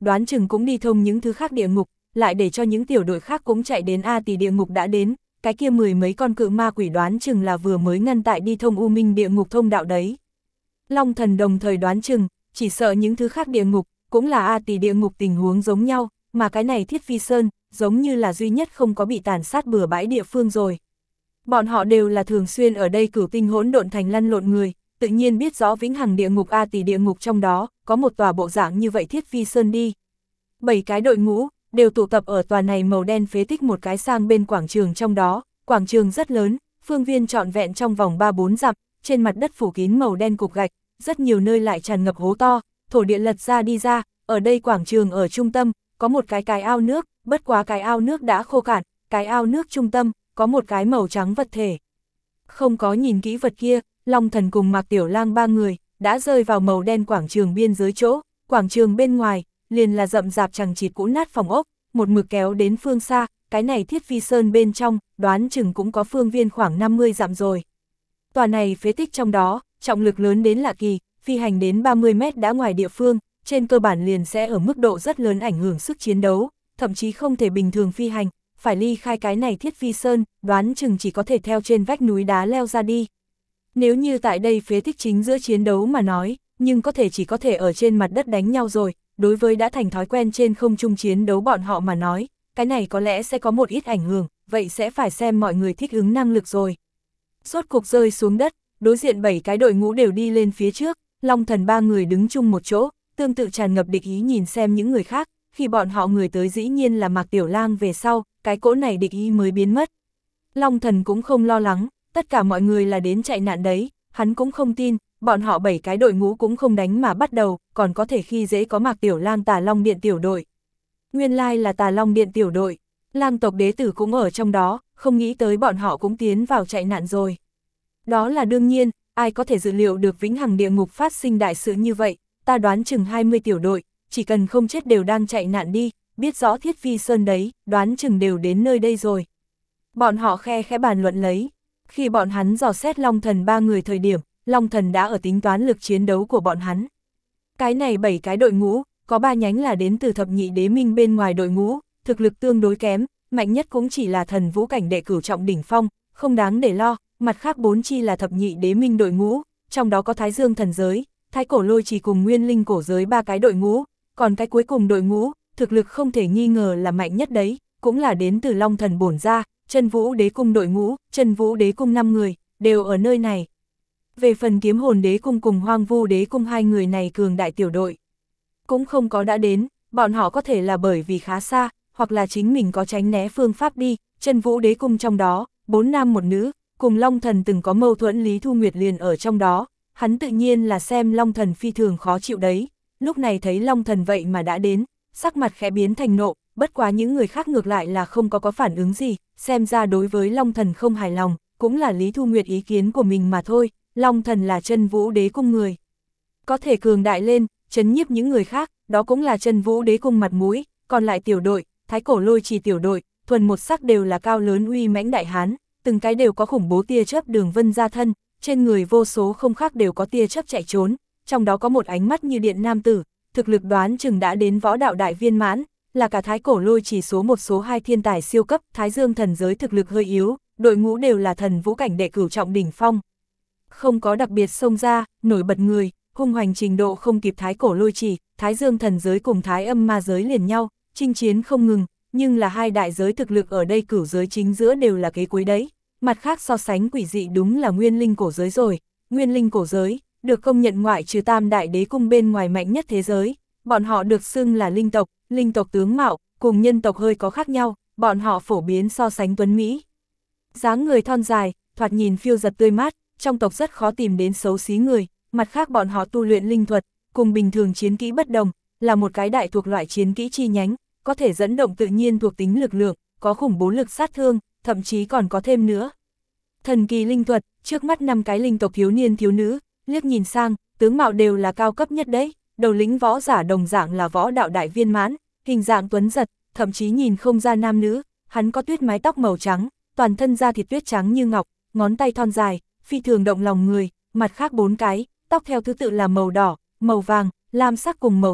Speaker 1: đoán chừng cũng đi thông những thứ khác địa ngục, lại để cho những tiểu đội khác cũng chạy đến A Tỳ địa ngục đã đến, cái kia mười mấy con cự ma quỷ đoán chừng là vừa mới ngăn tại đi thông U Minh địa ngục thông đạo đấy. Long Thần đồng thời đoán chừng, chỉ sợ những thứ khác địa ngục, cũng là A Tỳ địa ngục tình huống giống nhau, mà cái này Thiết Phi Sơn, giống như là duy nhất không có bị tàn sát bừa bãi địa phương rồi. Bọn họ đều là thường xuyên ở đây cửu tinh hỗn độn thành lăn lộn người, tự nhiên biết rõ vĩnh hằng địa ngục A Tỳ địa ngục trong đó, có một tòa bộ dạng như vậy Thiết Phi Sơn đi. Bảy cái đội ngũ, đều tụ tập ở tòa này màu đen phế tích một cái sang bên quảng trường trong đó, quảng trường rất lớn, phương viên trọn vẹn trong vòng ba bốn dặm, trên mặt đất phủ kín màu đen cục gạch, rất nhiều nơi lại tràn ngập hố to, thổ địa lật ra đi ra, ở đây quảng trường ở trung tâm, có một cái cái ao nước, bất quá cái ao nước đã khô cạn, cái ao nước trung tâm, có một cái màu trắng vật thể. Không có nhìn kỹ vật kia, Long Thần cùng Mạc Tiểu Lang ba người, đã rơi vào màu đen quảng trường biên giới chỗ, quảng trường bên ngoài, liền là rậm rạp chằng chịt cũ nát phòng ốc, một mực kéo đến phương xa, cái này Thiết Phi Sơn bên trong, đoán chừng cũng có phương viên khoảng năm mươi dặm rồi. Tòa này phế tích trong đó, trọng lực lớn đến lạ kỳ, phi hành đến ba mươi mét đã ngoài địa phương, trên cơ bản liền sẽ ở mức độ rất lớn ảnh hưởng sức chiến đấu, thậm chí không thể bình thường phi hành, phải ly khai cái này Thiết Phi Sơn, đoán chừng chỉ có thể theo trên vách núi đá leo ra đi. Nếu như tại đây phế tích chính giữa chiến đấu mà nói, nhưng có thể chỉ có thể ở trên mặt đất đánh nhau rồi, đối với đã thành thói quen trên không trung chiến đấu bọn họ mà nói, cái này có lẽ sẽ có một ít ảnh hưởng, vậy sẽ phải xem mọi người thích ứng năng lực rồi. Rốt cục rơi xuống đất, đối diện bảy cái đội ngũ đều đi lên phía trước, Long Thần ba người đứng chung một chỗ, tương tự tràn ngập địch ý nhìn xem những người khác, khi bọn họ người tới dĩ nhiên là Mạc Tiểu Lang về sau, cái cỗ này địch ý mới biến mất. Long Thần cũng không lo lắng, tất cả mọi người là đến chạy nạn đấy, hắn cũng không tin, bọn họ bảy cái đội ngũ cũng không đánh mà bắt đầu, còn có thể khi dễ có Mạc Tiểu Lang Tà Long Điện tiểu đội. Nguyên lai là Tà Long Điện tiểu đội, Lang tộc đế tử cũng ở trong đó, không nghĩ tới bọn họ cũng tiến vào chạy nạn rồi. Đó là đương nhiên, ai có thể dự liệu được vĩnh hằng địa ngục phát sinh đại sự như vậy, ta đoán chừng hai mươi tiểu đội, chỉ cần không chết đều đang chạy nạn đi, biết rõ Thiết Phi Sơn đấy, đoán chừng đều đến nơi đây rồi. Bọn họ khe khẽ bàn luận lấy, khi bọn hắn dò xét Long Thần ba người thời điểm, Long Thần đã ở tính toán lực chiến đấu của bọn hắn. Cái này bảy cái đội ngũ, có ba nhánh là đến từ thập nhị đế minh bên ngoài đội ngũ, thực lực tương đối kém, mạnh nhất cũng chỉ là thần vũ cảnh đệ cửu trọng đỉnh phong, không đáng để lo, mặt khác bốn chi là thập nhị đế minh đội ngũ, trong đó có Thái Dương thần giới, Thái Cổ Lôi Trì cùng Nguyên Linh cổ giới ba cái đội ngũ, còn cái cuối cùng đội ngũ, thực lực không thể nghi ngờ là mạnh nhất đấy, cũng là đến từ Long Thần bổn ra, Chân Vũ Đế cung đội ngũ, Chân Vũ Đế cung năm người, đều ở nơi này. Về phần Kiếm Hồn Đế cung cùng Hoang Vu Đế cung hai người này cường đại tiểu đội, cũng không có đã đến, bọn họ có thể là bởi vì khá xa, hoặc là chính mình có tránh né phương pháp đi, Chân Vũ Đế cung trong đó, bốn nam một nữ, cùng Long Thần từng có mâu thuẫn Lý Thu Nguyệt liền ở trong đó, hắn tự nhiên là xem Long Thần phi thường khó chịu đấy, lúc này thấy Long Thần vậy mà đã đến, sắc mặt khẽ biến thành nộ, bất quá những người khác ngược lại là không có có phản ứng gì, xem ra đối với Long Thần không hài lòng, cũng là Lý Thu Nguyệt ý kiến của mình mà thôi, Long Thần là Chân Vũ Đế cung người. Có thể cường đại lên, chấn nhiếp những người khác, đó cũng là Chân Vũ Đế cung mặt mũi, còn lại tiểu đội, Thái Cổ Lôi Trì tiểu đội, thuần một sắc đều là cao lớn uy mãnh đại hán, từng cái đều có khủng bố tia chớp đường vân ra thân, trên người vô số không khác đều có tia chớp chạy trốn, trong đó có một ánh mắt như điện nam tử, thực lực đoán chừng đã đến võ đạo đại viên mãn, là cả Thái Cổ Lôi Trì số một số hai thiên tài siêu cấp, Thái Dương thần giới thực lực hơi yếu, đội ngũ đều là thần vũ cảnh đệ cửu trọng đỉnh phong. Không có đặc biệt xông ra, nổi bật người, hung hoành trình độ không kịp Thái Cổ Lôi Trì, Thái Dương thần giới cùng Thái Âm ma giới liền nhau, chinh chiến không ngừng, nhưng là hai đại giới thực lực ở đây cửu giới chính giữa đều là kế cuối đấy. Mặt khác so sánh quỷ dị đúng là Nguyên Linh cổ giới rồi, Nguyên Linh cổ giới, được công nhận ngoại trừ tam đại đế cung bên ngoài mạnh nhất thế giới, bọn họ được xưng là linh tộc, linh tộc tướng mạo, cùng nhân tộc hơi có khác nhau, bọn họ phổ biến so sánh tuấn Mỹ. Dáng người thon dài, thoạt nhìn phiêu giật tươi mát, trong tộc rất khó tìm đến xấu xí người, mặt khác bọn họ tu luyện linh thuật, cùng bình thường chiến kỹ bất đồng, là một cái đại thuộc loại chiến kỹ chi nhánh, có thể dẫn động tự nhiên thuộc tính lực lượng, có khủng bố lực sát thương, thậm chí còn có thêm nữa. Thần kỳ linh thuật, trước mắt năm cái linh tộc thiếu niên thiếu nữ, liếc nhìn sang, tướng mạo đều là cao cấp nhất đấy, đầu lĩnh võ giả đồng dạng là võ đạo đại viên mãn, hình dạng tuấn giật, thậm chí nhìn không ra nam nữ, hắn có tuyết mái tóc màu trắng, toàn thân da thịt tuyết trắng như ngọc, ngón tay thon dài, phi thường động lòng người, mặt khác bốn cái, tóc theo thứ tự là màu đỏ, màu vàng, lam sắc cùng màu xanh,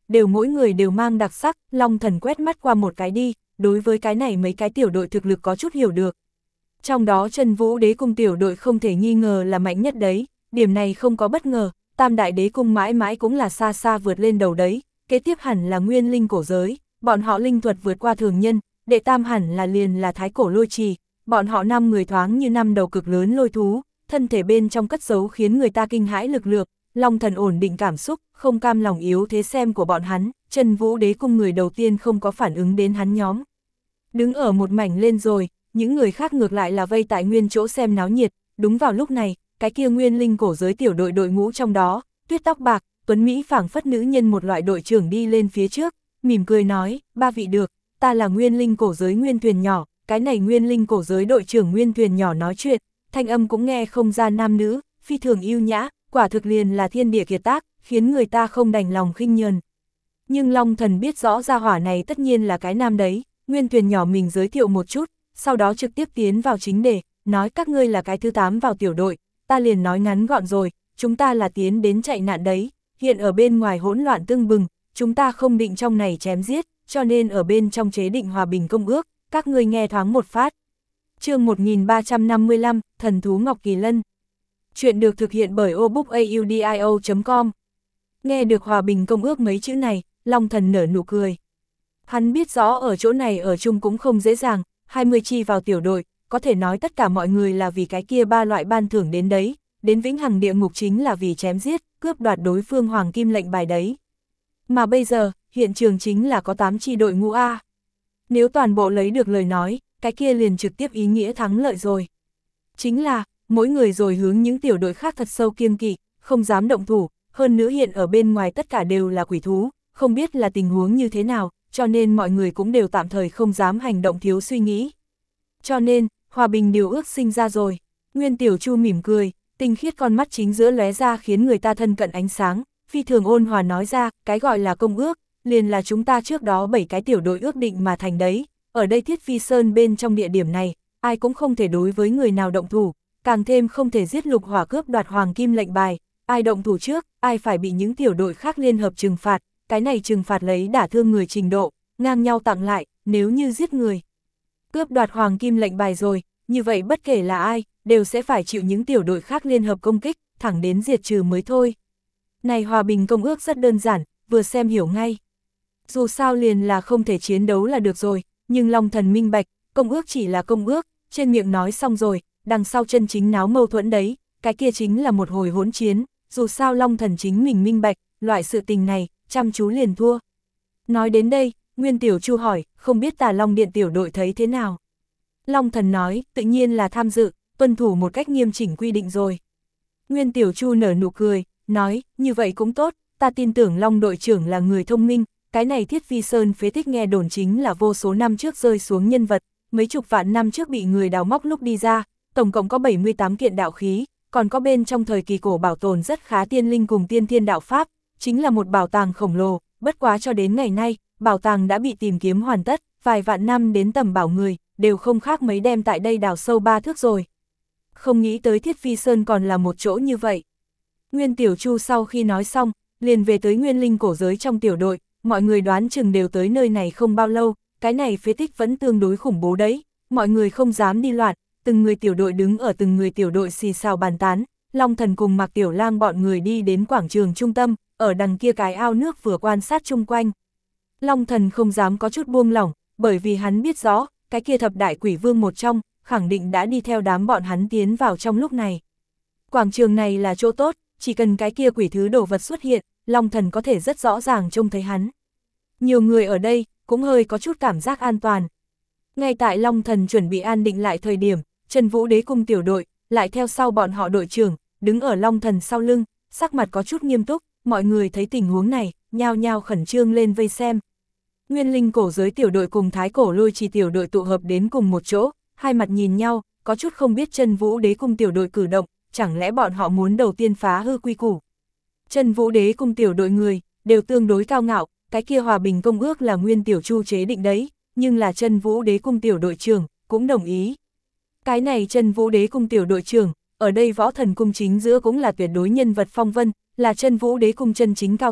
Speaker 1: đều mỗi người đều mang đặc sắc, Long Thần quét mắt qua một cái đi, đối với cái này mấy cái tiểu đội thực lực có chút hiểu được. Trong đó Chân Vũ Đế Cung tiểu đội không thể nghi ngờ là mạnh nhất đấy, điểm này không có bất ngờ, Tam Đại Đế Cung mãi mãi cũng là xa xa vượt lên đầu đấy, kế tiếp hẳn là Nguyên Linh cổ giới, bọn họ linh thuật vượt qua thường nhân, đệ tam hẳn là liền là Thái Cổ Lôi Trì, bọn họ năm người thoáng như năm đầu cực lớn lôi thú, thân thể bên trong cất giấu khiến người ta kinh hãi lực lượng, Long Thần ổn định cảm xúc, không cam lòng yếu thế xem của bọn hắn, Chân Vũ Đế Cung người đầu tiên không có phản ứng đến hắn nhóm. Đứng ở một mảnh lên rồi, những người khác ngược lại là vây tại nguyên chỗ xem náo nhiệt, đúng vào lúc này, cái kia Nguyên Linh cổ giới tiểu đội đội ngũ trong đó, tuyết tóc bạc, tuấn Mỹ phảng phất nữ nhân một loại đội trưởng đi lên phía trước, mỉm cười nói, ba vị được, ta là Nguyên Linh cổ giới Nguyên Thuyền nhỏ, cái này Nguyên Linh cổ giới đội trưởng Nguyên Thuyền nhỏ nói chuyện, thanh âm cũng nghe không ra nam nữ, phi thường yêu nhã, quả thực liền là thiên địa kiệt tác, khiến người ta không đành lòng khinh nhờn. Nhưng Long Thần biết rõ gia hỏa này tất nhiên là cái nam đấy, Nguyên Thuyền nhỏ mình giới thiệu một chút, sau đó trực tiếp tiến vào chính đề, nói các ngươi là cái thứ tám vào tiểu đội, ta liền nói ngắn gọn rồi, chúng ta là tiến đến chạy nạn đấy, hiện ở bên ngoài hỗn loạn tưng bừng, chúng ta không định trong này chém giết, cho nên ở bên trong chế định hòa bình công ước, các ngươi nghe thoáng một phát. Chương một nghìn ba trăm năm mươi lăm, Thần thú Ngọc Kỳ Lân. Chuyện được thực hiện bởi obookaudio chấm com. Nghe được hòa bình công ước mấy chữ này, Long Thần nở nụ cười. Hắn biết rõ ở chỗ này ở chung cũng không dễ dàng, hai mươi chi vào tiểu đội, có thể nói tất cả mọi người là vì cái kia ba loại ban thưởng đến đấy, đến vĩnh hằng địa ngục chính là vì chém giết, cướp đoạt đối phương hoàng kim lệnh bài đấy. Mà bây giờ, hiện trường chính là có tám chi đội ngũ A. Nếu toàn bộ lấy được lời nói, cái kia liền trực tiếp ý nghĩa thắng lợi rồi. Chính là, mỗi người rồi hướng những tiểu đội khác thật sâu kiêng kỵ, không dám động thủ, hơn nữa hiện ở bên ngoài tất cả đều là quỷ thú, không biết là tình huống như thế nào, cho nên mọi người cũng đều tạm thời không dám hành động thiếu suy nghĩ. Cho nên, hòa bình điều ước sinh ra rồi. Nguyên Tiểu Chu mỉm cười, tinh khiết con mắt chính giữa lóe ra khiến người ta thân cận ánh sáng, phi thường ôn hòa nói ra, cái gọi là công ước, liền là chúng ta trước đó bảy cái tiểu đội ước định mà thành đấy, ở đây Thiết Phi Sơn bên trong địa điểm này, ai cũng không thể đối với người nào động thủ, càng thêm không thể giết lục hỏa cướp đoạt hoàng kim lệnh bài, ai động thủ trước, ai phải bị những tiểu đội khác liên hợp trừng phạt, cái này trừng phạt lấy đả thương người trình độ, ngang nhau tặng lại, nếu như giết người. Cướp đoạt hoàng kim lệnh bài rồi, như vậy bất kể là ai, đều sẽ phải chịu những tiểu đội khác liên hợp công kích, thẳng đến diệt trừ mới thôi. Này hòa bình công ước rất đơn giản, vừa xem hiểu ngay. Dù sao liền là không thể chiến đấu là được rồi, nhưng Long Thần minh bạch, công ước chỉ là công ước, trên miệng nói xong rồi, đằng sau chân chính náo mâu thuẫn đấy, cái kia chính là một hồi hỗn chiến, dù sao Long Thần chính mình minh bạch, loại sự tình này, chăm chú liền thua. Nói đến đây, Nguyên Tiểu Chu hỏi, không biết Tà Long Điện tiểu đội thấy thế nào? Long Thần nói, tự nhiên là tham dự, tuân thủ một cách nghiêm chỉnh quy định rồi. Nguyên Tiểu Chu nở nụ cười, nói, như vậy cũng tốt, ta tin tưởng Long đội trưởng là người thông minh, cái này Thiết Phi Sơn phế tích nghe đồn chính là vô số năm trước rơi xuống nhân vật, mấy chục vạn năm trước bị người đào móc lúc đi ra, tổng cộng có bảy mươi tám kiện đạo khí, còn có bên trong thời kỳ cổ bảo tồn rất khá tiên linh cùng tiên thiên đạo pháp, chính là một bảo tàng khổng lồ, bất quá cho đến ngày nay, bảo tàng đã bị tìm kiếm hoàn tất, vài vạn năm đến tầm bảo người, đều không khác mấy đem tại đây đào sâu ba thước rồi. Không nghĩ tới Thiết Phi Sơn còn là một chỗ như vậy. Nguyên Tiểu Chu sau khi nói xong, liền về tới Nguyên Linh cổ giới trong tiểu đội, mọi người đoán chừng đều tới nơi này không bao lâu, cái này phế tích vẫn tương đối khủng bố đấy, mọi người không dám đi loạn, từng người tiểu đội đứng ở từng người tiểu đội xì xào bàn tán, Long Thần cùng Mạc Tiểu Lang bọn người đi đến quảng trường trung tâm, ở đằng kia cái ao nước vừa quan sát chung quanh. Long Thần không dám có chút buông lỏng, bởi vì hắn biết rõ, cái kia thập đại quỷ vương một trong, khẳng định đã đi theo đám bọn hắn tiến vào trong lúc này. Quảng trường này là chỗ tốt, chỉ cần cái kia quỷ thứ đồ vật xuất hiện, Long Thần có thể rất rõ ràng trông thấy hắn. Nhiều người ở đây, cũng hơi có chút cảm giác an toàn. Ngay tại Long Thần chuẩn bị an định lại thời điểm, Chân Vũ Đế Cung tiểu đội, lại theo sau bọn họ đội trưởng, đứng ở Long Thần sau lưng, sắc mặt có chút nghiêm túc, mọi người thấy tình huống này, nhao nhao khẩn trương lên vây xem. Nguyên Linh cổ giới tiểu đội cùng Thái Cổ Lôi Trì tiểu đội tụ hợp đến cùng một chỗ, hai mặt nhìn nhau, có chút không biết Chân Vũ Đế Cung tiểu đội cử động, chẳng lẽ bọn họ muốn đầu tiên phá hư quy củ. Chân Vũ Đế Cung tiểu đội người, đều tương đối cao ngạo, cái kia hòa bình công ước là Nguyên Tiểu Chu chế định đấy, nhưng là Chân Vũ Đế Cung tiểu đội trưởng, cũng đồng ý. Cái này Chân Vũ Đế Cung tiểu đội trưởng, ở đây Võ Thần Cung chính giữa cũng là tuyệt đối nhân vật phong vân, là Chân Vũ Đế Cung chân chính cao tầng,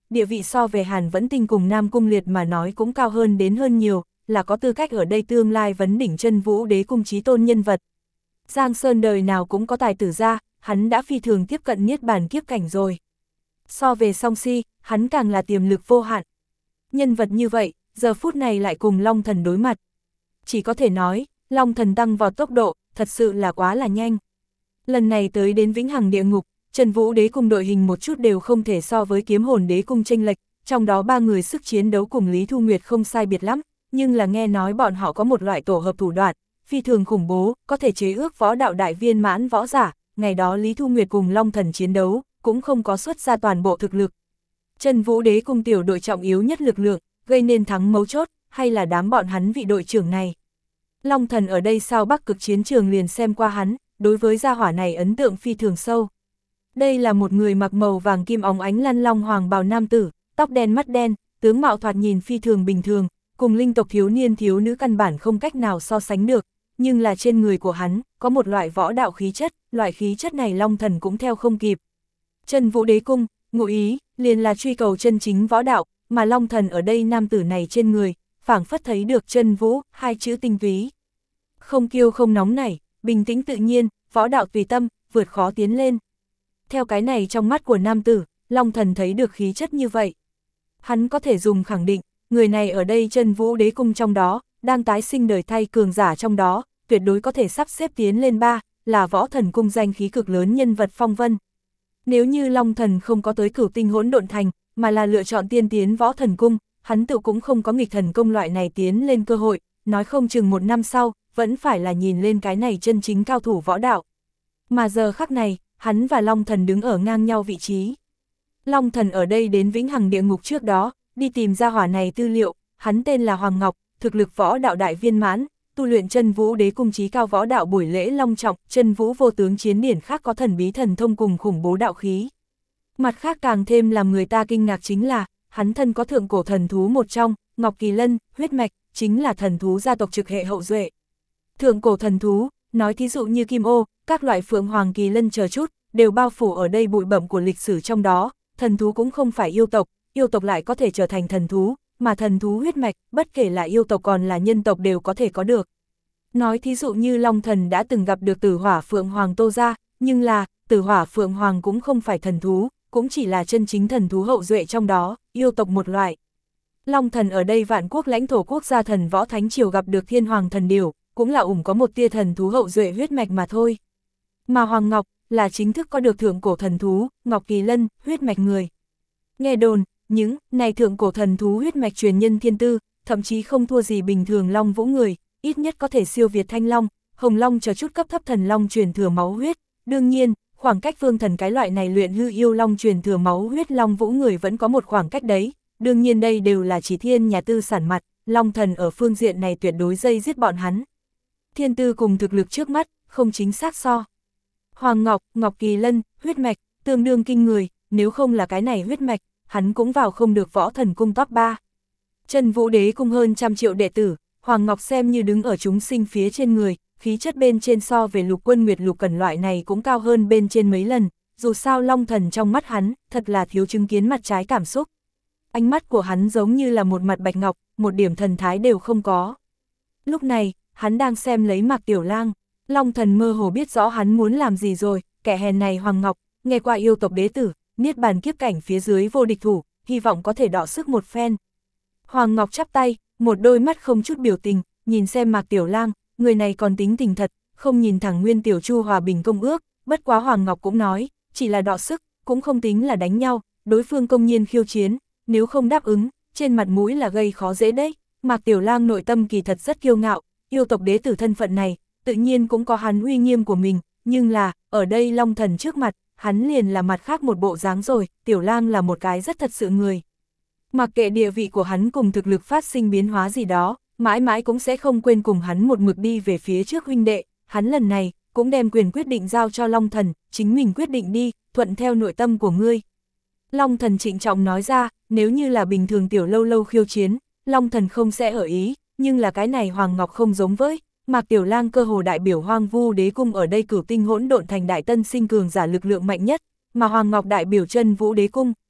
Speaker 1: địa vị so về Hàn Vẫn Tinh cùng Nam Cung Liệt mà nói cũng cao hơn đến hơn nhiều, là có tư cách ở đây tương lai vấn đỉnh chân vũ đế cung chí tôn nhân vật. Giang Sơn đời nào cũng có tài tử ra, hắn đã phi thường tiếp cận niết bàn kiếp cảnh rồi. So về Song Si, hắn càng là tiềm lực vô hạn. Nhân vật như vậy, giờ phút này lại cùng Long Thần đối mặt. Chỉ có thể nói, Long Thần tăng vào tốc độ, thật sự là quá là nhanh. Lần này tới đến Vĩnh Hằng Địa Ngục, Chân Vũ Đế Cung đội hình một chút đều không thể so với Kiếm Hồn Đế Cung chênh lệch, trong đó ba người sức chiến đấu cùng Lý Thu Nguyệt không sai biệt lắm, nhưng là nghe nói bọn họ có một loại tổ hợp thủ đoạn, phi thường khủng bố, có thể chế ước võ đạo đại viên mãn võ giả, ngày đó Lý Thu Nguyệt cùng Long Thần chiến đấu, cũng không có xuất ra toàn bộ thực lực. Chân Vũ Đế Cung tiểu đội trọng yếu nhất lực lượng, gây nên thắng mấu chốt, hay là đám bọn hắn vị đội trưởng này. Long Thần ở đây sau Bắc Cực chiến trường liền xem qua hắn, đối với gia hỏa này ấn tượng phi thường sâu. Đây là một người mặc màu vàng kim óng ánh lăn long hoàng bào nam tử, tóc đen mắt đen, tướng mạo thoạt nhìn phi thường bình thường, cùng linh tộc thiếu niên thiếu nữ căn bản không cách nào so sánh được, nhưng là trên người của hắn, có một loại võ đạo khí chất, loại khí chất này Long Thần cũng theo không kịp. Chân Vũ Đế Cung, ngụ ý, liền là truy cầu chân chính võ đạo, mà Long Thần ở đây nam tử này trên người, phảng phất thấy được chân vũ, hai chữ tinh túy. Không kiêu không nóng nảy, bình tĩnh tự nhiên, võ đạo tùy tâm, vượt khó tiến lên. Theo cái này trong mắt của nam tử, Long Thần thấy được khí chất như vậy. Hắn có thể dùng khẳng định, người này ở đây Chân Vũ Đế Cung trong đó, đang tái sinh đời thay cường giả trong đó, tuyệt đối có thể sắp xếp tiến lên ba, là võ thần cung danh khí cực lớn nhân vật phong vân. Nếu như Long Thần không có tới Cửu Tinh Hỗn Độn Thành, mà là lựa chọn tiên tiến võ thần cung, hắn tự cũng không có nghịch thần công loại này tiến lên cơ hội, nói không chừng một năm sau, vẫn phải là nhìn lên cái này chân chính cao thủ võ đạo. Mà giờ khắc này, hắn và Long Thần đứng ở ngang nhau vị trí. Long Thần ở đây đến Vĩnh Hằng Địa Ngục trước đó, đi tìm ra hỏa này tư liệu, hắn tên là Hoàng Ngọc, thực lực võ đạo đại viên mãn, tu luyện Chân Vũ Đế Cung chí cao võ đạo buổi lễ long trọng, Chân Vũ vô tướng chiến điển khác có thần bí thần thông cùng khủng bố đạo khí. Mặt khác càng thêm làm người ta kinh ngạc chính là, hắn thân có thượng cổ thần thú một trong, Ngọc Kỳ Lân, huyết mạch, chính là thần thú gia tộc trực hệ hậu duệ. Thượng cổ thần thú, nói thí dụ như Kim Ô, các loại Phượng Hoàng Kỳ Lân chờ chút, đều bao phủ ở đây bụi bẩm của lịch sử trong đó, thần thú cũng không phải yêu tộc, yêu tộc lại có thể trở thành thần thú, mà thần thú huyết mạch, bất kể là yêu tộc còn là nhân tộc đều có thể có được. Nói thí dụ như Long Thần đã từng gặp được Tử Hỏa Phượng Hoàng Tô Gia, nhưng là, Tử Hỏa Phượng Hoàng cũng không phải thần thú, cũng chỉ là chân chính thần thú hậu duệ trong đó, yêu tộc một loại. Long Thần ở đây vạn quốc lãnh thổ quốc gia thần võ thánh triều gặp được Thiên Hoàng thần điểu, cũng là ủng có một tia thần thú hậu duệ huyết mạch mà thôi. Mà Hoàng Ngọc, là chính thức có được thượng cổ thần thú, Ngọc Kỳ Lân, huyết mạch người. Nghe đồn, những này thượng cổ thần thú huyết mạch truyền nhân thiên tư, thậm chí không thua gì bình thường Long Vũ người, ít nhất có thể siêu việt Thanh Long, Hồng Long chờ chút cấp thấp thần Long truyền thừa máu huyết. Đương nhiên, khoảng cách Vương Thần cái loại này luyện hư yêu Long truyền thừa máu huyết Long Vũ người vẫn có một khoảng cách đấy. Đương nhiên đây đều là chỉ thiên nhà tư sản mặt, Long Thần ở phương diện này tuyệt đối dây giết bọn hắn. Thiên tư cùng thực lực trước mắt, không chính xác so. Hoàng Ngọc, Ngọc Kỳ Lân, huyết mạch, tương đương kinh người, nếu không là cái này huyết mạch, hắn cũng vào không được võ thần cung top ba. Chân Vũ Đế Cung hơn trăm triệu đệ tử, Hoàng Ngọc xem như đứng ở chúng sinh phía trên người, khí chất bên trên so về Lục Quân Nguyệt Lục Cẩn loại này cũng cao hơn bên trên mấy lần, dù sao Long Thần trong mắt hắn, thật là thiếu chứng kiến mặt trái cảm xúc. Ánh mắt của hắn giống như là một mặt bạch ngọc, một điểm thần thái đều không có. Lúc này, hắn đang xem lấy Mạc Tiểu Lang, Long Thần mơ hồ biết rõ hắn muốn làm gì rồi, kẻ hèn này Hoàng Ngọc, nghe qua yêu tộc đế tử, niết bàn kiếp cảnh phía dưới vô địch thủ, hy vọng có thể đọ sức một phen. Hoàng Ngọc chắp tay, một đôi mắt không chút biểu tình, nhìn xem Mạc Tiểu Lang, người này còn tính tình thật, không nhìn thẳng Nguyên Tiểu Chu hòa bình công ước, bất quá Hoàng Ngọc cũng nói, chỉ là đọ sức, cũng không tính là đánh nhau, đối phương công nhiên khiêu chiến, nếu không đáp ứng, trên mặt mũi là gây khó dễ đấy. Mạc Tiểu Lang nội tâm kỳ thật rất kiêu ngạo, yêu tộc đế tử thân phận này, tự nhiên cũng có hắn uy nghiêm của mình, nhưng là, ở đây Long Thần trước mặt, hắn liền là mặt khác một bộ dáng rồi, Tiểu Lang là một cái rất thật sự người. Mặc kệ địa vị của hắn cùng thực lực phát sinh biến hóa gì đó, mãi mãi cũng sẽ không quên cùng hắn một mực đi về phía trước huynh đệ, hắn lần này, cũng đem quyền quyết định giao cho Long Thần, chính mình quyết định đi, thuận theo nội tâm của ngươi. Long Thần trịnh trọng nói ra, nếu như là bình thường tiểu lâu lâu khiêu chiến, Long Thần không sẽ ở ý, nhưng là cái này Hoàng Ngọc không giống với, Mạc Tiểu Lang cơ hồ đại biểu Hoang Vu Đế Cung ở đây Cửu Tinh Hỗn Độn Thành đại tân sinh cường giả lực lượng mạnh nhất, mà Hoàng Ngọc đại biểu Chân Vũ Đế Cung,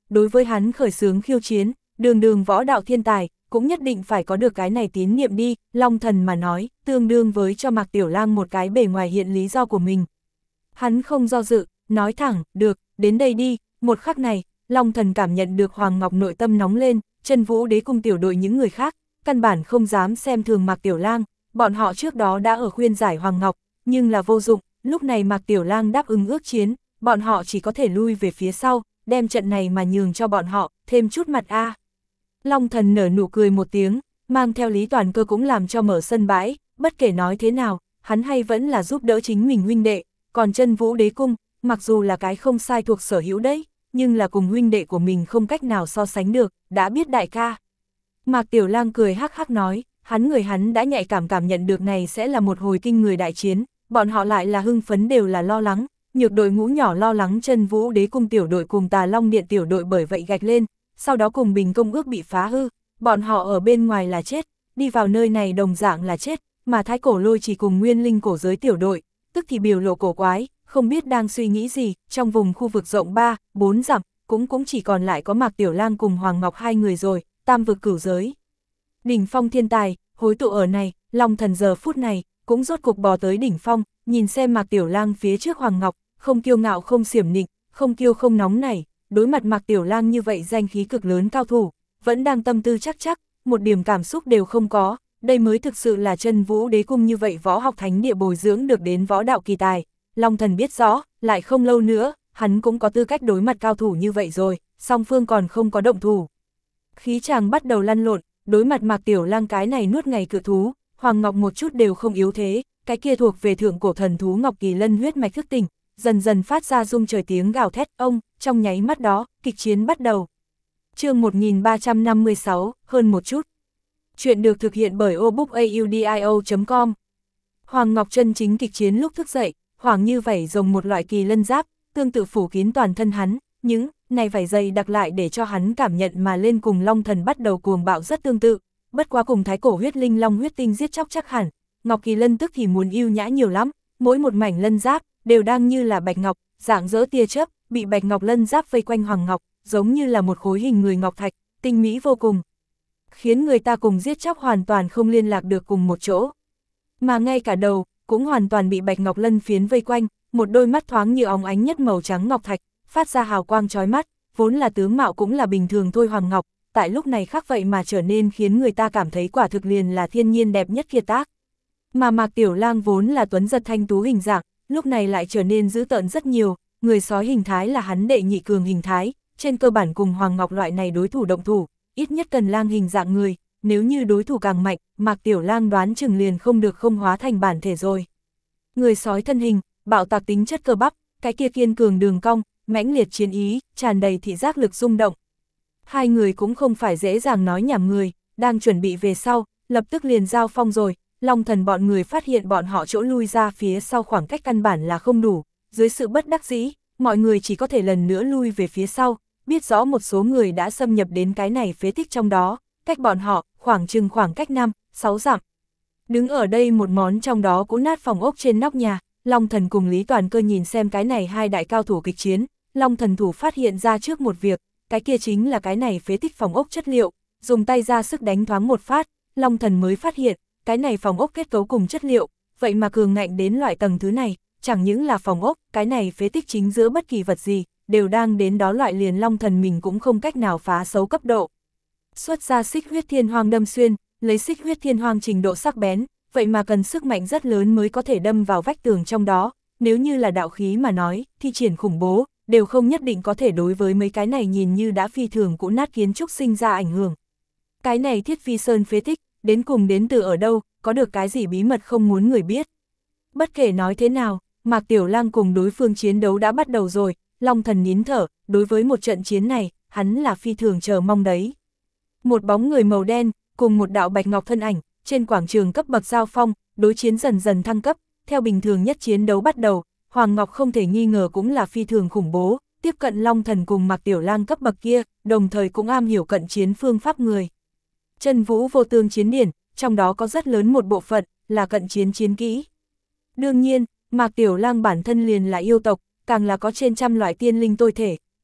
Speaker 1: đối với hắn khởi xướng khiêu chiến, đường đường võ đạo thiên tài, cũng nhất định phải có được cái này tín niệm đi, Long Thần mà nói, tương đương với cho Mạc Tiểu Lang một cái bề ngoài hiện lý do của mình. Hắn không do dự, nói thẳng, được, đến đây đi, một khắc này, Long Thần cảm nhận được Hoàng Ngọc nội tâm nóng lên, Chân Vũ Đế cung tiểu đội những người khác, căn bản không dám xem thường Mạc Tiểu Lang, bọn họ trước đó đã ở khuyên giải Hoàng Ngọc, nhưng là vô dụng, lúc này Mạc Tiểu Lang đáp ứng ước chiến, bọn họ chỉ có thể lui về phía sau, đem trận này mà nhường cho bọn họ, thêm chút mặt a. Long Thần nở nụ cười một tiếng, mang theo Lý Toàn Cơ cũng làm cho mở sân bãi, bất kể nói thế nào, hắn hay vẫn là giúp đỡ chính mình huynh đệ, còn Chân Vũ Đế cung, mặc dù là cái không sai thuộc sở hữu đấy, nhưng là cùng huynh đệ của mình không cách nào so sánh được, đã biết đại ca. Mạc Tiểu Lang cười hắc hắc nói, hắn người hắn đã nhạy cảm cảm nhận được này sẽ là một hồi kinh người đại chiến, bọn họ lại là hưng phấn đều là lo lắng, nhược đội ngũ nhỏ lo lắng Chân Vũ Đế cung tiểu đội cùng Tà Long Điện tiểu đội bởi vậy gạch lên, sau đó cùng Bình Công ước bị phá hư, bọn họ ở bên ngoài là chết, đi vào nơi này đồng dạng là chết, mà Thái Cổ Lôi chỉ cùng Nguyên Linh cổ giới tiểu đội, tức thì biểu lộ cổ quái, không biết đang suy nghĩ gì, trong vùng khu vực rộng ba, bốn dặm, cũng cũng chỉ còn lại có Mạc Tiểu Lang cùng Hoàng Ngọc hai người rồi, tam vực cửu giới. Đỉnh phong thiên tài, hối tụ ở này, Long Thần giờ phút này, cũng rốt cục bò tới đỉnh phong, nhìn xem Mạc Tiểu Lang phía trước Hoàng Ngọc, không kiêu ngạo không xiểm nịnh, không kiêu không nóng nảy, đối mặt Mạc Tiểu Lang như vậy danh khí cực lớn cao thủ, vẫn đang tâm tư chắc chắc, một điểm cảm xúc đều không có, đây mới thực sự là Chân Vũ Đế cung như vậy võ học thánh địa bồi dưỡng được đến võ đạo kỳ tài. Long Thần biết rõ, lại không lâu nữa, hắn cũng có tư cách đối mặt cao thủ như vậy rồi, song phương còn không có động thủ. Khí chàng bắt đầu lăn lộn, đối mặt Mạc Tiểu Lang cái này nuốt ngày cự thú, Hoàng Ngọc một chút đều không yếu thế, cái kia thuộc về thượng cổ thần thú Ngọc Kỳ Lân huyết mạch thức tỉnh, dần dần phát ra rung trời tiếng gào thét, ông, trong nháy mắt đó, kịch chiến bắt đầu. Chương một nghìn ba trăm năm mươi sáu, hơn một chút. Chuyện được thực hiện bởi obookaudio chấm com. Hoàng Ngọc chân chính kịch chiến lúc thức dậy, hoàng như vảy rồng một loại kỳ lân giáp, tương tự phủ kín toàn thân hắn, những này vảy dày đặc lại để cho hắn cảm nhận mà lên cùng Long Thần bắt đầu cuồng bạo rất tương tự, bất quá cùng Thái Cổ huyết linh long huyết tinh giết chóc chắc hẳn, Ngọc Kỳ Lân tức thì muốn yêu nhã nhiều lắm, mỗi một mảnh lân giáp đều đang như là bạch ngọc, dạng dỡ tia chớp, bị bạch ngọc lân giáp vây quanh Hoàng Ngọc, giống như là một khối hình người ngọc thạch, tinh mỹ vô cùng, khiến người ta cùng giết chóc hoàn toàn không liên lạc được cùng một chỗ. Mà ngay cả đầu cũng hoàn toàn bị bạch ngọc lân phiến vây quanh, một đôi mắt thoáng như óng ánh nhất màu trắng ngọc thạch, phát ra hào quang chói mắt, vốn là tướng mạo cũng là bình thường thôi Hoàng Ngọc, tại lúc này khác vậy mà trở nên khiến người ta cảm thấy quả thực liền là thiên nhiên đẹp nhất kiệt tác. Mà Mạc Tiểu Lang vốn là tuấn giật thanh tú hình dạng, lúc này lại trở nên dữ tợn rất nhiều, người sói hình thái là hắn đệ nhị cường hình thái, trên cơ bản cùng Hoàng Ngọc loại này đối thủ động thủ, ít nhất cần lang hình dạng người, nếu như đối thủ càng mạnh, Mạc Tiểu Lang đoán chừng liền không được không hóa thành bản thể rồi. Người sói thân hình, bạo tạc tính chất cơ bắp, cái kia kiên cường đường cong, mãnh liệt chiến ý, tràn đầy thị giác lực rung động. Hai người cũng không phải dễ dàng nói nhảm người, đang chuẩn bị về sau, lập tức liền giao phong rồi, Long Thần bọn người phát hiện bọn họ chỗ lui ra phía sau khoảng cách căn bản là không đủ, dưới sự bất đắc dĩ, mọi người chỉ có thể lần nữa lui về phía sau, biết rõ một số người đã xâm nhập đến cái này phế tích trong đó, cách bọn họ, khoảng chừng khoảng cách năm, sáu dặm. Đứng ở đây một món trong đó cũ nát phòng ốc trên nóc nhà, Long Thần cùng Lý Toàn Cơ nhìn xem cái này hai đại cao thủ kịch chiến, Long Thần thủ phát hiện ra trước một việc, cái kia chính là cái này phế tích phòng ốc chất liệu, dùng tay ra sức đánh thoáng một phát, Long Thần mới phát hiện, cái này phòng ốc kết cấu cùng chất liệu, vậy mà cường ngạnh đến loại tầng thứ này, chẳng những là phòng ốc, cái này phế tích chính giữa bất kỳ vật gì, đều đang đến đó loại liền Long Thần mình cũng không cách nào phá xấu cấp độ. Xuất ra xích huyết thiên hoang đâm xuyên, lấy xích huyết thiên hoang trình độ sắc bén, vậy mà cần sức mạnh rất lớn mới có thể đâm vào vách tường trong đó, nếu như là đạo khí mà nói, thi triển khủng bố, đều không nhất định có thể đối với mấy cái này nhìn như đã phi thường cũ nát kiến trúc sinh ra ảnh hưởng. Cái này Thiết Phi Sơn phế tích, đến cùng đến từ ở đâu, có được cái gì bí mật không muốn người biết. Bất kể nói thế nào, Mạc Tiểu Lang cùng đối phương chiến đấu đã bắt đầu rồi, Long Thần nín thở, đối với một trận chiến này, hắn là phi thường chờ mong đấy. Một bóng người màu đen, cùng một đạo bạch ngọc thân ảnh, trên quảng trường cấp bậc giao phong, đối chiến dần dần thăng cấp, theo bình thường nhất chiến đấu bắt đầu, Hoàng Ngọc không thể nghi ngờ cũng là phi thường khủng bố, tiếp cận Long Thần cùng Mạc Tiểu Lang cấp bậc kia, đồng thời cũng am hiểu cận chiến phương pháp người. Chân Vũ vô tương chiến điển, trong đó có rất lớn một bộ phận, là cận chiến chiến kỹ. Đương nhiên, Mạc Tiểu Lang bản thân liền là yêu tộc, càng là có trên trăm loại tiên linh tôi thể,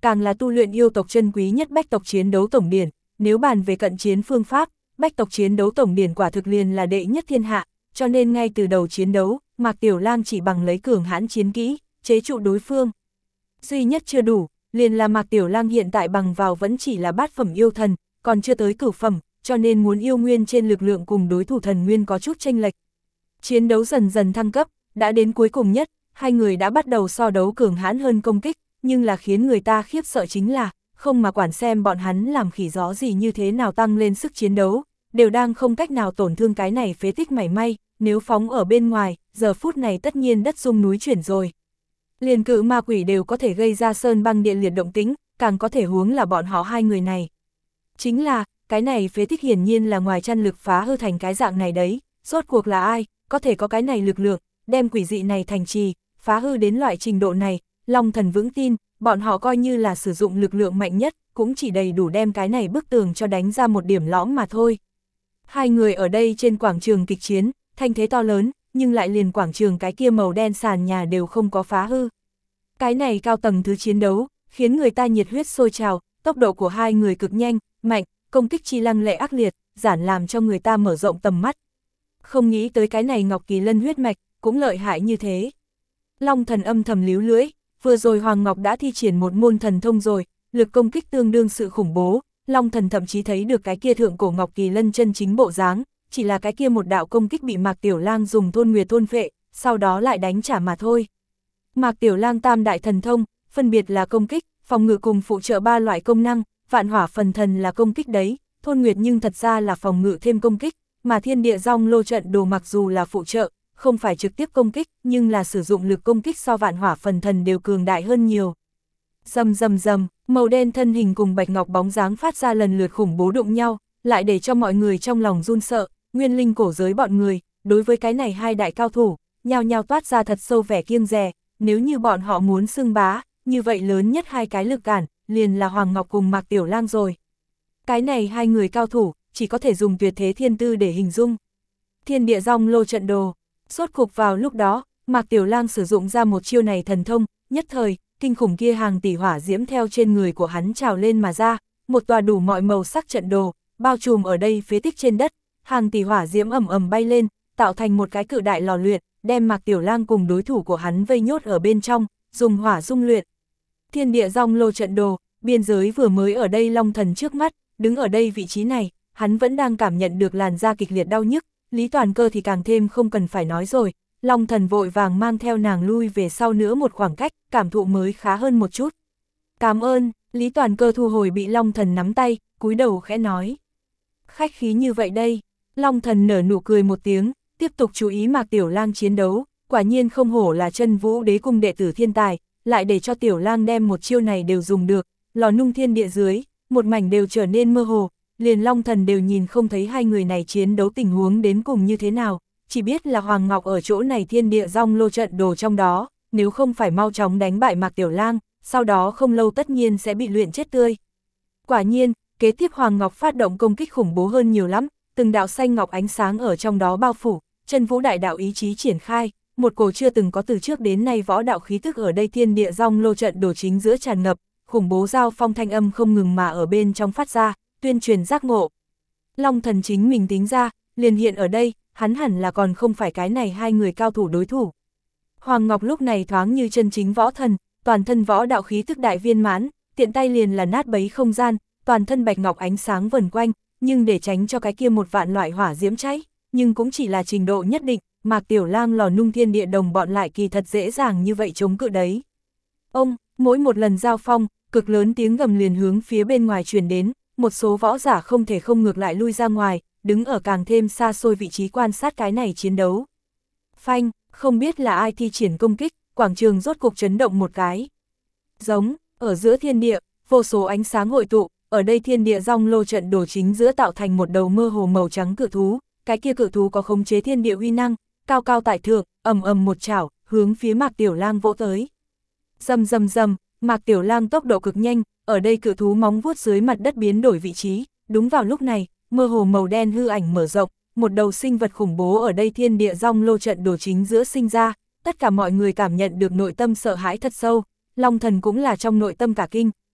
Speaker 1: càng là tu luyện yêu tộc chân quý nhất bách tộc chiến đấu tổng điển, nếu bàn về cận chiến phương pháp, bách tộc chiến đấu tổng điển quả thực liền là đệ nhất thiên hạ, cho nên ngay từ đầu chiến đấu, Mạc Tiểu Lang chỉ bằng lấy cường hãn chiến kỹ, chế trụ đối phương. Duy nhất chưa đủ, liền là Mạc Tiểu Lang hiện tại bằng vào vẫn chỉ là bát phẩm yêu thần, còn chưa tới cửu phẩm, cho nên muốn yêu nguyên trên lực lượng cùng đối thủ thần nguyên có chút chênh lệch. Chiến đấu dần dần thăng cấp, đã đến cuối cùng nhất, hai người đã bắt đầu so đấu cường hãn hơn công kích, nhưng là khiến người ta khiếp sợ chính là, không mà quản xem bọn hắn làm khỉ gió gì như thế nào tăng lên sức chiến đấu, đều đang không cách nào tổn thương cái này phế tích mảy may, nếu phóng ở bên ngoài, giờ phút này tất nhiên đất rung núi chuyển rồi. Liền cự ma quỷ đều có thể gây ra sơn băng điện liệt động tĩnh, càng có thể huống là bọn họ hai người này. Chính là, cái này phế tích hiển nhiên là ngoài chăn lực phá hư thành cái dạng này đấy, rốt cuộc là ai, có thể có cái này lực lượng, đem quỷ dị này thành trì, phá hư đến loại trình độ này, Long Thần vững tin, bọn họ coi như là sử dụng lực lượng mạnh nhất, cũng chỉ đầy đủ đem cái này bức tường cho đánh ra một điểm lõm mà thôi. Hai người ở đây trên quảng trường kịch chiến, thanh thế to lớn, nhưng lại liền quảng trường cái kia màu đen sàn nhà đều không có phá hư. Cái này cao tầng thứ chiến đấu, khiến người ta nhiệt huyết sôi trào, tốc độ của hai người cực nhanh, mạnh, công kích chi lăng lệ ác liệt, giản làm cho người ta mở rộng tầm mắt. Không nghĩ tới cái này Ngọc Kỳ Lân huyết mạch, cũng lợi hại như thế. Long Thần âm thầm líu lưỡi, vừa rồi Hoàng Ngọc đã thi triển một môn thần thông rồi, lực công kích tương đương sự khủng bố, Long Thần thậm chí thấy được cái kia thượng cổ Ngọc Kỳ Lân chân chính bộ dáng, chỉ là cái kia một đạo công kích bị Mạc Tiểu Lang dùng thôn nguyệt thôn phệ, sau đó lại đánh trả mà thôi. Mạc Tiểu Lang tam đại thần thông, phân biệt là công kích, phòng ngự cùng phụ trợ ba loại công năng, vạn hỏa phần thần là công kích đấy, thôn nguyệt nhưng thật ra là phòng ngự thêm công kích, mà thiên địa rong lô trận đồ mặc dù là phụ trợ, không phải trực tiếp công kích, nhưng là sử dụng lực công kích so vạn hỏa phần thần đều cường đại hơn nhiều. Rầm rầm rầm, màu đen thân hình cùng bạch ngọc bóng dáng phát ra lần lượt khủng bố đụng nhau, lại để cho mọi người trong lòng run sợ, nguyên linh cổ giới bọn người, đối với cái này hai đại cao thủ, nhao nhao toát ra thật sâu vẻ kiêng dè, nếu như bọn họ muốn xưng bá, như vậy lớn nhất hai cái lực cản, liền là Hoàng Ngọc cùng Mạc Tiểu Lang rồi. Cái này hai người cao thủ, chỉ có thể dùng tuyệt thế thiên tư để hình dung. Thiên địa rong lô trận đồ, sốt cục vào lúc đó, Mạc Tiểu Lang sử dụng ra một chiêu này thần thông, nhất thời, kinh khủng kia hàng tỷ hỏa diễm theo trên người của hắn trào lên mà ra, một tòa đủ mọi màu sắc trận đồ, bao trùm ở đây phế tích trên đất, hàng tỷ hỏa diễm ầm ầm bay lên, tạo thành một cái cự đại lò luyện, đem Mạc Tiểu Lang cùng đối thủ của hắn vây nhốt ở bên trong, dùng hỏa dung luyện. Thiên địa rong lô trận đồ, biên giới vừa mới ở đây Long Thần trước mắt, đứng ở đây vị trí này, hắn vẫn đang cảm nhận được làn da kịch liệt đau nhức, Lý Toàn Cơ thì càng thêm không cần phải nói rồi, Long Thần vội vàng mang theo nàng lui về sau nữa một khoảng cách, cảm thụ mới khá hơn một chút. Cảm ơn, Lý Toàn Cơ thu hồi bị Long Thần nắm tay, cúi đầu khẽ nói. Khách khí như vậy đây, Long Thần nở nụ cười một tiếng, tiếp tục chú ý Mạc Tiểu Lang chiến đấu, quả nhiên không hổ là chân vũ đế cung đệ tử thiên tài, lại để cho Tiểu Lang đem một chiêu này đều dùng được, lò nung thiên địa dưới, một mảnh đều trở nên mơ hồ, liền Long Thần đều nhìn không thấy hai người này chiến đấu tình huống đến cùng như thế nào, chỉ biết là Hoàng Ngọc ở chỗ này thiên địa rong lô trận đồ trong đó, nếu không phải mau chóng đánh bại Mạc Tiểu Lang, sau đó không lâu tất nhiên sẽ bị luyện chết tươi. Quả nhiên, kế tiếp Hoàng Ngọc phát động công kích khủng bố hơn nhiều lắm, từng đạo xanh ngọc ánh sáng ở trong đó bao phủ, chân vũ đại đạo ý chí triển khai, một cổ chưa từng có từ trước đến nay võ đạo khí tức ở đây thiên địa rong lô trận đồ chính giữa tràn ngập, khủng bố giao phong thanh âm không ngừng mà ở bên trong phát ra, tuyên truyền giác ngộ. Long Thần chính mình tính ra, liền hiện ở đây, hắn hẳn là còn không phải cái này hai người cao thủ đối thủ. Hoàng Ngọc lúc này thoáng như chân chính võ thần, toàn thân võ đạo khí tức đại viên mãn, tiện tay liền là nát bấy không gian, toàn thân bạch ngọc ánh sáng vần quanh, nhưng để tránh cho cái kia một vạn loại hỏa diễm cháy, nhưng cũng chỉ là trình độ nhất định, Mạc Tiểu Lang lò nung thiên địa đồng bọn lại kỳ thật dễ dàng như vậy chống cự đấy. Ông, mỗi một lần giao phong, cực lớn tiếng gầm liền hướng phía bên ngoài truyền đến, một số võ giả không thể không ngược lại lui ra ngoài, đứng ở càng thêm xa xôi vị trí quan sát cái này chiến đấu. Phanh, không biết là ai thi triển công kích, quảng trường rốt cục chấn động một cái. Giống, ở giữa thiên địa, vô số ánh sáng hội tụ, ở đây thiên địa rong lô trận đồ chính giữa tạo thành một đầu mơ hồ màu trắng cự thú, cái kia cự thú có khống chế thiên địa uy năng, cao cao tại thượng, ầm ầm một chảo, hướng phía Mạc Tiểu Lang vỗ tới. Rầm rầm rầm, Mạc Tiểu Lang tốc độ cực nhanh, ở đây cự thú móng vuốt dưới mặt đất biến đổi vị trí, đúng vào lúc này, mơ hồ màu đen hư ảnh mở rộng, một đầu sinh vật khủng bố ở đây thiên địa rong lô trận đồ chính giữa sinh ra, tất cả mọi người cảm nhận được nội tâm sợ hãi thật sâu, Long Thần cũng là trong nội tâm cả kinh,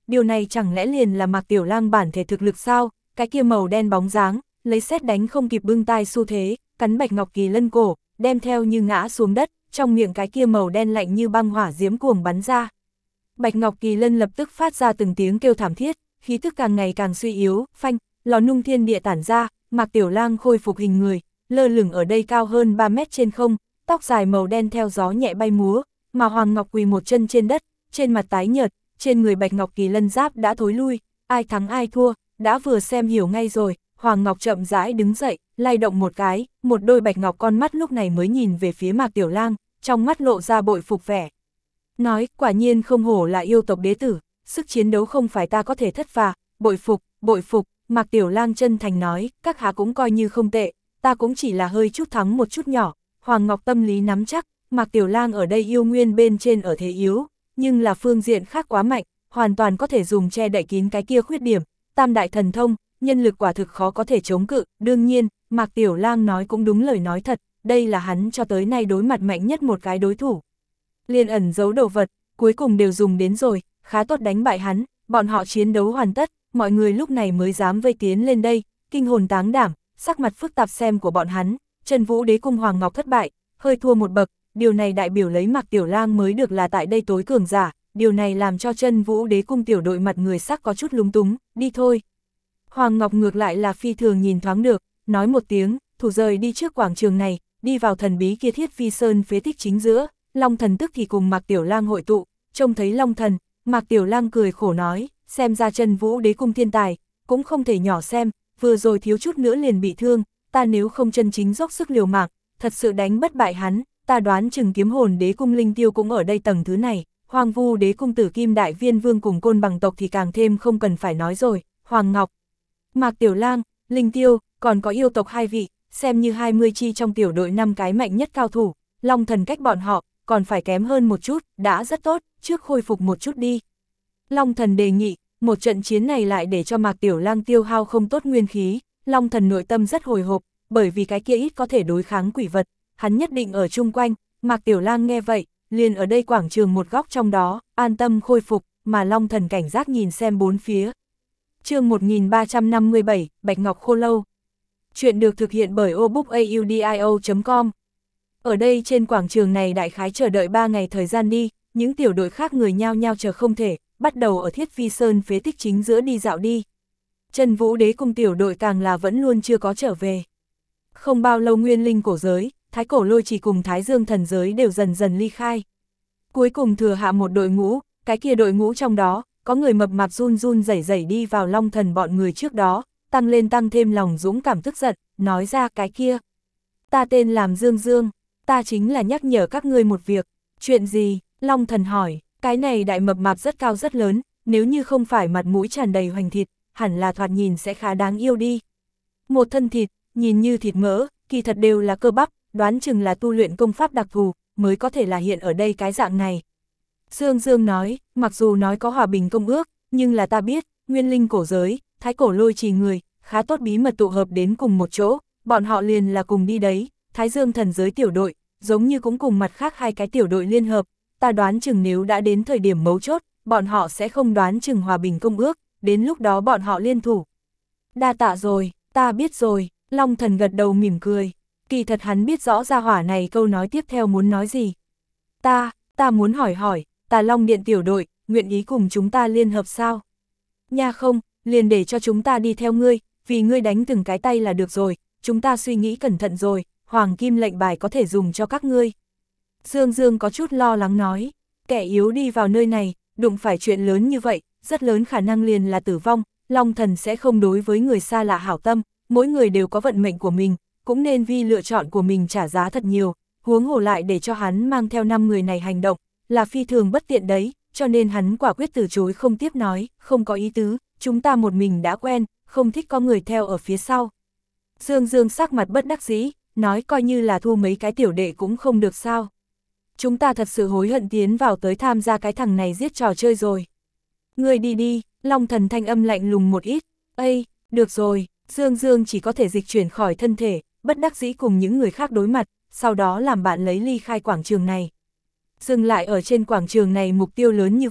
Speaker 1: điều này chẳng lẽ liền là Mạc Tiểu Lang bản thể thực lực sao, cái kia màu đen bóng dáng, lấy sét đánh không kịp bưng tai xu thế, cắn Bạch Ngọc Kỳ Lân cổ, đem theo như ngã xuống đất, trong miệng cái kia màu đen lạnh như băng hỏa diễm cuồng bắn ra. Bạch Ngọc Kỳ Lân lập tức phát ra từng tiếng kêu thảm thiết, khí tức càng ngày càng suy yếu, phanh, lò nung thiên địa tản ra, Mạc Tiểu Lang khôi phục hình người, lơ lửng ở đây cao hơn ba mét trên không, tóc dài màu đen theo gió nhẹ bay múa, mà Hoàng Ngọc quỳ một chân trên đất, trên mặt tái nhợt, trên người Bạch Ngọc Kỳ Lân giáp đã thối lui, ai thắng ai thua, đã vừa xem hiểu ngay rồi. Hoàng Ngọc chậm rãi đứng dậy, lay động một cái, một đôi bạch ngọc con mắt lúc này mới nhìn về phía Mạc Tiểu Lang, trong mắt lộ ra bội phục vẻ. Nói, quả nhiên không hổ là yêu tộc đế tử, sức chiến đấu không phải ta có thể thất phà, bội phục, bội phục, Mạc Tiểu Lang chân thành nói, các hạ cũng coi như không tệ, ta cũng chỉ là hơi chút thắng một chút nhỏ. Hoàng Ngọc tâm lý nắm chắc, Mạc Tiểu Lang ở đây yêu nguyên bên trên ở thế yếu, nhưng là phương diện khác quá mạnh, hoàn toàn có thể dùng che đậy kín cái kia khuyết điểm, tam đại thần thông, nhân lực quả thực khó có thể chống cự, đương nhiên, Mạc Tiểu Lang nói cũng đúng lời nói thật, đây là hắn cho tới nay đối mặt mạnh nhất một cái đối thủ. Liên ẩn giấu đồ vật, cuối cùng đều dùng đến rồi, khá tốt đánh bại hắn, bọn họ chiến đấu hoàn tất, mọi người lúc này mới dám vây tiến lên đây, kinh hồn táng đảm, sắc mặt phức tạp xem của bọn hắn, Chân Vũ Đế cung Hoàng Ngọc thất bại, hơi thua một bậc, điều này đại biểu lấy Mạc Tiểu Lang mới được là tại đây tối cường giả, điều này làm cho Chân Vũ Đế cung tiểu đội mặt người sắc có chút lúng túng, đi thôi. Hoàng Ngọc ngược lại là phi thường nhìn thoáng được, nói một tiếng, thủ rời đi trước quảng trường này, đi vào thần bí kia Thiết Phi Sơn phế tích chính giữa, Long Thần tức thì cùng Mạc Tiểu Lang hội tụ, trông thấy Long Thần, Mạc Tiểu Lang cười khổ nói, xem ra Chân Vũ Đế cung thiên tài, cũng không thể nhỏ xem, vừa rồi thiếu chút nữa liền bị thương, ta nếu không chân chính dốc sức liều mạng, thật sự đánh bất bại hắn, ta đoán chừng Kiếm Hồn Đế cung Linh Tiêu cũng ở đây tầng thứ này, Hoang Vu Đế cung Tử Kim Đại Viên Vương cùng Côn Bằng tộc thì càng thêm không cần phải nói rồi. Hoàng Ngọc, Mạc Tiểu Lang, Linh Tiêu, còn có yêu tộc hai vị, xem như hai mươi chi trong tiểu đội năm cái mạnh nhất cao thủ, Long Thần cách bọn họ, còn phải kém hơn một chút, đã rất tốt, trước khôi phục một chút đi. Long Thần đề nghị, một trận chiến này lại để cho Mạc Tiểu Lang tiêu hao không tốt nguyên khí, Long Thần nội tâm rất hồi hộp, bởi vì cái kia ít có thể đối kháng quỷ vật, hắn nhất định ở chung quanh, Mạc Tiểu Lang nghe vậy, liền ở đây quảng trường một góc trong đó, an tâm khôi phục, mà Long Thần cảnh giác nhìn xem bốn phía. Chương một nghìn ba trăm năm mươi bảy, Bạch Ngọc Khô Lâu. Chuyện được thực hiện bởi obookaudio chấm com. Ở đây trên quảng trường này đại khái chờ đợi ba ngày thời gian đi, những tiểu đội khác người nhao nhao chờ không thể, bắt đầu ở Thiết Phi Sơn phế tích chính giữa đi dạo đi. Chân Vũ Đế cung tiểu đội càng là vẫn luôn chưa có trở về. Không bao lâu Nguyên Linh cổ giới, Thái Cổ Lôi Chỉ cùng Thái Dương thần giới đều dần dần ly khai. Cuối cùng thừa hạ một đội ngũ, cái kia đội ngũ trong đó, có người mập mạp run run rẩy rẩy đi vào Long Thần bọn người trước đó, tăng lên tăng thêm lòng dũng cảm tức giận, nói ra cái kia. Ta tên làm Dương Dương, ta chính là nhắc nhở các ngươi một việc. Chuyện gì? Long Thần hỏi, cái này đại mập mạp rất cao rất lớn, nếu như không phải mặt mũi tràn đầy hoành thịt, hẳn là thoạt nhìn sẽ khá đáng yêu đi. Một thân thịt, nhìn như thịt mỡ, kỳ thật đều là cơ bắp, đoán chừng là tu luyện công pháp đặc thù, mới có thể là hiện ở đây cái dạng này. Dương Dương nói, mặc dù nói có hòa bình công ước, nhưng là ta biết, Nguyên Linh cổ giới, Thái Cổ Lôi Trì người, khá tốt bí mật tụ hợp đến cùng một chỗ, bọn họ liền là cùng đi đấy, Thái Dương thần giới tiểu đội, giống như cũng cùng mặt khác hai cái tiểu đội liên hợp, ta đoán chừng nếu đã đến thời điểm mấu chốt, bọn họ sẽ không đoán chừng hòa bình công ước, đến lúc đó bọn họ liên thủ. Đa tạ rồi, ta biết rồi, Long Thần gật đầu mỉm cười, kỳ thật hắn biết rõ ra hỏa này câu nói tiếp theo muốn nói gì. Ta, ta muốn hỏi hỏi, Tà Long Điện tiểu đội, nguyện ý cùng chúng ta liên hợp sao? Nha không, liền để cho chúng ta đi theo ngươi, vì ngươi đánh từng cái tay là được rồi, chúng ta suy nghĩ cẩn thận rồi, Hoàng Kim lệnh bài có thể dùng cho các ngươi. Dương Dương có chút lo lắng nói, kẻ yếu đi vào nơi này, đụng phải chuyện lớn như vậy, rất lớn khả năng liền là tử vong, Long Thần sẽ không đối với người xa lạ hảo tâm, mỗi người đều có vận mệnh của mình, cũng nên vì lựa chọn của mình trả giá thật nhiều, huống hồ lại để cho hắn mang theo năm người này hành động, là phi thường bất tiện đấy, cho nên hắn quả quyết từ chối không tiếp nói, không có ý tứ, chúng ta một mình đã quen, không thích có người theo ở phía sau. Dương Dương sắc mặt bất đắc dĩ, nói coi như là thu mấy cái tiểu đệ cũng không được sao. Chúng ta thật sự hối hận tiến vào tới tham gia cái thằng này giết trò chơi rồi. Ngươi đi đi, Long Thần thanh âm lạnh lùng một ít, ây, được rồi, Dương Dương chỉ có thể dịch chuyển khỏi thân thể, bất đắc dĩ cùng những người khác đối mặt, sau đó làm bạn lấy ly khai quảng trường này. Dừng lại ở trên quảng trường này mục tiêu lớn như vậy,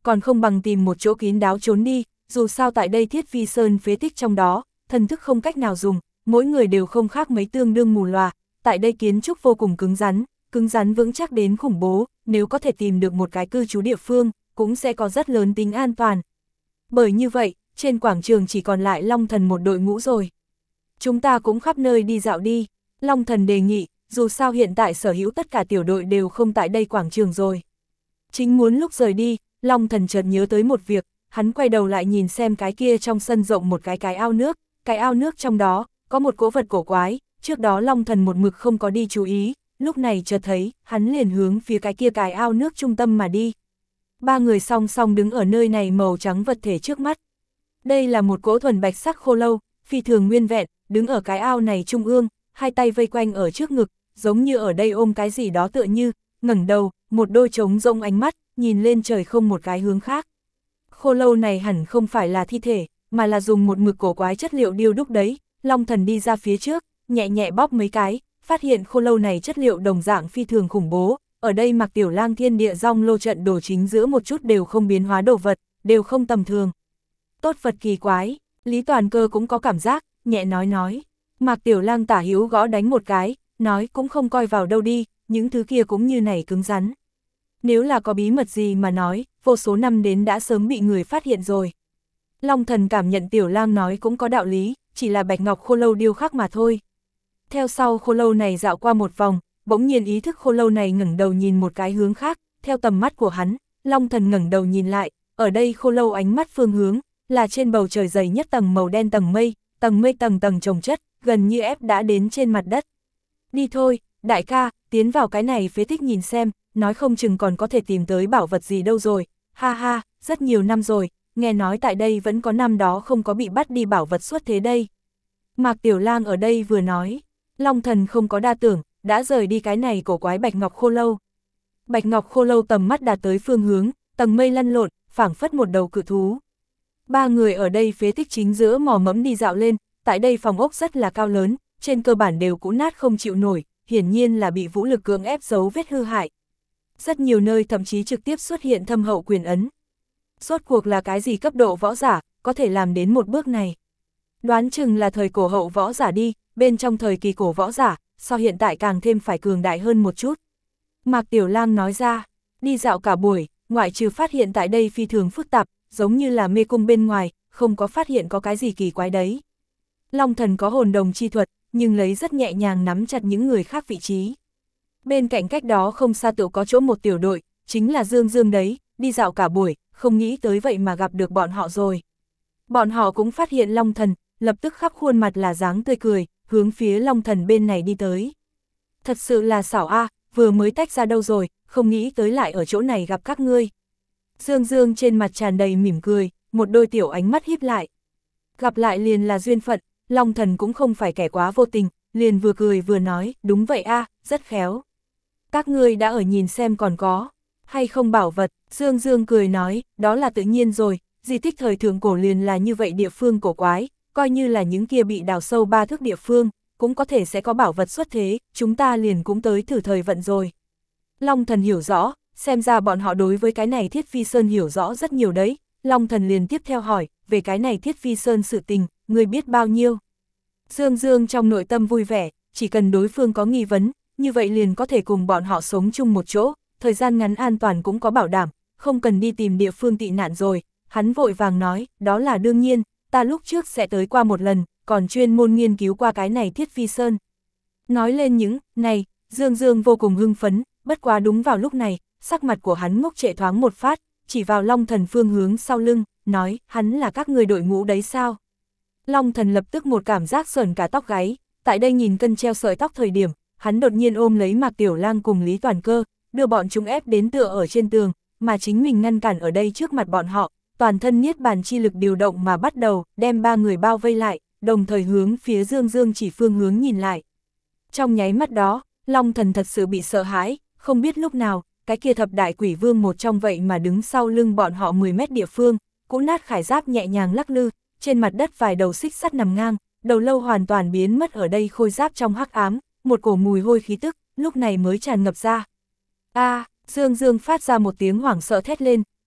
Speaker 1: còn không bằng tìm một chỗ kín đáo trốn đi, dù sao tại đây Thiết Vi Sơn phế tích trong đó, thần thức không cách nào dùng, mỗi người đều không khác mấy tương đương mù lòa, tại đây kiến trúc vô cùng cứng rắn, cứng rắn vững chắc đến khủng bố, nếu có thể tìm được một cái cư trú địa phương, cũng sẽ có rất lớn tính an toàn. Bởi như vậy, trên quảng trường chỉ còn lại Long Thần một đội ngũ rồi. Chúng ta cũng khắp nơi đi dạo đi, Long Thần đề nghị, dù sao hiện tại sở hữu tất cả tiểu đội đều không tại đây quảng trường rồi. Chính muốn lúc rời đi, Long Thần chợt nhớ tới một việc, hắn quay đầu lại nhìn xem cái kia trong sân rộng một cái cái ao nước, cái ao nước trong đó, có một cỗ vật cổ quái, trước đó Long Thần một mực không có đi chú ý, lúc này chợt thấy, hắn liền hướng phía cái kia cái ao nước trung tâm mà đi. Ba người song song đứng ở nơi này màu trắng vật thể trước mắt. Đây là một cỗ thuần bạch sắc khô lâu, phi thường nguyên vẹn, đứng ở cái ao này trung ương, hai tay vây quanh ở trước ngực, giống như ở đây ôm cái gì đó tựa như, ngẩng đầu, một đôi trống rỗng ánh mắt, nhìn lên trời không một cái hướng khác. Khô lâu này hẳn không phải là thi thể, mà là dùng một mực cổ quái chất liệu điêu đúc đấy. Long Thần đi ra phía trước, nhẹ nhẹ bóp mấy cái, phát hiện khô lâu này chất liệu đồng dạng phi thường khủng bố, ở đây Mạc Tiểu Lang thiên địa rong lô trận đồ chính giữa một chút đều không biến hóa đồ vật, đều không tầm thường. Tốt vật kỳ quái, Lý Toàn Cơ cũng có cảm giác, nhẹ nói nói. Mạc Tiểu Lang tả hữu gõ đánh một cái, nói cũng không coi vào đâu đi, những thứ kia cũng như này cứng rắn. Nếu là có bí mật gì mà nói, vô số năm đến đã sớm bị người phát hiện rồi. Long Thần cảm nhận Tiểu Lang nói cũng có đạo lý, chỉ là bạch ngọc khô lâu điêu khắc mà thôi. Theo sau khô lâu này dạo qua một vòng, bỗng nhiên ý thức khô lâu này ngẩng đầu nhìn một cái hướng khác, theo tầm mắt của hắn, Long Thần ngẩng đầu nhìn lại, ở đây khô lâu ánh mắt phương hướng, là trên bầu trời dày nhất tầng màu đen tầng mây, tầng mây tầng tầng chồng chất, gần như ép đã đến trên mặt đất. Đi thôi, đại ca, tiến vào cái này phế tích nhìn xem, nói không chừng còn có thể tìm tới bảo vật gì đâu rồi, ha ha, rất nhiều năm rồi, nghe nói tại đây vẫn có năm đó không có bị bắt đi bảo vật xuất thế đây. Mạc Tiểu Lang ở đây vừa nói, Long Thần không có đa tưởng, đã rời đi cái này cổ quái bạch ngọc khô lâu. Bạch ngọc khô lâu tầm mắt đạt tới phương hướng, tầng mây lăn lộn, phảng phất một đầu cự thú. Ba người ở đây phế tích chính giữa mò mẫm đi dạo lên, tại đây phòng ốc rất là cao lớn, trên cơ bản đều cũ nát không chịu nổi, hiển nhiên là bị vũ lực cưỡng ép dấu vết hư hại. Rất nhiều nơi thậm chí trực tiếp xuất hiện thâm hậu quyền ấn. Rốt cuộc là cái gì cấp độ võ giả, có thể làm đến một bước này? Đoán chừng là thời cổ hậu võ giả đi, bên trong thời kỳ cổ võ giả, so hiện tại càng thêm phải cường đại hơn một chút. Mạc Tiểu Lang nói ra, đi dạo cả buổi, ngoại trừ phát hiện tại đây phi thường phức tạp, giống như là mê cung bên ngoài, không có phát hiện có cái gì kỳ quái đấy. Long Thần có hồn đồng chi thuật, nhưng lấy rất nhẹ nhàng nắm chặt những người khác vị trí. Bên cạnh cách đó không xa tự có chỗ một tiểu đội, chính là Dương Dương đấy, đi dạo cả buổi, không nghĩ tới vậy mà gặp được bọn họ rồi. Bọn họ cũng phát hiện Long Thần, lập tức khắp khuôn mặt là dáng tươi cười, hướng phía Long Thần bên này đi tới. Thật sự là xảo a, vừa mới tách ra đâu rồi, không nghĩ tới lại ở chỗ này gặp các ngươi. Dương Dương trên mặt tràn đầy mỉm cười, một đôi tiểu ánh mắt híp lại. Gặp lại liền là duyên phận, Long Thần cũng không phải kẻ quá vô tình, liền vừa cười vừa nói, đúng vậy a, rất khéo. Các ngươi đã ở nhìn xem còn có hay không bảo vật, Dương Dương cười nói, đó là tự nhiên rồi, di tích thời thượng cổ liền là như vậy địa phương cổ quái, coi như là những kia bị đào sâu ba thước địa phương, cũng có thể sẽ có bảo vật xuất thế, chúng ta liền cũng tới thử thời vận rồi. Long Thần hiểu rõ, xem ra bọn họ đối với cái này Thiết Phi Sơn hiểu rõ rất nhiều đấy, Long Thần liền tiếp theo hỏi, về cái này Thiết Phi Sơn sự tình, người biết bao nhiêu? Dương Dương trong nội tâm vui vẻ, chỉ cần đối phương có nghi vấn, như vậy liền có thể cùng bọn họ sống chung một chỗ, thời gian ngắn an toàn cũng có bảo đảm, không cần đi tìm địa phương tị nạn rồi. Hắn vội vàng nói, đó là đương nhiên, ta lúc trước sẽ tới qua một lần, còn chuyên môn nghiên cứu qua cái này Thiết Phi Sơn. Nói lên những, này, Dương Dương vô cùng hưng phấn, bất quá đúng vào lúc này, sắc mặt của hắn ngốc trệ thoáng một phát, chỉ vào Long Thần phương hướng sau lưng, nói, hắn là các người đội ngũ đấy sao? Long Thần lập tức một cảm giác sởn cả tóc gáy, tại đây nhìn cân treo sợi tóc thời điểm, hắn đột nhiên ôm lấy Mạc Tiểu Lang cùng Lý Toàn Cơ, đưa bọn chúng ép đến tựa ở trên tường, mà chính mình ngăn cản ở đây trước mặt bọn họ, toàn thân niết bàn chi lực điều động mà bắt đầu, đem ba người bao vây lại, đồng thời hướng phía Dương Dương chỉ phương hướng nhìn lại. Trong nháy mắt đó, Long Thần thật sự bị sợ hãi, không biết lúc nào, cái kia thập đại quỷ vương một trong vậy mà đứng sau lưng bọn họ mười mét địa phương, cũ nát khải giáp nhẹ nhàng lắc lư, trên mặt đất vài đầu xích sắt nằm ngang, đầu lâu hoàn toàn biến mất ở đây khôi giáp trong hắc ám, một cổ mùi hôi khí tức, lúc này mới tràn ngập ra. A, Dương Dương phát ra một tiếng hoảng sợ thét lên,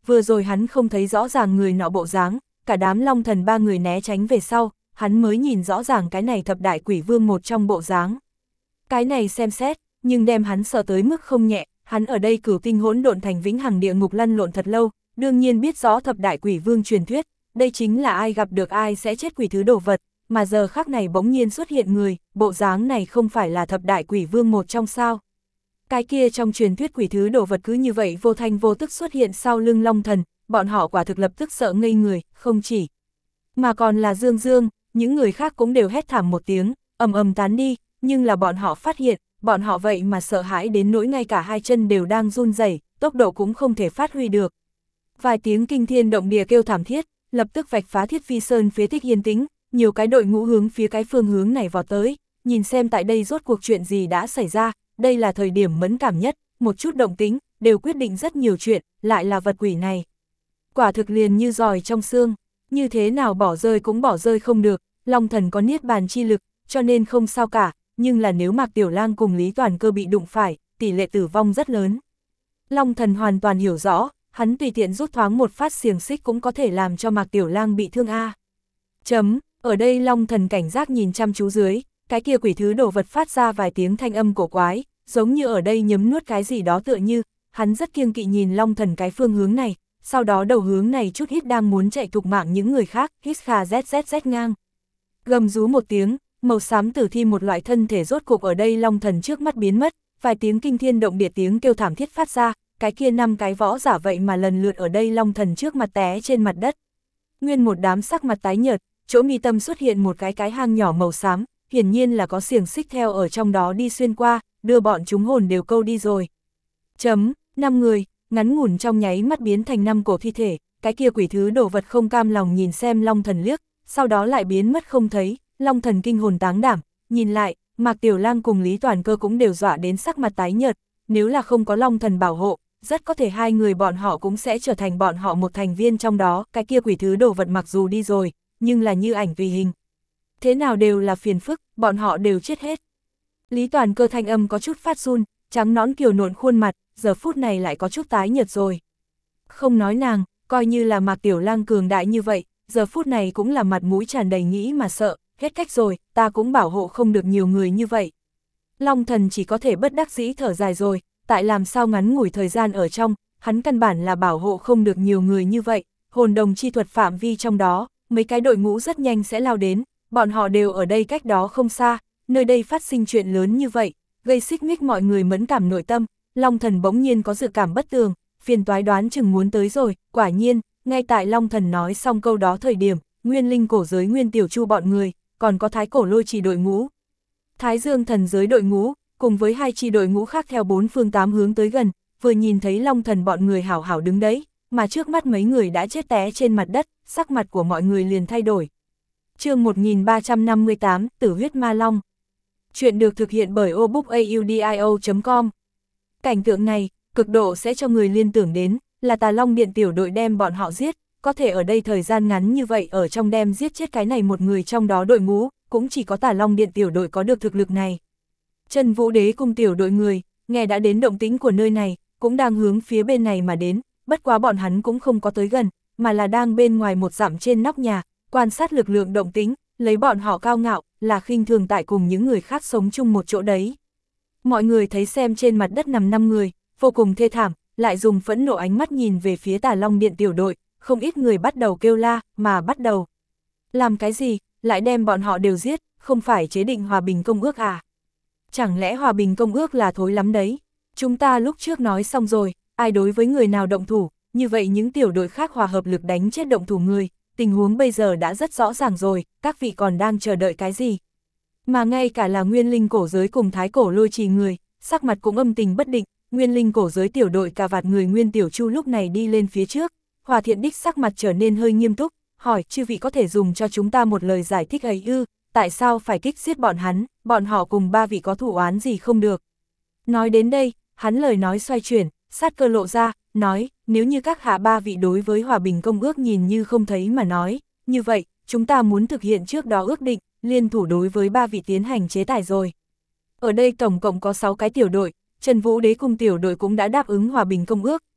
Speaker 1: vừa rồi hắn không thấy rõ ràng người nọ bộ dáng, cả đám Long Thần ba người né tránh về sau, hắn mới nhìn rõ ràng cái này thập đại quỷ vương một trong bộ dáng. Cái này xem xét, nhưng đem hắn sợ tới mức không nhẹ, hắn ở đây cửu tinh hỗn độn thành vĩnh hằng địa ngục lăn lộn thật lâu, đương nhiên biết rõ thập đại quỷ vương truyền thuyết, đây chính là ai gặp được ai sẽ chết quỷ thứ đồ vật, mà giờ khắc này bỗng nhiên xuất hiện người, bộ dáng này không phải là thập đại quỷ vương một trong sao. Cái kia trong truyền thuyết quỷ thứ đồ vật cứ như vậy vô thanh vô tức xuất hiện sau lưng Long Thần, bọn họ quả thực lập tức sợ ngây người, không chỉ. Mà còn là Dương Dương, những người khác cũng đều hét thảm một tiếng, ầm ầm tán đi, nhưng là bọn họ phát hiện, bọn họ vậy mà sợ hãi đến nỗi ngay cả hai chân đều đang run rẩy, tốc độ cũng không thể phát huy được. Vài tiếng kinh thiên động địa kêu thảm thiết, lập tức vạch phá Thiết Vi Sơn phía tích yên tĩnh, nhiều cái đội ngũ hướng phía cái phương hướng này vào tới, nhìn xem tại đây rốt cuộc chuyện gì đã xảy ra, đây là thời điểm mẫn cảm nhất, một chút động tĩnh, đều quyết định rất nhiều chuyện, lại là vật quỷ này. Quả thực liền như giòi trong xương, như thế nào bỏ rơi cũng bỏ rơi không được, Long Thần có niết bàn chi lực, cho nên không sao cả, nhưng là nếu Mạc Tiểu Lang cùng Lý Toàn Cơ bị đụng phải, tỷ lệ tử vong rất lớn. Long Thần hoàn toàn hiểu rõ, hắn tùy tiện rút thoáng một phát xiềng xích cũng có thể làm cho Mạc Tiểu Lang bị thương a. Chấm, ở đây Long Thần cảnh giác nhìn chăm chú dưới, cái kia quỷ thứ đồ vật phát ra vài tiếng thanh âm cổ quái, giống như ở đây nhấm nuốt cái gì đó tựa như, hắn rất kiêng kỵ nhìn Long Thần cái phương hướng này, sau đó đầu hướng này chút hít đang muốn chạy thục mạng những người khác, hít khà zzz ngang. Gầm rú một tiếng, màu xám tử thi một loại thân thể rốt cục ở đây Long Thần trước mắt biến mất, vài tiếng kinh thiên động địa tiếng kêu thảm thiết phát ra, cái kia năm cái võ giả vậy mà lần lượt ở đây Long Thần trước mặt té trên mặt đất. Nguyên một đám sắc mặt tái nhợt, chỗ mi tâm xuất hiện một cái cái hang nhỏ màu xám, hiển nhiên là có xiềng xích theo ở trong đó đi xuyên qua, đưa bọn chúng hồn đều câu đi rồi. Chấm, năm người, ngắn ngủn trong nháy mắt biến thành năm cổ thi thể, cái kia quỷ thứ đồ vật không cam lòng nhìn xem Long Thần liếc, sau đó lại biến mất không thấy, Long Thần kinh hồn táng đảm, nhìn lại, Mạc Tiểu Lang cùng Lý Toàn Cơ cũng đều dọa đến sắc mặt tái nhợt, nếu là không có Long Thần bảo hộ, rất có thể hai người bọn họ cũng sẽ trở thành bọn họ một thành viên trong đó, cái kia quỷ thứ đồ vật mặc dù đi rồi, nhưng là như ảnh tùy hình. Thế nào đều là phiền phức, bọn họ đều chết hết. Lý Toàn Cơ thanh âm có chút phát run, trắng nõn kiều nộn khuôn mặt, giờ phút này lại có chút tái nhợt rồi. Không nói nàng, coi như là Mạc Tiểu Lang cường đại như vậy, giờ phút này cũng là mặt mũi tràn đầy nghĩ mà sợ, hết cách rồi, ta cũng bảo hộ không được nhiều người như vậy. Long Thần chỉ có thể bất đắc dĩ thở dài rồi, tại làm sao ngắn ngủi thời gian ở trong, hắn căn bản là bảo hộ không được nhiều người như vậy, hồn đồng chi thuật phạm vi trong đó, mấy cái đội ngũ rất nhanh sẽ lao đến, bọn họ đều ở đây cách đó không xa, nơi đây phát sinh chuyện lớn như vậy, gây xích mích mọi người mẫn cảm nội tâm, Long Thần bỗng nhiên có dự cảm bất tường, phiền toái đoán chừng muốn tới rồi, quả nhiên, ngay tại Long Thần nói xong câu đó thời điểm, Nguyên Linh cổ giới Nguyên Tiểu Chu bọn người, còn có Thái Cổ Lôi Trì đội ngũ, Thái Dương thần giới đội ngũ, cùng với hai chi đội ngũ khác theo bốn phương tám hướng tới gần, vừa nhìn thấy Long Thần bọn người hảo hảo đứng đấy, mà trước mắt mấy người đã chết té trên mặt đất, sắc mặt của mọi người liền thay đổi. Chương một nghìn ba trăm năm mươi tám, Tử huyết ma long. Chuyện được thực hiện bởi obookaudio chấm com. Cảnh tượng này, cực độ sẽ cho người liên tưởng đến, là Tà Long Điện tiểu đội đem bọn họ giết, có thể ở đây thời gian ngắn như vậy ở trong đem giết chết cái này một người trong đó đội ngũ, cũng chỉ có Tà Long Điện tiểu đội có được thực lực này. Chân Vũ Đế cùng tiểu đội người, nghe đã đến động tĩnh của nơi này, cũng đang hướng phía bên này mà đến, bất quá bọn hắn cũng không có tới gần, mà là đang bên ngoài một dặm trên nóc nhà, quan sát lực lượng động tĩnh, lấy bọn họ cao ngạo, là khinh thường tại cùng những người khác sống chung một chỗ đấy. Mọi người thấy xem trên mặt đất nằm năm người, vô cùng thê thảm, lại dùng phẫn nộ ánh mắt nhìn về phía Tà Long Điện tiểu đội, không ít người bắt đầu kêu la, mà bắt đầu. Làm cái gì, lại đem bọn họ đều giết, không phải chế định hòa bình công ước à? Chẳng lẽ hòa bình công ước là thối lắm đấy? Chúng ta lúc trước nói xong rồi, ai đối với người nào động thủ, như vậy những tiểu đội khác hòa hợp lực đánh chết động thủ người, tình huống bây giờ đã rất rõ ràng rồi, các vị còn đang chờ đợi cái gì? Mà ngay cả là Nguyên Linh cổ giới cùng Thái Cổ Lôi Trì người, sắc mặt cũng âm tình bất định, Nguyên Linh cổ giới tiểu đội cà vạt người Nguyên Tiểu Chu lúc này đi lên phía trước, Hòa Thiện Đích sắc mặt trở nên hơi nghiêm túc, hỏi chư vị có thể dùng cho chúng ta một lời giải thích ấy ư, tại sao phải kích giết bọn hắn, bọn họ cùng ba vị có thủ oán gì không được. Nói đến đây, hắn lời nói xoay chuyển, sát cơ lộ ra, nói, nếu như các hạ ba vị đối với hòa bình công ước nhìn như không thấy mà nói, như vậy, chúng ta muốn thực hiện trước đó ước định, liên thủ đối với ba vị tiến hành chế tài rồi. Ở đây tổng cộng có sáu cái tiểu đội, Trần Vũ Đế cùng tiểu đội cũng đã đáp ứng hòa bình công ước,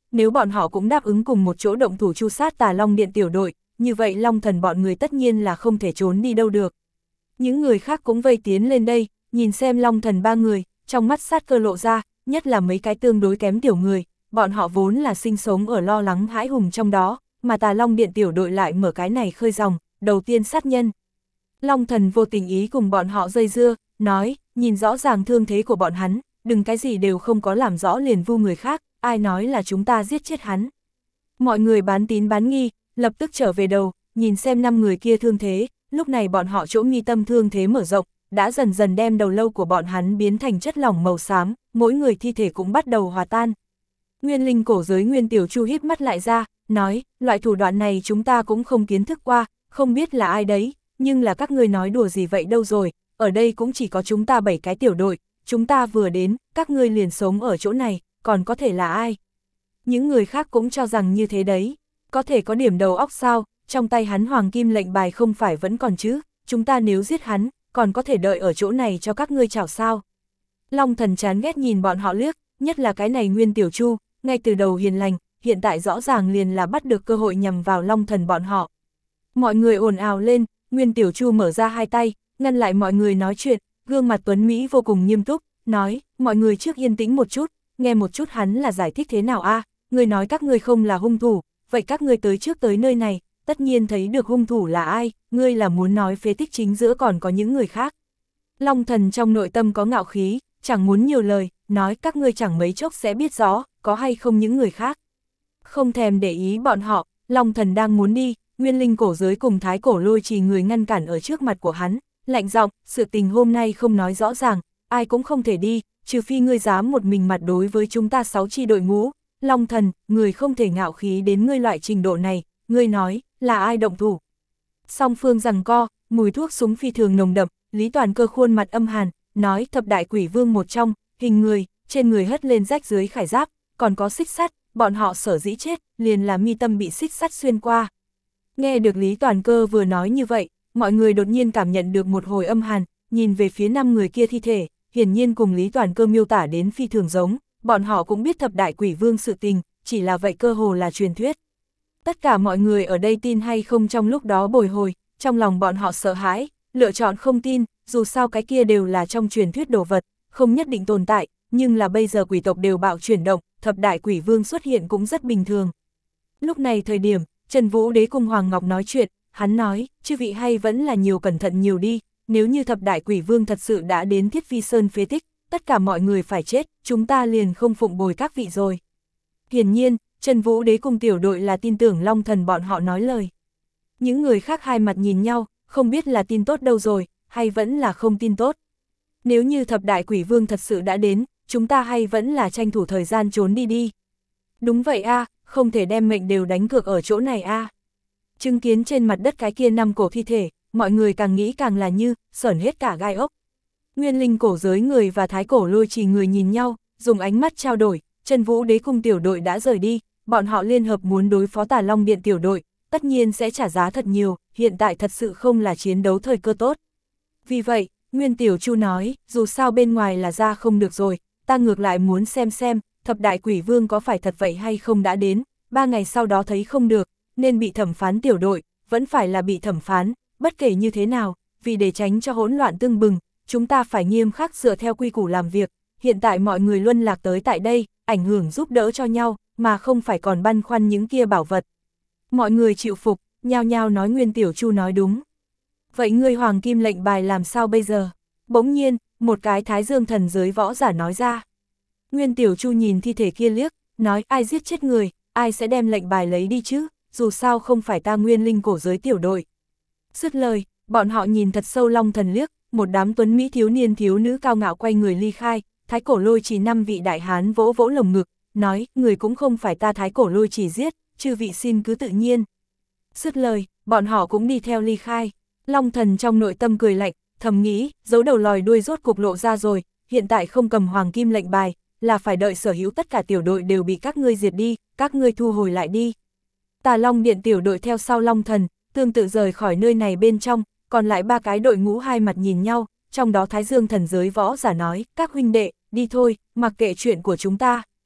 Speaker 1: nếu bọn họ cũng đáp ứng cùng một chỗ động thủ tru sát Tà Long Điện tiểu đội, như vậy Long Thần bọn người tất nhiên là không thể trốn đi đâu được. Những người khác cũng vây tiến lên đây, nhìn xem Long Thần ba người, trong mắt sát cơ lộ ra, nhất là mấy cái tương đối kém tiểu người, bọn họ vốn là sinh sống ở lo lắng hãi hùng trong đó, mà Tà Long Điện tiểu đội lại mở cái này khơi dòng, đầu tiên sát nhân. Long Thần vô tình ý cùng bọn họ dây dưa, nói, nhìn rõ ràng thương thế của bọn hắn, đừng cái gì đều không có làm rõ liền vu người khác, ai nói là chúng ta giết chết hắn. Mọi người bán tín bán nghi, lập tức trở về đầu, nhìn xem năm người kia thương thế, lúc này bọn họ chỗ mi tâm thương thế mở rộng, đã dần dần đem đầu lâu của bọn hắn biến thành chất lỏng màu xám, mỗi người thi thể cũng bắt đầu hòa tan. Nguyên linh cổ giới Nguyên Tiểu Chu híp mắt lại ra, nói, loại thủ đoạn này chúng ta cũng không kiến thức qua, không biết là ai đấy, nhưng là các ngươi nói đùa gì vậy đâu rồi, ở đây cũng chỉ có chúng ta bảy cái tiểu đội, chúng ta vừa đến, các ngươi liền sống ở chỗ này, còn có thể là ai? Những người khác cũng cho rằng như thế đấy, có thể có điểm đầu óc sao, trong tay hắn hoàng kim lệnh bài không phải vẫn còn chứ, chúng ta nếu giết hắn, còn có thể đợi ở chỗ này cho các ngươi chào sao. Long Thần chán ghét nhìn bọn họ liếc, nhất là cái này Nguyên Tiểu Chu, ngay từ đầu hiền lành, hiện tại rõ ràng liền là bắt được cơ hội nhằm vào Long Thần bọn họ. Mọi người ồn ào lên, Nguyên Tiểu Chu mở ra hai tay, ngăn lại mọi người nói chuyện, gương mặt tuấn Mỹ vô cùng nghiêm túc, nói, mọi người trước yên tĩnh một chút, nghe một chút hắn là giải thích thế nào a? À? Người nói các ngươi không là hung thủ, vậy các ngươi tới trước tới nơi này, tất nhiên thấy được hung thủ là ai, ngươi là muốn nói phế tích chính giữa còn có những người khác. Long Thần trong nội tâm có ngạo khí, chẳng muốn nhiều lời, nói các ngươi chẳng mấy chốc sẽ biết rõ, có hay không những người khác. Không thèm để ý bọn họ, Long Thần đang muốn đi, Nguyên linh cổ giới cùng Thái Cổ Lôi Trì người ngăn cản ở trước mặt của hắn, lạnh giọng, sự tình hôm nay không nói rõ ràng, ai cũng không thể đi, trừ phi ngươi dám một mình mặt đối với chúng ta sáu chi đội ngũ. Long Thần, người không thể ngạo khí đến ngươi loại trình độ này, ngươi nói, là ai động thủ? Song phương giằng co, mùi thuốc súng phi thường nồng đậm, Lý Toàn Cơ khuôn mặt âm hàn, nói thập đại quỷ vương một trong, hình người, trên người hất lên rách dưới khải giáp, còn có xích sắt, bọn họ sở dĩ chết, liền là mi tâm bị xích sắt xuyên qua. Nghe được Lý Toàn Cơ vừa nói như vậy, mọi người đột nhiên cảm nhận được một hồi âm hàn, nhìn về phía năm người kia thi thể, hiển nhiên cùng Lý Toàn Cơ miêu tả đến phi thường giống, bọn họ cũng biết thập đại quỷ vương sự tình, chỉ là vậy cơ hồ là truyền thuyết. Tất cả mọi người ở đây tin hay không trong lúc đó bồi hồi, trong lòng bọn họ sợ hãi, lựa chọn không tin, dù sao cái kia đều là trong truyền thuyết đồ vật, không nhất định tồn tại, nhưng là bây giờ quỷ tộc đều bạo chuyển động, thập đại quỷ vương xuất hiện cũng rất bình thường. Lúc này thời điểm, Trần Vũ Đế cùng Hoàng Ngọc nói chuyện, hắn nói, chư vị hay vẫn là nhiều cẩn thận nhiều đi, nếu như thập đại quỷ vương thật sự đã đến Thiết Vi Sơn phế tích, tất cả mọi người phải chết, chúng ta liền không phụng bồi các vị rồi. Hiển nhiên, Trần Vũ Đế cùng tiểu đội là tin tưởng Long Thần bọn họ nói lời. Những người khác hai mặt nhìn nhau, không biết là tin tốt đâu rồi, hay vẫn là không tin tốt. Nếu như thập đại quỷ vương thật sự đã đến, chúng ta hay vẫn là tranh thủ thời gian trốn đi đi. Đúng vậy a, không thể đem mệnh đều đánh cược ở chỗ này a. Chứng kiến trên mặt đất cái kia năm cổ thi thể, mọi người càng nghĩ càng là như, sởn hết cả gai ốc. Nguyên linh cổ giới người và Thái Cổ Lôi Trì người nhìn nhau, dùng ánh mắt trao đổi, Trần Vũ Đế cùng tiểu đội đã rời đi, bọn họ liên hợp muốn đối phó Tà Long Điện tiểu đội, tất nhiên sẽ trả giá thật nhiều, hiện tại thật sự không là chiến đấu thời cơ tốt. Vì vậy, Nguyên Tiểu Chu nói, dù sao bên ngoài là ra không được rồi, ta ngược lại muốn xem xem, thập đại quỷ vương có phải thật vậy hay không đã đến, ba ngày sau đó thấy không được, nên bị thẩm phán tiểu đội, vẫn phải là bị thẩm phán, bất kể như thế nào, vì để tránh cho hỗn loạn tương bừng, chúng ta phải nghiêm khắc dựa theo quy củ làm việc, hiện tại mọi người luân lạc tới tại đây, ảnh hưởng giúp đỡ cho nhau, mà không phải còn băn khoăn những kia bảo vật. Mọi người chịu phục, nhao nhao nói Nguyên Tiểu Chu nói đúng. Vậy ngươi hoàng kim lệnh bài làm sao bây giờ? Bỗng nhiên, một cái Thái Dương thần giới võ giả nói ra. Nguyên Tiểu Chu nhìn thi thể kia liếc, nói ai giết chết người, ai sẽ đem lệnh bài lấy đi chứ, dù sao không phải ta Nguyên linh cổ giới tiểu đội. Dứt lời, bọn họ nhìn thật sâu Long Thần liếc, một đám tuấn Mỹ thiếu niên thiếu nữ cao ngạo quay người ly khai, Thái Cổ Lôi Trì năm vị đại hán vỗ vỗ lồng ngực, nói, người cũng không phải ta Thái Cổ Lôi Trì giết, chư vị xin cứ tự nhiên. Dứt lời, bọn họ cũng đi theo ly khai. Long Thần trong nội tâm cười lạnh, thầm nghĩ, dấu đầu lòi đuôi rốt cục lộ ra rồi, hiện tại không cầm hoàng kim lệnh bài, là phải đợi sở hữu tất cả tiểu đội đều bị các ngươi diệt đi, các ngươi thu hồi lại đi. Tà Long Điện tiểu đội theo sau Long Thần, tương tự rời khỏi nơi này bên trong, còn lại ba cái đội ngũ hai mặt nhìn nhau, trong đó Thái Dương thần giới võ giả nói, các huynh đệ, đi thôi, mặc kệ chuyện của chúng ta.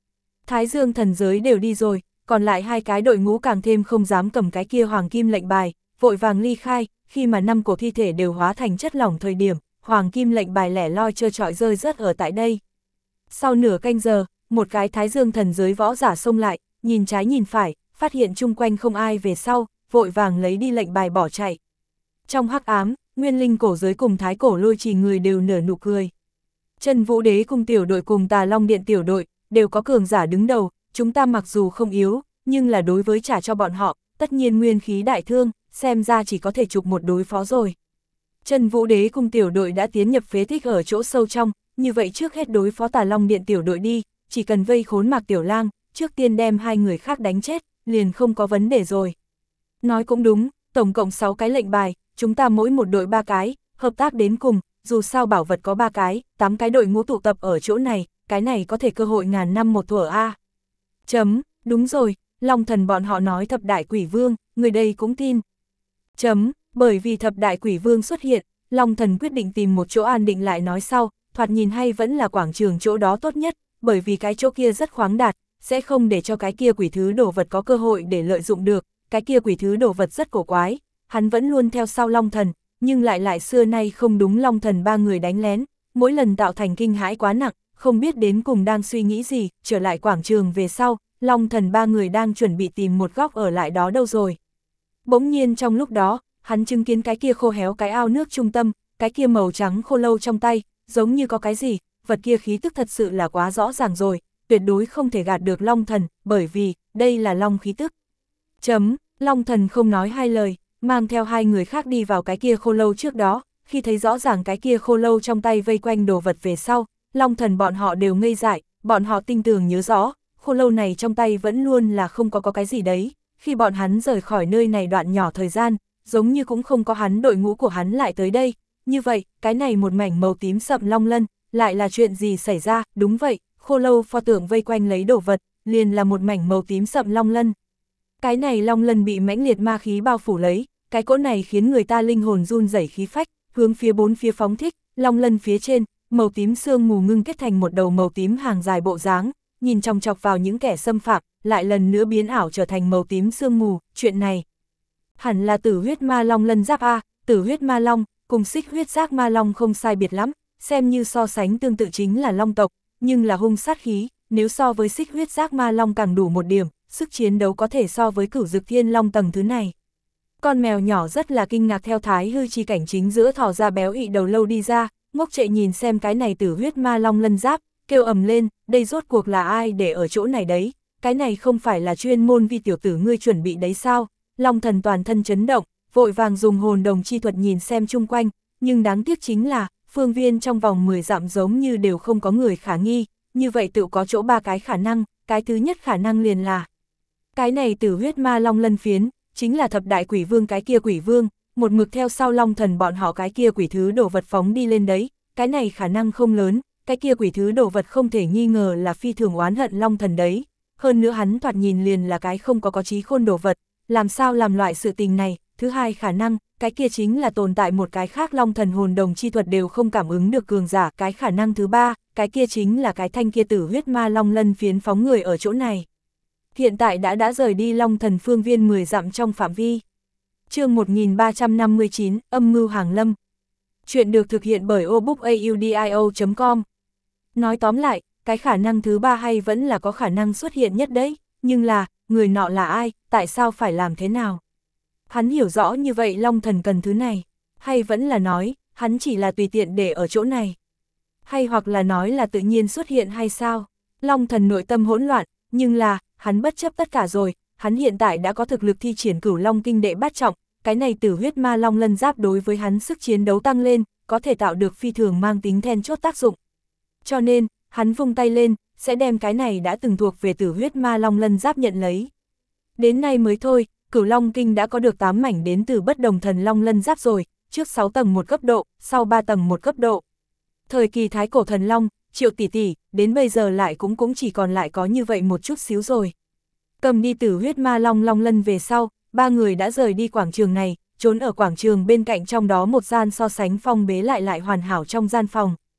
Speaker 1: Thái Dương thần giới đều đi rồi, còn lại hai cái đội ngũ càng thêm không dám cầm cái kia hoàng kim lệnh bài, vội vàng ly khai, khi mà năm cổ thi thể đều hóa thành chất lỏng thời điểm, hoàng kim lệnh bài lẻ loi trơ trọi rơi rớt ở tại đây. Sau nửa canh giờ, một cái Thái Dương thần giới võ giả xông lại, nhìn trái nhìn phải, phát hiện chung quanh không ai về sau, vội vàng lấy đi lệnh bài bỏ chạy. Trong hắc ám, Nguyên Linh cổ giới cùng Thái cổ lôi trì người đều nở nụ cười. Chân Vũ Đế cùng tiểu đội cùng Tà Long Điện tiểu đội, đều có cường giả đứng đầu, chúng ta mặc dù không yếu, nhưng là đối với trả cho bọn họ, tất nhiên nguyên khí đại thương, xem ra chỉ có thể chụp một đối phó rồi. Chân Vũ Đế cùng tiểu đội đã tiến nhập phế tích ở chỗ sâu trong, như vậy trước hết đối phó Tà Long Điện tiểu đội đi, chỉ cần vây khốn Mạc Tiểu Lang, trước tiên đem hai người khác đánh chết, liền không có vấn đề rồi. Nói cũng đúng, tổng cộng sáu cái lệnh bài, chúng ta mỗi một đội ba cái, hợp tác đến cùng, dù sao bảo vật có ba cái, tám cái đội ngũ tụ tập ở chỗ này, cái này có thể cơ hội ngàn năm một thuở a. Chấm, đúng rồi, Long Thần bọn họ nói thập đại quỷ vương, người đây cũng tin. Chấm, bởi vì thập đại quỷ vương xuất hiện, Long Thần quyết định tìm một chỗ an định lại nói sau, thoạt nhìn hay vẫn là quảng trường chỗ đó tốt nhất, bởi vì cái chỗ kia rất khoáng đạt, sẽ không để cho cái kia quỷ thứ đồ vật có cơ hội để lợi dụng được, cái kia quỷ thứ đồ vật rất cổ quái, hắn vẫn luôn theo sau Long Thần, nhưng lại lại xưa nay không đúng Long Thần ba người đánh lén, mỗi lần tạo thành kinh hãi quá nặng, không biết đến cùng đang suy nghĩ gì, trở lại quảng trường về sau, Long Thần ba người đang chuẩn bị tìm một góc ở lại đó đâu rồi. Bỗng nhiên trong lúc đó, hắn chứng kiến cái kia khô héo cái ao nước trung tâm, cái kia màu trắng khô lâu trong tay, giống như có cái gì, vật kia khí tức thật sự là quá rõ ràng rồi, tuyệt đối không thể gạt được Long Thần, bởi vì, đây là Long khí tức. Chấm, Long Thần không nói hai lời, mang theo hai người khác đi vào cái kia khô lâu trước đó, khi thấy rõ ràng cái kia khô lâu trong tay vây quanh đồ vật về sau, Long Thần bọn họ đều ngây dại, bọn họ tinh tường nhớ rõ, khô lâu này trong tay vẫn luôn là không có có cái gì đấy, khi bọn hắn rời khỏi nơi này đoạn nhỏ thời gian, giống như cũng không có hắn đội ngũ của hắn lại tới đây, như vậy, cái này một mảnh màu tím sậm long lân, lại là chuyện gì xảy ra, đúng vậy, khô lâu pho tượng vây quanh lấy đồ vật, liền là một mảnh màu tím sậm long lân. Cái này long lân bị mãnh liệt ma khí bao phủ lấy, cái cỗ này khiến người ta linh hồn run rẩy khí phách, hướng phía bốn phía phóng thích, long lân phía trên, màu tím sương mù ngưng kết thành một đầu màu tím hàng dài bộ dáng, nhìn chòng chọc vào những kẻ xâm phạm, lại lần nữa biến ảo trở thành màu tím sương mù, chuyện này. Hẳn là tử huyết ma long lân giáp A, tử huyết ma long, cùng xích huyết giác ma long không sai biệt lắm, xem như so sánh tương tự chính là long tộc, nhưng là hung sát khí, nếu so với xích huyết giác ma long càng đủ một điểm, sức chiến đấu có thể so với cửu dực thiên long tầng thứ này. Con mèo nhỏ rất là kinh ngạc theo thái hư chi cảnh chính giữa thò ra béo ị đầu lâu đi ra, ngốc trệ nhìn xem cái này tử huyết ma long lân giáp, kêu ầm lên, đây rốt cuộc là ai để ở chỗ này đấy, cái này không phải là chuyên môn vì tiểu tử ngươi chuẩn bị đấy sao? Long Thần toàn thân chấn động, vội vàng dùng hồn đồng chi thuật nhìn xem chung quanh, nhưng đáng tiếc chính là, phương viên trong vòng mười dặm giống như đều không có người khả nghi, như vậy tự có chỗ ba cái khả năng, cái thứ nhất khả năng liền là cái này tử huyết ma long lân phiến, chính là thập đại quỷ vương cái kia quỷ vương, một mực theo sau Long Thần bọn họ cái kia quỷ thứ đổ vật phóng đi lên đấy, cái này khả năng không lớn, cái kia quỷ thứ đổ vật không thể nghi ngờ là phi thường oán hận Long Thần đấy, hơn nữa hắn thoạt nhìn liền là cái không có có trí khôn đồ vật, làm sao làm loại sự tình này. Thứ hai khả năng, cái kia chính là tồn tại một cái khác Long Thần hồn đồng chi thuật đều không cảm ứng được cường giả. Cái khả năng thứ ba, cái kia chính là cái thanh kia tử huyết ma long lân phiến phóng người ở chỗ này. Hiện tại đã đã rời đi Long Thần phương viên mười dặm trong phạm vi. Chương một nghìn ba trăm năm mươi chín, âm mưu hàng lâm. Chuyện được thực hiện bởi obookaudio chấm com. Nói tóm lại, cái khả năng thứ ba hay vẫn là có khả năng xuất hiện nhất đấy, nhưng là, người nọ là ai, tại sao phải làm thế nào? Hắn hiểu rõ như vậy Long Thần cần thứ này, hay vẫn là nói, hắn chỉ là tùy tiện để ở chỗ này? Hay hoặc là nói là tự nhiên xuất hiện hay sao? Long Thần nội tâm hỗn loạn, nhưng là, hắn bất chấp tất cả rồi, hắn hiện tại đã có thực lực thi triển Cửu Long Kinh đệ bát trọng, cái này tử huyết ma long lân giáp đối với hắn sức chiến đấu tăng lên, có thể tạo được phi thường mang tính then chốt tác dụng. Cho nên, hắn vung tay lên, sẽ đem cái này đã từng thuộc về tử huyết ma long lân giáp nhận lấy. Đến nay mới thôi, Cửu Long Kinh đã có được tám mảnh đến từ bất đồng thần long lân giáp rồi, trước sáu tầng một cấp độ, sau ba tầng một cấp độ. Thời kỳ thái cổ thần long, Triệu tỷ tỷ, đến bây giờ lại cũng cũng chỉ còn lại có như vậy một chút xíu rồi. Cầm đi tử huyết ma long long lân về sau, ba người đã rời đi quảng trường này, trốn ở quảng trường bên cạnh trong đó một gian so sánh phong bế lại lại hoàn hảo trong gian phòng.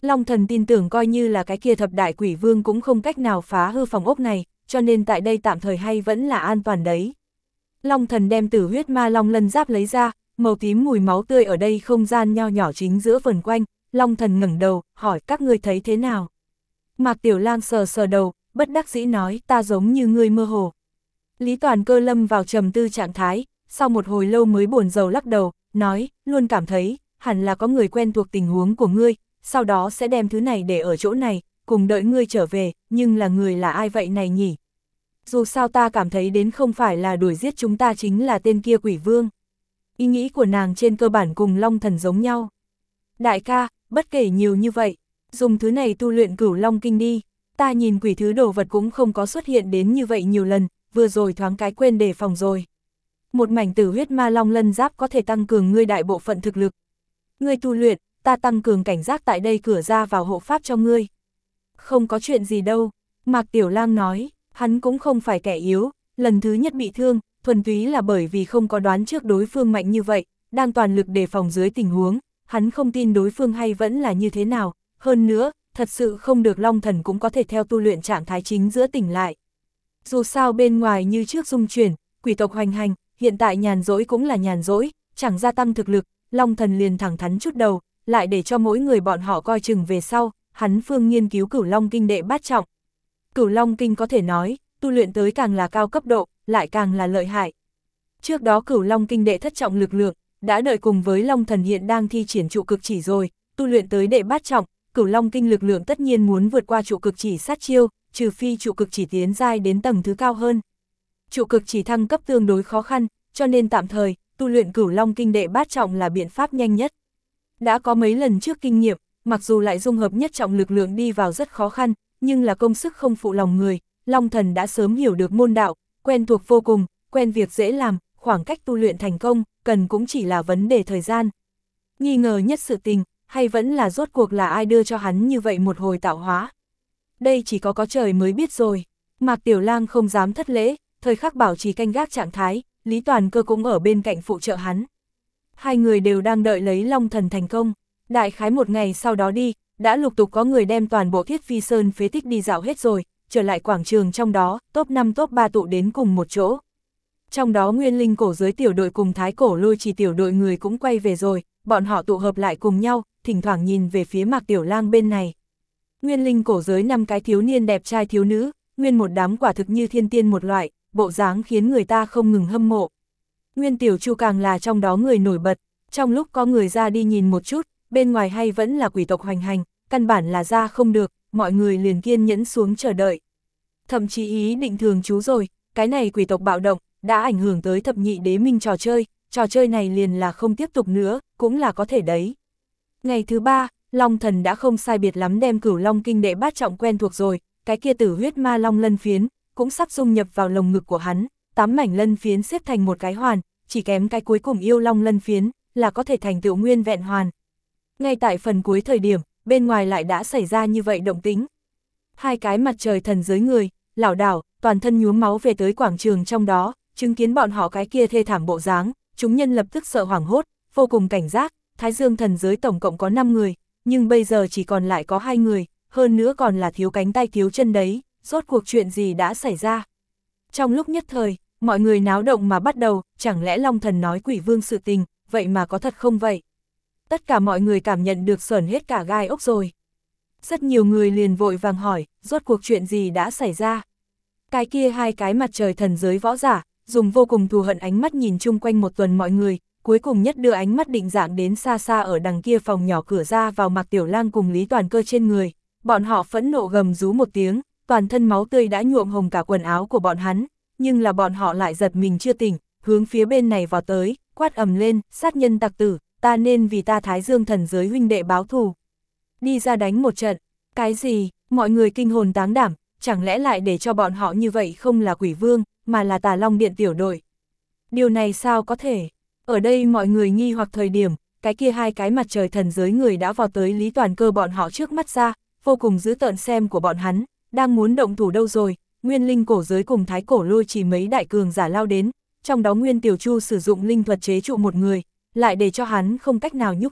Speaker 1: Long Thần tin tưởng coi như là cái kia thập đại quỷ vương cũng không cách nào phá hư phòng ốc này, cho nên tại đây tạm thời hay vẫn là an toàn đấy. Long Thần đem tử huyết ma long lân giáp lấy ra, màu tím mùi máu tươi ở đây không gian nho nhỏ chính giữa vần quanh, Long Thần ngẩng đầu, hỏi các ngươi thấy thế nào? Mạc Tiểu Lang sờ sờ đầu, bất đắc dĩ nói ta giống như ngươi mơ hồ. Lý Toàn Cơ lâm vào trầm tư trạng thái, sau một hồi lâu mới buồn rầu lắc đầu, nói, luôn cảm thấy, hẳn là có người quen thuộc tình huống của ngươi, sau đó sẽ đem thứ này để ở chỗ này, cùng đợi ngươi trở về, nhưng là người là ai vậy này nhỉ? Dù sao ta cảm thấy đến không phải là đuổi giết chúng ta chính là tên kia quỷ vương. Ý nghĩ của nàng trên cơ bản cùng Long Thần giống nhau. Đại ca, bất kể nhiều như vậy, dùng thứ này tu luyện Cửu Long Kinh đi, ta nhìn quỷ thứ đồ vật cũng không có xuất hiện đến như vậy nhiều lần, vừa rồi thoáng cái quên đề phòng rồi. Một mảnh tử huyết ma long lân giáp có thể tăng cường ngươi đại bộ phận thực lực. Ngươi tu luyện, ta tăng cường cảnh giác tại đây cửa ra vào hộ pháp cho ngươi. Không có chuyện gì đâu, Mạc Tiểu Lang nói, hắn cũng không phải kẻ yếu, lần thứ nhất bị thương, thuần túy là bởi vì không có đoán trước đối phương mạnh như vậy, đang toàn lực đề phòng dưới tình huống, hắn không tin đối phương hay vẫn là như thế nào, hơn nữa, thật sự không được Long Thần cũng có thể theo tu luyện trạng thái chính giữa tỉnh lại. Dù sao bên ngoài như trước dung chuyển, quỷ tộc hoành hành, hiện tại nhàn rỗi cũng là nhàn rỗi, chẳng gia tăng thực lực, Long Thần liền thẳng thắn chút đầu, lại để cho mỗi người bọn họ coi chừng về sau, hắn phương nghiên cứu Cửu Long Kinh đệ bát trọng. Cửu Long Kinh có thể nói, tu luyện tới càng là cao cấp độ, lại càng là lợi hại. Trước đó Cửu Long Kinh đệ thất trọng lực lượng, đã đợi cùng với Long Thần hiện đang thi triển trụ cực chỉ rồi, tu luyện tới đệ bát trọng, Cửu Long Kinh lực lượng tất nhiên muốn vượt qua trụ cực chỉ sát chiêu, trừ phi trụ cực chỉ tiến giai đến tầng thứ cao hơn. Trụ cực chỉ thăng cấp tương đối khó khăn, cho nên tạm thời, tu luyện Cửu Long Kinh đệ bát trọng là biện pháp nhanh nhất. Đã có mấy lần trước kinh nghiệm, mặc dù lại dung hợp nhất trọng lực lượng đi vào rất khó khăn, nhưng là công sức không phụ lòng người, Long Thần đã sớm hiểu được môn đạo, quen thuộc vô cùng, quen việc dễ làm, khoảng cách tu luyện thành công, cần cũng chỉ là vấn đề thời gian. Nghi ngờ nhất sự tình, hay vẫn là rốt cuộc là ai đưa cho hắn như vậy một hồi tạo hóa. Đây chỉ có có trời mới biết rồi. Mạc Tiểu Lang không dám thất lễ, thời khắc bảo trì canh gác trạng thái, Lý Toàn Cơ cũng ở bên cạnh phụ trợ hắn. Hai người đều đang đợi lấy Long Thần thành công. Đại khái một ngày sau đó đi, đã lục tục có người đem toàn bộ Thiết Phi Sơn phế tích đi dạo hết rồi, trở lại quảng trường trong đó, top năm top ba tụ đến cùng một chỗ. Trong đó Nguyên Linh cổ giới tiểu đội cùng Thái Cổ Lôi Trì tiểu đội người cũng quay về rồi, bọn họ tụ hợp lại cùng nhau, thỉnh thoảng nhìn về phía Mạc Tiểu Lang bên này. Nguyên Linh cổ giới năm cái thiếu niên đẹp trai thiếu nữ, nguyên một đám quả thực như thiên tiên một loại, bộ dáng khiến người ta không ngừng hâm mộ. Nguyên Tiểu Chu càng là trong đó người nổi bật, trong lúc có người ra đi nhìn một chút, bên ngoài hay vẫn là quỷ tộc hoành hành, căn bản là ra không được, mọi người liền kiên nhẫn xuống chờ đợi. Thậm chí ý định thường trú rồi, cái này quỷ tộc bạo động, đã ảnh hưởng tới thập nhị đế minh trò chơi, trò chơi này liền là không tiếp tục nữa, cũng là có thể đấy. Ngày thứ ba, Long Thần đã không sai biệt lắm đem Cửu Long Kinh đệ bát trọng quen thuộc rồi, cái kia tử huyết ma long lân phiến, cũng sắp dung nhập vào lồng ngực của hắn, tám mảnh lân phiến xếp thành một cái hoàn, chỉ kém cái cuối cùng yêu long lân phiến, là có thể thành tựu nguyên vẹn hoàn. Ngay tại phần cuối thời điểm, bên ngoài lại đã xảy ra như vậy động tĩnh. Hai cái mặt trời thần giới người, lảo đảo, toàn thân nhuốm máu về tới quảng trường trong đó, chứng kiến bọn họ cái kia thê thảm bộ dáng, chúng nhân lập tức sợ hoảng hốt, vô cùng cảnh giác. Thái Dương thần giới tổng cộng có năm người, nhưng bây giờ chỉ còn lại có hai người, hơn nữa còn là thiếu cánh tay thiếu chân đấy, rốt cuộc chuyện gì đã xảy ra. Trong lúc nhất thời, mọi người náo động mà bắt đầu, chẳng lẽ Long Thần nói quỷ vương sự tình, vậy mà có thật không vậy? Tất cả mọi người cảm nhận được sởn hết cả gai ốc rồi. Rất nhiều người liền vội vàng hỏi, rốt cuộc chuyện gì đã xảy ra? Cái kia hai cái mặt trời thần giới võ giả, dùng vô cùng thù hận ánh mắt nhìn chung quanh một tuần mọi người, cuối cùng nhất đưa ánh mắt định dạng đến xa xa ở đằng kia phòng nhỏ cửa ra vào Mạc Tiểu Lang cùng Lý Toàn Cơ trên người. Bọn họ phẫn nộ gầm rú một tiếng, toàn thân máu tươi đã nhuộm hồng cả quần áo của bọn hắn, nhưng là bọn họ lại giật mình chưa tỉnh, hướng phía bên này vào tới, quát ầm lên, sát nhân tặc tử, ta nên vì ta Thái Dương thần giới huynh đệ báo thù. Đi ra đánh một trận, cái gì, mọi người kinh hồn táng đảm, chẳng lẽ lại để cho bọn họ như vậy không là quỷ vương, mà là Tà Long Điện tiểu đội. Điều này sao có thể? Ở đây mọi người nghi hoặc thời điểm, cái kia hai cái mặt trời thần giới người đã vào tới Lý Toàn Cơ bọn họ trước mắt ra, vô cùng dữ tợn xem của bọn hắn, đang muốn động thủ đâu rồi, Nguyên Linh cổ giới cùng Thái Cổ Lôi Chỉ mấy đại cường giả lao đến, trong đó Nguyên Tiểu Chu sử dụng linh thuật chế trụ một người, lại để cho hắn không cách nào nhúc nhích,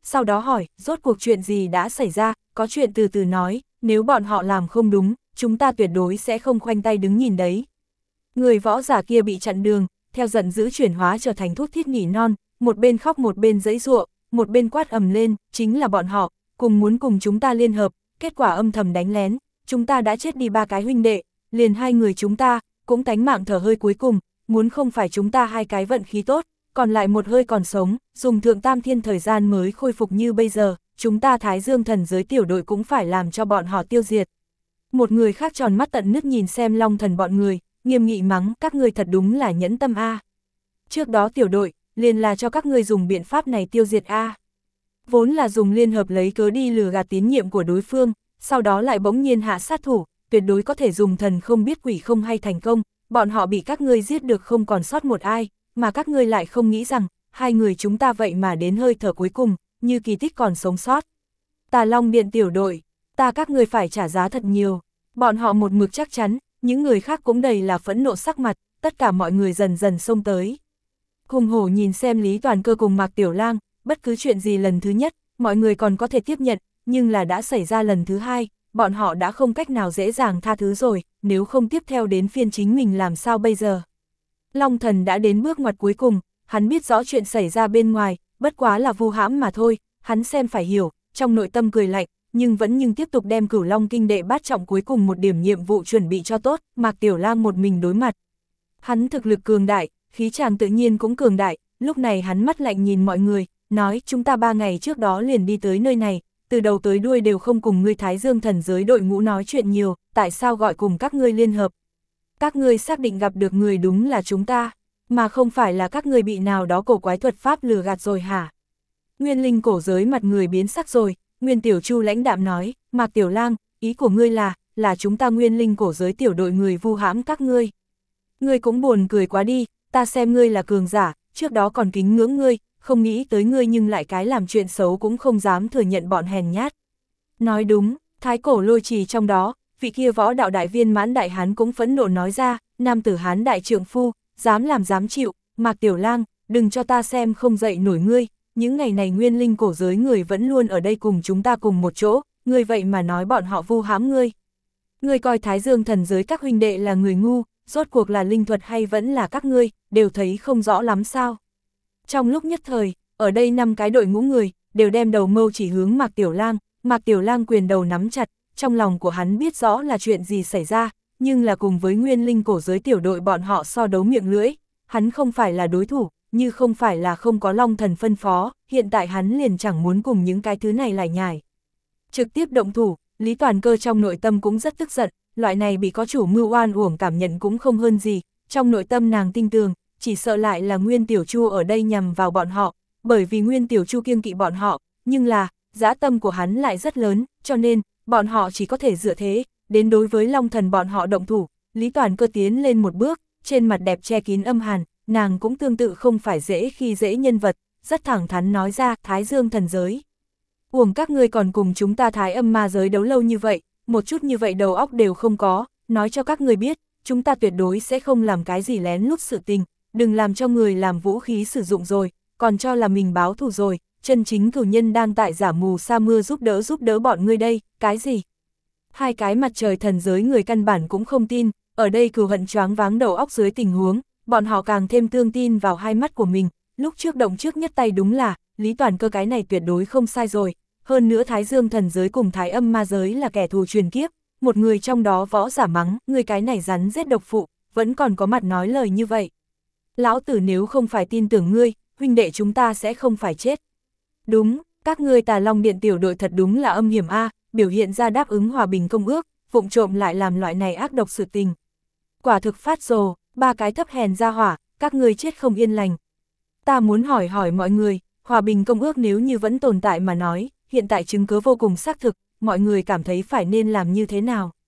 Speaker 1: sau đó hỏi, rốt cuộc chuyện gì đã xảy ra, có chuyện từ từ nói, nếu bọn họ làm không đúng, chúng ta tuyệt đối sẽ không khoanh tay đứng nhìn đấy. Người võ giả kia bị chặn đường, theo giận dữ chuyển hóa trở thành thút thít nỉ non, một bên khóc một bên giãy giụa, một bên quát ầm lên, chính là bọn họ, cùng muốn cùng chúng ta liên hợp, kết quả âm thầm đánh lén, chúng ta đã chết đi ba cái huynh đệ, liền hai người chúng ta, cũng tánh mạng thở hơi cuối cùng, muốn không phải chúng ta hai cái vận khí tốt, còn lại một hơi còn sống, dùng thượng tam thiên thời gian mới khôi phục như bây giờ, chúng ta Thái Dương thần giới tiểu đội cũng phải làm cho bọn họ tiêu diệt. Một người khác tròn mắt tận nước nhìn xem Long Thần bọn người, nghiêm nghị mắng, các ngươi thật đúng là nhẫn tâm a. Trước đó tiểu đội, liền là cho các ngươi dùng biện pháp này tiêu diệt a. Vốn là dùng liên hợp lấy cớ đi lừa gạt tín nhiệm của đối phương, sau đó lại bỗng nhiên hạ sát thủ, tuyệt đối có thể dùng thần không biết quỷ không hay thành công, bọn họ bị các ngươi giết được không còn sót một ai, mà các ngươi lại không nghĩ rằng, hai người chúng ta vậy mà đến hơi thở cuối cùng, như kỳ tích còn sống sót. Tà Long Điện tiểu đội, ta các ngươi phải trả giá thật nhiều, bọn họ một mực chắc chắn, những người khác cũng đầy là phẫn nộ sắc mặt, tất cả mọi người dần dần xông tới. Hùng hổ nhìn xem Lý Toàn Cơ cùng Mạc Tiểu Lang, bất cứ chuyện gì lần thứ nhất, mọi người còn có thể tiếp nhận, nhưng là đã xảy ra lần thứ hai, bọn họ đã không cách nào dễ dàng tha thứ rồi, nếu không tiếp theo đến phiên chính mình làm sao bây giờ. Long Thần đã đến bước ngoặt cuối cùng, hắn biết rõ chuyện xảy ra bên ngoài, bất quá là vu hãm mà thôi, hắn xem phải hiểu, trong nội tâm cười lạnh, nhưng vẫn nhưng tiếp tục đem Cửu Long Kinh đệ bát trọng cuối cùng một điểm nhiệm vụ chuẩn bị cho tốt, Mạc Tiểu Lang một mình đối mặt. Hắn thực lực cường đại, khí chàng tự nhiên cũng cường đại, lúc này hắn mắt lạnh nhìn mọi người, nói chúng ta ba ngày trước đó liền đi tới nơi này, từ đầu tới đuôi đều không cùng ngươi Thái Dương thần giới đội ngũ nói chuyện nhiều, tại sao gọi cùng các ngươi liên hợp? Các ngươi xác định gặp được người đúng là chúng ta, mà không phải là các ngươi bị nào đó cổ quái thuật pháp lừa gạt rồi hả? Nguyên linh cổ giới mặt người biến sắc rồi, Nguyên Tiểu Chu lãnh đạm nói, Mạc Tiểu Lang, ý của ngươi là, là chúng ta Nguyên linh cổ giới tiểu đội người vu hãm các ngươi. Ngươi cũng buồn cười quá đi, ta xem ngươi là cường giả, trước đó còn kính ngưỡng ngươi, không nghĩ tới ngươi nhưng lại cái làm chuyện xấu cũng không dám thừa nhận bọn hèn nhát. Nói đúng, thái cổ lôi trì trong đó, vị kia võ đạo đại viên mãn đại hán cũng phẫn nộ nói ra, nam tử hán đại trượng phu, dám làm dám chịu, Mạc Tiểu Lang, đừng cho ta xem không dậy nổi ngươi, những ngày này nguyên linh cổ giới người vẫn luôn ở đây cùng chúng ta cùng một chỗ, ngươi vậy mà nói bọn họ vu hãm ngươi. Ngươi coi Thái Dương thần giới các huynh đệ là người ngu, rốt cuộc là linh thuật hay vẫn là các ngươi, đều thấy không rõ lắm sao. Trong lúc nhất thời, ở đây năm cái đội ngũ người, đều đem đầu mâu chỉ hướng Mạc Tiểu Lang, Mạc Tiểu Lang quyền đầu nắm chặt, trong lòng của hắn biết rõ là chuyện gì xảy ra, nhưng là cùng với nguyên linh cổ giới tiểu đội bọn họ so đấu miệng lưỡi, hắn không phải là đối thủ, như không phải là không có Long Thần phân phó, hiện tại hắn liền chẳng muốn cùng những cái thứ này lải nhải. Trực tiếp động thủ, Lý Toàn Cơ trong nội tâm cũng rất tức giận, loại này bị có chủ mưu oan uổng cảm nhận cũng không hơn gì, trong nội tâm nàng tin tường, chỉ sợ lại là Nguyên Tiểu Chu ở đây nhằm vào bọn họ, bởi vì Nguyên Tiểu Chu kiêng kỵ bọn họ, nhưng là, dã tâm của hắn lại rất lớn, cho nên, bọn họ chỉ có thể dựa thế, đến đối với Long Thần bọn họ động thủ, Lý Toàn Cơ tiến lên một bước, trên mặt đẹp che kín âm hàn, nàng cũng tương tự không phải dễ khi dễ nhân vật, rất thẳng thắn nói ra, Thái Dương thần giới. Uổng các ngươi còn cùng chúng ta Thái Âm ma giới đấu lâu như vậy, một chút như vậy đầu óc đều không có, nói cho các ngươi biết, chúng ta tuyệt đối sẽ không làm cái gì lén lút sự tình, đừng làm cho người làm vũ khí sử dụng rồi, còn cho là mình báo thù rồi, chân chính cửu nhân đang tại giả mù sa mưa giúp đỡ giúp đỡ bọn ngươi đây, cái gì? Hai cái mặt trời thần giới người căn bản cũng không tin, ở đây cừu hận choáng váng đầu óc dưới tình huống, bọn họ càng thêm tương tin vào hai mắt của mình, lúc trước động trước nhất tay đúng là, Lý Toàn Cơ cái này tuyệt đối không sai rồi, hơn nữa Thái Dương thần giới cùng Thái Âm ma giới là kẻ thù truyền kiếp, một người trong đó võ giả mắng, người cái này rắn giết độc phụ, vẫn còn có mặt nói lời như vậy. Lão tử nếu không phải tin tưởng ngươi, huynh đệ chúng ta sẽ không phải chết. Đúng, các ngươi Tà Long Điện tiểu đội thật đúng là âm hiểm a, biểu hiện ra đáp ứng hòa bình công ước, vụng trộm lại làm loại này ác độc sự tình. Quả thực phát rồ, ba cái thấp hèn ra hỏa, các ngươi chết không yên lành. Ta muốn hỏi hỏi mọi người, hòa bình công ước nếu như vẫn tồn tại mà nói, hiện tại chứng cứ vô cùng xác thực, mọi người cảm thấy phải nên làm như thế nào?